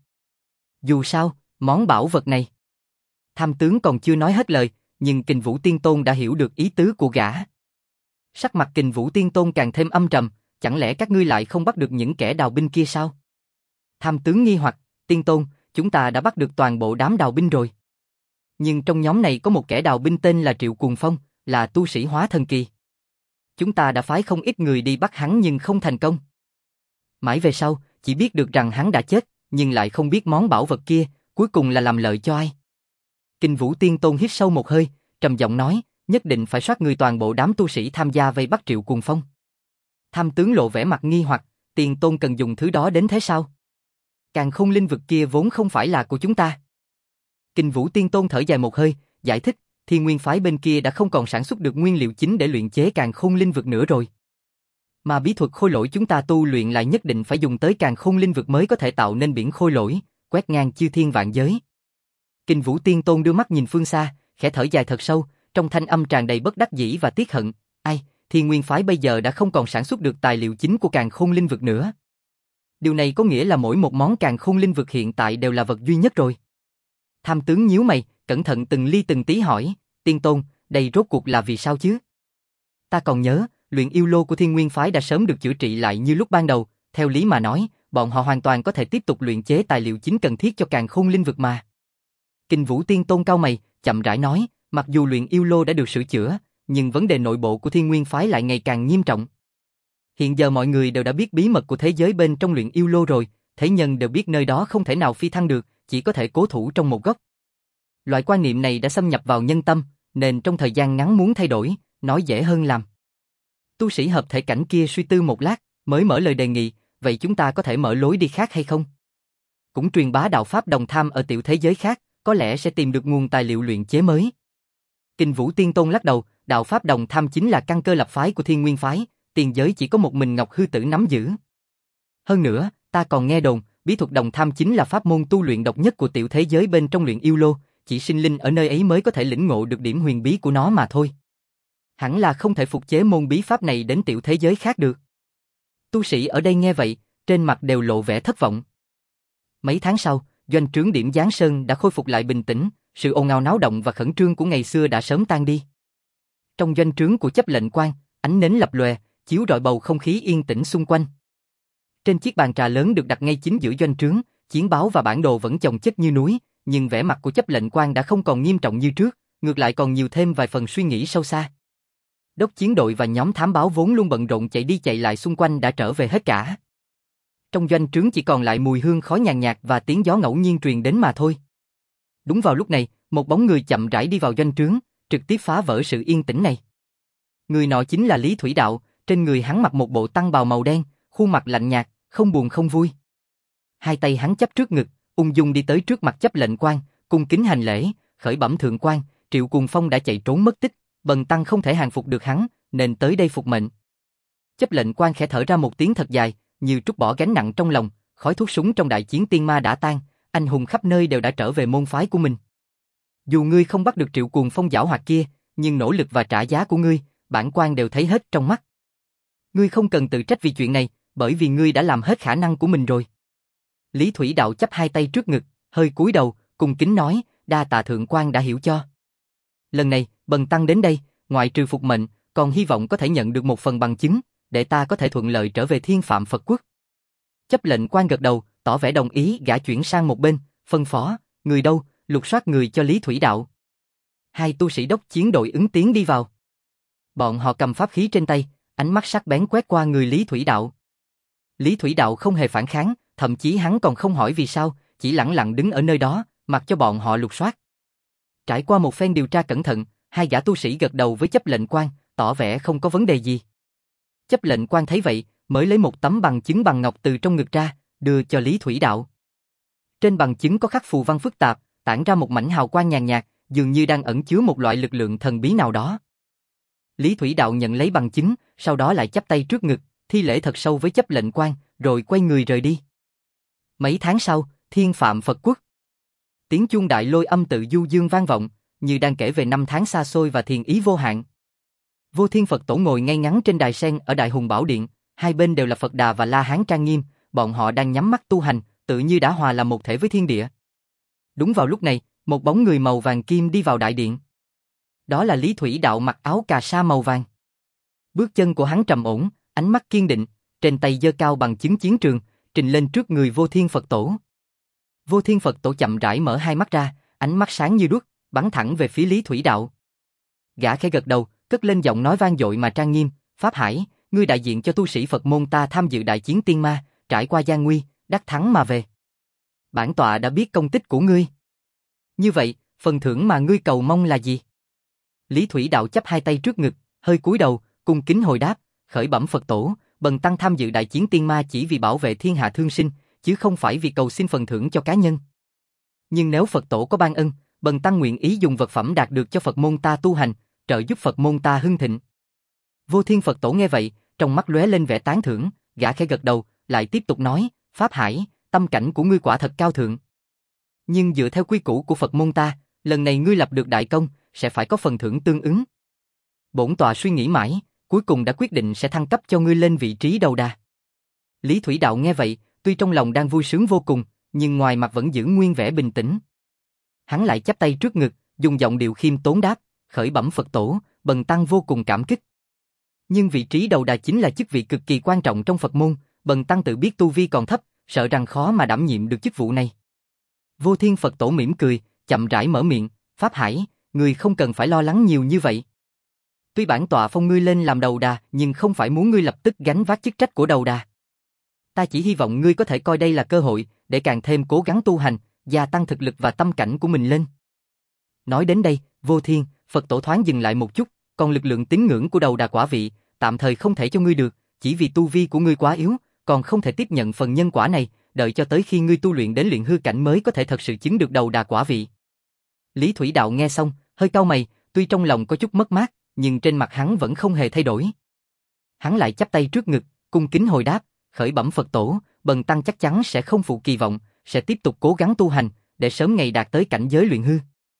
Dù sao, món bảo vật này. Tham tướng còn chưa nói hết lời, nhưng Kình Vũ Tiên Tôn đã hiểu được ý tứ của gã. Sắc mặt Kình Vũ Tiên Tôn càng thêm âm trầm, chẳng lẽ các ngươi lại không bắt được những kẻ đào binh kia sao? Tham tướng nghi hoặc, Tiên Tôn, chúng ta đã bắt được toàn bộ đám đào binh rồi. Nhưng trong nhóm này có một kẻ đào binh tên là Triệu Cuồng Phong, là tu sĩ hóa thần kỳ. Chúng ta đã phái không ít người đi bắt hắn nhưng không thành công. Mãi về sau, chỉ biết được rằng hắn đã chết, nhưng lại không biết món bảo vật kia, cuối cùng là làm lợi cho ai. Kình Vũ Tiên Tôn hít sâu một hơi, trầm giọng nói, nhất định phải soát người toàn bộ đám tu sĩ tham gia vây bắt Triệu Cuồng Phong. Tham tướng lộ vẻ mặt nghi hoặc, Tiên Tôn cần dùng thứ đó đến thế sao? Càn khôn linh vực kia vốn không phải là của chúng ta. Kình Vũ Tiên Tôn thở dài một hơi, giải thích, Thiên Nguyên phái bên kia đã không còn sản xuất được nguyên liệu chính để luyện chế càn khôn linh vực nữa rồi. Mà bí thuật khôi lỗi chúng ta tu luyện lại nhất định phải dùng tới càn khôn linh vực mới có thể tạo nên biển khôi lỗi, quét ngang chư thiên vạn giới. Kình Vũ Tiên Tôn đưa mắt nhìn phương xa, khẽ thở dài thật sâu, trong thanh âm tràn đầy bất đắc dĩ và tiếc hận, ai, Thiên Nguyên phái bây giờ đã không còn sản xuất được tài liệu chính của càn khôn linh vực nữa. Điều này có nghĩa là mỗi một món càn khôn linh vực hiện tại đều là vật duy nhất rồi. Tham tướng nhíu mày, cẩn thận từng ly từng tí hỏi, Tiên Tôn, đây rốt cuộc là vì sao chứ? Ta còn nhớ, luyện yêu lô của Thiên Nguyên phái đã sớm được chữa trị lại như lúc ban đầu, theo lý mà nói, bọn họ hoàn toàn có thể tiếp tục luyện chế tài liệu chính cần thiết cho càn khôn linh vực mà. Kình Vũ Tiên Tôn cau mày, chậm rãi nói, mặc dù luyện yêu lô đã được sửa chữa, nhưng vấn đề nội bộ của Thiên Nguyên phái lại ngày càng nghiêm trọng. Hiện giờ mọi người đều đã biết bí mật của thế giới bên trong luyện yêu lô rồi, thế nhân đều biết nơi đó không thể nào phi thăng được, chỉ có thể cố thủ trong một góc. Loại quan niệm này đã xâm nhập vào nhân tâm, nên trong thời gian ngắn muốn thay đổi, nói dễ hơn làm. Tu sĩ hợp thể cảnh kia suy tư một lát, mới mở lời đề nghị, vậy chúng ta có thể mở lối đi khác hay không? Cũng truyền bá đạo pháp đồng tham ở tiểu thế giới khác, có lẽ sẽ tìm được nguồn tài liệu luyện chế mới. Kình Vũ Tiên Tôn lắc đầu, đạo pháp đồng tham chính là căn cơ lập phái của Thiên Nguyên phái, tiền giới chỉ có một mình Ngọc Hư Tử nắm giữ. Hơn nữa, ta còn nghe đồn, bí thuật đồng tham chính là pháp môn tu luyện độc nhất của tiểu thế giới bên trong luyện yêu lô, chỉ sinh linh ở nơi ấy mới có thể lĩnh ngộ được điểm huyền bí của nó mà thôi. Hẳn là không thể phục chế môn bí pháp này đến tiểu thế giới khác được. Tu sĩ ở đây nghe vậy, trên mặt đều lộ vẻ thất vọng. Mấy tháng sau, doanh trướng điểm Giáng Sơn đã khôi phục lại bình tĩnh, sự ồn ào náo động và khẩn trương của ngày xưa đã sớm tan đi. Trong doanh trướng của chấp lệnh quan, ánh nến lập lòe, chiếu rọi bầu không khí yên tĩnh xung quanh. Trên chiếc bàn trà lớn được đặt ngay chính giữa doanh trướng, chiến báo và bản đồ vẫn chồng chất như núi, nhưng vẻ mặt của chấp lệnh quan đã không còn nghiêm trọng như trước, ngược lại còn nhiều thêm vài phần suy nghĩ sâu xa. Đốc chiến đội và nhóm thám báo vốn luôn bận rộn chạy đi chạy lại xung quanh đã trở về hết cả. Trong doanh trướng chỉ còn lại mùi hương khói nhàn nhạt và tiếng gió ngẫu nhiên truyền đến mà thôi. Đúng vào lúc này, một bóng người chậm rãi đi vào doanh trướng, trực tiếp phá vỡ sự yên tĩnh này. Người nọ chính là Lý Thủy Đạo, trên người hắn mặc một bộ tăng bào màu đen, khuôn mặt lạnh nhạt, không buồn không vui. Hai tay hắn chắp trước ngực, ung dung đi tới trước mặt chấp lệnh quan, cung kính hành lễ, khởi bẩm thượng quan, Triệu Cuồng Phong đã chạy trốn mất tích, bần tăng không thể hàng phục được hắn, nên tới đây phục mệnh. Chấp lệnh quan khẽ thở ra một tiếng thật dài, như trút bỏ gánh nặng trong lòng, khói thuốc súng trong đại chiến tiên ma đã tan, anh hùng khắp nơi đều đã trở về môn phái của mình. Dù ngươi không bắt được Triệu Cuồng Phong giảo hoạt kia, nhưng nỗ lực và trả giá của ngươi, bản quan đều thấy hết trong mắt. Ngươi không cần tự trách vì chuyện này, bởi vì ngươi đã làm hết khả năng của mình rồi. Lý Thủy Đạo chắp hai tay trước ngực, hơi cúi đầu, cung kính nói, đa tạ thượng quan đã hiểu cho. Lần này, bần tăng đến đây, ngoại trừ phục mệnh, còn hy vọng có thể nhận được một phần bằng chứng, để ta có thể thuận lợi trở về Thiên Phạm Phật Quốc. Chấp lệnh quan gật đầu, tỏ vẻ đồng ý, gã chuyển sang một bên, phân phó, người đâu, lục soát người cho Lý Thủy Đạo. Hai tu sĩ đốc chiến đội ứng tiếng đi vào. Bọn họ cầm pháp khí trên tay, ánh mắt sắc bén quét qua người Lý Thủy Đạo. Lý Thủy Đạo không hề phản kháng, thậm chí hắn còn không hỏi vì sao, chỉ lặng lặng đứng ở nơi đó, mặc cho bọn họ lục soát. Trải qua một phen điều tra cẩn thận, hai gã tu sĩ gật đầu với chấp lệnh quan, tỏ vẻ không có vấn đề gì. Chấp lệnh quan thấy vậy, mới lấy một tấm bằng chứng bằng ngọc từ trong ngực ra, đưa cho Lý Thủy Đạo. Trên bằng chứng có khắc phù văn phức tạp, tản ra một mảnh hào quang nhàn nhạt, dường như đang ẩn chứa một loại lực lượng thần bí nào đó. Lý Thủy Đạo nhận lấy bằng chứng, sau đó lại chắp tay trước ngực, thi lễ thật sâu với chấp lệnh quan, rồi quay người rời đi. Mấy tháng sau, Thiên Phạm Phật Quốc. Tiếng chuông đại lôi âm tự du dương vang vọng, như đang kể về năm tháng xa xôi và thiền ý vô hạn. Vô Thiên Phật Tổ ngồi ngay ngắn trên đài sen ở Đại Hùng Bảo Điện, hai bên đều là Phật Đà và La Hán trang nghiêm, bọn họ đang nhắm mắt tu hành, tự như đã hòa làm một thể với thiên địa. Đúng vào lúc này, một bóng người màu vàng kim đi vào đại điện. Đó là Lý Thủy Đạo mặc áo cà sa màu vàng. Bước chân của hắn trầm ổn, ánh mắt kiên định, trên tay giơ cao bằng chứng chiến trường, trình lên trước người Vô Thiên Phật Tổ. Vô Thiên Phật Tổ chậm rãi mở hai mắt ra, ánh mắt sáng như đuốc, bắn thẳng về phía Lý Thủy Đạo. Gã khẽ gật đầu, cất lên giọng nói vang dội mà trang nghiêm, Pháp Hải, ngươi đại diện cho tu sĩ Phật môn ta tham dự đại chiến tiên ma, trải qua gian nguy, đắc thắng mà về. Bản tọa đã biết công tích của ngươi. Như vậy, phần thưởng mà ngươi cầu mong là gì? Lý Thủy Đạo chắp hai tay trước ngực, hơi cúi đầu, cung kính hồi đáp, khởi bẩm Phật Tổ, bần tăng tham dự đại chiến tiên ma chỉ vì bảo vệ thiên hạ thương sinh, chứ không phải vì cầu xin phần thưởng cho cá nhân. Nhưng nếu Phật Tổ có ban ân, bần tăng nguyện ý dùng vật phẩm đạt được cho Phật môn ta tu hành, trợ giúp Phật môn ta hưng thịnh. Vô Thiên Phật Tổ nghe vậy, trong mắt lóe lên vẻ tán thưởng, gã khẽ gật đầu, lại tiếp tục nói, Pháp Hải, tâm cảnh của ngươi quả thật cao thượng. Nhưng dựa theo quy củ của Phật môn ta, lần này ngươi lập được đại công, sẽ phải có phần thưởng tương ứng. Bổn tọa suy nghĩ mãi, cuối cùng đã quyết định sẽ thăng cấp cho ngươi lên vị trí đầu đà. Lý Thủy Đạo nghe vậy, tuy trong lòng đang vui sướng vô cùng, nhưng ngoài mặt vẫn giữ nguyên vẻ bình tĩnh. Hắn lại chắp tay trước ngực, dùng giọng điệu khiêm tốn đáp, khởi bẩm Phật Tổ, bần tăng vô cùng cảm kích. Nhưng vị trí đầu đà chính là chức vị cực kỳ quan trọng trong Phật môn, bần tăng tự biết tu vi còn thấp, sợ rằng khó mà đảm nhiệm được chức vụ này. Vô Thiên Phật Tổ mỉm cười, chậm rãi mở miệng, Pháp Hải, ngươi không cần phải lo lắng nhiều như vậy. Tuy bản tọa phong ngươi lên làm đầu đà, nhưng không phải muốn ngươi lập tức gánh vác chức trách của đầu đà. Ta chỉ hy vọng ngươi có thể coi đây là cơ hội, để càng thêm cố gắng tu hành, gia tăng thực lực và tâm cảnh của mình lên. Nói đến đây, Vô Thiên, Phật Tổ thoáng dừng lại một chút, còn lực lượng tín ngưỡng của đầu đà quả vị, tạm thời không thể cho ngươi được, chỉ vì tu vi của ngươi quá yếu, còn không thể tiếp nhận phần nhân quả này, đợi cho tới khi ngươi tu luyện đến luyện hư cảnh mới có thể thật sự chứng được đầu đà quả vị. Lý Thủy Đạo nghe xong, hơi cau mày, tuy trong lòng có chút mất mát, nhưng trên mặt hắn vẫn không hề thay đổi. Hắn lại chắp tay trước ngực, cung kính hồi đáp, khởi bẩm Phật Tổ, bần tăng chắc chắn sẽ không phụ kỳ vọng, sẽ tiếp tục cố gắng tu hành, để sớm ngày đạt tới cảnh giới luyện hư.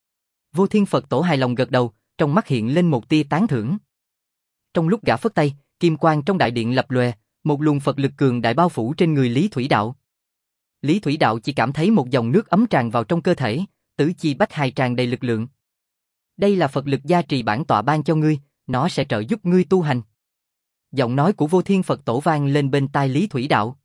Vô Thiên Phật Tổ hài lòng gật đầu, trong mắt hiện lên một tia tán thưởng. Trong lúc gã phất tay, kim quang trong đại điện lập lòe, một luồng Phật lực cường đại bao phủ trên người Lý Thủy Đạo. Lý Thủy Đạo chỉ cảm thấy một dòng nước ấm tràn vào trong cơ thể, tứ chi bách hài tràn đầy lực lượng. Đây là Phật lực gia trì bản tọa ban cho ngươi, nó sẽ trợ giúp ngươi tu hành. Giọng nói của Vô Thiên Phật Tổ vang lên bên tai Lý Thủy Đạo.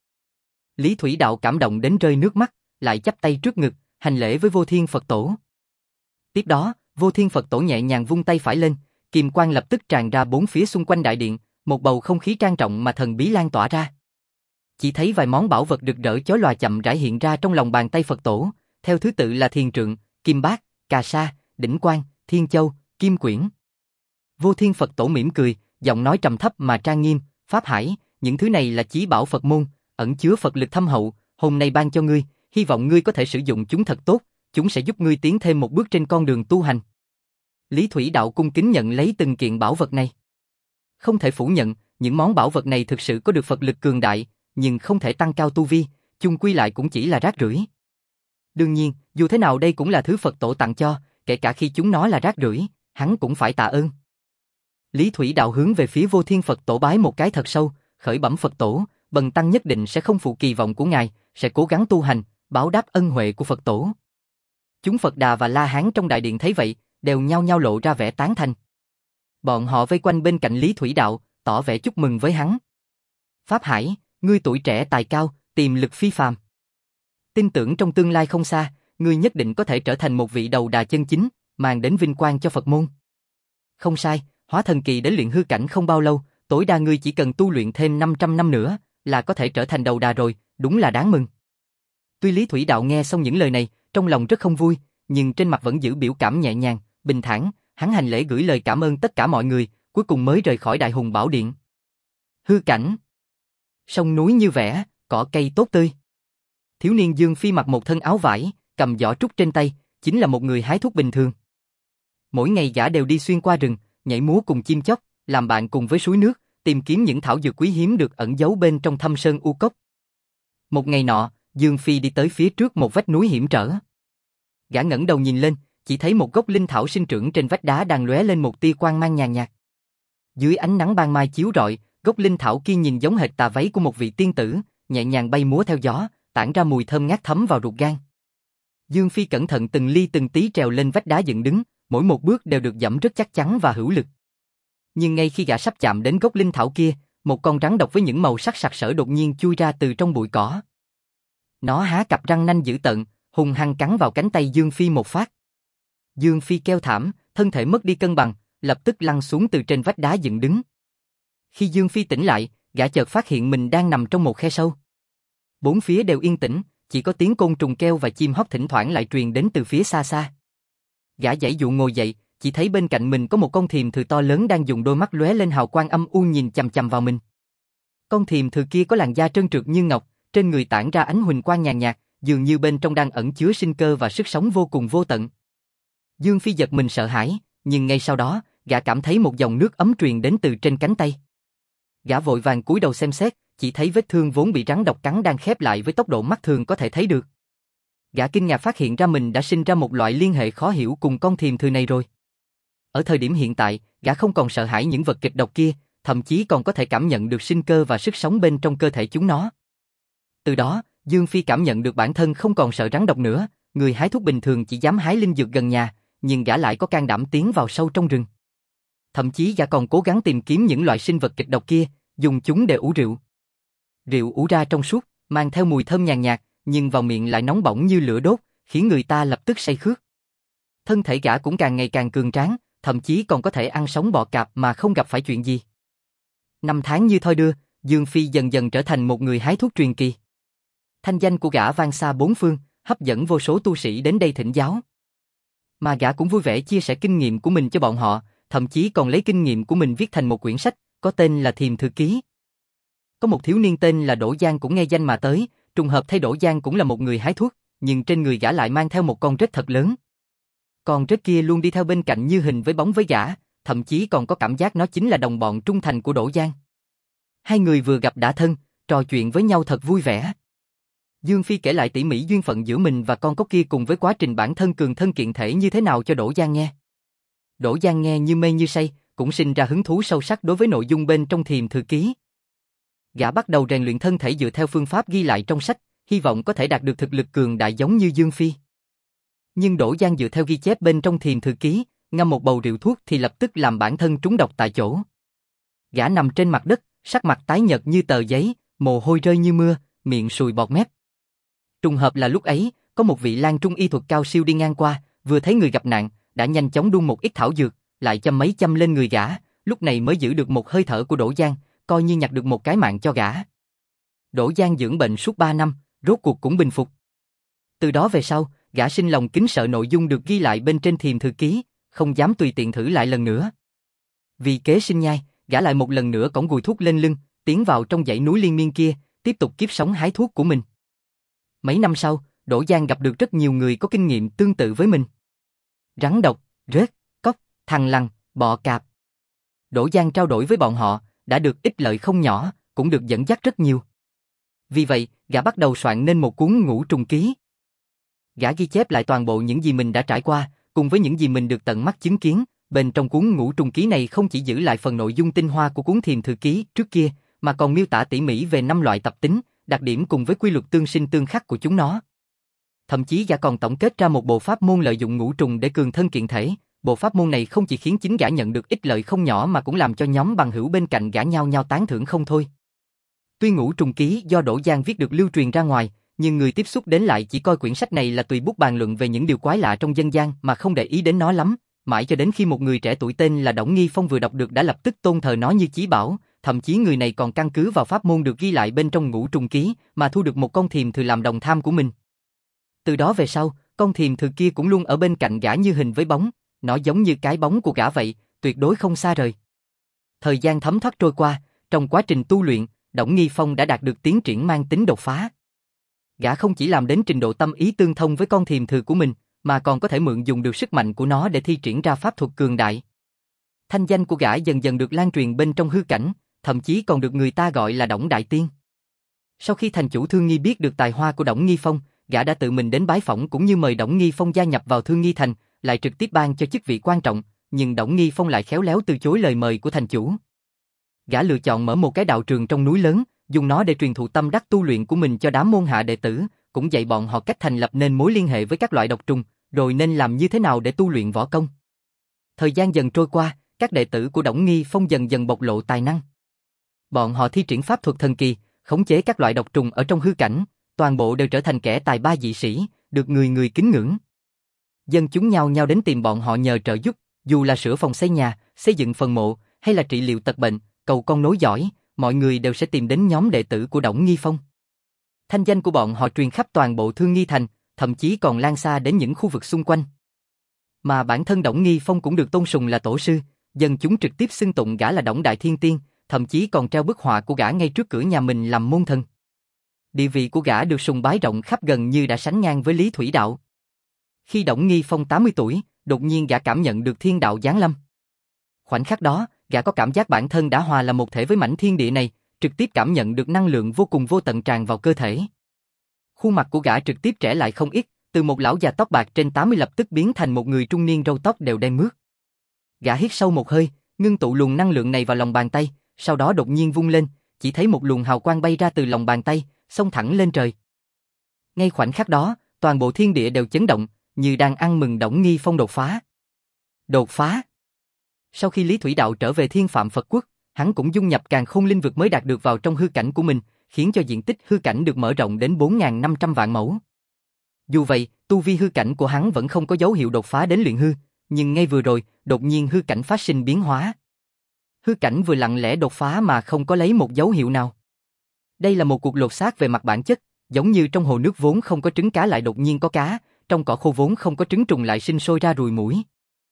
Lý Thủy Đạo cảm động đến rơi nước mắt, lại chắp tay trước ngực, hành lễ với Vô Thiên Phật Tổ. Tiếp đó, Vô Thiên Phật Tổ nhẹ nhàng vung tay phải lên, kim quang lập tức tràn ra bốn phía xung quanh đại điện, một bầu không khí trang trọng mà thần bí lan tỏa ra. Chỉ thấy vài món bảo vật rực rỡ chói lòa chậm rãi hiện ra trong lòng bàn tay Phật tổ, theo thứ tự là thiền trượng, kim bát, cà sa, đỉnh quang, thiên châu, kim quyển. Vô Thiên Phật tổ mỉm cười, giọng nói trầm thấp mà trang nghiêm, Pháp Hải, những thứ này là chí bảo Phật môn, ẩn chứa Phật lực thâm hậu, hôm nay ban cho ngươi, hy vọng ngươi có thể sử dụng chúng thật tốt, chúng sẽ giúp ngươi tiến thêm một bước trên con đường tu hành. Lý Thủy Đạo cung kính nhận lấy từng kiện bảo vật này. Không thể phủ nhận, những món bảo vật này thực sự có được Phật lực cường đại, nhưng không thể tăng cao tu vi, chung quy lại cũng chỉ là rác rưởi. Đương nhiên, dù thế nào đây cũng là thứ Phật tổ tặng cho, kể cả khi chúng nó là rác rưởi, hắn cũng phải tạ ơn. Lý Thủy Đạo hướng về phía Vô Thiên Phật tổ bái một cái thật sâu, khởi bẩm Phật tổ, bần tăng nhất định sẽ không phụ kỳ vọng của ngài, sẽ cố gắng tu hành, báo đáp ân huệ của Phật tổ. Chúng Phật Đà và La Hán trong đại điện thấy vậy, đều nhao nhao lộ ra vẻ tán thành. Bọn họ vây quanh bên cạnh Lý Thủy Đạo, tỏ vẻ chúc mừng với hắn. Pháp Hải, ngươi tuổi trẻ tài cao, tiềm lực phi phàm. Tin tưởng trong tương lai không xa, ngươi nhất định có thể trở thành một vị đầu đà chân chính, mang đến vinh quang cho Phật môn. Không sai, hóa thần kỳ đến luyện hư cảnh không bao lâu, tối đa ngươi chỉ cần tu luyện thêm năm trăm năm nữa, là có thể trở thành đầu đà rồi, đúng là đáng mừng. Tuy Lý Thủy Đạo nghe xong những lời này, trong lòng rất không vui, nhưng trên mặt vẫn giữ biểu cảm nhẹ nhàng, bình thản, hắn hành lễ gửi lời cảm ơn tất cả mọi người, cuối cùng mới rời khỏi Đại Hùng Bảo Điện. Hư cảnh. Sông núi như vẽ, cỏ cây tốt tươi. Thiếu niên Dương Phi mặc một thân áo vải, cầm giỏ trúc trên tay, chính là một người hái thuốc bình thường. Mỗi ngày gã đều đi xuyên qua rừng, nhảy múa cùng chim chóc, làm bạn cùng với suối nước, tìm kiếm những thảo dược quý hiếm được ẩn giấu bên trong thâm sơn u cốc. Một ngày nọ, Dương Phi đi tới phía trước một vách núi hiểm trở. Gã ngẩng đầu nhìn lên, chỉ thấy một gốc linh thảo sinh trưởng trên vách đá đang lóe lên một tia quang mang nhàn nhạt. Dưới ánh nắng ban mai chiếu rọi, gốc linh thảo kia nhìn giống hệt tà váy của một vị tiên tử, nhẹ nhàng bay múa theo gió, tản ra mùi thơm ngát thấm vào ruột gan. Dương Phi cẩn thận từng ly từng tí trèo lên vách đá dựng đứng, mỗi một bước đều được dẫm rất chắc chắn và hữu lực. Nhưng ngay khi gã sắp chạm đến gốc linh thảo kia, một con rắn độc với những màu sắc sặc sỡ đột nhiên chui ra từ trong bụi cỏ. Nó há cặp răng nanh dữ tợn, hung hăng cắn vào cánh tay Dương Phi một phát. Dương Phi kêu thảm, thân thể mất đi cân bằng, lập tức lăn xuống từ trên vách đá dựng đứng. Khi Dương Phi tỉnh lại, gã chợt phát hiện mình đang nằm trong một khe sâu. Bốn phía đều yên tĩnh, chỉ có tiếng côn trùng kêu và chim hót thỉnh thoảng lại truyền đến từ phía xa xa. Gã giãy dụ ngồi dậy, chỉ thấy bên cạnh mình có một con thiềm thừ to lớn đang dùng đôi mắt lóe lên hào quang âm u nhìn chằm chằm vào mình. Con thiềm thừ kia có làn da trơn trượt như ngọc, trên người tản ra ánh huỳnh quang nhàn nhạt, dường như bên trong đang ẩn chứa sinh cơ và sức sống vô cùng vô tận. Dương Phi giật mình sợ hãi, nhưng ngay sau đó, gã cảm thấy một dòng nước ấm truyền đến từ trên cánh tay. Gã vội vàng cúi đầu xem xét, chỉ thấy vết thương vốn bị rắn độc cắn đang khép lại với tốc độ mắt thường có thể thấy được. Gã kinh ngạc phát hiện ra mình đã sinh ra một loại liên hệ khó hiểu cùng con thiềm thừ này rồi. Ở thời điểm hiện tại, gã không còn sợ hãi những vật kịch độc kia, thậm chí còn có thể cảm nhận được sinh cơ và sức sống bên trong cơ thể chúng nó. Từ đó, Dương Phi cảm nhận được bản thân không còn sợ rắn độc nữa, người hái thuốc bình thường chỉ dám hái linh dược gần nhà, nhưng gã lại có can đảm tiến vào sâu trong rừng. Thậm chí gã còn cố gắng tìm kiếm những loại sinh vật kịch độc kia, dùng chúng để ủ rượu. Rượu ủ ra trong suốt, mang theo mùi thơm nhàn nhạt, nhưng vào miệng lại nóng bỏng như lửa đốt, khiến người ta lập tức say khướt. Thân thể gã cũng càng ngày càng cường tráng, thậm chí còn có thể ăn sống bọ cạp mà không gặp phải chuyện gì. Năm tháng như thoi đưa, Dương Phi dần dần trở thành một người hái thuốc truyền kỳ. Thanh danh của gã vang xa bốn phương, hấp dẫn vô số tu sĩ đến đây thỉnh giáo. Mà gã cũng vui vẻ chia sẻ kinh nghiệm của mình cho bọn họ, thậm chí còn lấy kinh nghiệm của mình viết thành một quyển sách, có tên là Thiềm Thư Ký. Có một thiếu niên tên là Đỗ Giang cũng nghe danh mà tới, trùng hợp thấy Đỗ Giang cũng là một người hái thuốc, nhưng trên người gã lại mang theo một con rết thật lớn. Con rết kia luôn đi theo bên cạnh như hình với bóng với gã, thậm chí còn có cảm giác nó chính là đồng bọn trung thành của Đỗ Giang. Hai người vừa gặp đã thân, trò chuyện với nhau thật vui vẻ. Dương Phi kể lại tỉ mỉ duyên phận giữa mình và con cóc kia cùng với quá trình bản thân cường thân kiện thể như thế nào cho Đỗ Giang nghe. Đỗ Giang nghe như mê như say, cũng sinh ra hứng thú sâu sắc đối với nội dung bên trong Thiềm Thư Ký. Gã bắt đầu rèn luyện thân thể dựa theo phương pháp ghi lại trong sách, hy vọng có thể đạt được thực lực cường đại giống như Dương Phi. Nhưng Đỗ Giang dựa theo ghi chép bên trong Thiềm Thư Ký, ngâm một bầu rượu thuốc thì lập tức làm bản thân trúng độc tại chỗ. Gã nằm trên mặt đất, sắc mặt tái nhợt như tờ giấy, mồ hôi rơi như mưa, miệng sùi bọt mép. Trùng hợp là lúc ấy, có một vị lang trung y thuật cao siêu đi ngang qua, vừa thấy người gặp nạn, đã nhanh chóng đun một ít thảo dược, lại châm mấy châm lên người gã, lúc này mới giữ được một hơi thở của Đỗ Giang, coi như nhặt được một cái mạng cho gã. Đỗ Giang dưỡng bệnh suốt ba năm, rốt cuộc cũng bình phục. Từ đó về sau, gã sinh lòng kính sợ nội dung được ghi lại bên trên thiềm thư ký, không dám tùy tiện thử lại lần nữa. Vì kế sinh nhai, gã lại một lần nữa cõng gùi thuốc lên lưng, tiến vào trong dãy núi liên miên kia, tiếp tục kiếp sống hái thuốc của mình. Mấy năm sau, Đỗ Giang gặp được rất nhiều người có kinh nghiệm tương tự với mình. Rắn độc, rết, cóc, thằn lằn, bọ cạp. Đỗ Giang trao đổi với bọn họ, đã được ích lợi không nhỏ, cũng được dẫn dắt rất nhiều. Vì vậy, gã bắt đầu soạn nên một cuốn ngũ trùng ký. Gã ghi chép lại toàn bộ những gì mình đã trải qua, cùng với những gì mình được tận mắt chứng kiến. Bên trong cuốn ngũ trùng ký này không chỉ giữ lại phần nội dung tinh hoa của cuốn thiềm thư ký trước kia, mà còn miêu tả tỉ mỉ về năm loại tập tính, đặc điểm cùng với quy luật tương sinh tương khắc của chúng nó. Thậm chí gã còn tổng kết ra một bộ pháp môn lợi dụng ngũ trùng để cường thân kiện thể. Bộ pháp môn này không chỉ khiến chính gã nhận được ích lợi không nhỏ mà cũng làm cho nhóm bằng hữu bên cạnh gã nhao nhao tán thưởng không thôi. Tuy ngũ trùng ký do Đỗ Giang viết được lưu truyền ra ngoài, nhưng người tiếp xúc đến lại chỉ coi quyển sách này là tùy bút bàn luận về những điều quái lạ trong dân gian mà không để ý đến nó lắm, mãi cho đến khi một người trẻ tuổi tên là Đổng Nghi Phong vừa đọc được đã lập tức tôn thờ nó như chí bảo, thậm chí người này còn căn cứ vào pháp môn được ghi lại bên trong ngũ trùng ký mà thu được một con thiềm thư làm đồng tham của mình. Từ đó về sau, con thiềm thư kia cũng luôn ở bên cạnh gã như hình với bóng, nó giống như cái bóng của gã vậy, tuyệt đối không xa rời. Thời gian thấm thoát trôi qua, trong quá trình tu luyện, Đổng Nghi Phong đã đạt được tiến triển mang tính đột phá. Gã không chỉ làm đến trình độ tâm ý tương thông với con thiềm thư của mình, mà còn có thể mượn dùng được sức mạnh của nó để thi triển ra pháp thuật cường đại. Thanh danh của gã dần dần được lan truyền bên trong hư cảnh, thậm chí còn được người ta gọi là Đổng Đại Tiên. Sau khi thành chủ Thương Nghi biết được tài hoa của Đổng Nghi Phong, gã đã tự mình đến bái phỏng cũng như mời Đổng Nghi Phong gia nhập vào Thương Nghi Thành, lại trực tiếp ban cho chức vị quan trọng, nhưng Đổng Nghi Phong lại khéo léo từ chối lời mời của thành chủ. Gã lựa chọn mở một cái đạo trường trong núi lớn, dùng nó để truyền thụ tâm đắc tu luyện của mình cho đám môn hạ đệ tử, cũng dạy bọn họ cách thành lập nên mối liên hệ với các loại độc trùng, rồi nên làm như thế nào để tu luyện võ công. Thời gian dần trôi qua, các đệ tử của Đổng Nghi Phong dần dần bộc lộ tài năng. Bọn họ thi triển pháp thuật thần kỳ, khống chế các loại độc trùng ở trong hư cảnh, toàn bộ đều trở thành kẻ tài ba dị sĩ, được người người kính ngưỡng. Dân chúng nhao nhao đến tìm bọn họ nhờ trợ giúp, dù là sửa phòng xây nhà, xây dựng phần mộ, hay là trị liệu tật bệnh, cầu con nối dõi, mọi người đều sẽ tìm đến nhóm đệ tử của Đổng Nghi Phong. Thanh danh của bọn họ truyền khắp toàn bộ Thương Nghi Thành, thậm chí còn lan xa đến những khu vực xung quanh. Mà bản thân Đổng Nghi Phong cũng được tôn sùng là tổ sư, dân chúng trực tiếp xưng tụng gã là Đổng Đại Thiên Tiên, thậm chí còn treo bức họa của gã ngay trước cửa nhà mình làm môn thần. Địa vị của gã được sùng bái rộng khắp gần như đã sánh ngang với Lý Thủy Đạo. Khi Đổng Nghi Phong tám mươi tuổi, đột nhiên gã cảm nhận được thiên đạo giáng lâm. Khoảnh khắc đó, gã có cảm giác bản thân đã hòa là một thể với mảnh thiên địa này, trực tiếp cảm nhận được năng lượng vô cùng vô tận tràn vào cơ thể. Khuôn mặt của gã trực tiếp trẻ lại không ít, từ một lão già tóc bạc trên tám mươi lập tức biến thành một người trung niên râu tóc đều đen mướt. Gã hít sâu một hơi, ngưng tụ luồng năng lượng này vào lòng bàn tay, sau đó đột nhiên vung lên, chỉ thấy một luồng hào quang bay ra từ lòng bàn tay, xông thẳng lên trời. Ngay khoảnh khắc đó, toàn bộ thiên địa đều chấn động, như đang ăn mừng Đổng Nghi Phong đột phá. Đột phá. Sau khi Lý Thủy Đạo trở về Thiên Phạm Phật Quốc, hắn cũng dung nhập càn khôn linh vực mới đạt được vào trong hư cảnh của mình, khiến cho diện tích hư cảnh được mở rộng đến bốn nghìn năm trăm vạn mẫu. Dù vậy, tu vi hư cảnh của hắn vẫn không có dấu hiệu đột phá đến luyện hư, nhưng ngay vừa rồi, đột nhiên hư cảnh phát sinh biến hóa. Hư cảnh vừa lặng lẽ đột phá mà không có lấy một dấu hiệu nào. Đây là một cuộc lột xác về mặt bản chất, giống như trong hồ nước vốn không có trứng cá lại đột nhiên có cá, trong cỏ khô vốn không có trứng trùng lại sinh sôi ra ruồi muỗi.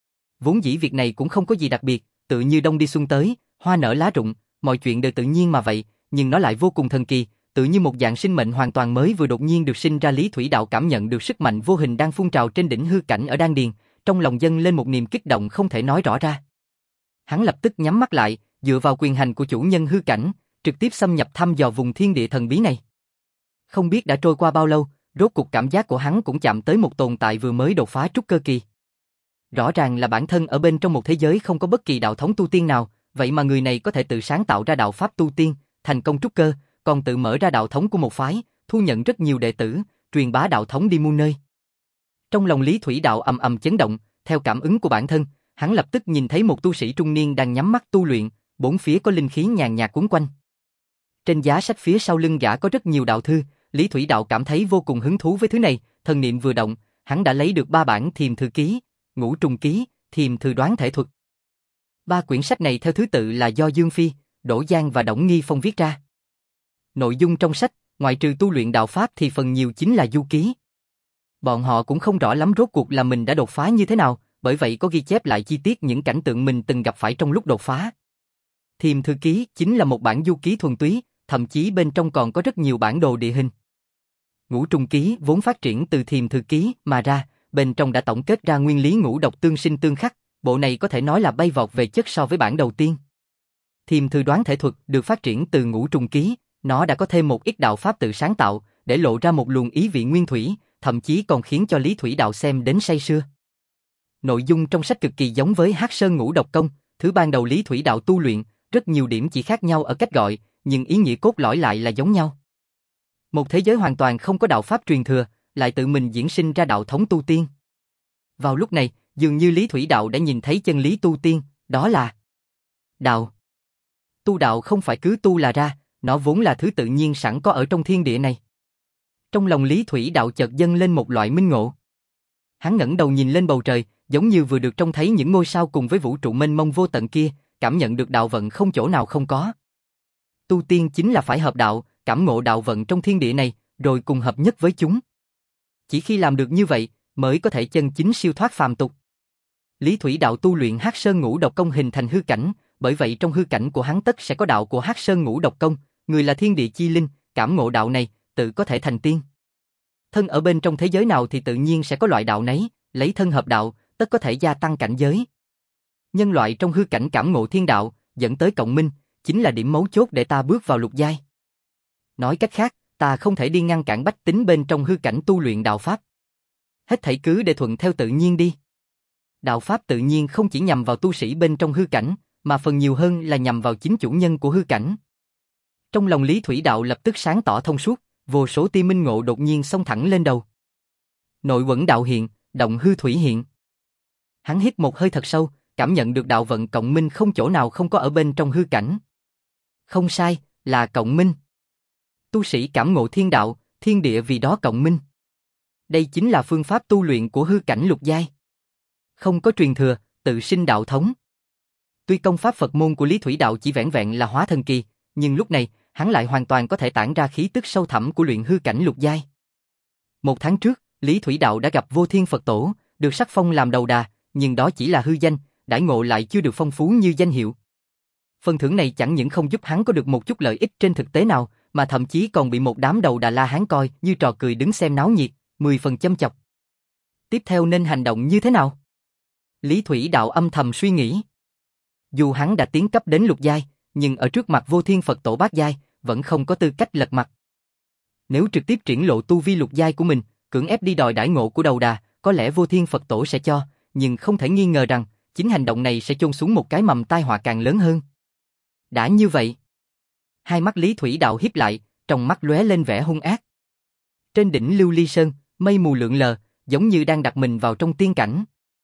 Vốn dĩ việc này cũng không có gì đặc biệt, tự như đông đi xuân tới, hoa nở lá rụng, mọi chuyện đều tự nhiên mà vậy, nhưng nó lại vô cùng thần kỳ, tự như một dạng sinh mệnh hoàn toàn mới vừa đột nhiên được sinh ra. Lý Thủy Đạo cảm nhận được sức mạnh vô hình đang phun trào trên đỉnh hư cảnh ở đan điền, trong lòng dâng lên một niềm kích động không thể nói rõ ra. Hắn lập tức nhắm mắt lại, dựa vào quyền hành của chủ nhân hư cảnh, trực tiếp xâm nhập thăm dò vùng thiên địa thần bí này. Không biết đã trôi qua bao lâu, rốt cuộc cảm giác của hắn cũng chạm tới một tồn tại vừa mới đột phá trúc cơ kỳ. Rõ ràng là bản thân ở bên trong một thế giới không có bất kỳ đạo thống tu tiên nào, vậy mà người này có thể tự sáng tạo ra đạo pháp tu tiên, thành công trúc cơ, còn tự mở ra đạo thống của một phái, thu nhận rất nhiều đệ tử, truyền bá đạo thống đi muôn nơi. Trong lòng Lý Thủy Đạo ầm ầm chấn động, theo cảm ứng của bản thân, hắn lập tức nhìn thấy một tu sĩ trung niên đang nhắm mắt tu luyện, bốn phía có linh khí nhàn nhạt quấn quanh. Trên giá sách phía sau lưng gã có rất nhiều đạo thư, Lý Thủy Đạo cảm thấy vô cùng hứng thú với thứ này, thần niệm vừa động, hắn đã lấy được ba bản thiềm thư ký, ngũ trùng ký, thiềm thư đoán thể thuật. Ba quyển sách này theo thứ tự là do Dương Phi, Đỗ Giang và Đổng Nghi Phong viết ra. Nội dung trong sách, ngoại trừ tu luyện đạo pháp thì phần nhiều chính là du ký. Bọn họ cũng không rõ lắm rốt cuộc là mình đã đột phá như thế nào, bởi vậy có ghi chép lại chi tiết những cảnh tượng mình từng gặp phải trong lúc đột phá. Thiềm Thư Ký chính là một bản du ký thuần túy, thậm chí bên trong còn có rất nhiều bản đồ địa hình. Ngũ Trùng Ký vốn phát triển từ Thiềm Thư Ký mà ra, bên trong đã tổng kết ra nguyên lý ngũ độc tương sinh tương khắc, bộ này có thể nói là bay vọt về chất so với bản đầu tiên. Thiềm Thư Đoán Thể Thuật được phát triển từ Ngũ Trùng Ký, nó đã có thêm một ít đạo pháp tự sáng tạo, để lộ ra một luồng ý vị nguyên thủy, thậm chí còn khiến cho Lý Thủy Đạo xem đến say sưa. Nội dung trong sách cực kỳ giống với Hắc Sơn Ngũ Độc Công, thứ ban đầu Lý Thủy Đạo tu luyện, rất nhiều điểm chỉ khác nhau ở cách gọi, nhưng ý nghĩa cốt lõi lại là giống nhau. Một thế giới hoàn toàn không có đạo pháp truyền thừa, lại tự mình diễn sinh ra đạo thống tu tiên. Vào lúc này, dường như Lý Thủy Đạo đã nhìn thấy chân lý tu tiên, đó là đạo. Tu đạo không phải cứ tu là ra, nó vốn là thứ tự nhiên sẵn có ở trong thiên địa này. Trong lòng Lý Thủy Đạo chợt dâng lên một loại minh ngộ. Hắn ngẩng đầu nhìn lên bầu trời, giống như vừa được trông thấy những ngôi sao cùng với vũ trụ mênh mông vô tận kia, cảm nhận được đạo vận không chỗ nào không có. Tu tiên chính là phải hợp đạo, cảm ngộ đạo vận trong thiên địa này, rồi cùng hợp nhất với chúng. Chỉ khi làm được như vậy, mới có thể chân chính siêu thoát phàm tục. Lý Thủy Đạo tu luyện Hắc Sơn Ngũ Độc Công hình thành hư cảnh, bởi vậy trong hư cảnh của hắn tất sẽ có đạo của Hắc Sơn Ngũ Độc Công, người là thiên địa chi linh, cảm ngộ đạo này, tự có thể thành tiên. Thân ở bên trong thế giới nào thì tự nhiên sẽ có loại đạo nấy, lấy thân hợp đạo, tất có thể gia tăng cảnh giới. Nhân loại trong hư cảnh cảm ngộ thiên đạo, dẫn tới cộng minh, chính là điểm mấu chốt để ta bước vào lục giai. Nói cách khác, ta không thể đi ngăn cản bách tính bên trong hư cảnh tu luyện đạo pháp. Hết thảy cứ để thuận theo tự nhiên đi. Đạo pháp tự nhiên không chỉ nhằm vào tu sĩ bên trong hư cảnh, mà phần nhiều hơn là nhằm vào chính chủ nhân của hư cảnh. Trong lòng Lý Thủy Đạo lập tức sáng tỏ thông suốt, vô số tia minh ngộ đột nhiên xông thẳng lên đầu. Nội quẩn đạo hiện, động hư thủy hiện. Hắn hít một hơi thật sâu, cảm nhận được đạo vận cộng minh không chỗ nào không có ở bên trong hư cảnh. Không sai, là cộng minh. Tu sĩ cảm ngộ thiên đạo, thiên địa vì đó cộng minh. Đây chính là phương pháp tu luyện của hư cảnh lục giai. Không có truyền thừa, tự sinh đạo thống. Tuy công pháp Phật môn của Lý Thủy Đạo chỉ vẻn vẹn là hóa thần kỳ, nhưng lúc này, hắn lại hoàn toàn có thể tản ra khí tức sâu thẳm của luyện hư cảnh lục giai. Một tháng trước, Lý Thủy Đạo đã gặp Vô Thiên Phật Tổ, được sắc phong làm đầu đà, nhưng đó chỉ là hư danh, đãi ngộ lại chưa được phong phú như danh hiệu. Phần thưởng này chẳng những không giúp hắn có được một chút lợi ích trên thực tế nào, mà thậm chí còn bị một đám đầu đà la hán coi như trò cười đứng xem náo nhiệt, mười phần châm chọc. Tiếp theo nên hành động như thế nào? Lý Thủy Đạo âm thầm suy nghĩ. Dù hắn đã tiến cấp đến lục giai, nhưng ở trước mặt Vô Thiên Phật Tổ bát giai, vẫn không có tư cách lật mặt. Nếu trực tiếp triển lộ tu vi lục giai của mình, cưỡng ép đi đòi đãi ngộ của đầu đà, có lẽ Vô Thiên Phật Tổ sẽ cho, nhưng không thể nghi ngờ rằng, chính hành động này sẽ chôn xuống một cái mầm tai họa càng lớn hơn. Đã như vậy, hai mắt Lý Thủy Đạo híp lại, trong mắt lóe lên vẻ hung ác. Trên đỉnh Lưu Ly Sơn, mây mù lượn lờ, giống như đang đặt mình vào trong tiên cảnh.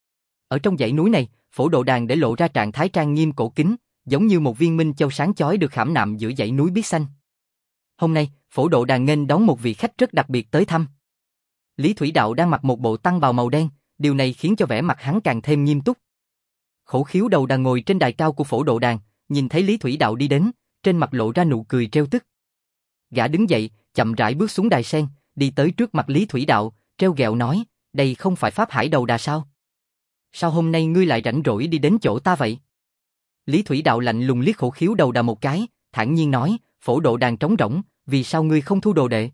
Ở trong dãy núi này, Phổ Độ Đàn để lộ ra trạng thái trang nghiêm cổ kính, giống như một viên minh châu sáng chói được khảm nạm giữa dãy núi biếc xanh. Hôm nay, Phổ Độ Đàn nghênh đón một vị khách rất đặc biệt tới thăm. Lý Thủy Đạo đang mặc một bộ tăng bào màu đen, điều này khiến cho vẻ mặt hắn càng thêm nghiêm túc. Khổ Khiếu Đầu Đà ngồi trên đài cao của Phổ Độ Đàn, nhìn thấy Lý Thủy Đạo đi đến, trên mặt lộ ra nụ cười trêu tức. Gã đứng dậy, chậm rãi bước xuống đài sen, đi tới trước mặt Lý Thủy Đạo, trêu ghẹo nói, đây không phải Pháp Hải Đầu Đà sao? Sao hôm nay ngươi lại rảnh rỗi đi đến chỗ ta vậy? Lý Thủy Đạo lạnh lùng liếc Khổ Khiếu Đầu Đà một cái, thản nhiên nói, Phổ Độ Đàn trống rỗng, vì sao ngươi không thu đồ đệ?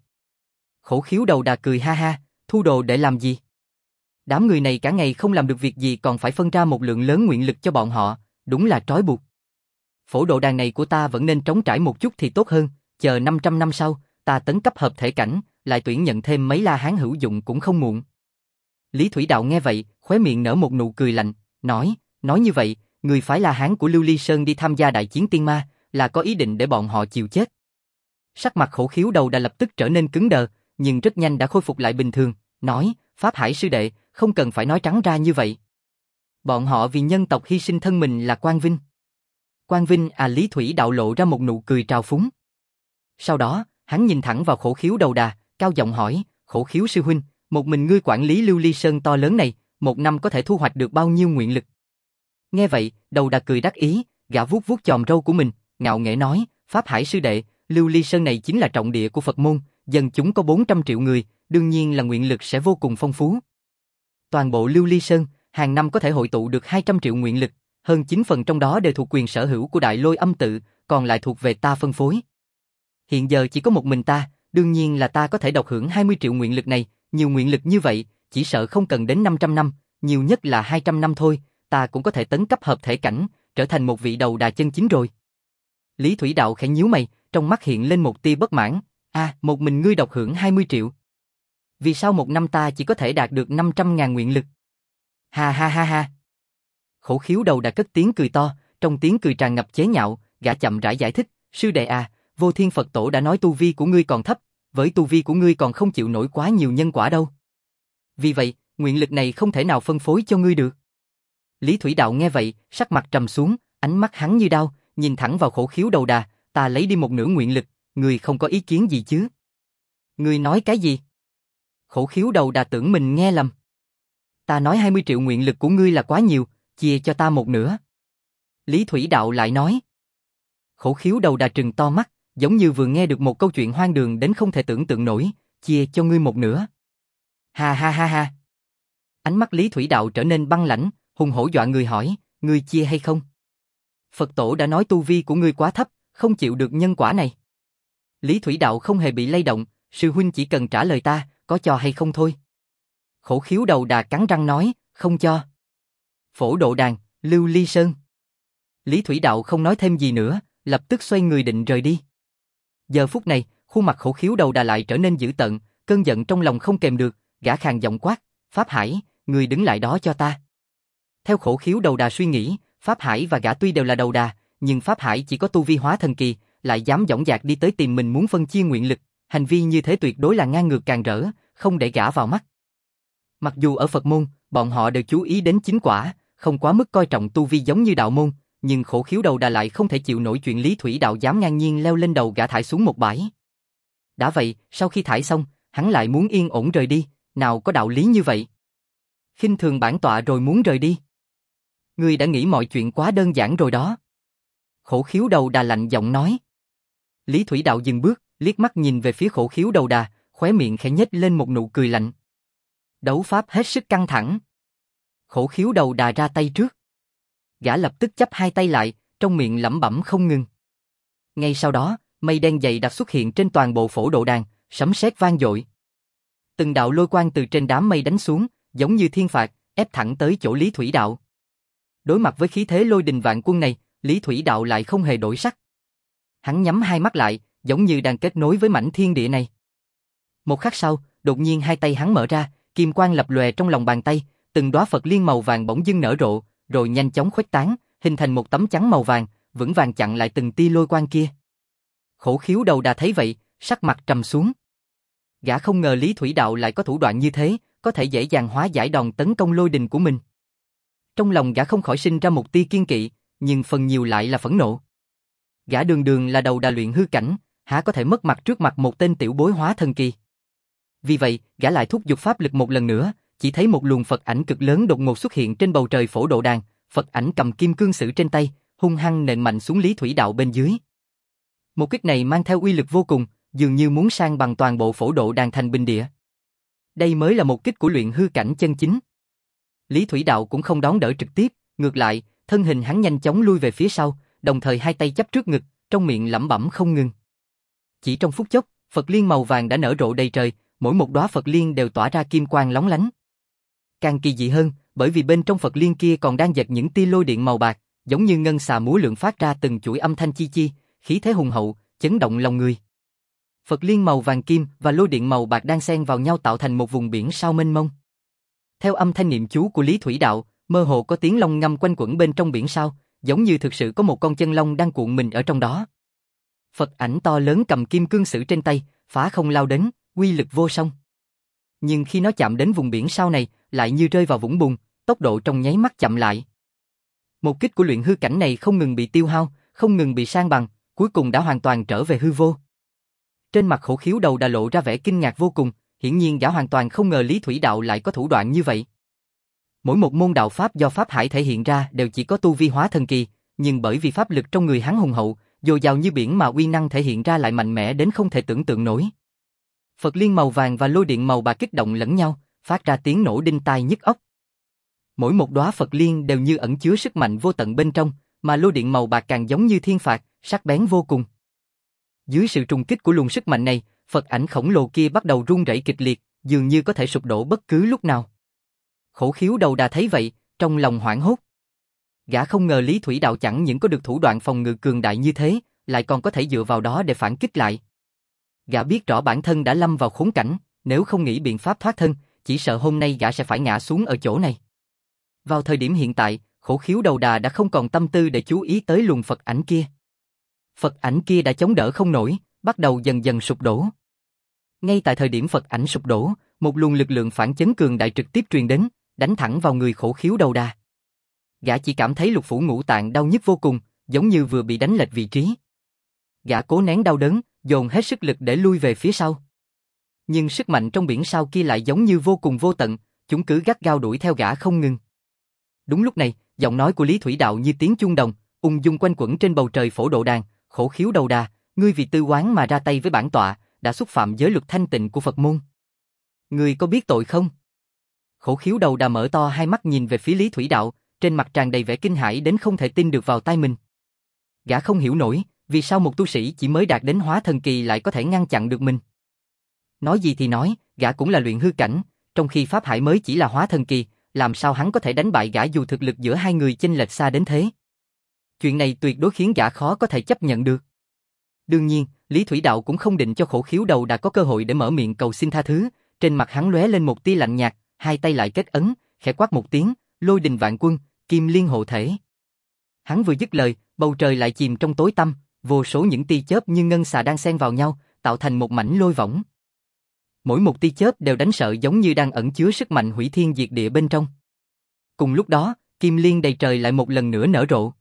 Khổ Khiếu Đầu Đà cười ha ha, thu đồ để làm gì? Đám người này cả ngày không làm được việc gì còn phải phân ra một lượng lớn nguyện lực cho bọn họ, đúng là trói buộc. Phổ Độ Đàn này của ta vẫn nên trống trải một chút thì tốt hơn, chờ năm trăm năm sau, ta tấn cấp hợp thể cảnh, lại tuyển nhận thêm mấy la hán hữu dụng cũng không muộn. Lý Thủy Đạo nghe vậy, khóe miệng nở một nụ cười lạnh, nói, nói như vậy, người phái la hán của Lưu Ly Sơn đi tham gia đại chiến tiên ma, là có ý định để bọn họ chịu chết. Sắc mặt Khổ Khiếu Đầu Đà lập tức trở nên cứng đờ, nhưng rất nhanh đã khôi phục lại bình thường, nói, Pháp Hải sư đệ, không cần phải nói trắng ra như vậy. Bọn họ vì nhân tộc hy sinh thân mình là Quang Vinh. Quang Vinh à? Lý Thủy Đạo lộ ra một nụ cười trào phúng. Sau đó, hắn nhìn thẳng vào Khổ Khiếu Đầu Đà, cao giọng hỏi, Khổ Khiếu sư huynh, một mình ngươi quản lý Lưu Ly Sơn to lớn này, một năm có thể thu hoạch được bao nhiêu nguyện lực? Nghe vậy, đầu đà cười đắc ý, gã vuốt vuốt chòm râu của mình, ngạo nghễ nói, Pháp Hải sư đệ, Lưu Ly Sơn này chính là trọng địa của Phật môn, dân chúng có bốn trăm triệu người, đương nhiên là nguyện lực sẽ vô cùng phong phú. Toàn bộ Lưu Ly Sơn, hàng năm có thể hội tụ được hai trăm triệu nguyện lực, hơn chín phần trong đó đều thuộc quyền sở hữu của Đại Lôi Âm tự, còn lại thuộc về ta phân phối. Hiện giờ chỉ có một mình ta, đương nhiên là ta có thể độc hưởng hai mươi triệu nguyện lực này, nhiều nguyện lực như vậy, chỉ sợ không cần đến năm trăm năm, nhiều nhất là hai trăm năm thôi, ta cũng có thể tấn cấp hợp thể cảnh, trở thành một vị đầu đà chân chính rồi. Lý Thủy Đạo khẽ nhíu mày, trong mắt hiện lên một tia bất mãn, a, à, một mình ngươi độc hưởng hai mươi triệu. Vì sao một năm ta chỉ có thể đạt được năm trăm ngàn nguyện lực? Ha ha ha ha. Khổ khiếu đầu đà cất tiếng cười to, trong tiếng cười tràn ngập chế nhạo, gã chậm rãi giải thích, sư đệ à, Vô Thiên Phật Tổ đã nói tu vi của ngươi còn thấp, với tu vi của ngươi còn không chịu nổi quá nhiều nhân quả đâu. Vì vậy, nguyện lực này không thể nào phân phối cho ngươi được. Lý Thủy Đạo nghe vậy, sắc mặt trầm xuống, ánh mắt hắn như đao, nhìn thẳng vào khổ khiếu đầu đà, ta lấy đi một nửa nguyện lực, ngươi không có ý kiến gì chứ? Ngươi nói cái gì? Khổ khiếu đầu đà tưởng mình nghe lầm. Ta nói hai mươi triệu nguyện lực của ngươi là quá nhiều, chia cho ta một nửa. Lý Thủy Đạo lại nói. Khổ khiếu đầu đà trừng to mắt, giống như vừa nghe được một câu chuyện hoang đường đến không thể tưởng tượng nổi, chia cho ngươi một nửa. Ha ha ha ha. Ánh mắt Lý Thủy Đạo trở nên băng lãnh, hùng hổ dọa người hỏi, ngươi chia hay không? Phật Tổ đã nói tu vi của ngươi quá thấp, không chịu được nhân quả này. Lý Thủy Đạo không hề bị lay động, sư huynh chỉ cần trả lời ta, có cho hay không thôi. Khổ khiếu đầu đà cắn răng nói, không cho. Phổ Độ Đàn, Lưu Ly Sơn. Lý Thủy Đạo không nói thêm gì nữa, lập tức xoay người định rời đi. Giờ phút này, khuôn mặt khổ khiếu đầu đà lại trở nên dữ tợn, cơn giận trong lòng không kềm được, gã khàn giọng quát, Pháp Hải, người đứng lại đó cho ta. Theo khổ khiếu đầu đà suy nghĩ, Pháp Hải và gã tuy đều là đầu đà, nhưng Pháp Hải chỉ có tu vi hóa thần kỳ, lại dám dõng dạc đi tới tìm mình muốn phân chia nguyện lực, hành vi như thế tuyệt đối là ngang ngược càn rỡ, không để gã vào mắt. Mặc dù ở Phật môn, bọn họ đều chú ý đến chính quả, không quá mức coi trọng tu vi giống như đạo môn, nhưng khổ khiếu đầu đà lại không thể chịu nổi chuyện Lý Thủy Đạo dám ngang nhiên leo lên đầu gã thải xuống một bãi. Đã vậy, sau khi thải xong, hắn lại muốn yên ổn rời đi, nào có đạo lý như vậy? Khinh thường bản tọa rồi muốn rời đi. Ngươi đã nghĩ mọi chuyện quá đơn giản rồi đó. Khổ khiếu đầu đà lạnh giọng nói. Lý Thủy Đạo dừng bước, liếc mắt nhìn về phía khổ khiếu đầu đà, khóe miệng khẽ nhếch lên một nụ cười lạnh. Đấu pháp hết sức căng thẳng. Khổ khiếu đầu đà ra tay trước. Gã lập tức chắp hai tay lại, trong miệng lẩm bẩm không ngừng. Ngay sau đó, mây đen dày đặc xuất hiện trên toàn bộ Phổ Độ Đàn, sấm sét vang dội. Từng đạo lôi quang từ trên đám mây đánh xuống, giống như thiên phạt, ép thẳng tới chỗ Lý Thủy Đạo. Đối mặt với khí thế lôi đình vạn quân này, Lý Thủy Đạo lại không hề đổi sắc. Hắn nhắm hai mắt lại, giống như đang kết nối với mảnh thiên địa này. Một khắc sau, đột nhiên hai tay hắn mở ra, kim quang lập lòe trong lòng bàn tay, từng đóa Phật liên màu vàng bỗng dưng nở rộ, rồi nhanh chóng khuếch tán, hình thành một tấm chắn màu vàng, vững vàng chặn lại từng tia lôi quang kia. Khổ khiếu đầu đà thấy vậy, sắc mặt trầm xuống. Gã không ngờ Lý Thủy Đạo lại có thủ đoạn như thế, có thể dễ dàng hóa giải đòn tấn công lôi đình của mình. Trong lòng gã không khỏi sinh ra một tia kiên kỵ, nhưng phần nhiều lại là phẫn nộ. Gã đường đường là đầu đà luyện hư cảnh, há có thể mất mặt trước mặt một tên tiểu bối hóa thần kỳ. Vì vậy, gã lại thúc giục pháp lực một lần nữa, chỉ thấy một luồng Phật ảnh cực lớn đột ngột xuất hiện trên bầu trời Phổ Độ Đàn, Phật ảnh cầm kim cương sử trên tay, hung hăng nện mạnh xuống Lý Thủy Đạo bên dưới. Một kích này mang theo uy lực vô cùng, dường như muốn san bằng toàn bộ Phổ Độ Đàn thành bình địa. Đây mới là một kích của luyện hư cảnh chân chính. Lý Thủy Đạo cũng không đón đỡ trực tiếp, ngược lại, thân hình hắn nhanh chóng lui về phía sau, đồng thời hai tay chắp trước ngực, trong miệng lẩm bẩm không ngừng. Chỉ trong phút chốc, Phật liên màu vàng đã nở rộ đầy trời, mỗi một đóa Phật liên đều tỏa ra kim quang lóng lánh. Càng kỳ dị hơn, bởi vì bên trong Phật liên kia còn đang giật những tia lôi điện màu bạc, giống như ngân xà múa lượn phát ra từng chuỗi âm thanh chi chi, khí thế hùng hậu, chấn động lòng người. Phật liên màu vàng kim và lôi điện màu bạc đang xen vào nhau tạo thành một vùng biển sao mênh mông. Theo âm thanh niệm chú của Lý Thủy Đạo, mơ hồ có tiếng long ngâm quanh quẩn bên trong biển sao, giống như thực sự có một con chân long đang cuộn mình ở trong đó. Phật ảnh to lớn cầm kim cương sử trên tay, phá không lao đến, uy lực vô song. Nhưng khi nó chạm đến vùng biển sao này, lại như rơi vào vũng bùn, tốc độ trong nháy mắt chậm lại. Một kích của luyện hư cảnh này không ngừng bị tiêu hao, không ngừng bị san bằng, cuối cùng đã hoàn toàn trở về hư vô. Trên mặt khổ khiếu đầu đà lộ ra vẻ kinh ngạc vô cùng, hiển nhiên gã hoàn toàn không ngờ Lý Thủy Đạo lại có thủ đoạn như vậy. Mỗi một môn đạo pháp do Pháp Hải thể hiện ra đều chỉ có tu vi hóa thần kỳ, nhưng bởi vì pháp lực trong người hắn hùng hậu, dồi dào như biển mà uy năng thể hiện ra lại mạnh mẽ đến không thể tưởng tượng nổi. Phật liên màu vàng và lôi điện màu bạc kích động lẫn nhau, phát ra tiếng nổ đinh tai nhức óc. Mỗi một đóa Phật liên đều như ẩn chứa sức mạnh vô tận bên trong, mà lôi điện màu bạc càng giống như thiên phạt, sắc bén vô cùng. Dưới sự trùng kích của luồng sức mạnh này, Phật ảnh khổng lồ kia bắt đầu rung rẩy kịch liệt, dường như có thể sụp đổ bất cứ lúc nào. Khổ khiếu đầu đà thấy vậy, trong lòng hoảng hốt. Gã không ngờ Lý Thủy Đạo chẳng những có được thủ đoạn phòng ngự cường đại như thế, lại còn có thể dựa vào đó để phản kích lại. Gã biết rõ bản thân đã lâm vào khốn cảnh, nếu không nghĩ biện pháp thoát thân, chỉ sợ hôm nay gã sẽ phải ngã xuống ở chỗ này. Vào thời điểm hiện tại, khổ khiếu đầu đà đã không còn tâm tư để chú ý tới luồng Phật ảnh kia. Phật ảnh kia đã chống đỡ không nổi, bắt đầu dần dần sụp đổ. Ngay tại thời điểm Phật ảnh sụp đổ, một luồng lực lượng phản chấn cường đại trực tiếp truyền đến, đánh thẳng vào người khổ khiếu đầu đà. Gã chỉ cảm thấy lục phủ ngũ tạng đau nhức vô cùng, giống như vừa bị đánh lệch vị trí. Gã cố nén đau đớn, dồn hết sức lực để lui về phía sau. Nhưng sức mạnh trong biển sao kia lại giống như vô cùng vô tận, chúng cứ gắt gao đuổi theo gã không ngừng. Đúng lúc này, giọng nói của Lý Thủy Đạo như tiếng chuông đồng, ung dung quanh quẩn trên bầu trời Phổ Độ Đàn, khổ khiếu đầu đà, ngươi vì tư oán mà ra tay với bản tọa, đã xúc phạm giới luật thanh tịnh của Phật môn. Ngươi có biết tội không? Khổ khiếu đầu đà mở to hai mắt nhìn về phía Lý Thủy Đạo, trên mặt tràn đầy vẻ kinh hãi đến không thể tin được vào tai mình. Gã không hiểu nổi, vì sao một tu sĩ chỉ mới đạt đến hóa thần kỳ lại có thể ngăn chặn được mình. Nói gì thì nói, gã cũng là luyện hư cảnh, trong khi Pháp Hải mới chỉ là hóa thần kỳ, làm sao hắn có thể đánh bại gã dù thực lực giữa hai người chênh lệch xa đến thế? Chuyện này tuyệt đối khiến gã khó có thể chấp nhận được. Đương nhiên, Lý Thủy Đạo cũng không định cho khổ khiếu đầu đã có cơ hội để mở miệng cầu xin tha thứ, trên mặt hắn lóe lên một tia lạnh nhạt, hai tay lại kết ấn, khẽ quát một tiếng, lôi đình vạn quân, kim liên hộ thể. Hắn vừa dứt lời, bầu trời lại chìm trong tối tăm, vô số những tia chớp như ngân xà đang xen vào nhau, tạo thành một mảnh lôi võng. Mỗi một tia chớp đều đánh sợ giống như đang ẩn chứa sức mạnh hủy thiên diệt địa bên trong. Cùng lúc đó, kim liên đầy trời lại một lần nữa nở rộ.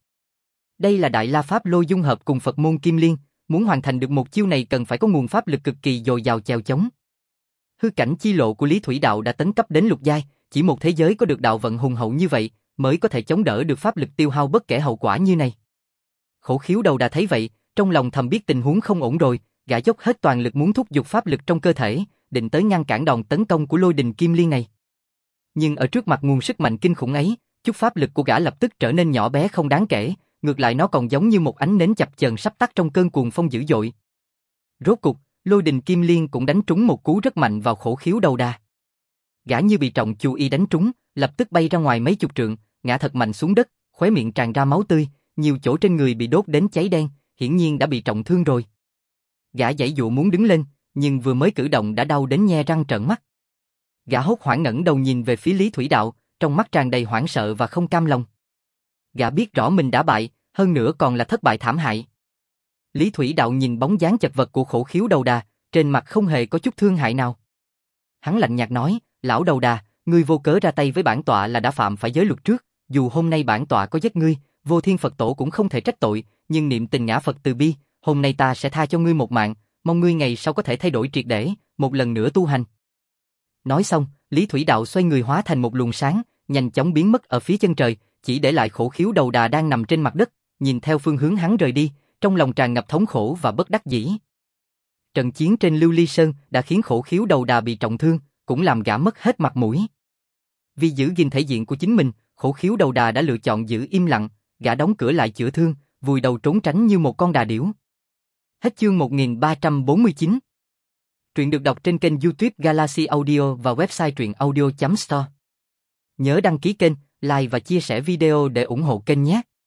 Đây là Đại La Pháp Lôi dung hợp cùng Phật môn kim liên, muốn hoàn thành được một chiêu này cần phải có nguồn pháp lực cực kỳ dồi dào chèo chống. Hư cảnh chi lộ của Lý Thủy Đạo đã tấn cấp đến lục giai, chỉ một thế giới có được đạo vận hùng hậu như vậy mới có thể chống đỡ được pháp lực tiêu hao bất kể hậu quả như này. Khổ khiếu đầu đã thấy vậy, trong lòng thầm biết tình huống không ổn rồi, gã dốc hết toàn lực muốn thúc giục pháp lực trong cơ thể, định tới ngăn cản đòn tấn công của lôi đình kim liên này. Nhưng ở trước mặt nguồn sức mạnh kinh khủng ấy, chút pháp lực của gã lập tức trở nên nhỏ bé không đáng kể, ngược lại nó còn giống như một ánh nến chập chờn sắp tắt trong cơn cuồng phong dữ dội. Rốt cục, lôi đình kim liên cũng đánh trúng một cú rất mạnh vào khổ khiếu đầu đà. Gã như bị trọng chu y đánh trúng, lập tức bay ra ngoài mấy chục trượng, ngã thật mạnh xuống đất, khóe miệng tràn ra máu tươi, nhiều chỗ trên người bị đốt đến cháy đen, hiển nhiên đã bị trọng thương rồi. Gã giãy giụa muốn đứng lên, nhưng vừa mới cử động đã đau đến nhe răng trợn mắt. Gã hốt hoảng ngẩng đầu nhìn về phía Lý Thủy Đạo, trong mắt tràn đầy hoảng sợ và không cam lòng. Gã biết rõ mình đã bại, hơn nữa còn là thất bại thảm hại. Lý Thủy Đạo nhìn bóng dáng chật vật của khổ khiếu đầu đà, trên mặt không hề có chút thương hại nào. Hắn lạnh nhạt nói, lão đầu đà, ngươi vô cớ ra tay với bản tọa là đã phạm phải giới luật trước, dù hôm nay bản tọa có giết ngươi, Vô Thiên Phật Tổ cũng không thể trách tội, nhưng niệm tình ngã Phật từ bi, hôm nay ta sẽ tha cho ngươi một mạng, mong ngươi ngày sau có thể thay đổi triệt để, một lần nữa tu hành. Nói xong, Lý Thủy Đạo xoay người hóa thành một luồng sáng, nhanh chóng biến mất ở phía chân trời, chỉ để lại khổ khiếu đầu đà đang nằm trên mặt đất, nhìn theo phương hướng hắn rời đi, trong lòng tràn ngập thống khổ và bất đắc dĩ. Trận chiến trên Lưu Ly Sơn đã khiến khổ khiếu đầu đà bị trọng thương, cũng làm gã mất hết mặt mũi. Vì giữ gìn thể diện của chính mình, khổ khiếu đầu đà đã lựa chọn giữ im lặng, gã đóng cửa lại chữa thương, vùi đầu trốn tránh như một con đà điểu. Hết chương một nghìn ba trăm bốn mươi chín. Truyện được đọc trên kênh YouTube Galaxy Audio và website truyện audio chấm store. Nhớ đăng ký kênh, like và chia sẻ video để ủng hộ kênh nhé.